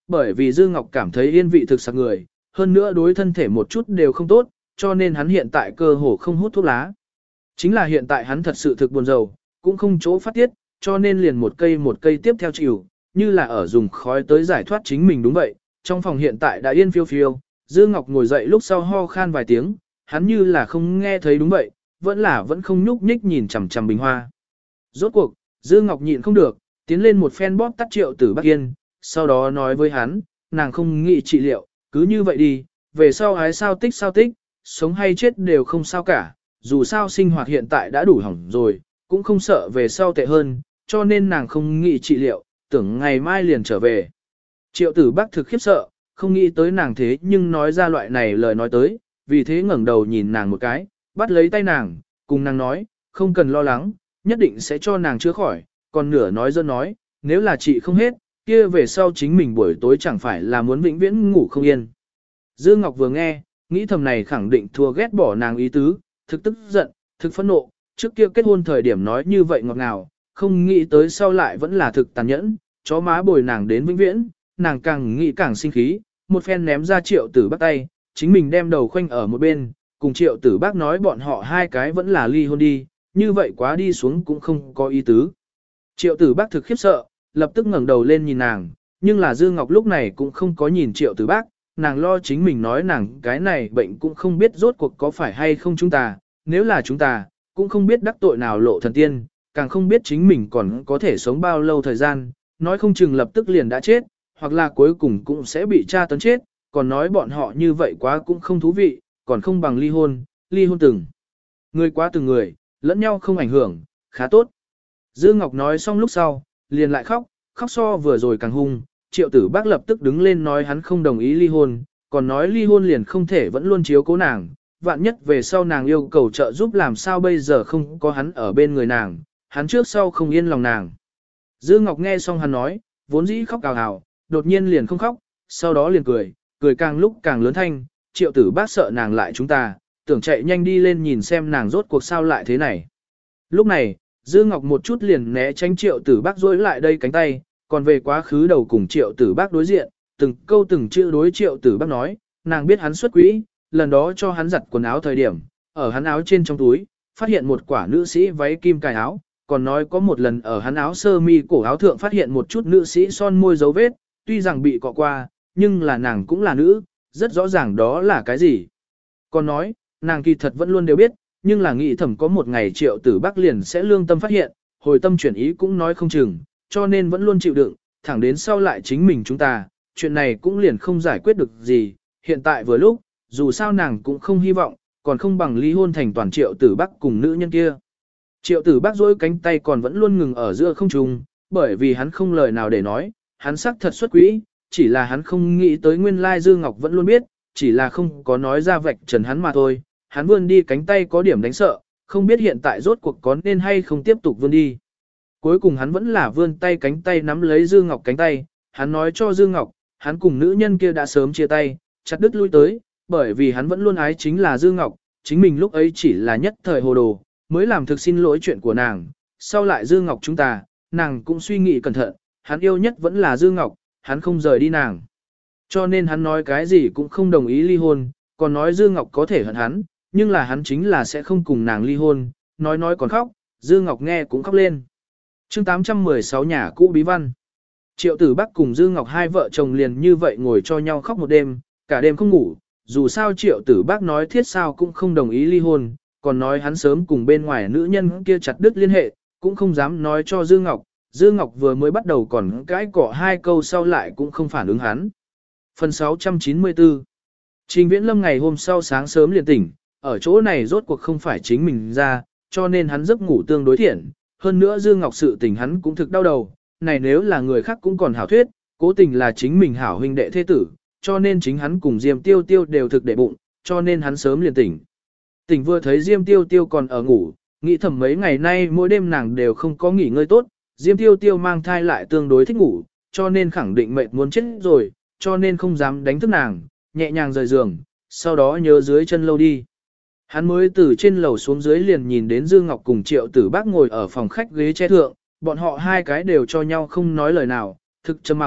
bởi vì Dư Ngọc cảm thấy yên vị thực sặc người, hơn nữa đối thân thể một chút đều không tốt, cho nên hắn hiện tại cơ hồ không hút thuốc lá. Chính là hiện tại hắn thật sự thực buồn rầu, cũng không chỗ phát tiết, cho nên liền một cây tiếp theo chịu, như là ở dùng khói tới giải thoát chính mình đúng vậy. Trong phòng hiện tại đã yên phiêu phiêu, Dư Ngọc ngồi dậy lúc sau ho khan vài tiếng, hắn như là không nghe thấy đúng vậy, vẫn không nhúc nhích nhìn chằm chằm bình hoa. Rốt cuộc, Dư Ngọc nhịn không được, tiến lên một phen bóp tắt Triệu Tử Bắc Yên, sau đó nói với hắn, nàng không nghĩ trị liệu, cứ như vậy đi, về sau ái sao tích, sống hay chết đều không sao cả, dù sao sinh hoạt hiện tại đã đủ hỏng rồi, cũng không sợ về sau tệ hơn, cho nên nàng không nghĩ trị liệu, tưởng ngày mai liền trở về. Triệu Tử Bắc thực khiếp sợ, không nghĩ tới nàng thế nhưng nói ra loại này lời nói tới, vì thế ngẩng đầu nhìn nàng một cái, bắt lấy tay nàng, cùng nàng nói, không cần lo lắng, nhất định sẽ cho nàng chữa khỏi, còn nửa nói dân nói, nếu là chị không hết, kia về sau chính mình buổi tối chẳng phải là muốn vĩnh viễn ngủ không yên. Dư Ngọc vừa nghe, nghĩ thầm này khẳng định thua ghét bỏ nàng ý tứ, thực tức giận, thực phẫn nộ, trước kia kết hôn thời điểm nói như vậy ngọt ngào, không nghĩ tới sau lại vẫn là thực tàn nhẫn, chó má bồi nàng đến vĩnh viễn, nàng càng nghĩ càng sinh khí, một phen ném ra Triệu Tử Bắc tay, chính mình đem đầu khoanh ở một bên, cùng Triệu Tử Bắc nói bọn họ hai cái vẫn là ly hôn đi, như vậy quá đi xuống cũng không có ý tứ. Triệu Tử Bắc thực khiếp sợ, lập tức ngẩng đầu lên nhìn nàng, nhưng là Dư Ngọc lúc này cũng không có nhìn Triệu Tử Bắc, nàng lo chính mình nói nàng cái này bệnh cũng không biết rốt cuộc có phải hay không chúng ta, nếu là chúng ta, cũng không biết đắc tội nào lộ thần tiên, càng không biết chính mình còn có thể sống bao lâu thời gian, nói không chừng lập tức liền đã chết, hoặc là cuối cùng cũng sẽ bị tra tấn chết, còn nói bọn họ như vậy quá cũng không thú vị, còn không bằng ly hôn từng. Người quá từng người, lẫn nhau không ảnh hưởng, khá tốt. Dư Ngọc nói xong lúc sau, liền lại khóc, khóc so vừa rồi càng hung, Triệu Tử Bắc lập tức đứng lên nói hắn không đồng ý ly hôn, còn nói ly hôn liền không thể vẫn luôn chiếu cố nàng, vạn nhất về sau nàng yêu cầu trợ giúp làm sao bây giờ không có hắn ở bên người nàng, hắn trước sau không yên lòng nàng. Dư Ngọc nghe xong hắn nói, vốn dĩ khóc cào hào, đột nhiên liền không khóc, sau đó liền cười, cười càng lúc càng lớn thanh, Triệu Tử Bắc sợ nàng lại chúng ta, tưởng chạy nhanh đi lên nhìn xem nàng rốt cuộc sao lại thế này. Lúc này, Dư Ngọc một chút liền né tránh Triệu Tử Bắc dối lại đây cánh tay, còn về quá khứ đầu cùng Triệu Tử Bắc đối diện, từng câu từng chữ đối Triệu Tử Bắc nói, nàng biết hắn xuất quỹ, lần đó cho hắn giặt quần áo thời điểm, ở hắn áo trên trong túi, phát hiện một quả nữ sĩ váy kim cài áo, còn nói có một lần ở hắn áo sơ mi cổ áo thượng phát hiện một chút nữ sĩ son môi dấu vết, tuy rằng bị cọ qua, nhưng là nàng cũng là nữ, rất rõ ràng đó là cái gì. Còn nói, nàng kỳ thật vẫn luôn đều biết, nhưng là nghĩ thầm có một ngày Triệu Tử Bắc liền sẽ lương tâm phát hiện, hồi tâm chuyển ý cũng nói không chừng, cho nên vẫn luôn chịu đựng, thẳng đến sau lại chính mình chúng ta, chuyện này cũng liền không giải quyết được gì, hiện tại vừa lúc, dù sao nàng cũng không hy vọng, còn không bằng ly hôn thành toàn Triệu Tử Bắc cùng nữ nhân kia. Triệu Tử Bắc dối cánh tay còn vẫn luôn ngừng ở giữa không trung, bởi vì hắn không lời nào để nói, hắn sắc thật xuất quỹ, chỉ là hắn không nghĩ tới nguyên lai Dư Ngọc vẫn luôn biết, chỉ là không có nói ra vạch trần hắn mà thôi. Hắn vươn đi cánh tay có điểm đánh sợ, không biết hiện tại rốt cuộc có nên hay không tiếp tục vươn đi. Cuối cùng hắn vẫn là vươn tay cánh tay nắm lấy Dư Ngọc cánh tay, hắn nói cho Dư Ngọc, hắn cùng nữ nhân kia đã sớm chia tay, chặt đứt lui tới, bởi vì hắn vẫn luôn ái chính là Dư Ngọc, chính mình lúc ấy chỉ là nhất thời hồ đồ, mới làm thực xin lỗi chuyện của nàng, sau lại Dư Ngọc chúng ta, nàng cũng suy nghĩ cẩn thận, hắn yêu nhất vẫn là Dư Ngọc, hắn không rời đi nàng. Cho nên hắn nói cái gì cũng không đồng ý ly hôn, còn nói Dư Ngọc có thể hận hắn, nhưng là hắn chính là sẽ không cùng nàng ly hôn, nói còn khóc, Dư Ngọc nghe cũng khóc lên. Chương 816 nhà cũ bí văn. Triệu Tử Bắc cùng Dư Ngọc hai vợ chồng liền như vậy ngồi cho nhau khóc một đêm, cả đêm không ngủ, dù sao Triệu Tử Bắc nói thiết sao cũng không đồng ý ly hôn, còn nói hắn sớm cùng bên ngoài nữ nhân kia chặt đứt liên hệ, cũng không dám nói cho Dư Ngọc. Dư Ngọc vừa mới bắt đầu còn cãi cọ hai câu sau lại cũng không phản ứng hắn. Phần 694. Trình Viễn Lâm ngày hôm sau sáng sớm liền tỉnh, ở chỗ này rốt cuộc không phải chính mình ra, cho nên hắn giấc ngủ tương đối thiện. Hơn nữa Dư Ngọc sự tình hắn cũng thực đau đầu, này nếu là người khác cũng còn hảo thuyết, cố tình là chính mình hảo huynh đệ thế tử, cho nên chính hắn cùng Diêm Tiêu Tiêu đều thực để bụng, cho nên hắn sớm liền tỉnh. Tỉnh vừa thấy Diêm Tiêu Tiêu còn ở ngủ, nghĩ thầm mấy ngày nay mỗi đêm nàng đều không có nghỉ ngơi tốt, Diêm Tiêu Tiêu mang thai lại tương đối thích ngủ, cho nên khẳng định mệt muốn chết rồi, cho nên không dám đánh thức nàng, nhẹ nhàng rời giường, sau đó nhớ dưới chân lâu đi. Hắn mới từ trên lầu xuống dưới liền nhìn đến Dư Ngọc cùng Triệu Tử Bắc ngồi ở phòng khách ghế che thượng, bọn họ hai cái đều cho nhau không nói lời nào, thực trầm mặc,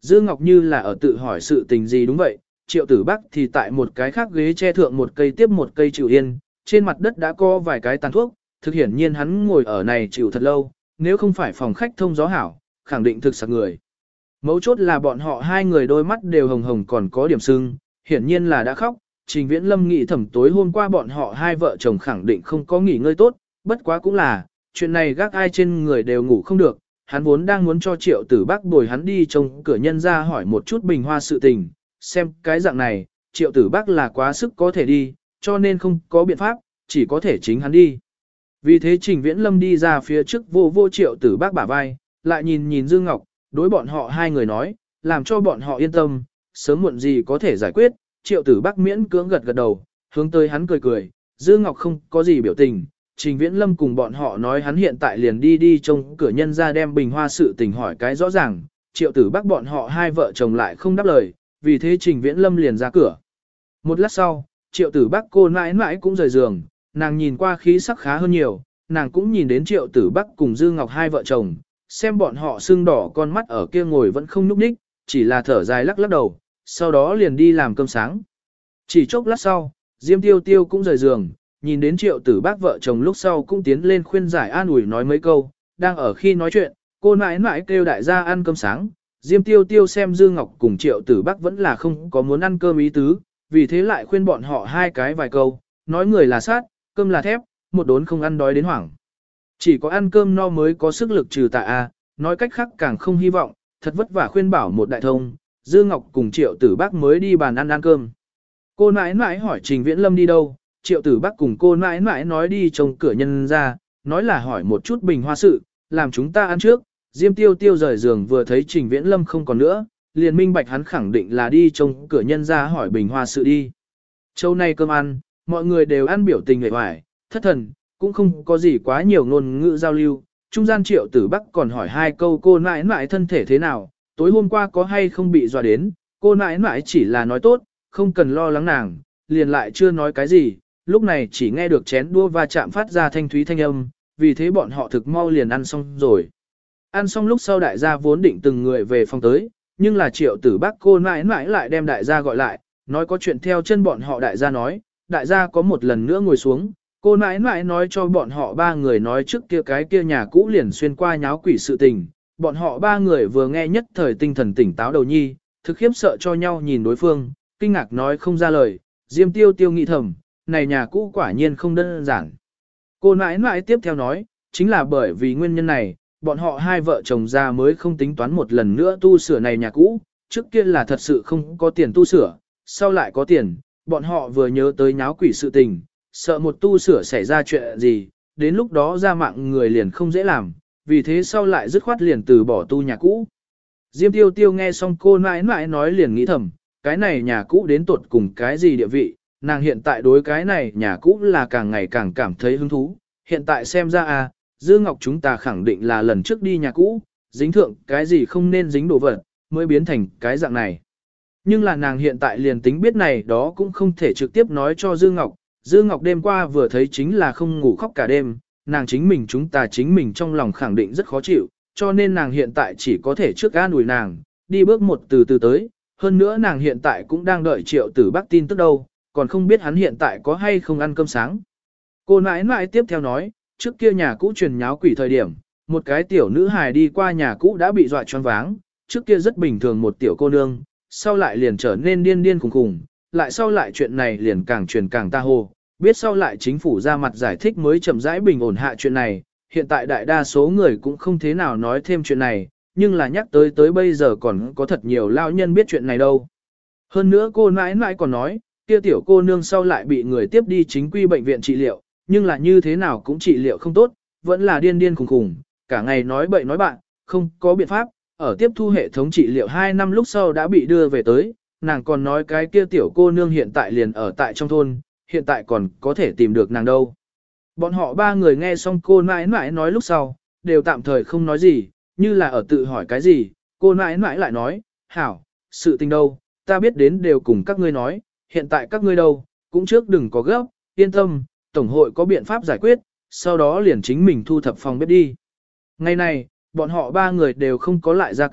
Dư Ngọc như là ở tự hỏi sự tình gì đúng vậy, Triệu Tử Bắc thì tại một cái khác ghế che thượng một cây tiếp một cây chịu yên, trên mặt đất đã có vài cái tàn thuốc, thực hiển nhiên hắn ngồi ở này chịu thật lâu, nếu không phải phòng khách thông gió hảo, khẳng định thực sặc người. Mấu chốt là bọn họ hai người đôi mắt đều hồng hồng còn có điểm sưng, hiển nhiên là đã khóc. Trình Viễn Lâm nghĩ thầm tối hôm qua bọn họ hai vợ chồng khẳng định không có nghỉ ngơi tốt, bất quá cũng là, chuyện này gác ai trên người đều ngủ không được, hắn vốn đang muốn cho Triệu Tử Bắc bồi hắn đi trông cửa nhân ra hỏi một chút bình hoa sự tình, xem cái dạng này, Triệu Tử Bắc là quá sức có thể đi, cho nên không có biện pháp, chỉ có thể chính hắn đi. Vì thế Trình Viễn Lâm đi ra phía trước vô vô Triệu Tử Bắc bả vai, lại nhìn nhìn Dương Ngọc, đối bọn họ hai người nói, làm cho bọn họ yên tâm, sớm muộn gì có thể giải quyết. Triệu Tử Bắc miễn cưỡng gật gật đầu, hướng tới hắn cười cười, Dương Ngọc không có gì biểu tình. Trình Viễn Lâm cùng bọn họ nói hắn hiện tại liền đi trông cửa nhân ra đem bình hoa sự tình hỏi cái rõ ràng, Triệu Tử Bắc bọn họ hai vợ chồng lại không đáp lời, vì thế Trình Viễn Lâm liền ra cửa. Một lát sau, Triệu Tử Bắc cô mãi mãi cũng rời giường, nàng nhìn qua khí sắc khá hơn nhiều, nàng cũng nhìn đến Triệu Tử Bắc cùng Dư Ngọc hai vợ chồng, xem bọn họ sưng đỏ con mắt ở kia ngồi vẫn không nhúc nhích, chỉ là thở dài lắc lắc đầu, sau đó liền đi làm cơm sáng. Chỉ chốc lát sau, Diêm Tiêu Tiêu cũng rời giường, nhìn đến Triệu Tử Bắc vợ chồng lúc sau cũng tiến lên khuyên giải an ủi nói mấy câu, đang ở khi nói chuyện, cô nãi nãi kêu đại gia ăn cơm sáng, Diêm Tiêu Tiêu xem Dư Ngọc cùng Triệu Tử Bắc vẫn là không có muốn ăn cơm ý tứ, vì thế lại khuyên bọn họ hai cái vài câu, nói người là sát, cơm là thép, một đốn không ăn đói đến hoảng. Chỉ có ăn cơm no mới có sức lực trừ tà a, nói cách khác càng không hy vọng, thật vất vả khuyên bảo một đại thông, Dư Ngọc cùng Triệu Tử Bắc mới đi bàn ăn cơm. Cô nãi nãi hỏi Trình Viễn Lâm đi đâu, Triệu Tử Bắc cùng cô nãi nãi nói đi trông cửa nhân ra, nói là hỏi một chút bình hoa sự, làm chúng ta ăn trước. Diêm Tiêu Tiêu rời giường vừa thấy Trình Viễn Lâm không còn nữa, liền minh bạch hắn khẳng định là đi trông cửa nhân ra hỏi bình hoa sự đi. Châu nay cơm ăn, mọi người đều ăn biểu tình hề hoài, thất thần, cũng không có gì quá nhiều ngôn ngữ giao lưu. Trung gian Triệu Tử Bắc còn hỏi hai câu cô nãi nãi thân thể thế nào, tối hôm qua có hay không bị dọa đến, cô nãi nãi chỉ là nói tốt, không cần lo lắng nàng, liền lại chưa nói cái gì, lúc này chỉ nghe được chén đũa va chạm phát ra thanh thúy thanh âm, vì thế bọn họ thực mau liền ăn xong rồi. Ăn xong lúc sau đại gia vốn định từng người về phòng tới, nhưng là Triệu Tử Bắc cô nãi nãi lại đem đại gia gọi lại, nói có chuyện theo chân bọn họ đại gia nói, đại gia có một lần nữa ngồi xuống, cô nãi nãi nói cho bọn họ ba người nói trước kia cái kia nhà cũ liền xuyên qua nháo quỷ sự tình, bọn họ ba người vừa nghe nhất thời tinh thần tỉnh táo đầu nhi, thực khiếp sợ cho nhau nhìn đối phương, kinh ngạc nói không ra lời, Diêm Tiêu Tiêu nghĩ thầm, này nhà cũ quả nhiên không đơn giản. Cô nãi nãi tiếp theo nói, chính là bởi vì nguyên nhân này, bọn họ hai vợ chồng già mới không tính toán một lần nữa tu sửa này nhà cũ, trước kia là thật sự không có tiền tu sửa, sau lại có tiền, bọn họ vừa nhớ tới nháo quỷ sự tình, sợ một tu sửa xảy ra chuyện gì, đến lúc đó ra mạng người liền không dễ làm, vì thế sau lại dứt khoát liền từ bỏ tu nhà cũ. Diêm Tiêu Tiêu nghe xong cô nãi nãi nói liền nghĩ thầm, cái này nhà cũ đến tột cùng cái gì địa vị, nàng hiện tại đối cái này nhà cũ là càng ngày càng cảm thấy hứng thú, hiện tại xem ra Dư Ngọc chúng ta khẳng định là lần trước đi nhà cũ, dính thượng cái gì không nên dính đồ vật, mới biến thành cái dạng này. Nhưng là nàng hiện tại liền tính biết này đó cũng không thể trực tiếp nói cho Dư Ngọc, Dư Ngọc đêm qua vừa thấy chính là không ngủ khóc cả đêm, nàng chính mình trong lòng khẳng định rất khó chịu, cho nên nàng hiện tại chỉ có thể trước an ủi nàng, đi bước một từ từ tới, hơn nữa nàng hiện tại cũng đang đợi Triệu Tử Bắc tin tức đâu, còn không biết hắn hiện tại có hay không ăn cơm sáng. Cô nãi nãi tiếp theo nói, trước kia nhà cũ truyền nháo quỷ thời điểm, một cái tiểu nữ hài đi qua nhà cũ đã bị dọa choáng váng, trước kia rất bình thường một tiểu cô nương, sau lại liền trở nên điên điên khùng khùng, lại sau lại chuyện này liền càng truyền càng ta hồ, biết sau lại chính phủ ra mặt giải thích mới chậm rãi bình ổn hạ chuyện này, hiện tại đại đa số người cũng không thế nào nói thêm chuyện này, nhưng là nhắc tới bây giờ còn có thật nhiều lao nhân biết chuyện này đâu. Hơn nữa cô nãi nãi còn nói, kia tiểu cô nương sau lại bị người tiếp đi chính quy bệnh viện trị liệu, nhưng là như thế nào cũng trị liệu không tốt, vẫn là điên điên khùng khùng, cả ngày nói bậy nói bạn, không có biện pháp, ở tiếp thu hệ thống trị liệu 2 năm lúc sau đã bị đưa về tới, nàng còn nói cái kia tiểu cô nương hiện tại liền ở tại trong thôn, hiện tại còn có thể tìm được nàng đâu. Bọn họ ba người nghe xong cô nãi nãi nói lúc sau, đều tạm thời không nói gì, như là ở tự hỏi cái gì, cô nãi nãi lại nói, hảo, sự tình đâu, ta biết đến đều cùng các ngươi nói, hiện tại các ngươi đâu, cũng trước đừng có gấp, yên tâm, tổng hội có biện pháp giải quyết, sau đó liền chính mình thu thập phòng bếp đi. Ngày này, bọn họ ba người đều không có lại ra cửa,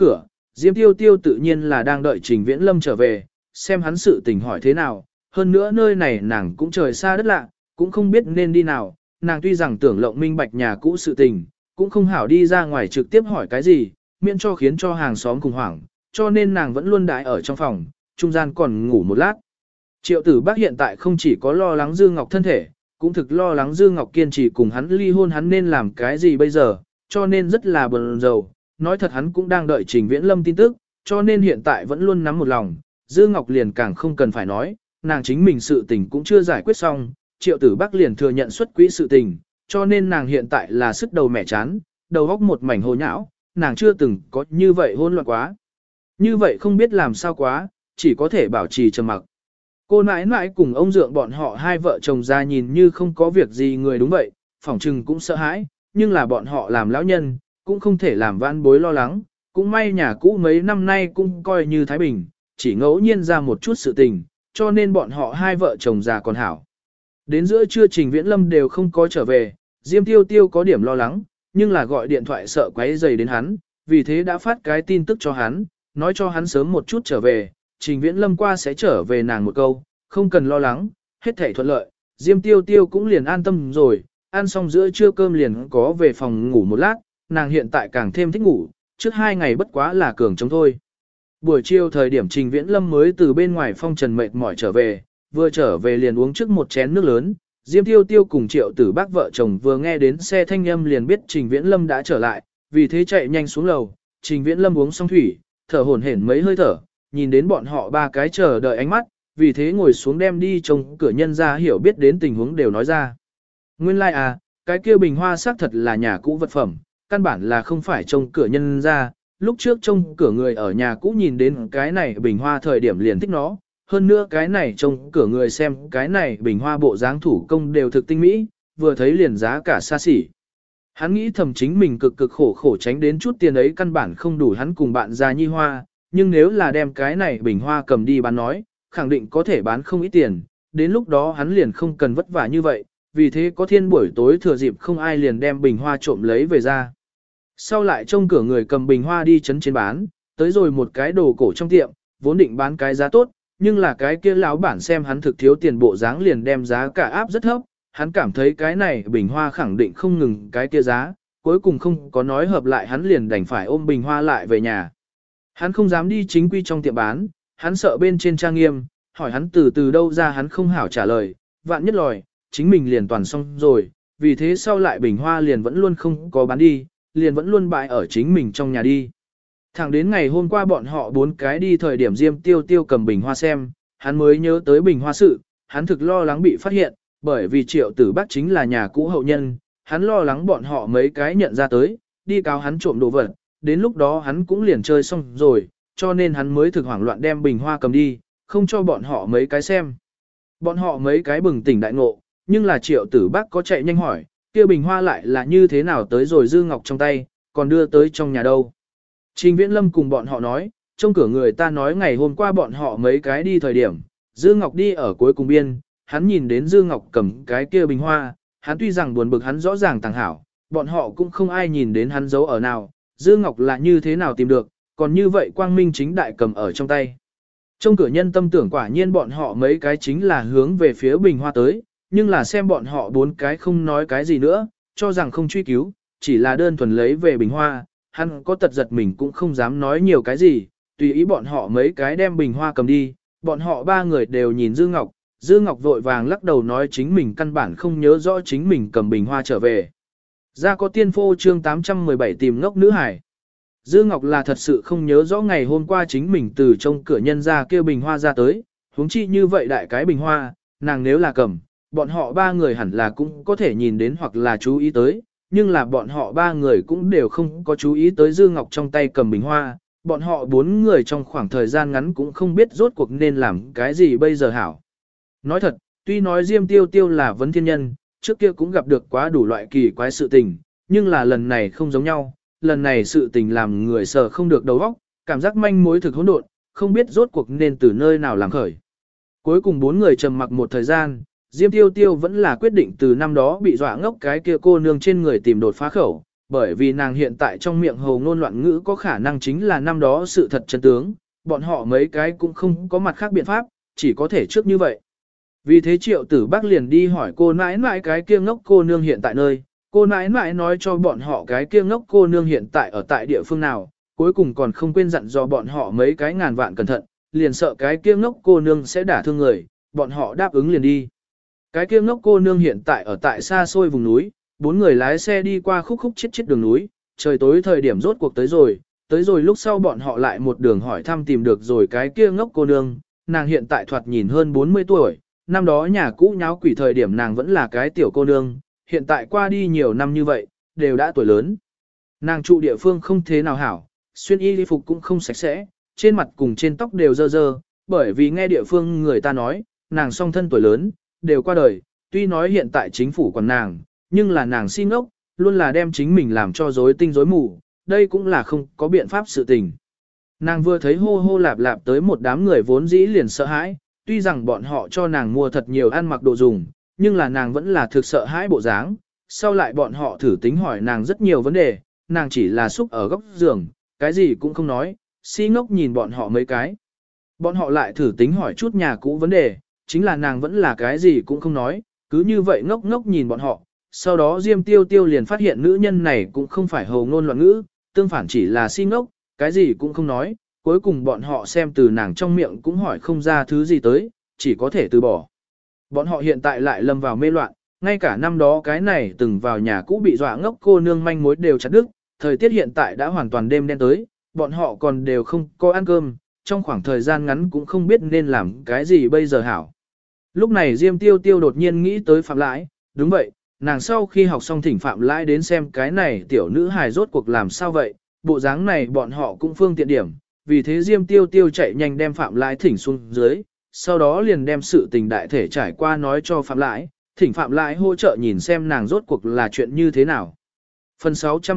Diêm Tiêu Tiêu tự nhiên là đang đợi Trình Viễn Lâm trở về, xem hắn sự tình hỏi thế nào, hơn nữa nơi này nàng cũng trời xa đất lạ, cũng không biết nên đi nào, nàng tuy rằng tưởng lộng minh bạch nhà cũ sự tình, cũng không hảo đi ra ngoài trực tiếp hỏi cái gì, miễn cho khiến cho hàng xóm khủng hoảng, cho nên nàng vẫn luôn đãi ở trong phòng, trung gian còn ngủ một lát. Triệu Tử Bác hiện tại không chỉ có lo lắng Dương Ngọc thân thể, cũng thực lo lắng Dương Ngọc kiên trì cùng hắn ly hôn hắn nên làm cái gì bây giờ, cho nên rất là buồn rầu. Nói thật hắn cũng đang đợi Trình Viễn Lâm tin tức, cho nên hiện tại vẫn luôn nắm một lòng. Dương Ngọc liền càng không cần phải nói, nàng chính mình sự tình cũng chưa giải quyết xong, Triệu Tử Bác liền thừa nhận xuất quỹ sự tình, cho nên nàng hiện tại là sức đầu mẻ chán, đầu óc một mảnh hồ nhão, nàng chưa từng có như vậy hỗn loạn quá. Như vậy không biết làm sao quá, chỉ có thể bảo trì trầm mặc. Cô nãi nãi cùng ông dượng bọn họ hai vợ chồng ra nhìn như không có việc gì người đúng vậy, phỏng trừng cũng sợ hãi, nhưng là bọn họ làm lão nhân, cũng không thể làm vãn bối lo lắng, cũng may nhà cũ mấy năm nay cũng coi như Thái Bình, chỉ ngẫu nhiên ra một chút sự tình, cho nên bọn họ hai vợ chồng già còn hảo. Đến giữa trưa Trình Viễn Lâm đều không có trở về, Diêm Tiêu Tiêu có điểm lo lắng, nhưng là gọi điện thoại sợ quấy rầy đến hắn, vì thế đã phát cái tin tức cho hắn, nói cho hắn sớm một chút trở về, Trình Viễn Lâm qua sẽ trở về nàng một câu, không cần lo lắng, hết thảy thuận lợi, Diêm Tiêu Tiêu cũng liền an tâm rồi, ăn xong giữa trưa cơm liền có về phòng ngủ một lát, nàng hiện tại càng thêm thích ngủ, trước 2 ngày bất quá là cường chống thôi. Buổi chiều thời điểm Trình Viễn Lâm mới từ bên ngoài phong trần mệt mỏi trở về, vừa trở về liền uống trước một chén nước lớn, Diêm Tiêu Tiêu cùng Triệu Tử Bác vợ chồng vừa nghe đến xe thanh âm liền biết Trình Viễn Lâm đã trở lại, vì thế chạy nhanh xuống lầu, Trình Viễn Lâm uống xong thủy, thở hổn hển mấy hơi thở, nhìn đến bọn họ ba cái chờ đợi ánh mắt, vì thế ngồi xuống đem đi trông cửa nhân ra hiểu biết đến tình huống đều nói ra. Nguyên lai like à, cái kia bình hoa xác thật là nhà cũ vật phẩm, căn bản là không phải trông cửa nhân ra, lúc trước trông cửa người ở nhà cũ nhìn đến cái này bình hoa thời điểm liền thích nó, hơn nữa cái này trông cửa người xem cái này bình hoa bộ dáng thủ công đều thực tinh mỹ, vừa thấy liền giá cả xa xỉ. Hắn nghĩ thầm chính mình cực cực khổ khổ tránh đến chút tiền ấy căn bản không đủ hắn cùng bạn già nhi hoa, nhưng nếu là đem cái này bình hoa cầm đi bán nói, khẳng định có thể bán không ít tiền, đến lúc đó hắn liền không cần vất vả như vậy, vì thế có thiên buổi tối thừa dịp không ai liền đem bình hoa trộm lấy về ra. Sau lại trông cửa người cầm bình hoa đi chấn trên bán, tới rồi một cái đồ cổ trong tiệm, vốn định bán cái giá tốt, nhưng là cái kia lão bản xem hắn thực thiếu tiền bộ dáng liền đem giá cả áp rất thấp, hắn cảm thấy cái này bình hoa khẳng định không ngừng cái kia giá, cuối cùng không có nói hợp lại hắn liền đành phải ôm bình hoa lại về nhà. Hắn không dám đi chính quy trong tiệm bán, hắn sợ bên trên trang nghiêm, hỏi hắn từ đâu ra hắn không hảo trả lời, vạn nhất lòi, chính mình liền toàn xong rồi, vì thế sau lại bình hoa liền vẫn luôn không có bán đi, liền vẫn luôn bại ở chính mình trong nhà đi. Thẳng đến ngày hôm qua bọn họ 4 cái đi thời điểm Diêm Tiêu Tiêu cầm bình hoa xem, hắn mới nhớ tới bình hoa sự, hắn thực lo lắng bị phát hiện, bởi vì Triệu Tử Bác chính là nhà cũ hậu nhân, hắn lo lắng bọn họ mấy cái nhận ra tới, đi cáo hắn trộm đồ vật, đến lúc đó hắn cũng liền chơi xong rồi, cho nên hắn mới thực hoảng loạn đem bình hoa cầm đi, không cho bọn họ mấy cái xem. Bọn họ mấy cái bừng tỉnh đại ngộ, nhưng là Triệu Tử Bác có chạy nhanh hỏi, kia bình hoa lại là như thế nào tới rồi Dư Ngọc trong tay, còn đưa tới trong nhà đâu. Trình Viễn Lâm cùng bọn họ nói, trong cửa người ta nói ngày hôm qua bọn họ mấy cái đi thời điểm, Dư Ngọc đi ở cuối cùng biên, hắn nhìn đến Dư Ngọc cầm cái kia bình hoa, hắn tuy rằng buồn bực hắn rõ ràng tàng hảo, bọn họ cũng không ai nhìn đến hắn giấu ở nào, Dư Ngọc là như thế nào tìm được, còn như vậy quang minh chính đại cầm ở trong tay. Trong cửa nhân tâm tưởng quả nhiên bọn họ mấy cái chính là hướng về phía bình hoa tới, nhưng là xem bọn họ 4 cái không nói cái gì nữa, cho rằng không truy cứu, chỉ là đơn thuần lấy về bình hoa, hắn có tật giật mình cũng không dám nói nhiều cái gì, tùy ý bọn họ mấy cái đem bình hoa cầm đi, bọn họ 3 người đều nhìn Dư Ngọc vội vàng lắc đầu nói chính mình căn bản không nhớ rõ chính mình cầm bình hoa trở về. Ra có tiên phô chương 817 tìm ngốc nữ hải. Dư Ngọc là thật sự không nhớ rõ ngày hôm qua chính mình từ trong cửa nhân ra kêu bình hoa ra tới, huống chi như vậy đại cái bình hoa, nàng nếu là cầm, bọn họ 3 người hẳn là cũng có thể nhìn đến hoặc là chú ý tới, nhưng là bọn họ 3 người cũng đều không có chú ý tới Dư Ngọc trong tay cầm bình hoa, bọn họ 4 người trong khoảng thời gian ngắn cũng không biết rốt cuộc nên làm cái gì bây giờ hảo. Nói thật, tuy nói Diêm Tiêu Tiêu là vấn thiên nhân, trước kia cũng gặp được quá đủ loại kỳ quái sự tình, nhưng là lần này không giống nhau, lần này sự tình làm người sợ không được đầu óc, cảm giác manh mối thực hỗn độn, không biết rốt cuộc nên từ nơi nào làm khởi. Cuối cùng 4 người trầm mặc một thời gian, Diêm Tiêu Tiêu vẫn là quyết định từ năm đó bị dọa ngốc cái kia cô nương trên người tìm đột phá khẩu, bởi vì nàng hiện tại trong miệng hồ ngôn loạn ngữ có khả năng chính là năm đó sự thật chân tướng, bọn họ mấy cái cũng không có mặt khác biện pháp, chỉ có thể trước như vậy. Vì thế Triệu Tử Bác liền đi hỏi cô nãi nãi cái kia ngốc cô nương hiện tại nơi, cô nãi nãi nói cho bọn họ cái kia ngốc cô nương hiện tại ở tại địa phương nào, cuối cùng còn không quên dặn dò bọn họ mấy cái ngàn vạn cẩn thận, liền sợ cái kia ngốc cô nương sẽ đả thương người, bọn họ đáp ứng liền đi. Cái kia ngốc cô nương hiện tại ở tại xa xôi vùng núi, 4 người lái xe đi qua khúc khúc chết đường núi, trời tối thời điểm rốt cuộc tới rồi lúc sau bọn họ lại một đường hỏi thăm tìm được rồi cái kia ngốc cô nương, nàng hiện tại thoạt nhìn hơn 40 tuổi, năm đó nhà cũ nháo quỷ thời điểm nàng vẫn là cái tiểu cô nương, hiện tại qua đi nhiều năm như vậy, đều đã tuổi lớn. Nàng trụ địa phương không thế nào hảo, xuyên y phục cũng không sạch sẽ, trên mặt cùng trên tóc đều dơ dơ, bởi vì nghe địa phương người ta nói, nàng song thân tuổi lớn, đều qua đời, tuy nói hiện tại chính phủ còn nàng, nhưng là nàng si ngốc, luôn là đem chính mình làm cho rối tinh rối mù, đây cũng là không có biện pháp sự tình. Nàng vừa thấy hô hô lạp lạp tới một đám người vốn dĩ liền sợ hãi, tuy rằng bọn họ cho nàng mua thật nhiều ăn mặc đồ dùng, nhưng là nàng vẫn là thực sợ hãi bộ dáng. Sau lại bọn họ thử tính hỏi nàng rất nhiều vấn đề, nàng chỉ là xúc ở góc giường, cái gì cũng không nói, si ngốc nhìn bọn họ mấy cái. Bọn họ lại thử tính hỏi chút nhà cũ vấn đề, chính là nàng vẫn là cái gì cũng không nói, cứ như vậy ngốc ngốc nhìn bọn họ. Sau đó Diêm Tiêu Tiêu liền phát hiện nữ nhân này cũng không phải hồ ngôn loạn ngữ, tương phản chỉ là si ngốc, cái gì cũng không nói, cuối cùng bọn họ xem từ nàng trong miệng cũng hỏi không ra thứ gì tới, chỉ có thể từ bỏ. Bọn họ hiện tại lại lâm vào mê loạn, ngay cả năm đó cái này từng vào nhà cũ bị dọa ngốc cô nương manh mối đều chặt đứt, thời tiết hiện tại đã hoàn toàn đêm đen tới, bọn họ còn đều không có ăn cơm, trong khoảng thời gian ngắn cũng không biết nên làm cái gì bây giờ hảo. Lúc này Diêm Tiêu Tiêu đột nhiên nghĩ tới Phạm Lãi, đúng vậy, nàng sau khi học xong thỉnh Phạm Lãi đến xem cái này tiểu nữ hài rốt cuộc làm sao vậy, bộ dáng này bọn họ cũng phương tiện điểm, vì thế Diêm Tiêu Tiêu chạy nhanh đem Phạm Lãi thỉnh xuống dưới, sau đó liền đem sự tình đại thể trải qua nói cho Phạm Lãi, thỉnh Phạm Lãi hỗ trợ nhìn xem nàng rốt cuộc là chuyện như thế nào. Phần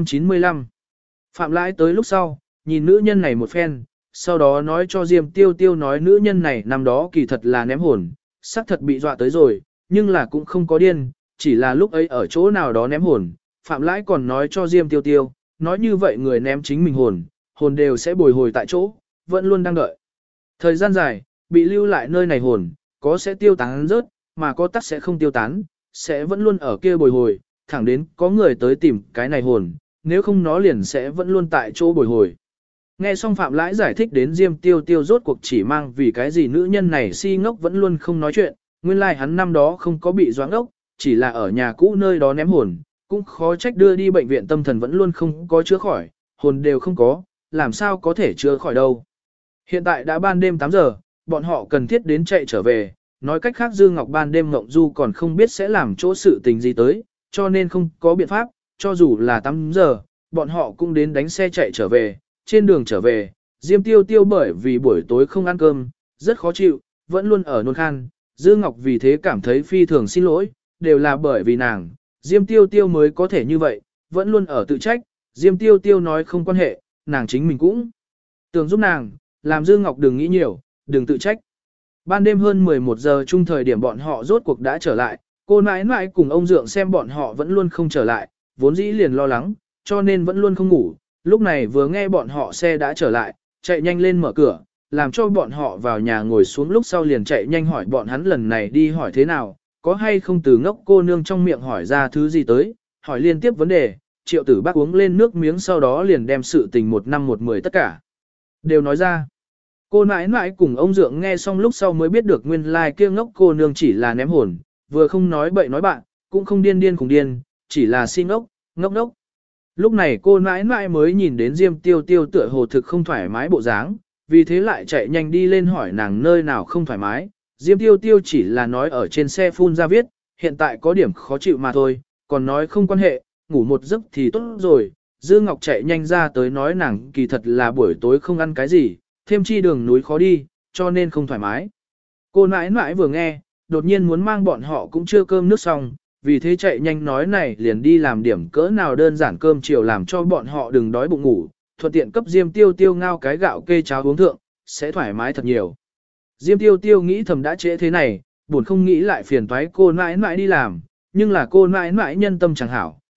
695 Phạm Lãi tới lúc sau, nhìn nữ nhân này một phen, sau đó nói cho Diêm Tiêu Tiêu nói nữ nhân này năm đó kỳ thật là ném hồn, xác thật bị dọa tới rồi, nhưng là cũng không có điên, chỉ là lúc ấy ở chỗ nào đó ném hồn. Phạm Lãi còn nói cho Diêm Tiêu Tiêu, nói như vậy người ném chính mình hồn đều sẽ bồi hồi tại chỗ, vẫn luôn đang đợi. Thời gian dài, bị lưu lại nơi này hồn, có sẽ tiêu tán rớt, mà có tắc sẽ không tiêu tán, sẽ vẫn luôn ở kia bồi hồi, thẳng đến có người tới tìm cái này hồn, nếu không nó liền sẽ vẫn luôn tại chỗ bồi hồi. Nghe xong Phạm Lãi giải thích đến Diêm Tiêu Tiêu rốt cuộc chỉ mang vì cái gì nữ nhân này si ngốc vẫn luôn không nói chuyện, nguyên lai like hắn năm đó không có bị doãn ốc, chỉ là ở nhà cũ nơi đó ném hồn, cũng khó trách đưa đi bệnh viện tâm thần vẫn luôn không có chữa khỏi, hồn đều không có, làm sao có thể chữa khỏi đâu. Hiện tại đã ban đêm 8 giờ, bọn họ cần thiết đến chạy trở về, nói cách khác Dư Ngọc ban đêm Ngộng Du còn không biết sẽ làm chỗ sự tình gì tới, cho nên không có biện pháp, cho dù là 8 giờ, bọn họ cũng đến đánh xe chạy trở về, trên đường trở về, Diêm Tiêu Tiêu bởi vì buổi tối không ăn cơm, rất khó chịu, vẫn luôn ở nôn khan, Dư Ngọc vì thế cảm thấy phi thường xin lỗi, đều là bởi vì nàng, Diêm Tiêu Tiêu mới có thể như vậy, vẫn luôn ở tự trách, Diêm Tiêu Tiêu nói không quan hệ, nàng chính mình cũng tưởng giúp nàng, làm Dư Ngọc đừng nghĩ nhiều, đừng tự trách. Ban đêm hơn 11 giờ chung thời điểm bọn họ rốt cuộc đã trở lại, cô nãi nãi cùng ông Dượng xem bọn họ vẫn luôn không trở lại, vốn dĩ liền lo lắng, cho nên vẫn luôn không ngủ, lúc này vừa nghe bọn họ xe đã trở lại, chạy nhanh lên mở cửa, làm cho bọn họ vào nhà ngồi xuống lúc sau liền chạy nhanh hỏi bọn hắn lần này đi hỏi thế nào, có hay không từ ngốc cô nương trong miệng hỏi ra thứ gì tới, hỏi liên tiếp vấn đề, Triệu Tử Bác uống lên nước miếng sau đó liền đem sự tình 1 năm 1 mười tất cả đều nói ra. Cô nãi nãi cùng ông Dượng nghe xong lúc sau mới biết được nguyên lai kia ngốc cô nương chỉ là ném hồn, vừa không nói bậy nói bạn, cũng không điên điên cùng điên, chỉ là si ngốc, ngốc ngốc. Lúc này cô nãi nãi mới nhìn đến Diêm Tiêu Tiêu tựa hồ thực không thoải mái bộ dáng, vì thế lại chạy nhanh đi lên hỏi nàng nơi nào không thoải mái. Diêm Tiêu Tiêu chỉ là nói ở trên xe phun ra viết, hiện tại có điểm khó chịu mà thôi, còn nói không quan hệ, ngủ một giấc thì tốt rồi. Dư Ngọc chạy nhanh ra tới nói nàng kỳ thật là buổi tối không ăn cái gì, thêm chi đường núi khó đi, cho nên không thoải mái. Cô nãi nãi vừa nghe, đột nhiên muốn mang bọn họ cũng chưa cơm nước xong, vì thế chạy nhanh nói này liền đi làm điểm cỡ nào đơn giản cơm chiều làm cho bọn họ đừng đói bụng ngủ, thuận tiện cấp Diêm Tiêu Tiêu ngao cái gạo kê cháo uống thượng, sẽ thoải mái thật nhiều. Diêm Tiêu Tiêu nghĩ thầm đã trễ thế này, buồn không nghĩ lại phiền toái cô nãi nãi đi làm, nhưng là cô nãi nãi nhân tâm chẳng hảo,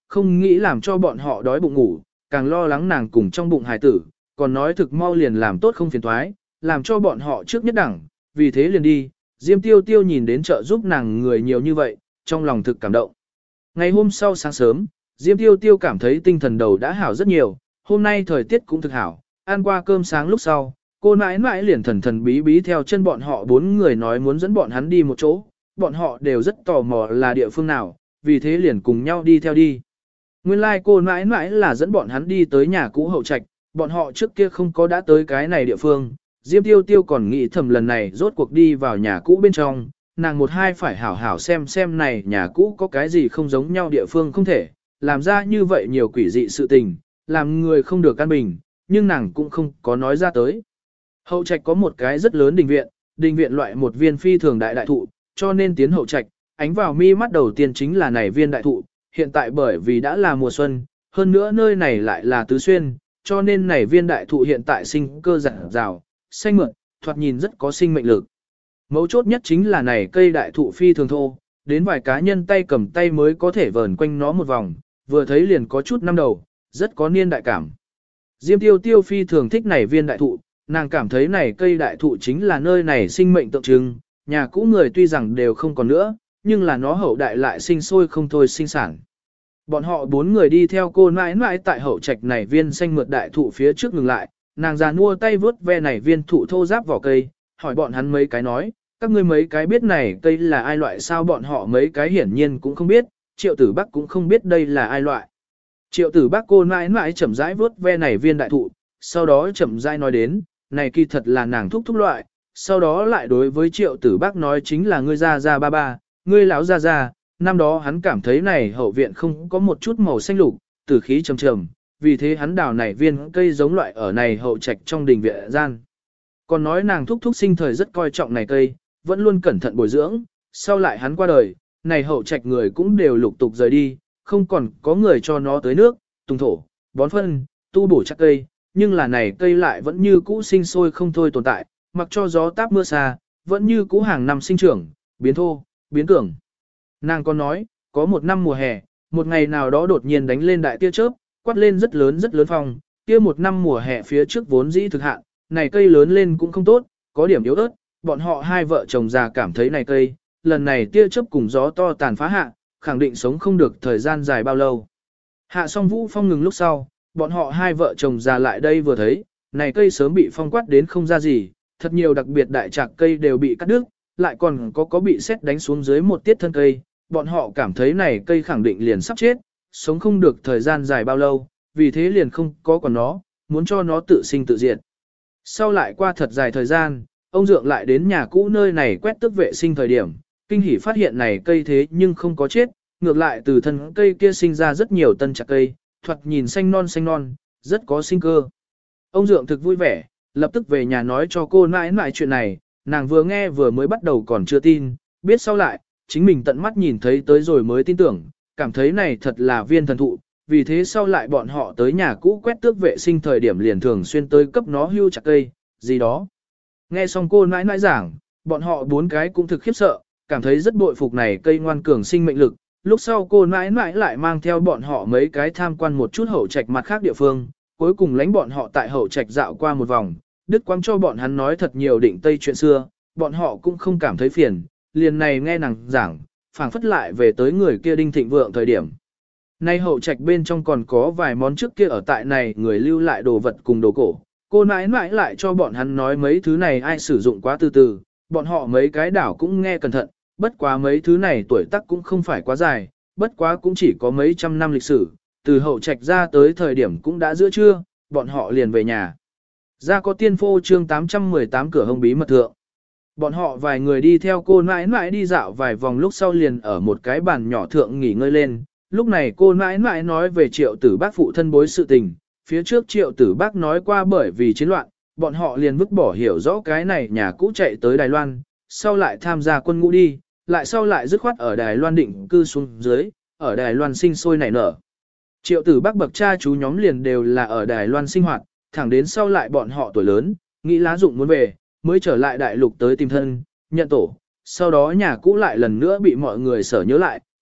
không nghĩ làm cho bọn họ đói bụng ngủ, càng lo lắng nàng cùng trong bụng hài tử, còn nói thực mau liền làm tốt không phiền toái, làm cho bọn họ trước nhất đẳng, vì thế liền đi. Diêm Tiêu Tiêu nhìn đến chợ giúp nàng người nhiều như vậy, trong lòng thực cảm động. Ngày hôm sau sáng sớm, Diêm Tiêu Tiêu cảm thấy tinh thần đầu đã hảo rất nhiều, hôm nay thời tiết cũng thực hảo, ăn qua cơm sáng lúc sau, cô nãi nãi liền thần thần bí bí theo chân bọn họ 4 người nói muốn dẫn bọn hắn đi một chỗ, bọn họ đều rất tò mò là địa phương nào, vì thế liền cùng nhau đi theo đi. Nguyên lai cô nãi nãi là dẫn bọn hắn đi tới nhà cũ Hậu Trạch, bọn họ trước kia không có đã tới cái này địa phương, Diêm Tiêu Tiêu còn nghĩ thầm lần này rốt cuộc đi vào nhà cũ bên trong, nàng một hai phải hảo hảo xem này nhà cũ có cái gì không giống nhau địa phương không thể, làm ra như vậy nhiều quỷ dị sự tình, làm người không được an bình, nhưng nàng cũng không có nói ra tới. Hậu Trạch có một cái rất lớn đình viện loại một viên phi thường đại thụ, cho nên tiến Hậu Trạch, ánh vào mi mắt đầu tiên chính là này viên đại thụ, hiện tại bởi vì đã là mùa xuân, hơn nữa nơi này lại là tứ xuyên, cho nên này viên đại thụ hiện tại sinh cơ rạng rào, xanh mượt, thoạt nhìn rất có sinh mệnh lực. Mấu chốt nhất chính là này cây đại thụ phi thường thô, đến vài cá nhân tay cầm tay mới có thể vờn quanh nó một vòng, vừa thấy liền có chút năm đầu, rất có niên đại cảm. Diêm Tiêu Tiêu phi thường thích này viên đại thụ, nàng cảm thấy này cây đại thụ chính là nơi này sinh mệnh tượng trưng, nhà cũ người tuy rằng đều không còn nữa, nhưng là nó hậu đại lại sinh sôi không thôi sinh sản. Bọn họ 4 người đi theo cô mãi mãi tại Hậu Trạch này viên xanh mượt đại thụ phía trước ngừng lại, nàng già nua tay vướt ve này viên thụ thô giáp vỏ cây, hỏi bọn hắn mấy cái nói, các ngươi mấy cái biết này cây là ai loại sao, bọn họ mấy cái hiển nhiên cũng không biết, Triệu Tử Bắc cũng không biết đây là ai loại. Triệu Tử Bắc cô mãi mãi chậm rãi vướt ve này viên đại thụ, sau đó chậm rãi nói đến, này kỳ thật là nàng thúc loại, sau đó lại đối với Triệu Tử Bắc nói chính là ngươi ra ba ba, ngươi lão ra, năm đó hắn cảm thấy này hậu viện không có một chút màu xanh lục, tử khí trầm trầm, vì thế hắn đào này viên cây giống loại ở này Hậu Trạch trong đình viện gian. Còn nói nàng thúc sinh thời rất coi trọng này cây, vẫn luôn cẩn thận bồi dưỡng, sau lại hắn qua đời, này Hậu Trạch người cũng đều lục tục rời đi, không còn có người cho nó tới nước, tung thổ, bón phân, tu bổ chắc cây, nhưng là này cây lại vẫn như cũ sinh sôi không thôi tồn tại, mặc cho gió táp mưa xa, vẫn như cũ hàng năm sinh trưởng, biến thô, biến cường. Nàng còn nói, có một năm mùa hè, một ngày nào đó đột nhiên đánh lên đại tia chớp, quát lên rất lớn phong, kia một năm mùa hè phía trước vốn dĩ thực hạn, này cây lớn lên cũng không tốt, có điểm yếu ớt, bọn họ hai vợ chồng già cảm thấy này cây, lần này tia chớp cùng gió to tàn phá hạ, khẳng định sống không được thời gian dài bao lâu. Hạ xong vũ phong ngừng lúc sau, bọn họ hai vợ chồng già lại đây vừa thấy, này cây sớm bị phong quát đến không ra gì, thật nhiều đặc biệt đại trạc cây đều bị cắt đứt, lại còn có bị sét đánh xuống dưới một tiết thân cây, bọn họ cảm thấy này cây khẳng định liền sắp chết, sống không được thời gian dài bao lâu, vì thế liền không có còn nó, muốn cho nó tự sinh tự diệt. Sau lại qua thật dài thời gian, ông Dượng lại đến nhà cũ nơi này quét tước vệ sinh thời điểm, kinh hỉ phát hiện này cây thế nhưng không có chết, ngược lại từ thân cây kia sinh ra rất nhiều tân chạc cây, thoạt nhìn xanh non, rất có sinh cơ. Ông Dượng thực vui vẻ, lập tức về nhà nói cho cô nãi nãi chuyện này, nàng vừa nghe vừa mới bắt đầu còn chưa tin, biết sau lại, chính mình tận mắt nhìn thấy tới rồi mới tin tưởng, cảm thấy này thật là viên thần thụ, vì thế sau lại bọn họ tới nhà cũ quét tước vệ sinh thời điểm liền thường xuyên tới cấp nó hưu chặt cây, gì đó. Nghe xong cô nãi nãi giảng, bọn họ 4 cái cũng thực khiếp sợ, cảm thấy rất bội phục này cây ngoan cường sinh mệnh lực. Lúc sau cô nãi nãi lại mang theo bọn họ mấy cái tham quan một chút Hậu Trạch mặt khác địa phương, cuối cùng lãnh bọn họ tại Hậu Trạch dạo qua một vòng, đứt quang cho bọn hắn nói thật nhiều định tây chuyện xưa, bọn họ cũng không cảm thấy phiền, liền này nghe nàng giảng, phảng phất lại về tới người kia đinh thịnh vượng thời điểm. Nay Hậu Trạch bên trong còn có vài món trước kia ở tại này người lưu lại đồ vật cùng đồ cổ, cô nãi nãi lại cho bọn hắn nói mấy thứ này ai sử dụng quá từ từ, bọn họ mấy cái đảo cũng nghe cẩn thận, bất quá mấy thứ này tuổi tác cũng không phải quá dài, bất quá cũng chỉ có mấy trăm năm lịch sử, từ Hậu Trạch ra tới thời điểm cũng đã giữa trưa, bọn họ liền về nhà. Ra có tiên phô chương 818 cửa hông bí mật thượng. Bọn họ vài người đi theo cô nãi nãi đi dạo vài vòng lúc sau liền ở một cái bàn nhỏ thượng nghỉ ngơi lên. Lúc này cô nãi nãi nói về Triệu Tử Bác phụ thân bối sự tình. Phía trước Triệu Tử Bác nói qua bởi vì chiến loạn, bọn họ liền vứt bỏ hiểu rõ cái này nhà cũ chạy tới Đài Loan, sau lại tham gia quân ngũ đi, lại sau lại dứt khoát ở Đài Loan định cư xuống dưới, ở Đài Loan sinh sôi nảy nở. Triệu Tử Bác bậc cha chú nhóm liền đều là ở Đài Loan sinh hoạt, thẳng đến sau lại bọn họ tuổi lớn, nghĩ lá dụng muốn về, mới trở lại đại lục tới tìm thân, nhận tổ, sau đó nhà cũ lại lần nữa bị mọi người sở nhớ lại,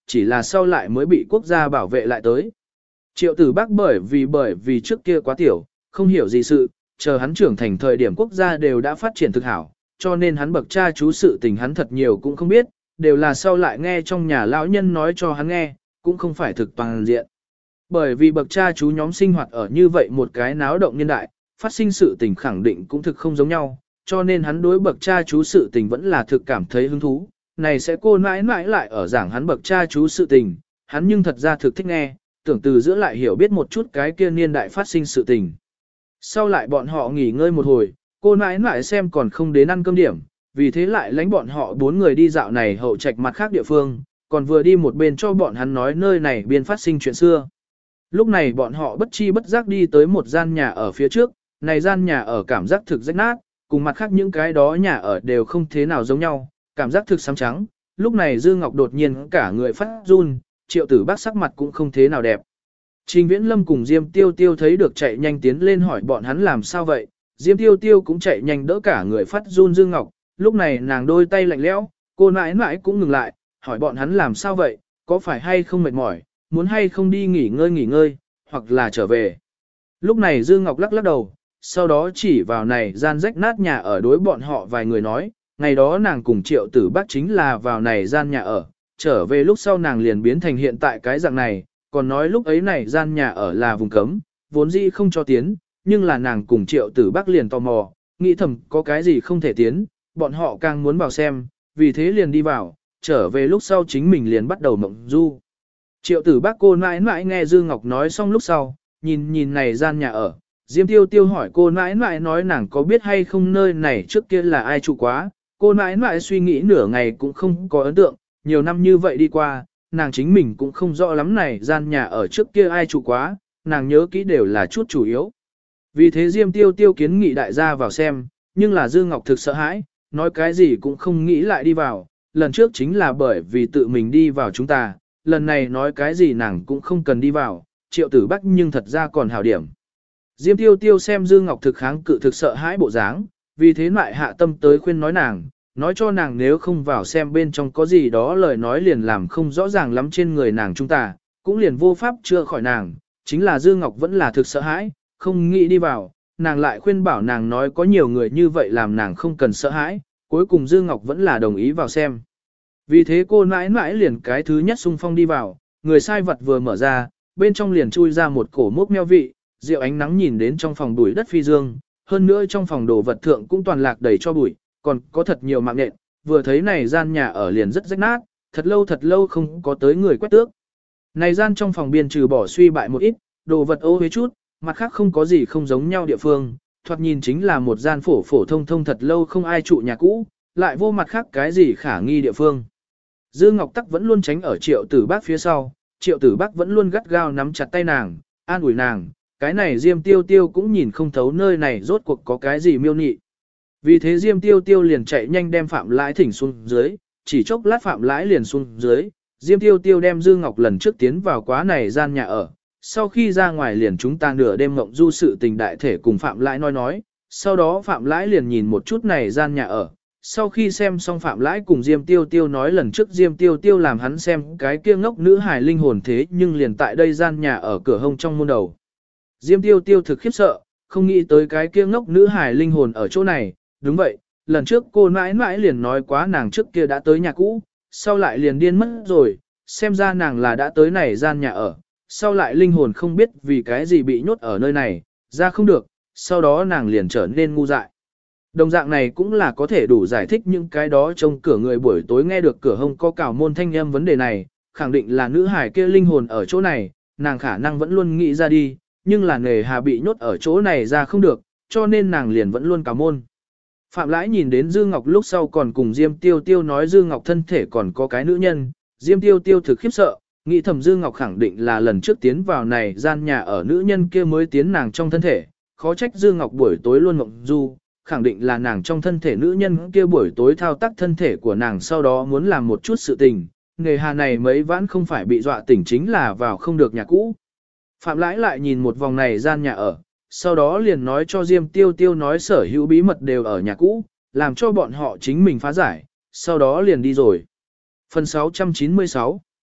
chỉ là sau lại mới bị quốc gia bảo vệ lại tới. Triệu Tử Bác bởi vì trước kia quá tiểu, không hiểu gì sự, chờ hắn trưởng thành thời điểm quốc gia đều đã phát triển thực hảo, cho nên hắn bậc cha chú sự tình hắn thật nhiều cũng không biết, đều là sau lại nghe trong nhà lão nhân nói cho hắn nghe, cũng không phải thực toàn diện. Bởi vì bậc cha chú nhóm sinh hoạt ở như vậy một cái náo động nhân đại, phát sinh sự tình khẳng định cũng thực không giống nhau, cho nên hắn đối bậc cha chú sự tình vẫn là thực cảm thấy hứng thú. Này sẽ cô mãi mãi lại ở giảng hắn bậc cha chú sự tình, hắn nhưng thật ra thực thích nghe, tưởng từ giữa lại hiểu biết một chút cái kia niên đại phát sinh sự tình. Sau lại bọn họ nghỉ ngơi một hồi, cô mãi mãi xem còn không đến ăn cơm điểm, vì thế lại lãnh bọn họ 4 người đi dạo này hậu trạch mặt khác địa phương, còn vừa đi một bên cho bọn hắn nói nơi này biên phát sinh chuyện xưa. Lúc này bọn họ bất chi bất giác đi tới một gian nhà ở phía trước, này gian nhà ở cảm giác thực rách nát, cùng mặt khác những cái đó nhà ở đều không thế nào giống nhau, cảm giác thực xám trắng. Lúc này Dư Ngọc đột nhiên cả người phát run, Triệu Tử Bác sắc mặt cũng không thế nào đẹp. Trình Viễn Lâm cùng Diêm Tiêu Tiêu thấy được chạy nhanh tiến lên hỏi bọn hắn làm sao vậy, Diêm Tiêu Tiêu cũng chạy nhanh đỡ cả người phát run Dư Ngọc, lúc này nàng đôi tay lạnh lẽo, cô nãi nãi cũng ngừng lại, hỏi bọn hắn làm sao vậy, có phải hay không mệt mỏi, muốn hay không đi nghỉ ngơi, hoặc là trở về. Lúc này Dư Ngọc lắc lắc đầu, sau đó chỉ vào này gian rách nát nhà ở đối bọn họ vài người nói, ngày đó nàng cùng Triệu Tử Bác chính là vào này gian nhà ở, trở về lúc sau nàng liền biến thành hiện tại cái dạng này, còn nói lúc ấy này gian nhà ở là vùng cấm, vốn dĩ không cho tiến, nhưng là nàng cùng Triệu Tử Bác liền tò mò, nghĩ thầm có cái gì không thể tiến, bọn họ càng muốn vào xem, vì thế liền đi vào, trở về lúc sau chính mình liền bắt đầu mộng du. Triệu Tử Bác cô nãi nãi nghe Dư Ngọc nói xong lúc sau, nhìn này gian nhà ở, Diêm Tiêu Tiêu hỏi cô nãi nãi nói nàng có biết hay không nơi này trước kia là ai trụ quá, cô nãi nãi suy nghĩ nửa ngày cũng không có ấn tượng, nhiều năm như vậy đi qua, nàng chính mình cũng không rõ lắm này gian nhà ở trước kia ai trụ quá, nàng nhớ kỹ đều là chút chủ yếu. Vì thế Diêm Tiêu Tiêu kiến nghị đại gia vào xem, nhưng là Dư Ngọc thực sợ hãi, nói cái gì cũng không nghĩ lại đi vào, lần trước chính là bởi vì tự mình đi vào chúng ta, lần này nói cái gì nàng cũng không cần đi vào, Triệu Tử Bác nhưng thật ra còn hảo điểm. Diêm Tiêu Tiêu xem Dư Ngọc thực kháng cự thực sợ hãi bộ dáng, vì thế lại hạ tâm tới khuyên nói nàng, nói cho nàng nếu không vào xem bên trong có gì đó lời nói liền làm không rõ ràng lắm trên người nàng chúng ta, cũng liền vô pháp chữa khỏi nàng, chính là Dư Ngọc vẫn là thực sợ hãi, không nghĩ đi vào, nàng lại khuyên bảo nàng nói có nhiều người như vậy làm nàng không cần sợ hãi, cuối cùng Dư Ngọc vẫn là đồng ý vào xem. Vì thế cô nãi nãi liền cái thứ nhất xung phong đi vào, người sai vật vừa mở ra, bên trong liền chui ra một cổ mốc meo vị, rượu ánh nắng nhìn đến trong phòng bụi đất phi dương, hơn nữa trong phòng đồ vật thượng cũng toàn lạc đầy cho bụi, còn có thật nhiều mạng nhện, vừa thấy này gian nhà ở liền rất rách nát, thật lâu không có tới người quét tước. Này gian trong phòng biên trừ bỏ suy bại một ít, đồ vật ô uế chút, mặt khác không có gì không giống nhau địa phương, thoạt nhìn chính là một gian phổ thông thật lâu không ai trụ nhà cũ, lại vô mặt khác cái gì khả nghi địa phương. Dư Ngọc Tắc vẫn luôn tránh ở Triệu Tử Bác phía sau, Triệu Tử Bác vẫn luôn gắt gao nắm chặt tay nàng, an ủi nàng, cái này Diêm Tiêu Tiêu cũng nhìn không thấu nơi này rốt cuộc có cái gì miêu nị. Vì thế Diêm Tiêu Tiêu liền chạy nhanh đem Phạm Lãi thỉnh xuống dưới, chỉ chốc lát Phạm Lãi liền xuống dưới, Diêm Tiêu Tiêu đem Dư Ngọc lần trước tiến vào quá này gian nhà ở, sau khi ra ngoài liền chúng ta nửa đêm mộng du sự tình đại thể cùng Phạm Lãi nói, sau đó Phạm Lãi liền nhìn một chút này gian nhà ở. Sau khi xem xong Phạm Lãi cùng Diêm Tiêu Tiêu nói lần trước Diêm Tiêu Tiêu làm hắn xem cái kia ngốc nữ hài linh hồn thế nhưng liền tại đây gian nhà ở cửa hông trong môn đầu. Diêm Tiêu Tiêu thực khiếp sợ, không nghĩ tới cái kia ngốc nữ hài linh hồn ở chỗ này, đúng vậy, lần trước cô mãi mãi liền nói quá nàng trước kia đã tới nhà cũ, sau lại liền điên mất rồi, xem ra nàng là đã tới này gian nhà ở, sau lại linh hồn không biết vì cái gì bị nhốt ở nơi này, ra không được, sau đó nàng liền trở nên ngu dại. Đồng dạng này cũng là có thể đủ giải thích những cái đó trong cửa người buổi tối nghe được cửa hông có cào môn thanh âm vấn đề này, khẳng định là nữ hải kia linh hồn ở chỗ này, nàng khả năng vẫn luôn nghĩ ra đi, nhưng là nề hà bị nhốt ở chỗ này ra không được, cho nên nàng liền vẫn luôn cào môn. Phạm Lãi nhìn đến Dư Ngọc lúc sau còn cùng Diêm Tiêu Tiêu nói Dư Ngọc thân thể còn có cái nữ nhân, Diêm Tiêu Tiêu thực khiếp sợ, nghĩ thầm Dư Ngọc khẳng định là lần trước tiến vào này gian nhà ở nữ nhân kia mới tiến nàng trong thân thể, khó trách Dư Ngọc buổi tối luôn mộng du, khẳng định là nàng trong thân thể nữ nhân kia buổi tối thao tác thân thể của nàng sau đó muốn làm một chút sự tình, nghề hà này mấy vãn không phải bị dọa tỉnh chính là vào không được nhà cũ. Phạm Lãi lại nhìn một vòng này gian nhà ở, sau đó liền nói cho Diêm Tiêu Tiêu nói sở hữu bí mật đều ở nhà cũ, làm cho bọn họ chính mình phá giải, sau đó liền đi rồi. Phần 696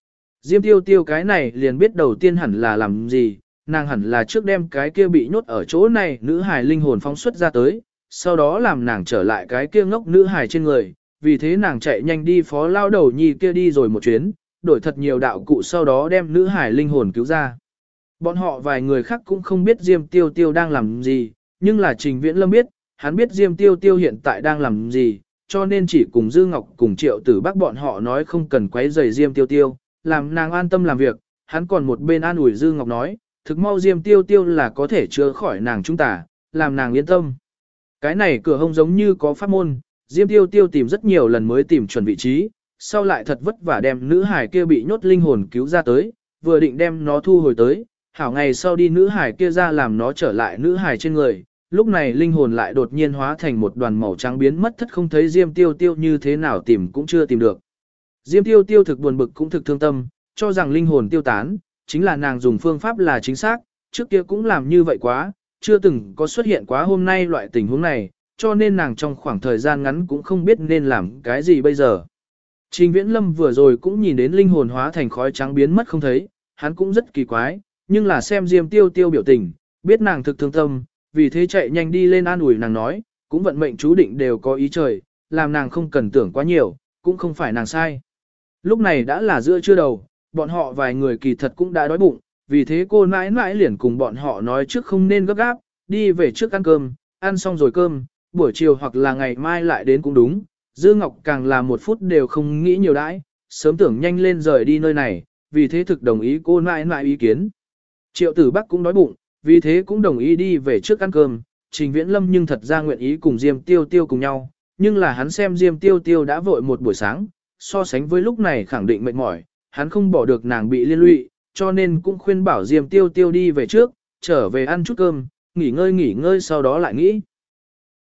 Diêm tiêu tiêu cái này liền biết đầu tiên hẳn là làm gì, nàng hẳn là trước đem cái kia bị nhốt ở chỗ này nữ hài linh hồn phóng xuất ra tới, sau đó làm nàng trở lại cái kia ngốc nữ hài trên người, vì thế nàng chạy nhanh đi phó lao đầu nhi kia đi rồi một chuyến, đổi thật nhiều đạo cụ sau đó đem nữ hài linh hồn cứu ra. Bọn họ vài người khác cũng không biết Diêm tiêu tiêu đang làm gì, nhưng là Trình Viễn Lâm biết, hắn biết Diêm tiêu tiêu hiện tại đang làm gì, cho nên chỉ cùng Dư Ngọc cùng Triệu Tử Bắc bọn họ nói không cần quấy rầy Diêm tiêu tiêu, làm nàng an tâm làm việc, hắn còn một bên an ủi Dư Ngọc nói, thực mau Diêm tiêu tiêu là có thể chữa khỏi nàng chúng ta, làm nàng yên tâm. Cái này cửa hông giống như có pháp môn, Diêm tiêu tiêu tìm rất nhiều lần mới tìm chuẩn vị trí, sau lại thật vất vả đem nữ hải kia bị nhốt linh hồn cứu ra tới, vừa định đem nó thu hồi tới, hảo ngày sau đi nữ hải kia ra làm nó trở lại nữ hải trên người, lúc này linh hồn lại đột nhiên hóa thành một đoàn màu trắng biến mất thất không thấy Diêm tiêu tiêu như thế nào tìm cũng chưa tìm được. Diêm tiêu tiêu thực buồn bực cũng thực thương tâm, cho rằng linh hồn tiêu tán, chính là nàng dùng phương pháp là chính xác, trước kia cũng làm như vậy quá, chưa từng có xuất hiện quá hôm nay loại tình huống này, cho nên nàng trong khoảng thời gian ngắn cũng không biết nên làm cái gì bây giờ. Trình Viễn Lâm vừa rồi cũng nhìn đến linh hồn hóa thành khói trắng biến mất không thấy, hắn cũng rất kỳ quái, nhưng là xem Diêm tiêu tiêu biểu tình, biết nàng thực thương tâm, vì thế chạy nhanh đi lên an ủi nàng nói, cũng vận mệnh chú định đều có ý trời, làm nàng không cần tưởng quá nhiều, cũng không phải nàng sai. Lúc này đã là giữa trưa đầu, bọn họ vài người kỳ thật cũng đã đói bụng, vì thế cô nãi nãi liền cùng bọn họ nói trước không nên gấp gáp, đi về trước ăn cơm, ăn xong rồi cơm, buổi chiều hoặc là ngày mai lại đến cũng đúng. Dư Ngọc càng là một phút đều không nghĩ nhiều đãi, sớm tưởng nhanh lên rời đi nơi này, vì thế thực đồng ý cô nãi nãi ý kiến. Triệu Tử Bắc cũng đói bụng, vì thế cũng đồng ý đi về trước ăn cơm. Trình Viễn Lâm nhưng thật ra nguyện ý cùng Diêm Tiêu Tiêu cùng nhau, nhưng là hắn xem Diêm Tiêu Tiêu đã vội một buổi sáng, so sánh với lúc này khẳng định mệt mỏi, hắn không bỏ được nàng bị liên lụy, cho nên cũng khuyên bảo Diêm Tiêu Tiêu đi về trước, trở về ăn chút cơm, nghỉ ngơi sau đó lại nghĩ.